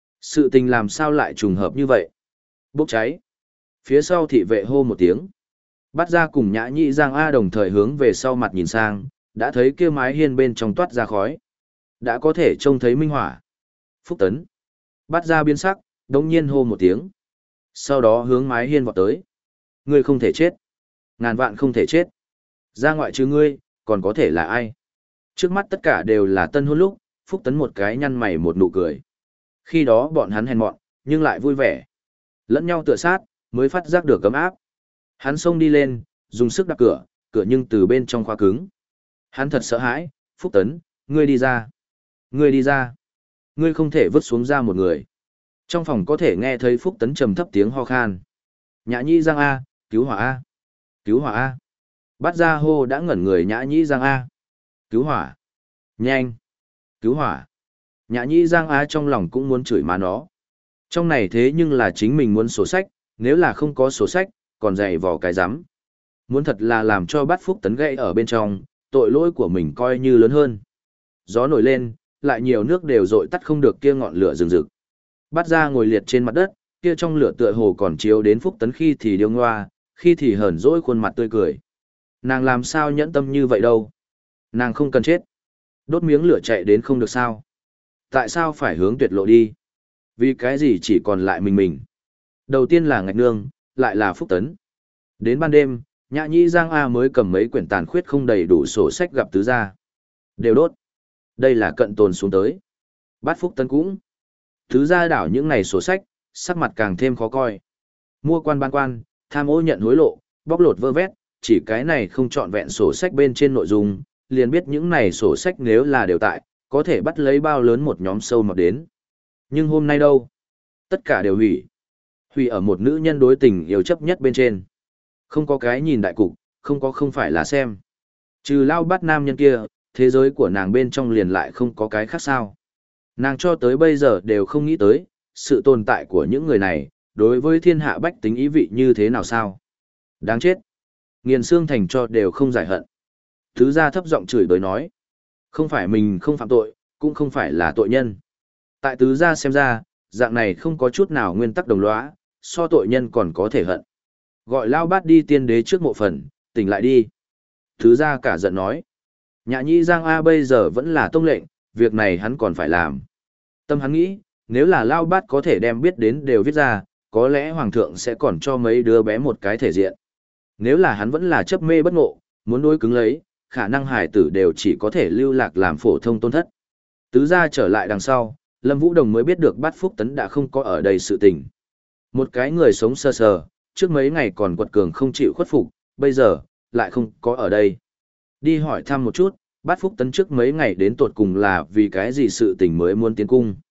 Sự tình làm sao lại trùng hợp như vậy? Bốc cháy. Phía sau thị vệ hô một tiếng. Bắt ra cùng Nhã Nhĩ Giang A đồng thời hướng về sau mặt nhìn sang, đã thấy kia mái hiên bên trong toát ra khói. Đã có thể trông thấy minh hỏa. Phúc Tấn. Bắt ra biến sắc, đống nhiên hô một tiếng. Sau đó hướng mái hiên vọt tới. Ngươi không thể chết. Ngàn vạn không thể chết. Ra ngoại trừ ngươi, còn có thể là ai? Trước mắt tất cả đều là tân hôn lúc, Phúc Tấn một cái nhăn mày một nụ cười. Khi đó bọn hắn hèn mọn, nhưng lại vui vẻ. Lẫn nhau tựa sát, mới phát giác được cấm áp. Hắn xông đi lên, dùng sức đạp cửa, cửa nhưng từ bên trong khóa cứng. Hắn thật sợ hãi, Phúc Tấn, ngươi đi ra. Ngươi đi ra. Ngươi không thể vứt xuống ra một người. Trong phòng có thể nghe thấy Phúc Tấn trầm thấp tiếng ho khan. Nhã Nhĩ Giang A, cứu hỏa A. Cứu hỏa A. Bắt ra hô đã ngẩn người Nhã Nhĩ Giang A. Cứu hỏa. Nhanh. Cứu hỏa. Nhã Nhĩ Giang A trong lòng cũng muốn chửi má nó. Trong này thế nhưng là chính mình muốn sổ sách, nếu là không có sổ sách, còn dày vò cái rắm. Muốn thật là làm cho bắt Phúc Tấn gãy ở bên trong, tội lỗi của mình coi như lớn hơn. Gió nổi lên, lại nhiều nước đều dội tắt không được kia ngọn lửa rừng rực. Bắt ra ngồi liệt trên mặt đất, kia trong lửa tựa hồ còn chiếu đến Phúc Tấn khi thì điêu ngoa, khi thì hờn dỗi khuôn mặt tươi cười. Nàng làm sao nhẫn tâm như vậy đâu? Nàng không cần chết. Đốt miếng lửa chạy đến không được sao? Tại sao phải hướng tuyệt lộ đi? Vì cái gì chỉ còn lại mình mình? Đầu tiên là Ngạch Nương, lại là Phúc Tấn. Đến ban đêm, Nhã Nhĩ Giang A mới cầm mấy quyển tàn khuyết không đầy đủ sổ sách gặp tứ gia. Đều đốt. Đây là cận tồn xuống tới. Bát Phúc Tấn cũng. Tứ gia đảo những ngày sổ sách, sắc mặt càng thêm khó coi. Mua quan ban quan, tham ô nhận hối lộ, bóc lột vơ vét, chỉ cái này không trọn vẹn sổ sách bên trên nội dung, liền biết những này sổ sách nếu là đều tại, có thể bắt lấy bao lớn một nhóm sâu mọt đến. Nhưng hôm nay đâu? Tất cả đều hủy. Hủy ở một nữ nhân đối tình yêu chấp nhất bên trên. Không có cái nhìn đại cục, không có không phải là xem. Trừ lao bắt nam nhân kia, thế giới của nàng bên trong liền lại không có cái khác sao. Nàng cho tới bây giờ đều không nghĩ tới, sự tồn tại của những người này, đối với thiên hạ bách tính ý vị như thế nào sao. Đáng chết. Nghiền xương thành cho đều không giải hận. Thứ gia thấp giọng chửi bới nói. Không phải mình không phạm tội, cũng không phải là tội nhân. Tại tứ gia xem ra, dạng này không có chút nào nguyên tắc đồng lõa, so tội nhân còn có thể hận. Gọi lao bát đi tiên đế trước mộ phần, tỉnh lại đi. Tứ gia cả giận nói. Nhã Nhĩ Giang A bây giờ vẫn là tông lệnh, việc này hắn còn phải làm. Tâm hắn nghĩ, nếu là lao bát có thể đem biết đến đều viết ra, có lẽ hoàng thượng sẽ còn cho mấy đứa bé một cái thể diện. Nếu là hắn vẫn là chấp mê bất ngộ, muốn đối cứng lấy, khả năng hài tử đều chỉ có thể lưu lạc làm phổ thông tôn thất. Tứ gia trở lại đằng sau, Lâm Vũ Đồng mới biết được Bát Phúc Tấn đã không có ở đây sự tình. Một cái người sống sơ sờ, trước mấy ngày còn quật cường không chịu khuất phục, bây giờ, lại không có ở đây. Đi hỏi thăm một chút, Bát Phúc Tấn trước mấy ngày đến tột cùng là vì cái gì sự tình mới muốn tiến cung.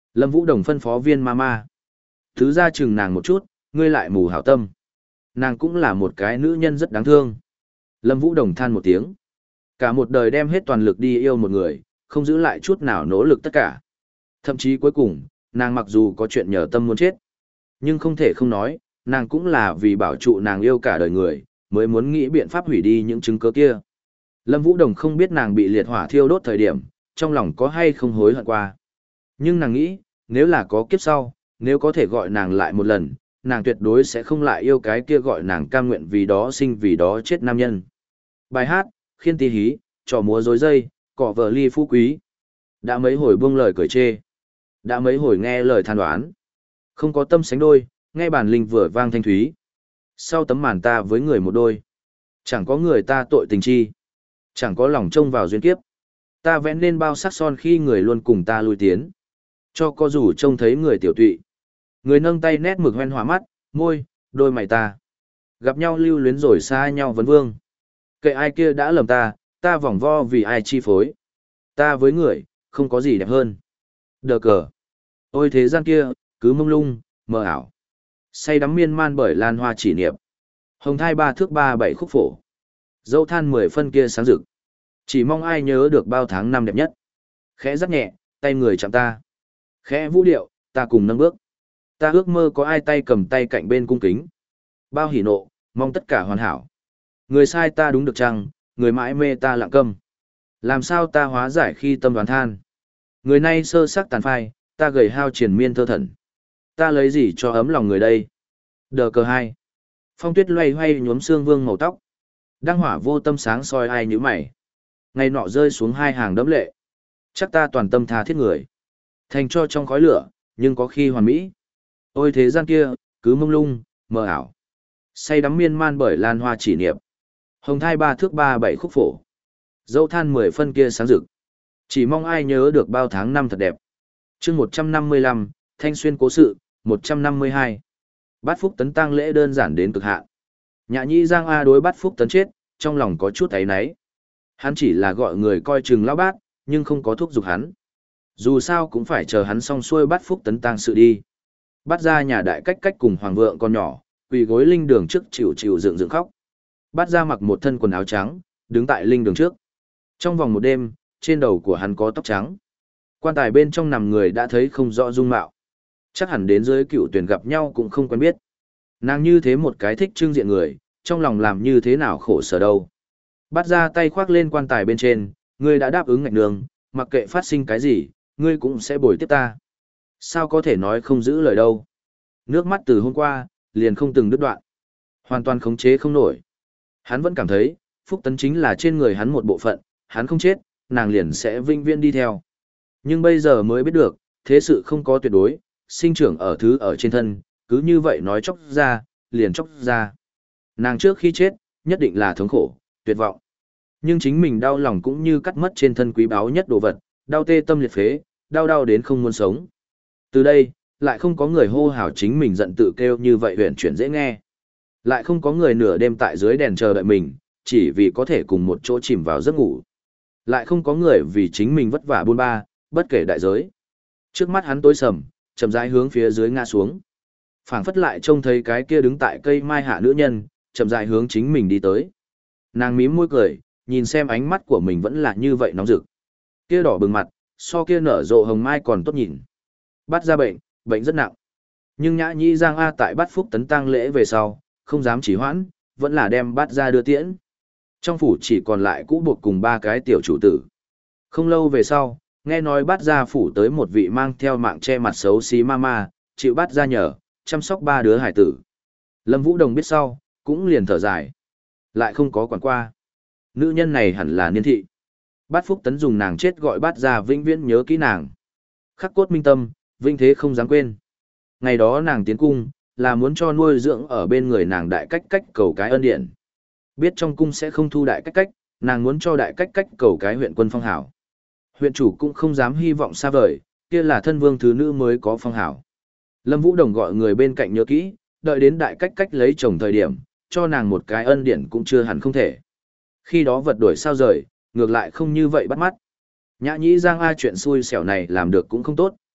Lâm Vũ Đồng phân phó viên ma ma. Thứ ra chừng nàng một chút, ngươi lại mù hảo tâm. Nàng cũng là một cái nữ nhân rất đáng thương. Lâm Vũ Đồng than một tiếng. Cả một đời đem hết toàn lực đi yêu một người, không giữ lại chút nào nỗ lực tất cả. Thậm chí cuối cùng, nàng mặc dù có chuyện nhờ tâm muốn chết, nhưng không thể không nói, nàng cũng là vì bảo trụ nàng yêu cả đời người, mới muốn nghĩ biện pháp hủy đi những chứng cứ kia. Lâm Vũ Đồng không biết nàng bị liệt hỏa thiêu đốt thời điểm, trong lòng có hay không hối hận qua. Nhưng nàng nghĩ, nếu là có kiếp sau, nếu có thể gọi nàng lại một lần, nàng tuyệt đối sẽ không lại yêu cái kia gọi nàng cam nguyện vì đó sinh vì đó chết nam nhân. Bài hát, khiên tí hí, trò múa rối dây, cỏ vợ ly phú quý. Đã mấy hồi buông lời cười chê. Đã mấy hồi nghe lời than đoán. Không có tâm sánh đôi, nghe bản linh vừa vang thanh thúy. Sau tấm màn ta với người một đôi. Chẳng có người ta tội tình chi. Chẳng có lòng trông vào duyên kiếp. Ta vẽ nên bao sắc son khi người luôn cùng ta lui tiến. Cho có dù trông thấy người tiểu tụy. Người nâng tay nét mực hoen hòa mắt, môi, đôi mày ta. Gặp nhau lưu luyến rồi xa nhau vấn vương. Kệ ai kia đã lầm ta, ta vòng vo vì ai chi phối. Ta với người, không có gì đẹp hơn. Đờ cờ. Ôi thế gian kia, cứ mông lung, mờ ảo. Say đắm miên man bởi lan hoa chỉ niệm. Hồng thai ba thước ba bảy khúc phổ. Dẫu than mười phân kia sáng rực. Chỉ mong ai nhớ được bao tháng năm đẹp nhất. Khẽ rắc nhẹ, tay người chạm ta. Khẽ vũ điệu, ta cùng nâng bước. Ta ước mơ có ai tay cầm tay cạnh bên cung kính. Bao hỉ nộ, mong tất cả hoàn hảo. Người sai ta đúng được chăng, người mãi mê ta lặng câm. Làm sao ta hóa giải khi tâm đoán than. Người nay sơ sắc tàn phai, ta gầy hao triền miên thơ thần. Ta lấy gì cho ấm lòng người đây? Đờ cờ hai. Phong tuyết loay hoay nhuốm xương vương màu tóc. Đăng hỏa vô tâm sáng soi ai nhíu mày. Ngày nọ rơi xuống hai hàng đẫm lệ. Chắc ta toàn tâm tha thiết người. Thành cho trong khói lửa, nhưng có khi hoàn mỹ. Ôi thế gian kia, cứ mông lung, mờ ảo. Say đắm miên man bởi lan hoa chỉ niệm. Hồng thai ba thước ba bảy khúc phổ. Dẫu than mười phân kia sáng rực. Chỉ mong ai nhớ được bao tháng năm thật đẹp. chương một trăm năm mươi lăm, Thanh Xuyên cố sự, một trăm năm mươi hai. Bát Phúc Tấn tang lễ đơn giản đến cực hạn. Nhã Nhĩ Giang A đối Bát Phúc Tấn chết, trong lòng có chút áy náy. Hắn chỉ là gọi người coi chừng lão bát, nhưng không có thúc giục hắn. Dù sao cũng phải chờ hắn xong xuôi Bát Phúc Tấn tang sự đi. Bắt ra nhà đại cách cách cùng hoàng vượng con nhỏ, quỳ gối linh đường trước chịu chịu dựng dựng khóc. Bắt ra mặc một thân quần áo trắng, đứng tại linh đường trước. Trong vòng một đêm, trên đầu của hắn có tóc trắng. Quan tài bên trong nằm người đã thấy không rõ dung mạo. Chắc hẳn đến dưới cựu tuyển gặp nhau cũng không quen biết. Nàng như thế một cái thích trưng diện người, trong lòng làm như thế nào khổ sở đâu. Bắt ra tay khoác lên quan tài bên trên, ngươi đã đáp ứng ngạch đường, mặc kệ phát sinh cái gì, ngươi cũng sẽ bồi tiếp ta. Sao có thể nói không giữ lời đâu. Nước mắt từ hôm qua, liền không từng đứt đoạn. Hoàn toàn khống chế không nổi. Hắn vẫn cảm thấy, Phúc Tấn chính là trên người hắn một bộ phận, hắn không chết, nàng liền sẽ vinh viễn đi theo. Nhưng bây giờ mới biết được, thế sự không có tuyệt đối, sinh trưởng ở thứ ở trên thân, cứ như vậy nói chóc ra, liền chóc ra. Nàng trước khi chết, nhất định là thống khổ, tuyệt vọng. Nhưng chính mình đau lòng cũng như cắt mất trên thân quý báu nhất đồ vật, đau tê tâm liệt phế, đau đau đến không muốn sống. Từ đây, lại không có người hô hào chính mình giận tự kêu như vậy huyền chuyển dễ nghe. Lại không có người nửa đêm tại dưới đèn chờ đợi mình, chỉ vì có thể cùng một chỗ chìm vào giấc ngủ. Lại không có người vì chính mình vất vả buôn ba, bất kể đại giới. Trước mắt hắn tối sầm, chậm rãi hướng phía dưới ngã xuống. Phảng phất lại trông thấy cái kia đứng tại cây mai hạ nữ nhân, chậm rãi hướng chính mình đi tới. Nàng mím môi cười, nhìn xem ánh mắt của mình vẫn là như vậy nóng rực. Kia đỏ bừng mặt, so kia nở rộ hồng mai còn tốt nhìn. Bắt ra bệnh, bệnh rất nặng. Nhưng Nhã Nhĩ Giang A tại Bát Phúc Tấn tang lễ về sau, không dám chỉ hoãn, vẫn là đem bắt ra đưa tiễn. Trong phủ chỉ còn lại cũ buộc cùng ba cái tiểu chủ tử. Không lâu về sau, nghe nói bắt ra phủ tới một vị mang theo mạng che mặt xấu xí ma ma, chịu bắt ra nhờ, chăm sóc ba đứa hải tử. Lâm Vũ Đồng biết sau, cũng liền thở dài. Lại không có quản qua. Nữ nhân này hẳn là niên thị. Bát Phúc Tấn dùng nàng chết gọi bắt ra vĩnh viễn nhớ kỹ nàng. Khắc cốt minh tâm, vinh thế không dám quên. Ngày đó nàng tiến cung, là muốn cho nuôi dưỡng ở bên người nàng đại cách cách cầu cái ân điện. Biết trong cung sẽ không thu đại cách cách, nàng muốn cho đại cách cách cầu cái huyện quân phong hảo. Huyện chủ cũng không dám hy vọng xa vời, kia là thân vương thứ nữ mới có phong hảo. Lâm Vũ Đồng gọi người bên cạnh nhớ kỹ, đợi đến đại cách cách lấy chồng thời điểm, cho nàng một cái ân điển cũng chưa hẳn không thể. Khi đó vật đổi sao rời, ngược lại không như vậy bắt mắt. Nhã Nhĩ Giang A chuyện xui xẻo này làm được cũng không tốt,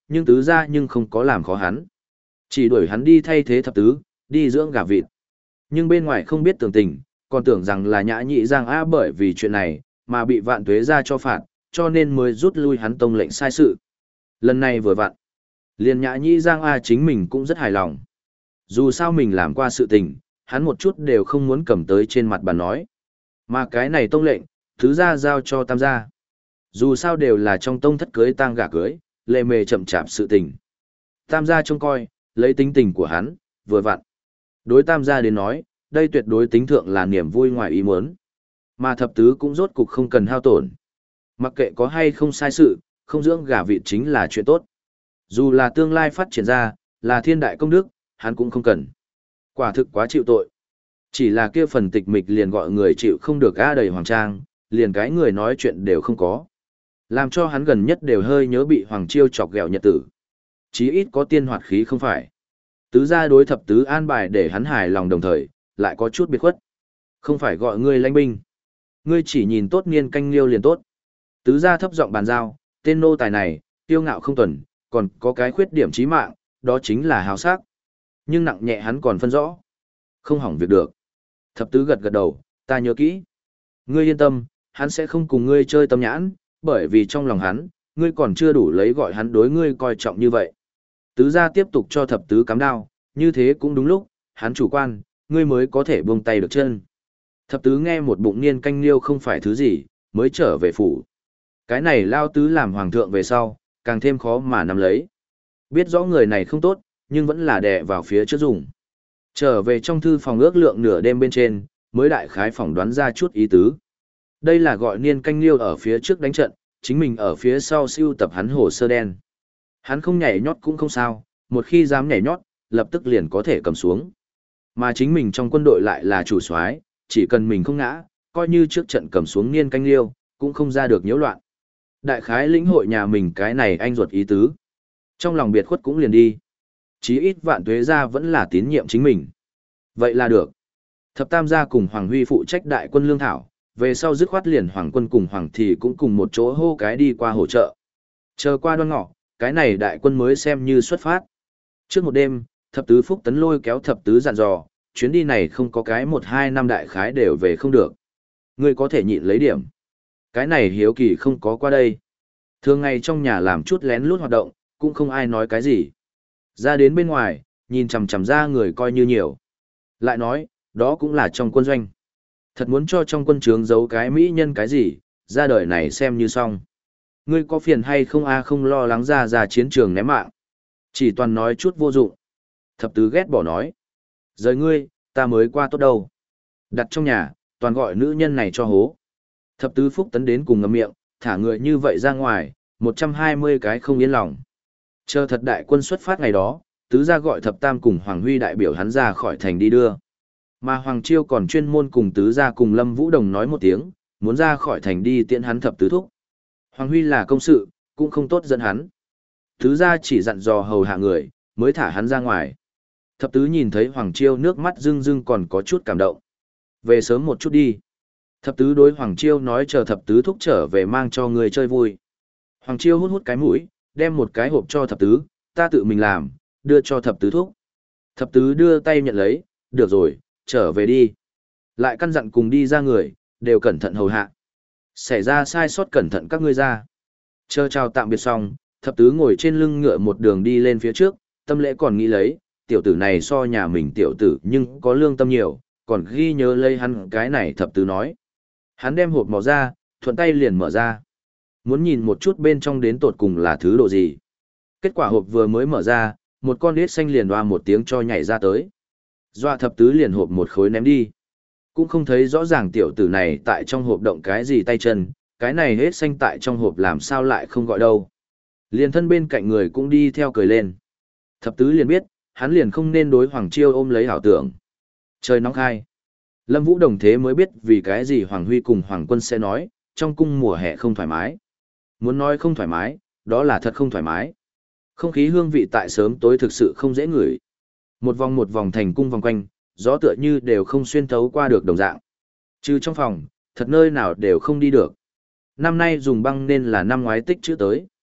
nhưng tứ gia nhưng không có làm khó hắn. Chỉ đuổi hắn đi thay thế thập tứ, đi dưỡng gà vịt. Nhưng bên ngoài không biết tường tình, còn tưởng rằng là Nhã Nhị Giang A bởi vì chuyện này, mà bị Vạn Tuế gia cho phạt, cho nên mới rút lui hắn tông lệnh sai sự. Lần này vừa vặn, liền Nhã Nhị Giang A chính mình cũng rất hài lòng. Dù sao mình làm qua sự tình, hắn một chút đều không muốn cầm tới trên mặt bàn nói. Mà cái này tông lệnh, thứ gia giao cho tam gia. Dù sao đều là trong tông thất cưới tang gả cưới, lệ mề chậm chạp sự tình. Tam gia trông coi, lấy tính tình của hắn, vừa vặn. Đối tam gia đến nói, đây tuyệt đối tính thượng là niềm vui ngoài ý muốn. Mà thập tứ cũng rốt cục không cần hao tổn. Mặc kệ có hay không sai sự, không dưỡng gà vịt chính là chuyện tốt. Dù là tương lai phát triển ra, là thiên đại công đức, hắn cũng không cần. Quả thực quá chịu tội. Chỉ là kia phần tịch mịch liền gọi người chịu không được a đầy hoàng trang, liền cái người nói chuyện đều không có. Làm cho hắn gần nhất đều hơi nhớ bị Hoàng Chiêu chọc ghẹo nhật tử. Chí ít có tiên hoạt khí không phải. Tứ gia đối thập tứ an bài để hắn hài lòng đồng thời, lại có chút biệt khuất. Không phải gọi ngươi lãnh binh. Ngươi chỉ nhìn tốt niên canh liêu liền tốt. Tứ gia thấp giọng bàn giao, tên nô tài này, tiêu ngạo không tuần, còn có cái khuyết điểm chí mạng, đó chính là hào sắc. Nhưng nặng nhẹ hắn còn phân rõ. Không hỏng việc được. Thập tứ gật gật đầu, ta nhớ kỹ. Ngươi yên tâm, hắn sẽ không cùng ngươi chơi tâm nhãn, bởi vì trong lòng hắn, ngươi còn chưa đủ lấy gọi hắn đối ngươi coi trọng như vậy. Tứ gia tiếp tục cho thập tứ cắm đao, như thế cũng đúng lúc, hắn chủ quan, ngươi mới có thể buông tay được chân. Thập tứ nghe một bụng niên canh liêu không phải thứ gì, mới trở về phủ. Cái này lao tứ làm hoàng thượng về sau, càng thêm khó mà nắm lấy. Biết rõ người này không tốt, nhưng vẫn là đè vào phía trước dùng. Trở về trong thư phòng ước lượng nửa đêm bên trên, mới đại khái phỏng đoán ra chút ý tứ. Đây là gọi niên canh liêu ở phía trước đánh trận, chính mình ở phía sau siêu tập hắn hồ sơ đen. Hắn không nhảy nhót cũng không sao, một khi dám nhảy nhót, lập tức liền có thể cầm xuống. Mà chính mình trong quân đội lại là chủ soái, chỉ cần mình không ngã, coi như trước trận cầm xuống niên canh liêu, cũng không ra được nhiễu loạn. Đại khái lĩnh hội nhà mình cái này anh ruột ý tứ. Trong lòng biệt khuất cũng liền đi. Chí ít Vạn Tuế gia vẫn là tín nhiệm chính mình. Vậy là được. Thập tam gia cùng Hoàng Huy phụ trách đại quân lương thảo, về sau dứt khoát liền Hoàng quân cùng Hoàng thì cũng cùng một chỗ hô cái đi qua hỗ trợ. Chờ qua đoan ngọ, cái này đại quân mới xem như xuất phát. Trước một đêm, thập tứ Phúc Tấn lôi kéo thập tứ dặn dò, chuyến đi này không có cái một hai năm đại khái đều về không được. Ngươi có thể nhịn lấy điểm. Cái này hiếu kỳ không có qua đây. Thường ngày trong nhà làm chút lén lút hoạt động, cũng không ai nói cái gì. Ra đến bên ngoài, nhìn chằm chằm ra người coi như nhiều. Lại nói, đó cũng là trong quân doanh. Thật muốn cho trong quân trướng giấu cái mỹ nhân cái gì, ra đời này xem như xong. Ngươi có phiền hay không a không lo lắng ra ra chiến trường ném mạng. Chỉ toàn nói chút vô dụng. Thập tứ ghét bỏ nói. Rời ngươi, ta mới qua tốt đâu. Đặt trong nhà, toàn gọi nữ nhân này cho hố. Thập tứ Phúc Tấn đến cùng ngậm miệng, thả người như vậy ra ngoài, một trăm hai mươi cái không yên lòng. Chờ thật đại quân xuất phát ngày đó, tứ gia gọi thập tam cùng Hoàng Huy đại biểu hắn ra khỏi thành đi đưa. Mà Hoàng Chiêu còn chuyên môn cùng tứ gia cùng Lâm Vũ Đồng nói một tiếng, muốn ra khỏi thành đi tiễn hắn thập tứ thúc. Hoàng Huy là công sự, cũng không tốt dẫn hắn. Tứ gia chỉ dặn dò hầu hạ người, mới thả hắn ra ngoài. Thập tứ nhìn thấy Hoàng Chiêu nước mắt rưng rưng còn có chút cảm động. Về sớm một chút đi. Thập tứ đối Hoàng Chiêu nói chờ thập tứ thúc trở về mang cho người chơi vui. Hoàng Chiêu hút hút cái mũi, đem một cái hộp cho thập tứ, ta tự mình làm, đưa cho thập tứ thúc. Thập tứ đưa tay nhận lấy, được rồi, trở về đi. Lại căn dặn cùng đi ra người, đều cẩn thận hầu hạ. Xảy ra sai sót cẩn thận các ngươi ra. Chờ chào tạm biệt xong, thập tứ ngồi trên lưng ngựa một đường đi lên phía trước, tâm lễ còn nghĩ lấy, tiểu tử này so nhà mình tiểu tử nhưng có lương tâm nhiều, còn ghi nhớ lấy hắn cái này thập tứ nói. Hắn đem hộp mò ra, thuận tay liền mở ra. Muốn nhìn một chút bên trong đến tột cùng là thứ đồ gì. Kết quả hộp vừa mới mở ra, một con đít xanh liền đoa một tiếng cho nhảy ra tới. Doa thập tứ liền hộp một khối ném đi. Cũng không thấy rõ ràng tiểu tử này tại trong hộp động cái gì tay chân, cái này hết xanh tại trong hộp làm sao lại không gọi đâu. Liền thân bên cạnh người cũng đi theo cười lên. Thập tứ liền biết, hắn liền không nên đối Hoàng Chiêu ôm lấy hảo tưởng. Trời nóng khai. Lâm Vũ Đồng thế mới biết vì cái gì Hoàng Huy cùng Hoàng Quân sẽ nói, trong cung mùa hè không thoải mái. Muốn nói không thoải mái, đó là thật không thoải mái. Không khí hương vị tại sớm tối thực sự không dễ ngửi. Một vòng một vòng thành cung vòng quanh, gió tựa như đều không xuyên thấu qua được đồng dạng. Trừ trong phòng, thật nơi nào đều không đi được. Năm nay dùng băng nên là năm ngoái tích chữ tới.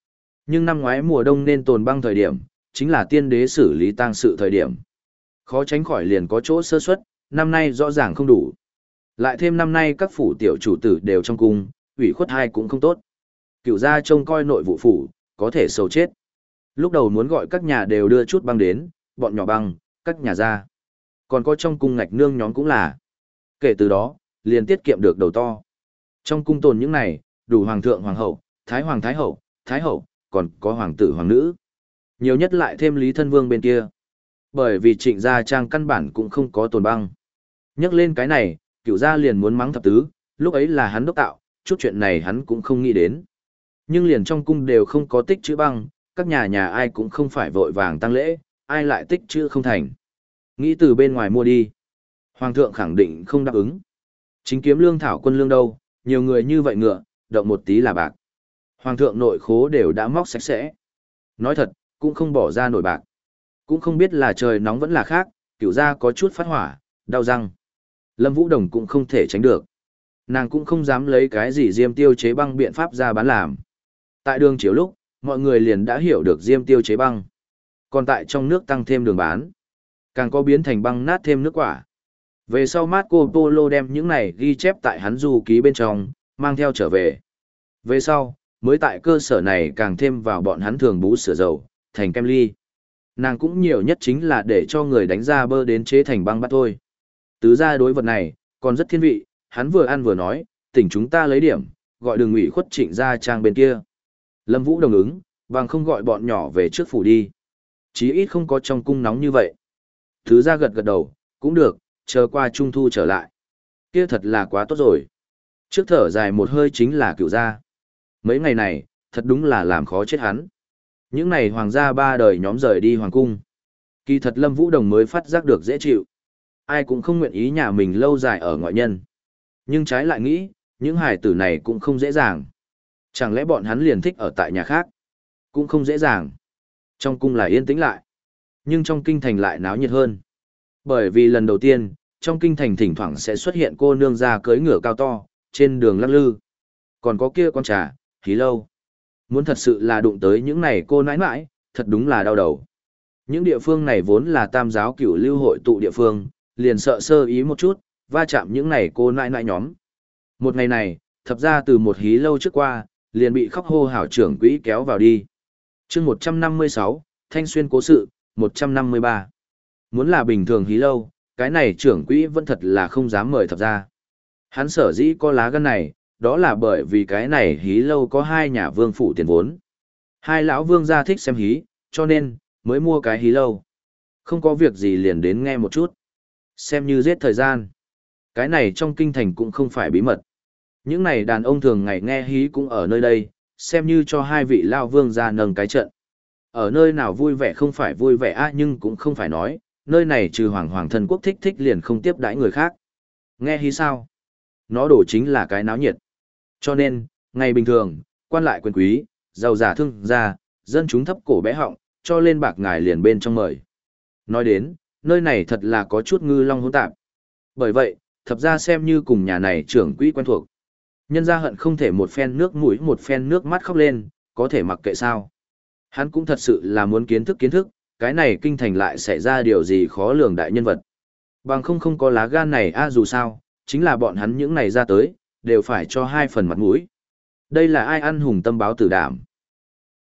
Nhưng năm ngoái mùa đông nên tồn băng thời điểm, chính là tiên đế xử lý tang sự thời điểm. Khó tránh khỏi liền có chỗ sơ suất, năm nay rõ ràng không đủ. Lại thêm năm nay các phủ tiểu chủ tử đều trong cung, ủy khuất hai cũng không tốt. Cửu gia trông coi nội vụ phủ, có thể sầu chết. Lúc đầu muốn gọi các nhà đều đưa chút băng đến, bọn nhỏ băng, các nhà ra. Còn có trong cung ngạch nương nhóm cũng là. Kể từ đó, liền tiết kiệm được đầu to. Trong cung tồn những này, đủ hoàng thượng hoàng hậu, thái hoàng thái hậu, thái hậu, còn có hoàng tử hoàng nữ. Nhiều nhất lại thêm Lý Thân Vương bên kia. Bởi vì Trịnh Gia Trang căn bản cũng không có tồn băng. Nhắc lên cái này, Cửu gia liền muốn mắng thập tứ, lúc ấy là hắn đốc tạo, chút chuyện này hắn cũng không nghĩ đến. Nhưng liền trong cung đều không có tích trữ băng, các nhà nhà ai cũng không phải vội vàng tăng lễ, ai lại tích trữ không thành. Nghĩ từ bên ngoài mua đi. Hoàng thượng khẳng định không đáp ứng. Chính kiếm lương thảo quân lương đâu, nhiều người như vậy ngựa, động một tí là bạc. Hoàng thượng nội khố đều đã móc sạch sẽ. Nói thật, cũng không bỏ ra nổi bạc. Cũng không biết là trời nóng vẫn là khác, Cửu gia có chút phát hỏa, đau răng. Lâm Vũ Đồng cũng không thể tránh được. Nàng cũng không dám lấy cái gì diêm tiêu chế băng biện pháp ra bán làm. Tại đường chiếu lúc, mọi người liền đã hiểu được diêm tiêu chế băng. Còn tại trong nước tăng thêm đường bán. Càng có biến thành băng nát thêm nước quả. Về sau Marco Polo đem những này ghi chép tại hắn du ký bên trong, mang theo trở về. Về sau, mới tại cơ sở này càng thêm vào bọn hắn thường bú sữa dầu, thành kem ly. Nàng cũng nhiều nhất chính là để cho người đánh ra bơ đến chế thành băng bắt thôi. Tứ gia đối vật này, còn rất thiên vị, hắn vừa ăn vừa nói, tỉnh chúng ta lấy điểm, gọi đường ủy khuất Trịnh Gia Trang bên kia. Lâm Vũ đồng ứng, bằng không gọi bọn nhỏ về trước phủ đi. Chí ít không có trong cung nóng như vậy. Tứ gia gật gật đầu, cũng được, chờ qua trung thu trở lại. Kia thật là quá tốt rồi. Trước thở dài một hơi chính là Cửu gia. Mấy ngày này, thật đúng là làm khó chết hắn. Những này hoàng gia ba đời nhóm rời đi hoàng cung. Kỳ thật Lâm Vũ Đồng mới phát giác được dễ chịu. Ai cũng không nguyện ý nhà mình lâu dài ở ngoại nhân. Nhưng trái lại nghĩ, những hải tử này cũng không dễ dàng. Chẳng lẽ bọn hắn liền thích ở tại nhà khác? Cũng không dễ dàng. Trong cung là yên tĩnh lại. Nhưng trong kinh thành lại náo nhiệt hơn. Bởi vì lần đầu tiên, trong kinh thành thỉnh thoảng sẽ xuất hiện cô nương ra cưỡi ngựa cao to, trên đường lắc lư. Còn có kia con trà, hí lâu. Muốn thật sự là đụng tới những này cô nãi nãi, thật đúng là đau đầu. Những địa phương này vốn là tam giáo cửu lưu hội tụ địa phương, liền sợ sơ ý một chút, va chạm những này cô nãi nãi nhóm. Một ngày này, thập ra từ một hí lâu trước qua, liền bị khóc hô hào trưởng quỹ kéo vào đi. chương một trăm năm mươi sáu, Thanh Xuyên cố sự, một trăm năm mươi ba. Muốn là bình thường hí lâu, cái này trưởng quỹ vẫn thật là không dám mời thập ra. Hắn sở dĩ có lá gan này, đó là bởi vì cái này hí lâu có hai nhà vương phủ tiền vốn. Hai lão vương gia thích xem hí, cho nên, mới mua cái hí lâu. Không có việc gì liền đến nghe một chút. Xem như giết thời gian. Cái này trong kinh thành cũng không phải bí mật. Những này đàn ông thường ngày nghe hí cũng ở nơi đây, xem như cho hai vị lao vương gia nâng cái trận. Ở nơi nào vui vẻ không phải vui vẻ á nhưng cũng không phải nói, nơi này trừ hoàng hoàng thân quốc thích thích liền không tiếp đãi người khác. Nghe hí sao? Nó đổ chính là cái náo nhiệt. Cho nên, ngày bình thường, quan lại quyền quý, giàu giả thương gia, dân chúng thấp cổ bé họng, cho lên bạc ngài liền bên trong mời. Nói đến, nơi này thật là có chút ngư long hỗn tạp. Bởi vậy, thập ra xem như cùng nhà này trưởng quỹ quen thuộc. Nhân ra hận không thể một phen nước mũi một phen nước mắt khóc lên, có thể mặc kệ sao. Hắn cũng thật sự là muốn kiến thức kiến thức, cái này kinh thành lại xảy ra điều gì khó lường đại nhân vật. Bằng không không có lá gan này a dù sao, chính là bọn hắn những này ra tới, đều phải cho hai phần mặt mũi. Đây là ai ăn hùng tâm báo tử đảm.